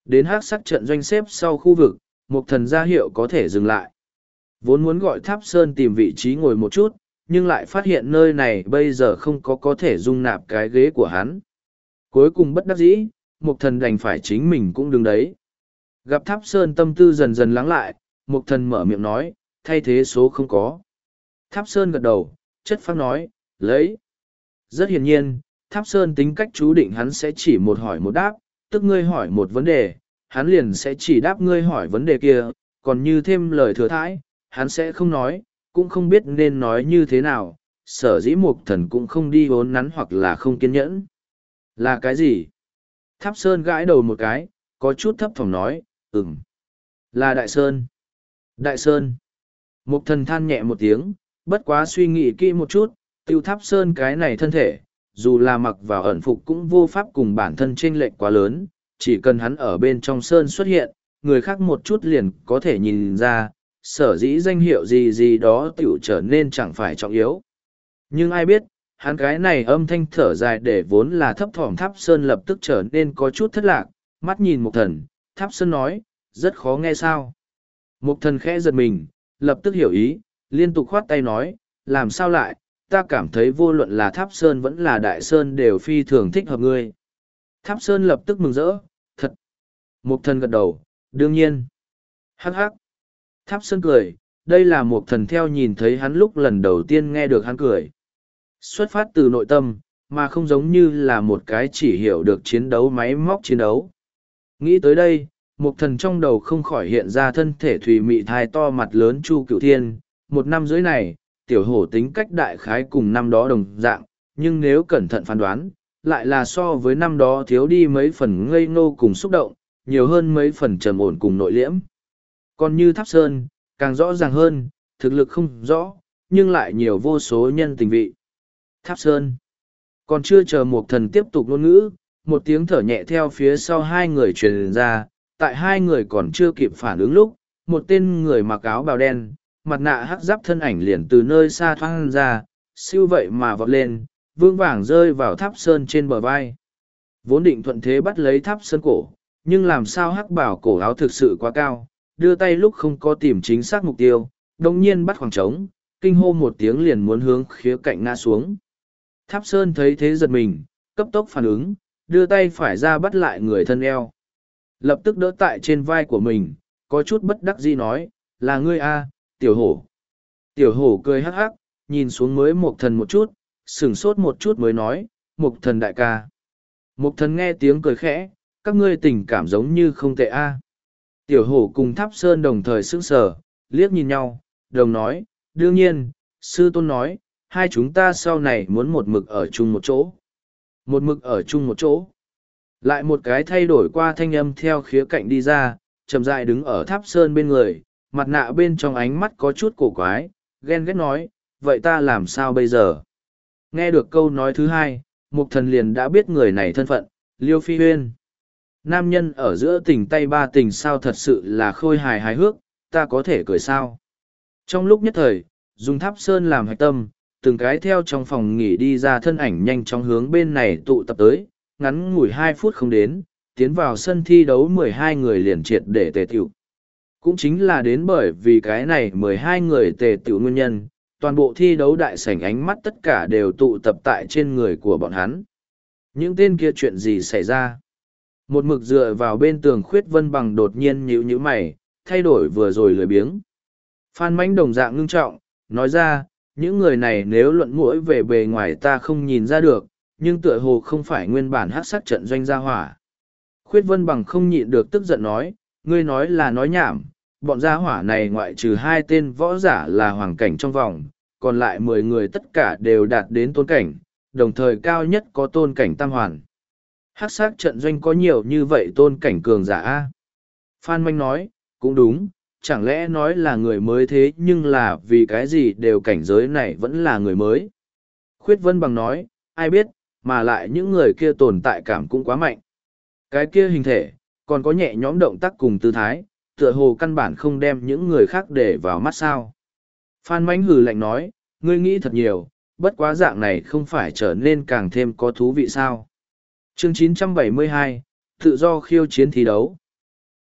Đến hắc sắc trận doanh xếp sau khu vực, Mục Thần ra hiệu có thể dừng lại. Vốn muốn gọi Tháp Sơn tìm vị trí ngồi một chút, nhưng lại phát hiện nơi này bây giờ không có có thể dung nạp cái ghế của hắn. Cuối cùng bất đắc dĩ, Mục Thần đành phải chính mình cũng đứng đấy. Gặp Tháp Sơn tâm tư dần dần lắng lại, Mục Thần mở miệng nói, thay thế số không có. Tháp Sơn gật đầu, chất phác nói, lấy. Rất hiển nhiên, Tháp Sơn tính cách chú định hắn sẽ chỉ một hỏi một đáp, tức ngươi hỏi một vấn đề, hắn liền sẽ chỉ đáp ngươi hỏi vấn đề kia, còn như thêm lời thừa thãi, hắn sẽ không nói, cũng không biết nên nói như thế nào, sở dĩ Mục Thần cũng không đi vốn nắn hoặc là không kiên nhẫn. Là cái gì? Tháp Sơn gãi đầu một cái, có chút thấp thỏm nói, ừm. Là Đại Sơn. Đại Sơn. Mục Thần than nhẹ một tiếng, bất quá suy nghĩ kỹ một chút, tiêu Tháp Sơn cái này thân thể, dù là mặc vào ẩn phục cũng vô pháp cùng bản thân chênh lệch quá lớn, chỉ cần hắn ở bên trong Sơn xuất hiện, người khác một chút liền có thể nhìn ra, sở dĩ danh hiệu gì gì đó tiểu trở nên chẳng phải trọng yếu. Nhưng ai biết, hắn cái này âm thanh thở dài để vốn là thấp thỏm Tháp Sơn lập tức trở nên có chút thất lạc, mắt nhìn Mục Thần, Tháp Sơn nói, rất khó nghe sao. Mục Thần khẽ giật mình, lập tức hiểu ý, liên tục khoát tay nói, làm sao lại, ta cảm thấy vô luận là Tháp Sơn vẫn là Đại Sơn đều phi thường thích hợp ngươi. Tháp Sơn lập tức mừng rỡ, thật. Mục Thần gật đầu, đương nhiên. Hắc hắc. Tháp Sơn cười, đây là Mục Thần theo nhìn thấy hắn lúc lần đầu tiên nghe được hắn cười. Xuất phát từ nội tâm, mà không giống như là một cái chỉ hiểu được chiến đấu máy móc chiến đấu. Nghĩ tới đây, Mục Thần trong đầu không khỏi hiện ra thân thể thùy mị thai to mặt lớn Chu Cửu Thiên. Một năm dưới này, tiểu hổ tính cách đại khái cùng năm đó đồng dạng, nhưng nếu cẩn thận phán đoán, lại là so với năm đó thiếu đi mấy phần ngây ngô cùng xúc động, nhiều hơn mấy phần trầm ổn cùng nội liễm. Còn như Tháp Sơn, càng rõ ràng hơn, thực lực không rõ, nhưng lại nhiều vô số nhân tình vị. Tháp Sơn. Còn chưa chờ Mục Thần tiếp tục ngôn ngữ, một tiếng thở nhẹ theo phía sau hai người truyền ra, tại hai người còn chưa kịp phản ứng lúc, một tên người mặc áo bào đen, mặt nạ hắc giáp thân ảnh liền từ nơi xa thoáng ra, siêu vậy mà vọt lên, vương vàng rơi vào Tháp Sơn trên bờ vai. Vốn định thuận thế bắt lấy Tháp Sơn cổ, nhưng làm sao hắc bảo cổ áo thực sự quá cao, đưa tay lúc không có tìm chính xác mục tiêu, đồng nhiên bắt khoảng trống, kinh hô một tiếng liền muốn hướng khía cạnh ngã xuống. Tháp Sơn thấy thế giật mình, cấp tốc phản ứng, đưa tay phải ra bắt lại người thân eo. Lập tức đỡ tại trên vai của mình, có chút bất đắc dĩ nói, là ngươi a, tiểu hổ. Tiểu hổ cười hắc hắc, nhìn xuống mới Mục Thần một chút, sửng sốt một chút mới nói, Mục Thần đại ca. Mục Thần nghe tiếng cười khẽ, các ngươi tình cảm giống như không tệ a. Tiểu hổ cùng Tháp Sơn đồng thời sững sờ, liếc nhìn nhau, đồng nói, đương nhiên, sư tôn nói, hai chúng ta sau này muốn một mực ở chung một chỗ. Một mực ở chung một chỗ. Lại một cái thay đổi qua thanh âm theo khía cạnh đi ra, chậm rãi đứng ở Tháp Sơn bên người, mặt nạ bên trong ánh mắt có chút cổ quái, ghen ghét nói, vậy ta làm sao bây giờ? Nghe được câu nói thứ hai, Mục Thần liền đã biết người này thân phận, Liêu Phi Huyên. Nam nhân ở giữa tình tay ba tình sao thật sự là khôi hài hài hước, ta có thể cười sao? Trong lúc nhất thời, dùng Tháp Sơn làm hạch tâm, từng cái theo trong phòng nghỉ đi ra thân ảnh nhanh chóng hướng bên này tụ tập tới, ngắn ngủi hai phút không đến, tiến vào sân thi đấu mười hai người liền triệt để tề tiểu. Cũng chính là đến bởi vì cái này mười hai người tề tiểu nguyên nhân, toàn bộ thi đấu đại sảnh ánh mắt tất cả đều tụ tập tại trên người của bọn hắn. Những tên kia chuyện gì xảy ra? Một mực dựa vào bên tường Khuyết Vân Bằng đột nhiên nhíu nhíu mày, thay đổi vừa rồi lười biếng. Phan Mãnh đồng dạng ngưng trọng, nói ra, những người này nếu luận mũi về bề ngoài ta không nhìn ra được, nhưng tựa hồ không phải nguyên bản hắc sắc trận doanh gia hỏa. Khuyết Vân Bằng không nhịn được tức giận nói, ngươi nói là nói nhảm, bọn gia hỏa này ngoại trừ hai tên võ giả là hoàng cảnh trong vòng, còn lại mười người tất cả đều đạt đến tôn cảnh, đồng thời cao nhất có tôn cảnh tam hoàn. Hắc sắc trận doanh có nhiều như vậy tôn cảnh cường giả a. Phan Manh nói, cũng đúng, chẳng lẽ nói là người mới thế nhưng là vì cái gì đều cảnh giới này vẫn là người mới. Khuyết Vân Bằng nói, ai biết, mà lại những người kia tồn tại cảm cũng quá mạnh. Cái kia hình thể, còn có nhẹ nhõm động tác cùng tư thái, tựa hồ căn bản không đem những người khác để vào mắt sao. Phan Mánh hừ lạnh nói, ngươi nghĩ thật nhiều, bất quá dạng này không phải trở nên càng thêm có thú vị sao. Chương chín trăm bảy mươi hai, tự do khiêu chiến thi đấu.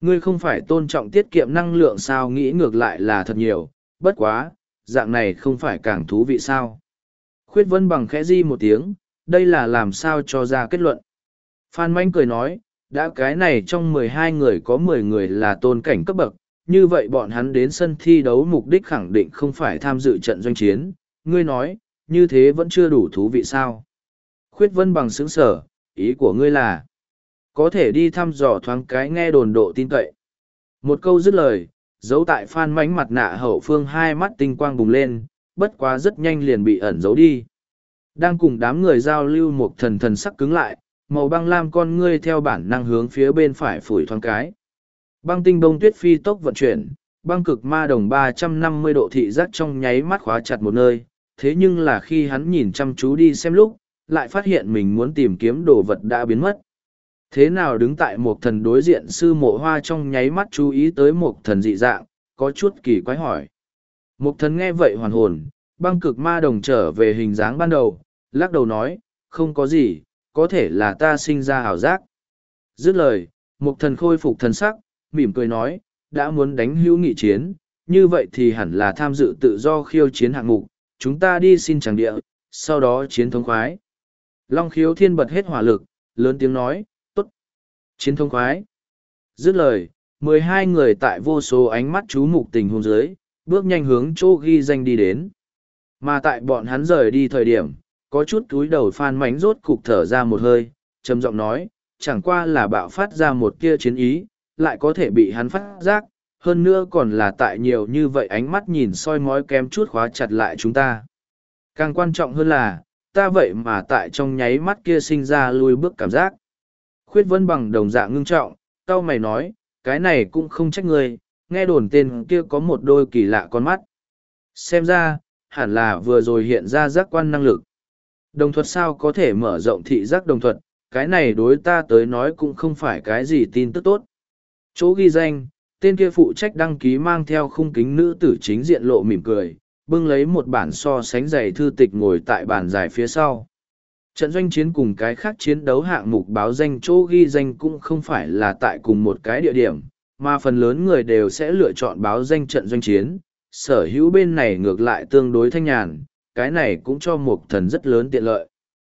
Ngươi không phải tôn trọng tiết kiệm năng lượng sao, nghĩ ngược lại là thật nhiều, bất quá, dạng này không phải càng thú vị sao. Khuyết Vân Bằng khẽ di một tiếng, đây là làm sao cho ra kết luận. Phan Manh cười nói, đã cái này trong mười hai người có mười người là tôn cảnh cấp bậc, như vậy bọn hắn đến sân thi đấu mục đích khẳng định không phải tham dự trận doanh chiến. Ngươi nói, như thế vẫn chưa đủ thú vị sao? Khuyết Vân Bằng sững sở, ý của ngươi là có thể đi thăm dò thoáng cái nghe đồn độ tin cậy. Một câu dứt lời, giấu tại Phan Mánh mặt nạ hậu phương hai mắt tinh quang bùng lên, bất quá rất nhanh liền bị ẩn giấu đi. Đang cùng đám người giao lưu, một thần thần sắc cứng lại, màu băng lam con ngươi theo bản năng hướng phía bên phải phủi thoáng cái. Băng tinh bông tuyết phi tốc vận chuyển, băng cực ma đồng ba trăm năm mươi độ thị giác trong nháy mắt khóa chặt một nơi, thế nhưng là khi hắn nhìn chăm chú đi xem lúc, lại phát hiện mình muốn tìm kiếm đồ vật đã biến mất. Thế nào đứng tại một thần đối diện sư mộ hoa trong nháy mắt chú ý tới một thần dị dạng, có chút kỳ quái hỏi. Một thần nghe vậy hoàn hồn, băng cực ma đồng trở về hình dáng ban đầu, lắc đầu nói, không có gì, có thể là ta sinh ra ảo giác. Dứt lời, một thần khôi phục thần sắc, mỉm cười nói, đã muốn đánh hữu nghị chiến, như vậy thì hẳn là tham dự tự do khiêu chiến hạng mục, chúng ta đi xin tràng địa, sau đó chiến thống khoái. Long Khiếu Thiên bật hết hỏa lực, lớn tiếng nói, tốt, chiến thống khoái. Dứt lời, mười hai người tại vô số ánh mắt chú mục tình hôn dưới, bước nhanh hướng chỗ ghi danh đi đến. Mà tại bọn hắn rời đi thời điểm, có chút túi đầu Phan Mánh rốt cục thở ra một hơi, trầm giọng nói, chẳng qua là bạo phát ra một tia chiến ý, lại có thể bị hắn phát giác, hơn nữa còn là tại nhiều như vậy ánh mắt nhìn soi mói kém chút khóa chặt lại chúng ta. Càng quan trọng hơn là, ta vậy mà tại trong nháy mắt kia sinh ra lui bước cảm giác. Khuyết Vân Bằng đồng dạng ngưng trọng, cau mày nói, cái này cũng không trách ngươi, nghe đồn tên kia có một đôi kỳ lạ con mắt. Xem ra, hẳn là vừa rồi hiện ra giác quan năng lực. Đồng thuật sao có thể mở rộng thị giác đồng thuật, cái này đối ta tới nói cũng không phải cái gì tin tức tốt. Chỗ ghi danh, tên kia phụ trách đăng ký mang theo khung kính nữ tử chính diện lộ mỉm cười, bưng lấy một bản so sánh dày thư tịch ngồi tại bàn dài phía sau. Trận doanh chiến cùng cái khác chiến đấu hạng mục báo danh chỗ ghi danh cũng không phải là tại cùng một cái địa điểm, mà phần lớn người đều sẽ lựa chọn báo danh trận doanh chiến. Sở hữu bên này ngược lại tương đối thanh nhàn, cái này cũng cho Mục Thần rất lớn tiện lợi.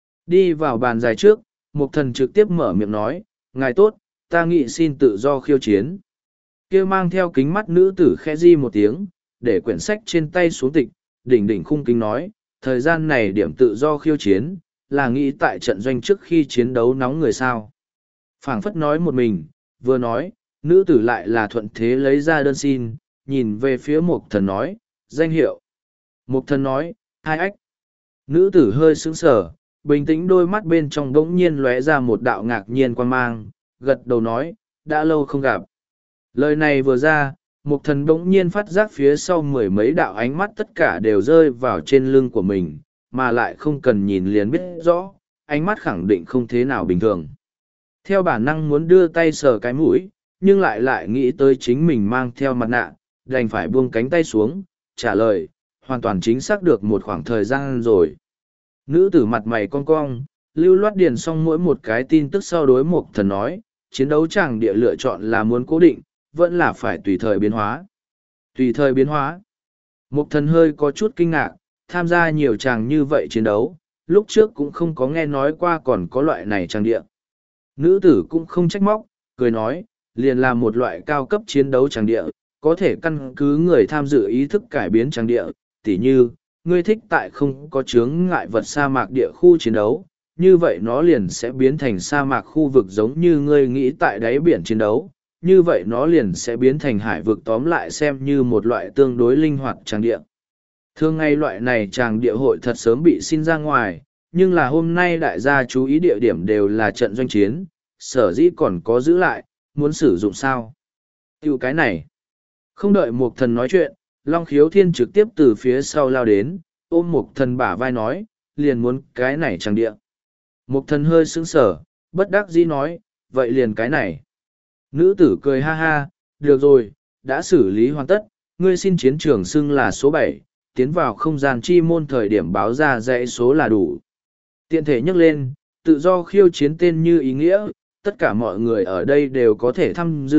Đi vào bàn dài trước, Mục Thần trực tiếp mở miệng nói, ngài tốt, ta nghị xin tự do khiêu chiến. Kia mang theo kính mắt nữ tử khẽ di một tiếng, để quyển sách trên tay xuống tịch, đỉnh đỉnh khung kính nói, thời gian này điểm tự do khiêu chiến, là nghĩ tại trận doanh trước khi chiến đấu nóng người sao. Phảng phất nói một mình, vừa nói, nữ tử lại là thuận thế lấy ra đơn xin, nhìn về phía Mục Thần nói, danh hiệu. Mục Thần nói, hai ách. Nữ tử hơi sững sờ, bình tĩnh đôi mắt bên trong đống nhiên lóe ra một đạo ngạc nhiên quan mang, gật đầu nói, đã lâu không gặp. Lời này vừa ra, Mục Thần đống nhiên phát giác phía sau mười mấy đạo ánh mắt tất cả đều rơi vào trên lưng của mình, mà lại không cần nhìn liền biết rõ, ánh mắt khẳng định không thế nào bình thường. Theo bản năng muốn đưa tay sờ cái mũi, nhưng lại lại nghĩ tới chính mình mang theo mặt nạ, đành phải buông cánh tay xuống, trả lời, hoàn toàn chính xác được một khoảng thời gian rồi. Nữ tử mặt mày cong cong, lưu loát điền xong mỗi một cái tin tức sau đối Mục Thần nói, chiến đấu chẳng địa lựa chọn là muốn cố định, vẫn là phải tùy thời biến hóa. Tùy thời biến hóa. Mục Thần hơi có chút kinh ngạc, tham gia nhiều chàng như vậy chiến đấu, lúc trước cũng không có nghe nói qua còn có loại này tràng địa. Nữ tử cũng không trách móc, cười nói, liền là một loại cao cấp chiến đấu tràng địa, có thể căn cứ người tham dự ý thức cải biến tràng địa, tỉ như, ngươi thích tại không có chướng ngại vật sa mạc địa khu chiến đấu, như vậy nó liền sẽ biến thành sa mạc khu vực giống như ngươi nghĩ tại đáy biển chiến đấu, như vậy nó liền sẽ biến thành hải vực, tóm lại xem như một loại tương đối linh hoạt tràng địa. Thường ngày loại này tràng địa hội thật sớm bị xin ra ngoài, nhưng là hôm nay đại gia chú ý địa điểm đều là trận doanh chiến, sở dĩ còn có giữ lại, muốn sử dụng sao? Tiểu cái này. Không đợi Mục Thần nói chuyện, Long Khiếu Thiên trực tiếp từ phía sau lao đến, ôm Mục Thần bả vai nói, liền muốn cái này tràng địa. Mục Thần hơi sững sờ, bất đắc dĩ nói, vậy liền cái này. Nữ tử cười ha ha, được rồi, đã xử lý hoàn tất, ngươi xin chiến trường xưng là số bảy, tiến vào không gian chi môn thời điểm báo ra dãy số là đủ. Tiện thể nhắc lên, tự do khiêu chiến tên như ý nghĩa, tất cả mọi người ở đây đều có thể tham dự,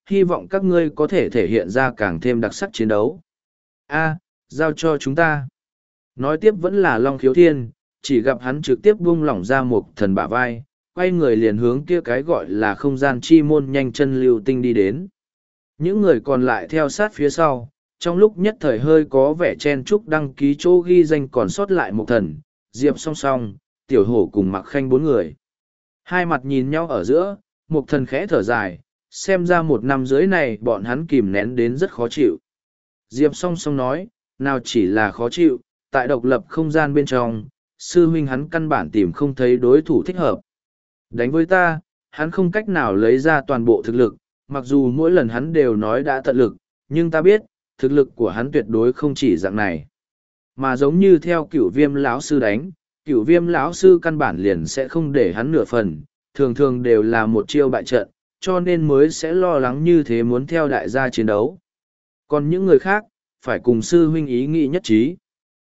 hy vọng các ngươi có thể thể hiện ra càng thêm đặc sắc chiến đấu. A, giao cho chúng ta. Nói tiếp vẫn là Long Khiếu Thiên, chỉ gặp hắn trực tiếp buông lỏng ra một thần bả vai, quay người liền hướng kia cái gọi là không gian chi môn nhanh chân lưu tinh đi đến. Những người còn lại theo sát phía sau, trong lúc nhất thời hơi có vẻ chen chúc đăng ký chỗ ghi danh còn sót lại một thần, Diệp song song, Tiểu Hổ cùng Mặc Khanh bốn người. Hai mặt nhìn nhau ở giữa, một thần khẽ thở dài, xem ra một năm dưới này bọn hắn kìm nén đến rất khó chịu. Diệp song song nói, nào chỉ là khó chịu, tại độc lập không gian bên trong, sư huynh hắn căn bản tìm không thấy đối thủ thích hợp. Đánh với ta, hắn không cách nào lấy ra toàn bộ thực lực, mặc dù mỗi lần hắn đều nói đã tận lực, nhưng ta biết, thực lực của hắn tuyệt đối không chỉ dạng này. Mà giống như theo cửu viêm lão sư đánh, cửu viêm lão sư căn bản liền sẽ không để hắn nửa phần, thường thường đều là một chiêu bại trận, cho nên mới sẽ lo lắng như thế muốn theo đại gia chiến đấu. Còn những người khác, phải cùng sư huynh ý nghĩ nhất trí.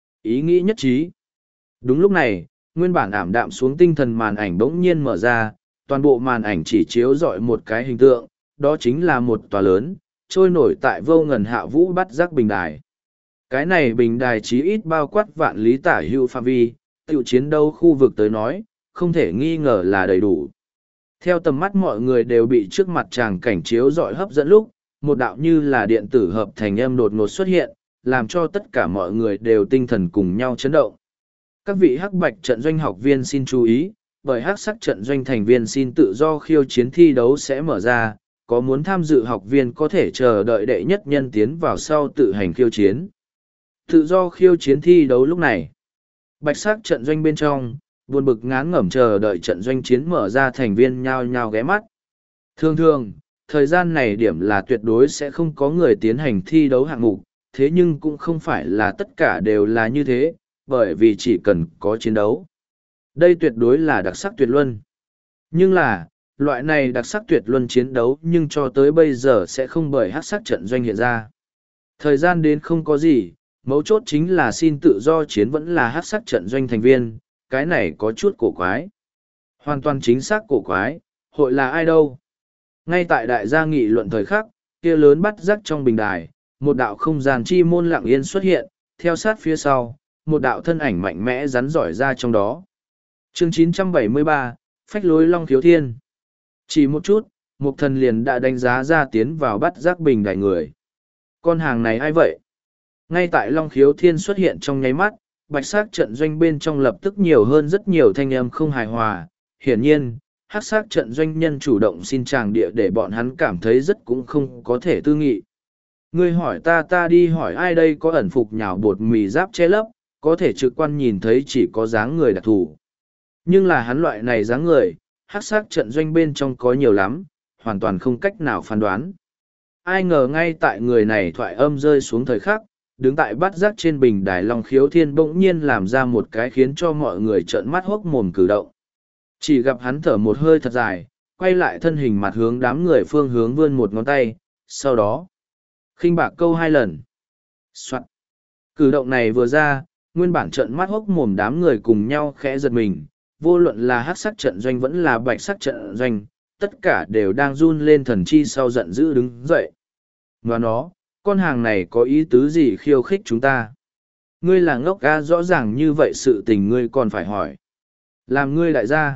Ý nghĩ nhất trí. Đúng lúc này, nguyên bản ảm đạm xuống tinh thần màn ảnh bỗng nhiên mở ra, toàn bộ màn ảnh chỉ chiếu rọi một cái hình tượng, đó chính là một tòa lớn, trôi nổi tại vô ngần hạ vũ bắt giác bình đài. Cái này bình đài chí ít bao quát vạn lý tả hữu phạm vi, tiểu chiến đấu khu vực tới nói, không thể nghi ngờ là đầy đủ. Theo tầm mắt mọi người đều bị trước mặt tràng cảnh chiếu rọi hấp dẫn lúc, một đạo như là điện tử hợp thành âm đột ngột xuất hiện, làm cho tất cả mọi người đều tinh thần cùng nhau chấn động. Các vị hắc bạch trận doanh học viên xin chú ý, bởi hắc sắc trận doanh thành viên xin tự do khiêu chiến thi đấu sẽ mở ra, có muốn tham dự học viên có thể chờ đợi đệ nhất nhân tiến vào sau tự hành khiêu chiến. Tự do khiêu chiến thi đấu lúc này. Bạch sắc trận doanh bên trong, buồn bực ngán ngẩm chờ đợi trận doanh chiến mở ra thành viên nhao nhao ghé mắt. Thường thường, thời gian này điểm là tuyệt đối sẽ không có người tiến hành thi đấu hạng mục, thế nhưng cũng không phải là tất cả đều là như thế, bởi vì chỉ cần có chiến đấu. Đây tuyệt đối là đặc sắc tuyệt luân. Nhưng là, loại này đặc sắc tuyệt luân chiến đấu nhưng cho tới bây giờ sẽ không bởi hắc sắc trận doanh hiện ra. Thời gian đến không có gì, mấu chốt chính là xin tự do chiến vẫn là hắc sắc trận doanh thành viên, cái này có chút cổ quái. Hoàn toàn chính xác cổ quái, hội là ai đâu. Ngay tại đại gia nghị luận thời khắc, kia lớn bắt rắc trong bình đài, một đạo không gian chi môn lặng yên xuất hiện, theo sát phía sau, một đạo thân ảnh mạnh mẽ rắn giỏi ra trong đó. Chương chín trăm bảy mươi ba, Phách lối Long Khiếu Thiên. Chỉ một chút, một thần liền đã đánh giá ra tiến vào bắt giác bình đài người. Con hàng này ai vậy? Ngay tại Long Khiếu Thiên xuất hiện trong nháy mắt, bạch sắc trận doanh bên trong lập tức nhiều hơn rất nhiều thanh âm không hài hòa. Hiển nhiên, hắc sắc trận doanh nhân chủ động xin tràng địa để bọn hắn cảm thấy rất cũng không có thể tư nghị. Ngươi hỏi ta ta đi hỏi ai đây, có ẩn phục nhào bột mì giáp che lấp, có thể trực quan nhìn thấy chỉ có dáng người đặc thù. Nhưng là hắn loại này dáng người, hắc sắc trận doanh bên trong có nhiều lắm, hoàn toàn không cách nào phán đoán. Ai ngờ ngay tại người này thoại âm rơi xuống thời khắc, đứng tại bát giác trên bình đài Long Khiếu Thiên bỗng nhiên làm ra một cái khiến cho mọi người trợn mắt hốc mồm cử động. Chỉ gặp hắn thở một hơi thật dài, quay lại thân hình mặt hướng đám người phương hướng vươn một ngón tay, sau đó khinh bạc câu hai lần. Soạn. Cử động này vừa ra, nguyên bản trợn mắt hốc mồm đám người cùng nhau khẽ giật mình, vô luận là hắc sắc trận doanh vẫn là bạch sắc trận doanh, tất cả đều đang run lên thần chi sau giận dữ đứng dậy. Và nó, con hàng này có ý tứ gì khiêu khích chúng ta? Ngươi là ngốc ca, rõ ràng như vậy sự tình ngươi còn phải hỏi. Làm ngươi đại gia.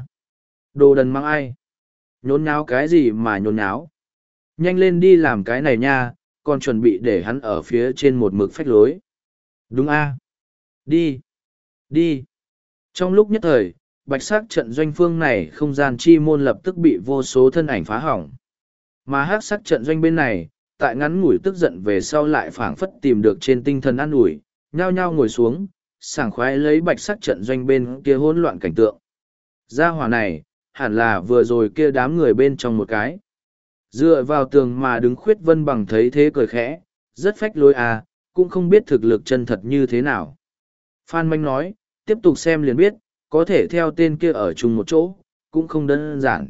Đồ đần mang ai? Nhốn nháo cái gì mà nhốn nháo? Nhanh lên đi làm cái này nha, còn chuẩn bị để hắn ở phía trên một mực phách lối. Đúng a? Đi. Đi. Trong lúc nhất thời, bạch sắc trận doanh phương này không gian chi môn lập tức bị vô số thân ảnh phá hỏng. Mà hắc sắc trận doanh bên này, tại ngắn ngủi tức giận về sau lại phảng phất tìm được trên tinh thần an ủi, nhao nhao ngồi xuống, sảng khoái lấy bạch sắc trận doanh bên kia hỗn loạn cảnh tượng. Gia hỏa này, hẳn là vừa rồi kia đám người bên trong một cái. Dựa vào tường mà đứng Khuyết Vân Bằng thấy thế cười khẽ, rất phách lối à, cũng không biết thực lực chân thật như thế nào. Phan Manh nói, tiếp tục xem liền biết, có thể theo tên kia ở chung một chỗ, cũng không đơn giản.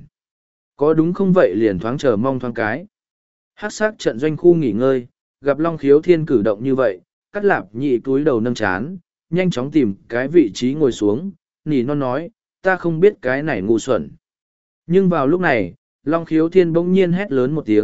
Có đúng không vậy liền thoáng chờ mong thoáng cái. Hắc sắc trận doanh khu nghỉ ngơi, gặp Long Khiếu Thiên cử động như vậy, Cắt Lạp Nhị túi đầu nâng chán, nhanh chóng tìm cái vị trí ngồi xuống, nỉ non nói, ta không biết cái này ngu xuẩn. Nhưng vào lúc này, Long Khiếu Thiên bỗng nhiên hét lớn một tiếng,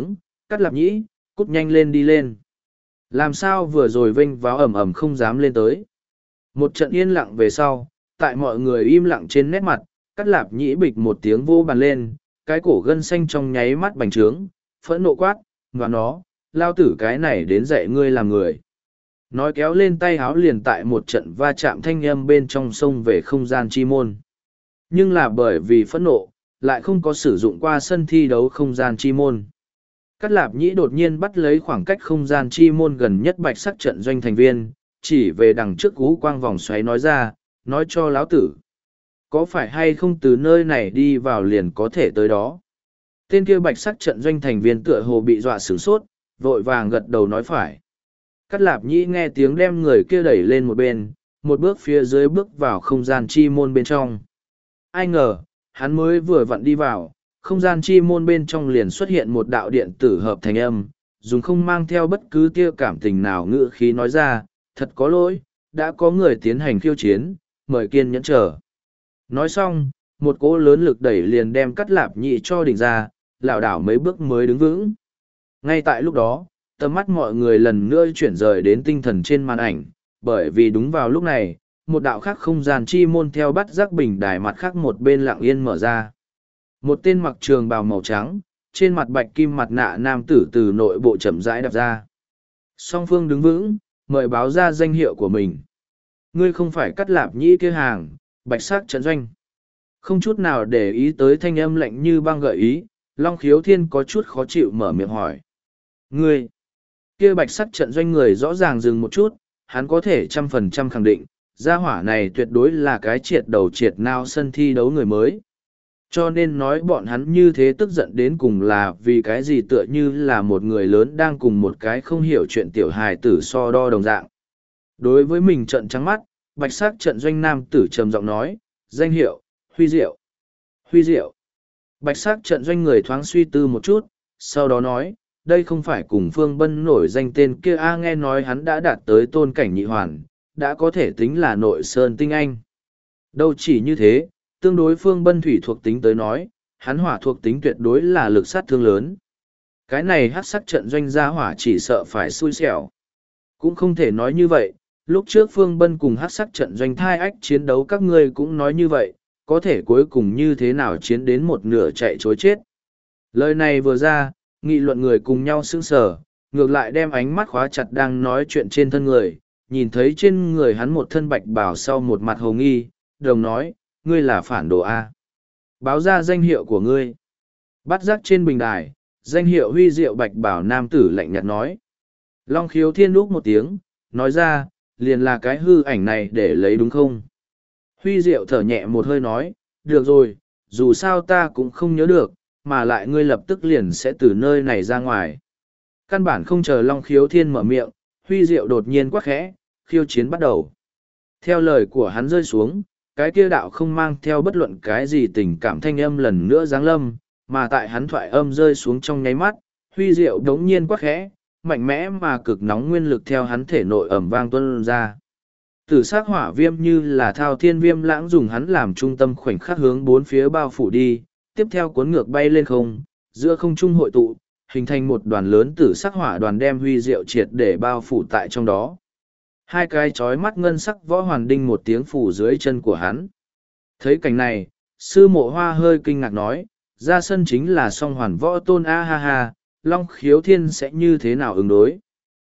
Cắt Lạp Nhĩ, cút nhanh lên đi lên. Làm sao vừa rồi vênh váo ẩm ẩm không dám lên tới. Một trận yên lặng về sau, tại mọi người im lặng trên nét mặt, Cắt Lạp Nhĩ bịch một tiếng vô bàn lên, cái cổ gân xanh trong nháy mắt bành trướng, phẫn nộ quát, và nó, lao tử cái này đến dạy ngươi làm người. Nói kéo lên tay háo liền tại một trận va chạm thanh âm bên trong sông về không gian chi môn. Nhưng là bởi vì phẫn nộ, lại không có sử dụng qua sân thi đấu không gian chi môn. Cát Lạp Nhĩ đột nhiên bắt lấy khoảng cách không gian chi môn gần nhất bạch sắc trận doanh thành viên, chỉ về đằng trước cú quang vòng xoáy nói ra, nói cho lão tử. Có phải hay không từ nơi này đi vào liền có thể tới đó? Tên kia bạch sắc trận doanh thành viên tựa hồ bị dọa sửng sốt, vội vàng gật đầu nói phải. Cát Lạp Nhĩ nghe tiếng đem người kia đẩy lên một bên, một bước phía dưới bước vào không gian chi môn bên trong. Ai ngờ, hắn mới vừa vặn đi vào, không gian chi môn bên trong liền xuất hiện một đạo điện tử hợp thành âm, dùng không mang theo bất cứ tia cảm tình nào ngữ khí nói ra, thật có lỗi, đã có người tiến hành khiêu chiến, mời kiên nhẫn chờ. Nói xong, một cỗ lớn lực đẩy liền đem Cát Lạp Nhĩ cho đỉnh ra, lảo đảo mấy bước mới đứng vững. Ngay tại lúc đó, tầm mắt mọi người lần nữa chuyển rời đến tinh thần trên màn ảnh, bởi vì đúng vào lúc này, một đạo khác không gian chi môn theo bắt giác bình đài mặt khác một bên lặng yên mở ra. Một tên mặc trường bào màu trắng, trên mặt bạch kim mặt nạ nam tử từ nội bộ chậm rãi đạp ra. Song phương đứng vững, mời báo ra danh hiệu của mình. Ngươi không phải Cát Lạp Nhĩ kia hàng, bạch sắc trận doanh. Không chút nào để ý tới thanh âm lạnh như băng gợi ý, Long Khiếu Thiên có chút khó chịu mở miệng hỏi. Ngươi, kia bạch sắc trận doanh người rõ ràng dừng một chút, hắn có thể trăm phần trăm khẳng định, gia hỏa này tuyệt đối là cái triệt đầu triệt nao sân thi đấu người mới. Cho nên nói bọn hắn như thế tức giận đến cùng là vì cái gì tựa như là một người lớn đang cùng một cái không hiểu chuyện tiểu hài tử so đo đồng dạng. Đối với mình trận trắng mắt, bạch sắc trận doanh nam tử trầm giọng nói, danh hiệu, Huy Diệu. Huy Diệu. Bạch sắc trận doanh người thoáng suy tư một chút, sau đó nói, đây không phải cùng Phương Bân nổi danh tên kia a nghe nói hắn đã đạt tới tôn cảnh nhị hoàn, đã có thể tính là nội sơn tinh anh. Đâu chỉ như thế, tương đối Phương Bân thủy thuộc tính tới nói, hắn hỏa thuộc tính tuyệt đối là lực sát thương lớn. Cái này hắc sắc trận doanh gia hỏa chỉ sợ phải xui xẻo. Cũng không thể nói như vậy, lúc trước Phương Bân cùng hắc sắc trận doanh thai ách chiến đấu các ngươi cũng nói như vậy, có thể cuối cùng như thế nào chiến đến một nửa chạy chối chết. Lời này vừa ra, nghị luận người cùng nhau sững sờ, ngược lại đem ánh mắt khóa chặt đang nói chuyện trên thân người, nhìn thấy trên người hắn một thân bạch bào sau một mặt hồ nghi, đồng nói, ngươi là phản đồ A. Báo ra danh hiệu của ngươi. Bắt giác trên bình đài, danh hiệu Huy Diệu bạch bảo nam tử lạnh nhạt nói. Long Khiếu Thiên đúc một tiếng, nói ra, liền là cái hư ảnh này để lấy đúng không? Huy Diệu thở nhẹ một hơi nói, được rồi, dù sao ta cũng không nhớ được, mà lại ngươi lập tức liền sẽ từ nơi này ra ngoài. Căn bản không chờ Long Khiếu Thiên mở miệng, Huy Diệu đột nhiên quát khẽ, khiêu chiến bắt đầu. Theo lời của hắn rơi xuống, cái kia đạo không mang theo bất luận cái gì tình cảm thanh âm lần nữa giáng lâm, mà tại hắn thoại âm rơi xuống trong nháy mắt, Huy Diệu đống nhiên quát khẽ, mạnh mẽ mà cực nóng nguyên lực theo hắn thể nội ẩm vang tuôn ra. Tử sắc hỏa viêm như là thao thiên viêm lãng dùng hắn làm trung tâm khoảnh khắc hướng bốn phía bao phủ đi, tiếp theo cuốn ngược bay lên không, giữa không trung hội tụ, hình thành một đoàn lớn tử sắc hỏa đoàn đem Huy Diệu triệt để bao phủ tại trong đó. Hai cái chói mắt ngân sắc võ hoàn đinh một tiếng phủ dưới chân của hắn. Thấy cảnh này, sư mộ hoa hơi kinh ngạc nói, ra sân chính là song hoàn võ tôn a ha ha, Long Khiếu Thiên sẽ như thế nào ứng đối?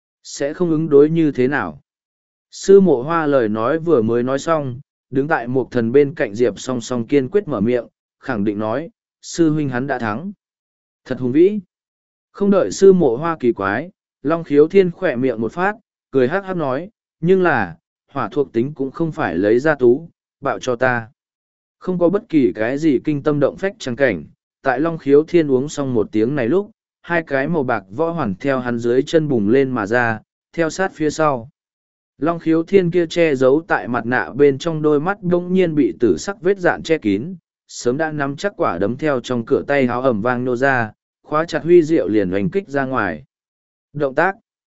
Sẽ không ứng đối như thế nào? Sư mộ hoa lời nói vừa mới nói xong, đứng tại một thần bên cạnh Diệp song song kiên quyết mở miệng, khẳng định nói, sư huynh hắn đã thắng. Thật hùng vĩ. Không đợi sư mộ hoa kỳ quái, Long Khiếu Thiên khỏe miệng một phát, cười hát hát nói, nhưng là, hỏa thuộc tính cũng không phải lấy ra tú, bạo cho ta. Không có bất kỳ cái gì kinh tâm động phách trắng cảnh, tại Long Khiếu Thiên uống xong một tiếng này lúc, hai cái màu bạc võ hoàn theo hắn dưới chân bùng lên mà ra, theo sát phía sau. Long Khiếu Thiên kia che giấu tại mặt nạ bên trong đôi mắt đông nhiên bị tử sắc vết dạn che kín, sớm đã nắm chắc quả đấm theo trong cửa tay háo ẩm vang nô ra, khóa chặt Huy Diệu liền oanh kích ra ngoài. Động tác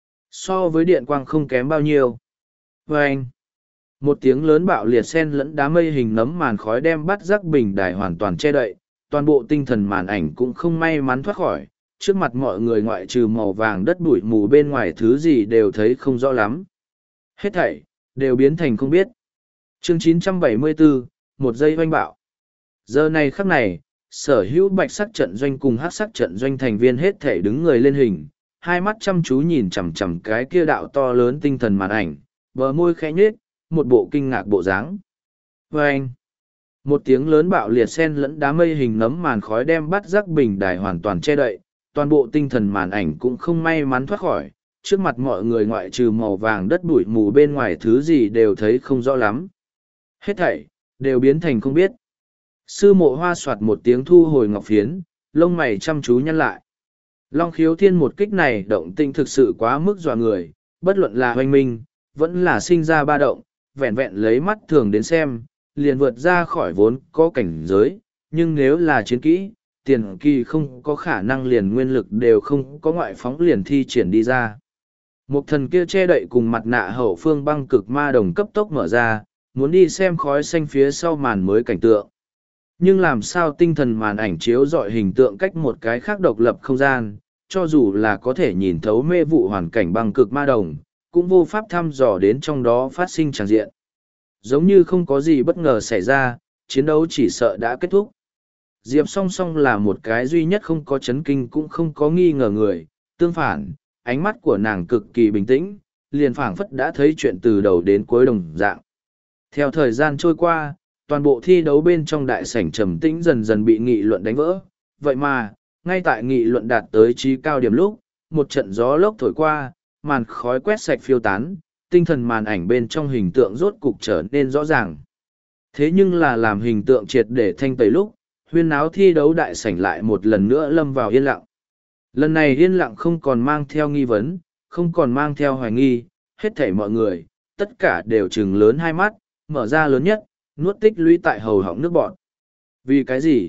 so với điện quang không kém bao nhiêu. Vâng! Một tiếng lớn bạo liệt sen lẫn đám mây hình nấm màn khói đem bắt giác bình đài hoàn toàn che đậy, toàn bộ tinh thần màn ảnh cũng không may mắn thoát khỏi, trước mặt mọi người ngoại trừ màu vàng đất bụi mù bên ngoài thứ gì đều thấy không rõ lắm. Hết thảy, đều biến thành không biết. Chương chín trăm bảy mươi bốn, một giây hoanh bạo. Giờ này khắc này, sở hữu bạch sắc trận doanh cùng hắc sắc trận doanh thành viên hết thảy đứng người lên hình, hai mắt chăm chú nhìn chằm chằm cái kia đạo to lớn tinh thần màn ảnh, bờ môi khẽ nhếch, một bộ kinh ngạc bộ dáng. Vâng! Một tiếng lớn bạo liệt sen lẫn đám mây hình nấm màn khói đem bắt giác bình đài hoàn toàn che đậy, toàn bộ tinh thần màn ảnh cũng không may mắn thoát khỏi, trước mặt mọi người ngoại trừ màu vàng đất bụi mù bên ngoài thứ gì đều thấy không rõ lắm. Hết thảy, đều biến thành không biết. Sư mộ hoa soạt một tiếng thu hồi ngọc phiến, lông mày chăm chú nhăn lại. Long khiếu thiên một kích này động tinh thực sự quá mức dọa người, bất luận là hoanh minh, vẫn là sinh ra ba động, vẹn vẹn lấy mắt thường đến xem, liền vượt ra khỏi vốn có cảnh giới, nhưng nếu là chiến kỹ, tiền kỳ không có khả năng liền nguyên lực đều không có ngoại phóng liền thi triển đi ra. Một thần kia che đậy cùng mặt nạ hậu phương băng cực ma đồng cấp tốc mở ra, muốn đi xem khói xanh phía sau màn mới cảnh tượng. Nhưng làm sao tinh thần màn ảnh chiếu dọi hình tượng cách một cái khác độc lập không gian, cho dù là có thể nhìn thấu mê vụ hoàn cảnh băng cực ma đồng, cũng vô pháp thăm dò đến trong đó phát sinh tràng diện. Giống như không có gì bất ngờ xảy ra, chiến đấu chỉ sợ đã kết thúc. Diệp song song là một cái duy nhất không có chấn kinh cũng không có nghi ngờ người, tương phản, ánh mắt của nàng cực kỳ bình tĩnh, liền phảng phất đã thấy chuyện từ đầu đến cuối đồng dạng. Theo thời gian trôi qua, toàn bộ thi đấu bên trong đại sảnh trầm tĩnh dần dần bị nghị luận đánh vỡ. Vậy mà, ngay tại nghị luận đạt tới trí cao điểm lúc, một trận gió lốc thổi qua, màn khói quét sạch phiêu tán, tinh thần màn ảnh bên trong hình tượng rốt cục trở nên rõ ràng. Thế nhưng là làm hình tượng triệt để thanh tẩy lúc, huyên náo thi đấu đại sảnh lại một lần nữa lâm vào yên lặng. Lần này yên lặng không còn mang theo nghi vấn, không còn mang theo hoài nghi, hết thảy mọi người, tất cả đều trừng lớn hai mắt, mở ra lớn nhất, nuốt tích lũy tại hầu họng nước bọn. Vì cái gì?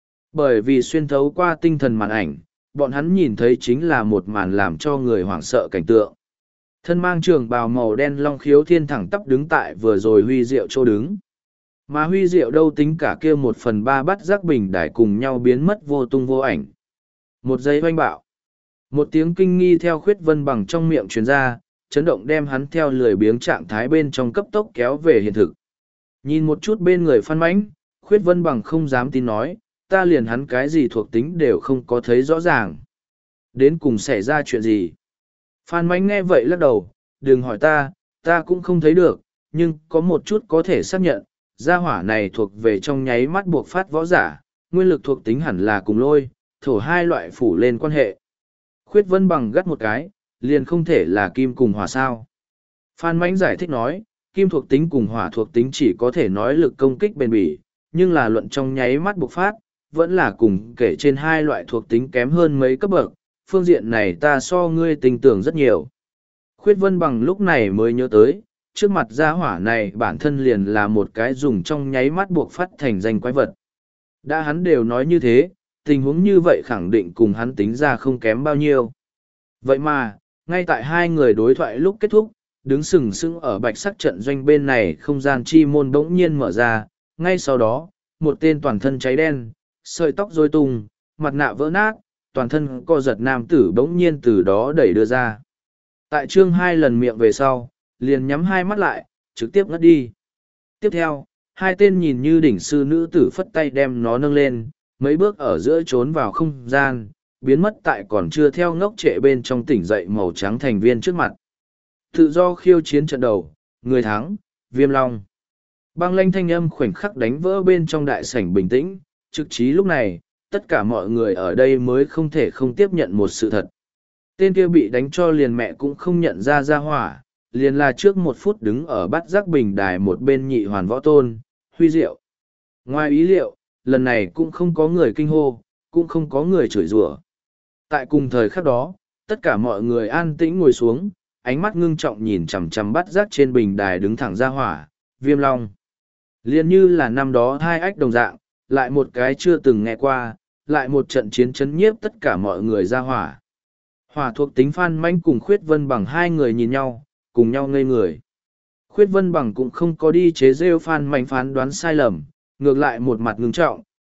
Bởi vì xuyên thấu qua tinh thần màn ảnh, bọn hắn nhìn thấy chính là một màn làm cho người hoảng sợ cảnh tượng. Thân mang trường bào màu đen long khiếu thiên thẳng tắp đứng tại vừa rồi huy diệu chỗ đứng. Mà huy diệu đâu tính cả kia một phần ba bắt giác bình đài cùng nhau biến mất vô tung vô ảnh. Một giây hoanh bạo. Một tiếng kinh nghi theo khuyết vân bằng trong miệng truyền ra, chấn động đem hắn theo lười biếng trạng thái bên trong cấp tốc kéo về hiện thực. Nhìn một chút bên người Phan Mãnh, khuyết vân bằng không dám tin nói, ta liền hắn cái gì thuộc tính đều không có thấy rõ ràng. Đến cùng xảy ra chuyện gì? Phan Mãnh nghe vậy lắc đầu, đừng hỏi ta, ta cũng không thấy được, nhưng có một chút có thể xác nhận, gia hỏa này thuộc về trong nháy mắt buộc phát võ giả, nguyên lực thuộc tính hẳn là cùng lôi, thổ hai loại phủ lên quan hệ. Khuyết vân bằng gắt một cái, liền không thể là kim cùng hỏa sao. Phan Mãnh giải thích nói, kim thuộc tính cùng hỏa thuộc tính chỉ có thể nói lực công kích bền bỉ, nhưng là luận trong nháy mắt bộc phát, vẫn là cùng kể trên hai loại thuộc tính kém hơn mấy cấp bậc, phương diện này ta so ngươi tình tưởng rất nhiều. Khuyết vân bằng lúc này mới nhớ tới, trước mặt gia hỏa này bản thân liền là một cái dùng trong nháy mắt buộc phát thành danh quái vật. Đã hắn đều nói như thế, tình huống như vậy khẳng định cùng hắn tính ra không kém bao nhiêu. Vậy mà, ngay tại hai người đối thoại lúc kết thúc, đứng sừng sững ở bạch sắc trận doanh bên này không gian chi môn bỗng nhiên mở ra, ngay sau đó, một tên toàn thân cháy đen, sợi tóc rối tung, mặt nạ vỡ nát, toàn thân co giật nam tử bỗng nhiên từ đó đẩy đưa ra. Tại chương hai lần miệng về sau, liền nhắm hai mắt lại, trực tiếp ngất đi. Tiếp theo, hai tên nhìn như đỉnh sư nữ tử phất tay đem nó nâng lên, mấy bước ở giữa trốn vào không gian, biến mất tại còn chưa theo ngốc trệ bên trong tỉnh dậy màu trắng thành viên trước mặt. Tự do khiêu chiến trận đầu, người thắng, Viêm Long. Băng lanh thanh âm khoảnh khắc đánh vỡ bên trong đại sảnh bình tĩnh, trực chí lúc này, tất cả mọi người ở đây mới không thể không tiếp nhận một sự thật. Tên kia bị đánh cho liền mẹ cũng không nhận ra ra hỏa, liền là trước một phút đứng ở bát giác bình đài một bên nhị hoàn võ tôn, Huy Diệu. Ngoài ý liệu, lần này cũng không có người kinh hô, cũng không có người chửi rủa. Tại cùng thời khắc đó, tất cả mọi người an tĩnh ngồi xuống, ánh mắt ngưng trọng nhìn chằm chằm bát giác trên bình đài đứng thẳng ra hỏa, Viêm Long. Liên như là năm đó hai ách đồng dạng, lại một cái chưa từng nghe qua, lại một trận chiến chấn nhiếp tất cả mọi người ra hỏa. Hỏa thuộc tính Phan Mãnh cùng Khuyết Vân Bằng hai người nhìn nhau, cùng nhau ngây người. Khuyết Vân Bằng cũng không có đi chế rêu Phan Mãnh phán đoán sai lầm, ngược lại một mặt ngưng trọng,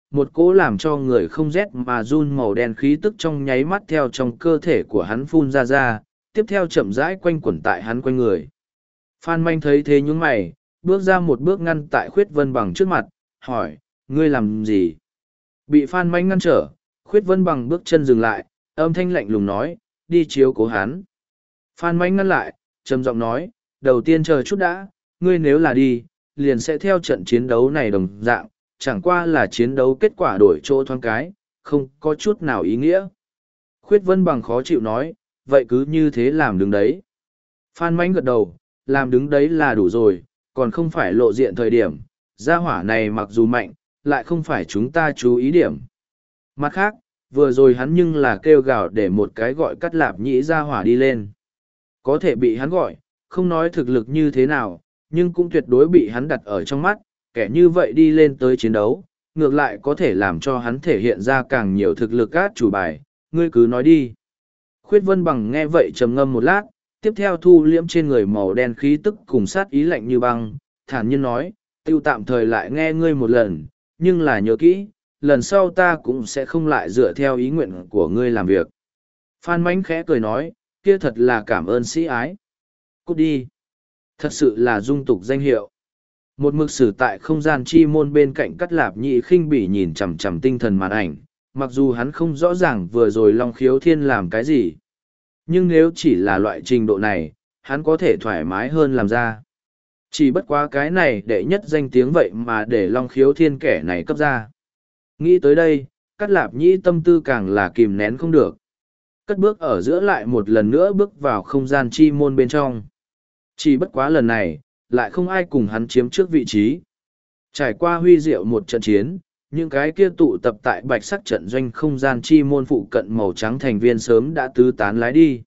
một cỗ làm cho người không rét mà run màu đen khí tức trong nháy mắt theo trong cơ thể của hắn phun ra ra, tiếp theo chậm rãi quanh quẩn tại hắn quanh người. Phan Manh thấy thế nhún mày, bước ra một bước ngăn tại Khuyết Vân Bằng trước mặt, hỏi, ngươi làm gì? Bị Phan Manh ngăn trở, Khuyết Vân Bằng bước chân dừng lại, âm thanh lạnh lùng nói, đi chiếu cố hắn. Phan Manh ngăn lại, trầm giọng nói, đầu tiên chờ chút đã, ngươi nếu là đi, liền sẽ theo trận chiến đấu này đồng dạng, chẳng qua là chiến đấu kết quả đổi chỗ thoáng cái, không có chút nào ý nghĩa. Khuyết Vân Bằng khó chịu nói, vậy cứ như thế làm đứng đấy. Phan Manh gật đầu, làm đứng đấy là đủ rồi, còn không phải lộ diện thời điểm, gia hỏa này mặc dù mạnh, lại không phải chúng ta chú ý điểm. Mặt khác, vừa rồi hắn nhưng là kêu gào để một cái gọi Cắt Lạp Nhĩ gia hỏa đi lên. Có thể bị hắn gọi, không nói thực lực như thế nào, nhưng cũng tuyệt đối bị hắn đặt ở trong mắt, kẻ như vậy đi lên tới chiến đấu, ngược lại có thể làm cho hắn thể hiện ra càng nhiều thực lực át chủ bài, ngươi cứ nói đi. Khuyết Vân Bằng nghe vậy trầm ngâm một lát, tiếp theo thu liễm trên người màu đen khí tức cùng sát ý lạnh như băng, thản nhiên nói, tiêu tạm thời lại nghe ngươi một lần, nhưng là nhớ kỹ, lần sau ta cũng sẽ không lại dựa theo ý nguyện của ngươi làm việc. Phan Mánh khẽ cười nói, kia thật là cảm ơn sĩ ái. Cút đi. Thật sự là dung tục danh hiệu. Một mực sử tại không gian chi môn bên cạnh Cắt Lạp Nhĩ khinh bỉ nhìn chằm chằm tinh thần màn ảnh, mặc dù hắn không rõ ràng vừa rồi Long Khiếu Thiên làm cái gì. Nhưng nếu chỉ là loại trình độ này, hắn có thể thoải mái hơn làm ra. Chỉ bất quá cái này để nhất danh tiếng vậy mà để Long Khiếu Thiên kẻ này cấp ra. Nghĩ tới đây, Cắt Lạp Nhĩ tâm tư càng là kìm nén không được. Cất bước ở giữa lại một lần nữa bước vào không gian chi môn bên trong. Chỉ bất quá lần này, lại không ai cùng hắn chiếm trước vị trí. Trải qua huy diệu một trận chiến, những cái kia tụ tập tại bạch sắc trận doanh không gian chi môn phụ cận màu trắng thành viên sớm đã tứ tán lái đi.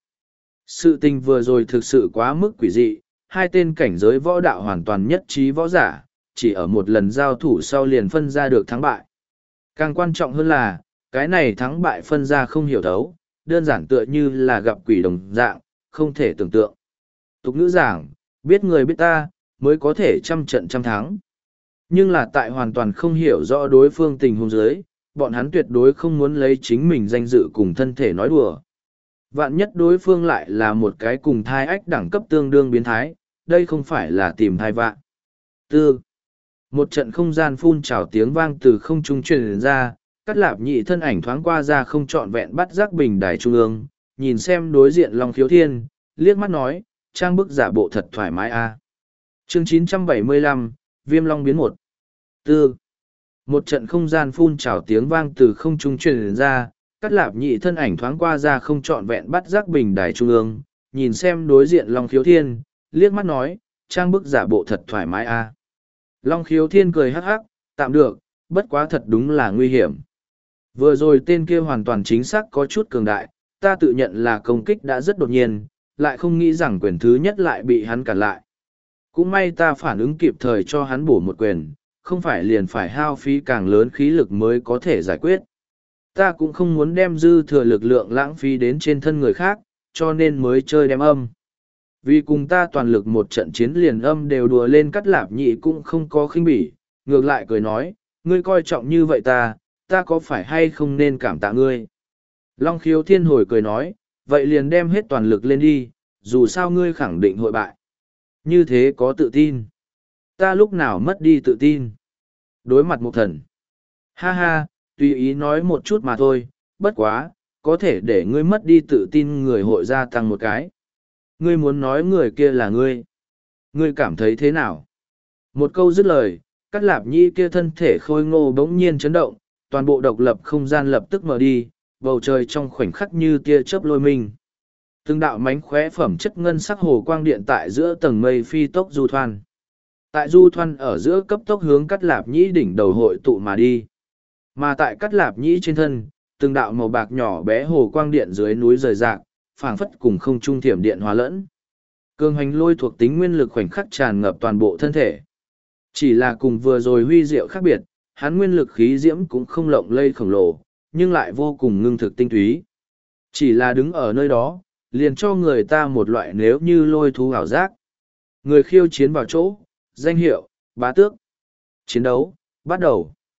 Sự tình vừa rồi thực sự quá mức quỷ dị, hai tên cảnh giới võ đạo hoàn toàn nhất trí võ giả, chỉ ở một lần giao thủ sau liền phân ra được thắng bại. Càng quan trọng hơn là, cái này thắng bại phân ra không hiểu thấu, đơn giản tựa như là gặp quỷ đồng dạng, không thể tưởng tượng. Tục ngữ giảng, biết người biết ta, mới có thể trăm trận trăm thắng. Nhưng là tại hoàn toàn không hiểu rõ đối phương tình huống dưới, bọn hắn tuyệt đối không muốn lấy chính mình danh dự cùng thân thể nói đùa. Vạn nhất đối phương lại là một cái cùng thai ách đẳng cấp tương đương biến thái, đây không phải là tìm thai vạn. Tư. Một trận không gian phun trào tiếng vang từ không trung truyền ra, Cắt Lạp Nhĩ thân ảnh thoáng qua ra không trọn vẹn bắt giác bình đài trung ương, nhìn xem đối diện Long Khiếu Thiên, liếc mắt nói, trang bức giả bộ thật thoải mái a. À. Chương chín trăm bảy mươi lăm, Viêm Long biến một. Tư. Một trận không gian phun trào tiếng vang từ không trung truyền ra, Cắt Lạp Nhĩ thân ảnh thoáng qua ra không trọn vẹn bắt giác bình đài trung ương, nhìn xem đối diện Long Khiếu Thiên, liếc mắt nói, trang bức giả bộ thật thoải mái a. À. Long Khiếu Thiên cười hắc hắc, tạm được, bất quá thật đúng là nguy hiểm. Vừa rồi tên kia hoàn toàn chính xác có chút cường đại, ta tự nhận là công kích đã rất đột nhiên, lại không nghĩ rằng quyền thứ nhất lại bị hắn cản lại. Cũng may ta phản ứng kịp thời cho hắn bổ một quyền, không phải liền phải hao phí càng lớn khí lực mới có thể giải quyết. Ta cũng không muốn đem dư thừa lực lượng lãng phí đến trên thân người khác, cho nên mới chơi đem âm. Vì cùng ta toàn lực một trận chiến liền âm đều đùa lên Cắt Lạp Nhĩ cũng không có khinh bỉ, ngược lại cười nói, ngươi coi trọng như vậy ta, ta có phải hay không nên cảm tạ ngươi. Long Khiếu Thiên hồi cười nói, vậy liền đem hết toàn lực lên đi, dù sao ngươi khẳng định hội bại. Như thế có tự tin. Ta lúc nào mất đi tự tin. Đối mặt một thần. Ha ha, tùy ý nói một chút mà thôi, bất quá, có thể để ngươi mất đi tự tin người hội gia tăng một cái. Ngươi muốn nói người kia là ngươi. Ngươi cảm thấy thế nào? Một câu dứt lời, Cắt Lạp Nhĩ kia thân thể khôi ngô bỗng nhiên chấn động, toàn bộ độc lập không gian lập tức mở đi, bầu trời trong khoảnh khắc như tia chớp lôi mình. Từng đạo mánh khóe phẩm chất ngân sắc hồ quang điện tại giữa tầng mây phi tốc du thoan. Tại du thoan ở giữa cấp tốc hướng Cắt Lạp Nhĩ đỉnh đầu hội tụ mà đi. Mà tại Cắt Lạp Nhĩ trên thân, từng đạo màu bạc nhỏ bé hồ quang điện dưới núi rời rạc, phảng phất cùng không trung thiểm điện hòa lẫn. Cường hành lôi thuộc tính nguyên lực khoảnh khắc tràn ngập toàn bộ thân thể. Chỉ là cùng vừa rồi huy diệu khác biệt, hắn nguyên lực khí diễm cũng không lộng lây khổng lồ, nhưng lại vô cùng ngưng thực tinh túy. Chỉ là đứng ở nơi đó, liền cho người ta một loại nếu như lôi thú ảo giác. Người khiêu chiến vào chỗ, danh hiệu, bá tước. Chiến đấu, bắt đầu.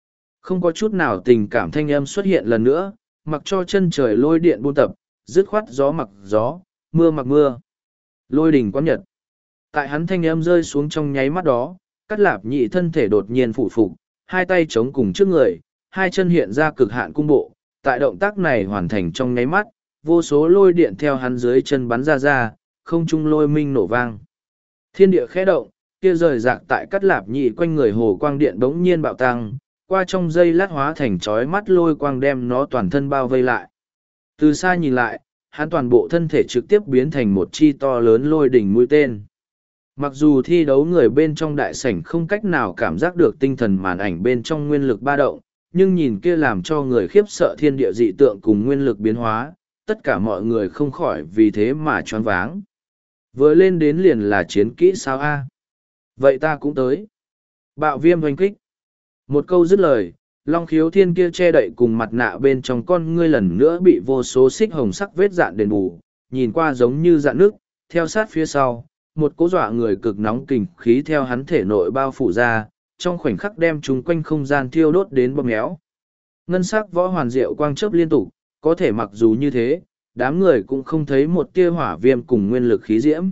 Không có chút nào tình cảm thanh âm xuất hiện lần nữa, mặc cho chân trời lôi điện buôn tập, dứt khoát gió mặc gió, mưa mặc mưa. Lôi đỉnh quán nhật. Tại hắn thanh âm rơi xuống trong nháy mắt đó, Cát Lạp Nhị thân thể đột nhiên phủ phục, hai tay chống cùng trước người, hai chân hiện ra cực hạn cung bộ. Tại động tác này hoàn thành trong nháy mắt, vô số lôi điện theo hắn dưới chân bắn ra ra, không trung lôi minh nổ vang. Thiên địa khẽ động, kia rời rạc tại Cát Lạp Nhị quanh người hồ quang điện bỗng nhiên bạo tăng, qua trong giây lát hóa thành chói mắt lôi quang đem nó toàn thân bao vây lại. Từ xa nhìn lại, hắn toàn bộ thân thể trực tiếp biến thành một chi to lớn lôi đỉnh mũi tên. Mặc dù thi đấu người bên trong đại sảnh không cách nào cảm giác được tinh thần màn ảnh bên trong nguyên lực ba động, nhưng nhìn kia làm cho người khiếp sợ thiên địa dị tượng cùng nguyên lực biến hóa, tất cả mọi người không khỏi vì thế mà choáng váng. Vừa lên đến liền là chiến kỹ sao a? Vậy ta cũng tới. Bạo viêm hoành kích. Một câu dứt lời, Long Khiếu Thiên kia che đậy cùng mặt nạ bên trong con ngươi lần nữa bị vô số xích hồng sắc vết dạn đền bù, nhìn qua giống như dạn nước, theo sát phía sau, một cỗ dọa người cực nóng kình khí theo hắn thể nội bao phủ ra, trong khoảnh khắc đem chúng quanh không gian thiêu đốt đến bơm méo. Ngân sắc võ hoàn diệu quang chớp liên tục, có thể mặc dù như thế, đám người cũng không thấy một tia hỏa viêm cùng nguyên lực khí diễm.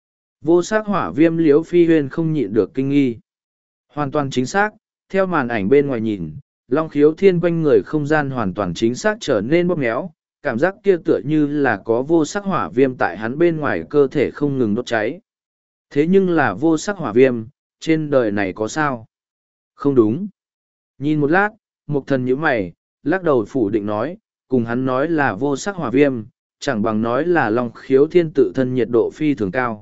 Vô sắc hỏa viêm liếu phi huyên không nhịn được kinh nghi. Hoàn toàn chính xác, theo màn ảnh bên ngoài nhìn, Long Khiếu Thiên quanh người không gian hoàn toàn chính xác trở nên bóp méo, cảm giác kia tựa như là có vô sắc hỏa viêm tại hắn bên ngoài cơ thể không ngừng đốt cháy. Thế nhưng là vô sắc hỏa viêm, trên đời này có sao? Không đúng. Nhìn một lát, Mục Thần nhíu mày, lắc đầu phủ định nói, cùng hắn nói là vô sắc hỏa viêm, chẳng bằng nói là Long Khiếu Thiên tự thân nhiệt độ phi thường cao.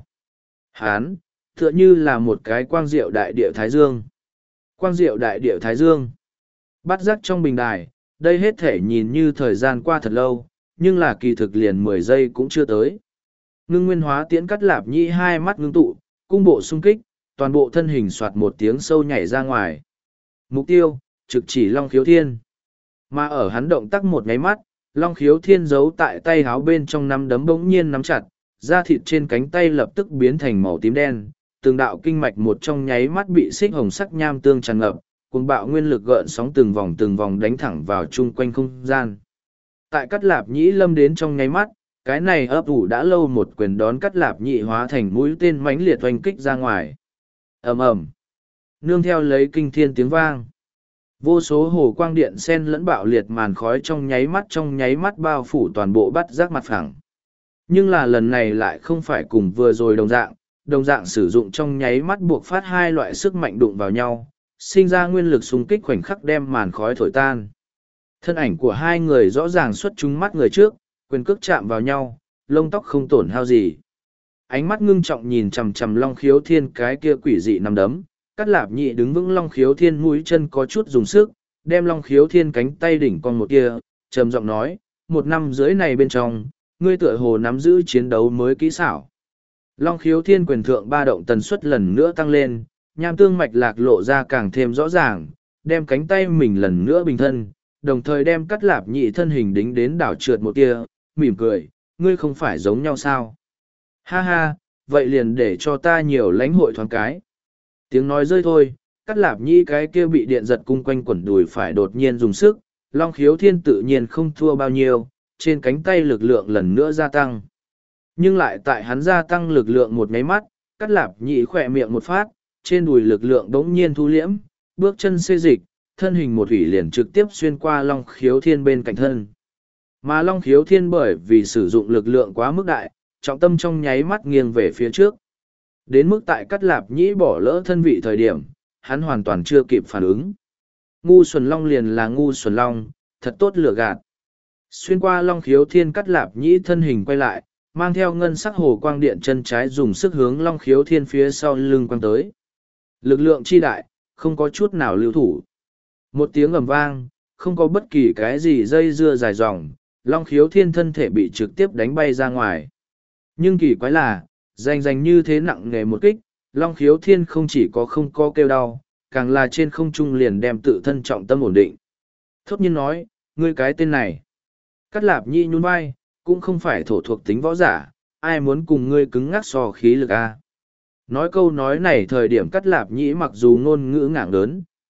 Hắn, tựa như là một cái quang diệu đại địa Thái Dương. Quang diệu đại địa Thái Dương. Bắt giác trong bình đài, đây hết thể nhìn như thời gian qua thật lâu, nhưng là kỳ thực liền mười giây cũng chưa tới. Ngưng nguyên hóa tiễn Cát Lạp Nhĩ hai mắt ngưng tụ, cung bộ xung kích, toàn bộ thân hình soạt một tiếng sâu nhảy ra ngoài. Mục tiêu, trực chỉ Long Khiếu Thiên. Mà ở hắn động tác một nháy mắt, Long Khiếu Thiên giấu tại tay háo bên trong nắm đấm bỗng nhiên nắm chặt, da thịt trên cánh tay lập tức biến thành màu tím đen, từng đạo kinh mạch một trong nháy mắt bị xích hồng sắc nham tương tràn ngập, cuồng bạo nguyên lực gợn sóng từng vòng từng vòng đánh thẳng vào chung quanh không gian. Tại Cát Lạp Nhĩ lâm đến trong nháy mắt, cái này ấp ủ đã lâu một quyền đón Cát Lạp Nhĩ hóa thành mũi tên mãnh liệt oanh kích ra ngoài. Ầm ầm, nương theo lấy kinh thiên tiếng vang, vô số hồ quang điện sen lẫn bạo liệt màn khói trong nháy mắt trong nháy mắt bao phủ toàn bộ bắt giác mặt phẳng. Nhưng là lần này lại không phải cùng vừa rồi đồng dạng, đồng dạng sử dụng trong nháy mắt buộc phát hai loại sức mạnh đụng vào nhau, sinh ra nguyên lực xung kích khoảnh khắc đem màn khói thổi tan. Thân ảnh của hai người rõ ràng xuất trúng mắt người trước, quyền cước chạm vào nhau, lông tóc không tổn hao gì. Ánh mắt ngưng trọng nhìn chằm chằm Long Khiếu Thiên cái kia quỷ dị nằm đấm, Cát Lạp Nhĩ đứng vững Long Khiếu Thiên mũi chân có chút dùng sức, đem Long Khiếu Thiên cánh tay đỉnh con một kia, trầm giọng nói, một năm dưới này bên trong, ngươi tựa hồ nắm giữ chiến đấu mới kỹ xảo. Long Khiếu Thiên quyền thượng ba động tần suất lần nữa tăng lên, nham tương mạch lạc lộ ra càng thêm rõ ràng, đem cánh tay mình lần nữa bình thân, đồng thời đem Cát Lạp Nhĩ thân hình đính đến đảo trượt một kia, mỉm cười, ngươi không phải giống nhau sao? Ha ha, vậy liền để cho ta nhiều lãnh hội thoáng cái. Tiếng nói rơi thôi, Cát Lạp Nhĩ cái kia bị điện giật cung quanh quẩn đùi phải đột nhiên dùng sức, Long Khiếu Thiên tự nhiên không thua bao nhiêu, trên cánh tay lực lượng lần nữa gia tăng. Nhưng lại tại hắn gia tăng lực lượng một nháy mắt, Cát Lạp Nhĩ khỏe miệng một phát, trên đùi lực lượng đống nhiên thu liễm, bước chân xê dịch, thân hình một thủy liền trực tiếp xuyên qua Long Khiếu Thiên bên cạnh thân. Mà Long Khiếu Thiên bởi vì sử dụng lực lượng quá mức đại, trọng tâm trong nháy mắt nghiêng về phía trước. Đến mức tại Cát Lạp Nhĩ bỏ lỡ thân vị thời điểm, hắn hoàn toàn chưa kịp phản ứng. Ngu xuẩn long liền là ngu xuẩn long, thật tốt lừa gạt. Xuyên qua Long Khiếu Thiên, Cát Lạp Nhĩ thân hình quay lại, mang theo ngân sắc hồ quang điện chân trái dùng sức hướng Long Khiếu Thiên phía sau lưng quăng tới. Lực lượng chi đại, không có chút nào lưu thủ. Một tiếng ầm vang, không có bất kỳ cái gì dây dưa dài dòng, Long Khiếu Thiên thân thể bị trực tiếp đánh bay ra ngoài. Nhưng kỳ quái là, danh danh như thế nặng nề một kích, Long Khiếu Thiên không chỉ có không có kêu đau, càng là trên không trung liền đem tự thân trọng tâm ổn định. Thốt nhiên nói, ngươi cái tên này. Cát Lạp Nhĩ nhún vai, cũng không phải thổ thuộc tính võ giả, ai muốn cùng ngươi cứng ngắc so khí lực a. Nói câu nói này thời điểm Cát Lạp Nhĩ mặc dù ngôn ngữ ngạng lớn,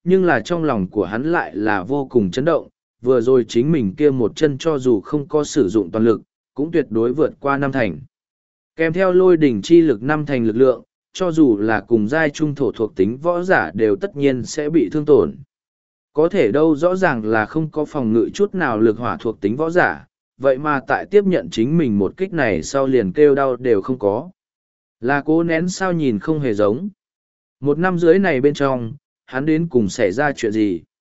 nhưng là trong lòng của hắn lại là vô cùng chấn động, vừa rồi chính mình kia một chân cho dù không có sử dụng toàn lực, cũng tuyệt đối vượt qua năm thành. Kèm theo lôi đỉnh chi lực năm thành lực lượng, cho dù là cùng giai trung thổ thuộc tính võ giả đều tất nhiên sẽ bị thương tổn. Có thể đâu rõ ràng là không có phòng ngự chút nào lực hỏa thuộc tính võ giả, vậy mà tại tiếp nhận chính mình một kích này sau liền kêu đau đều không có. Là cố nén sao nhìn không hề giống. Một năm dưới này bên trong, hắn đến cùng xảy ra chuyện gì?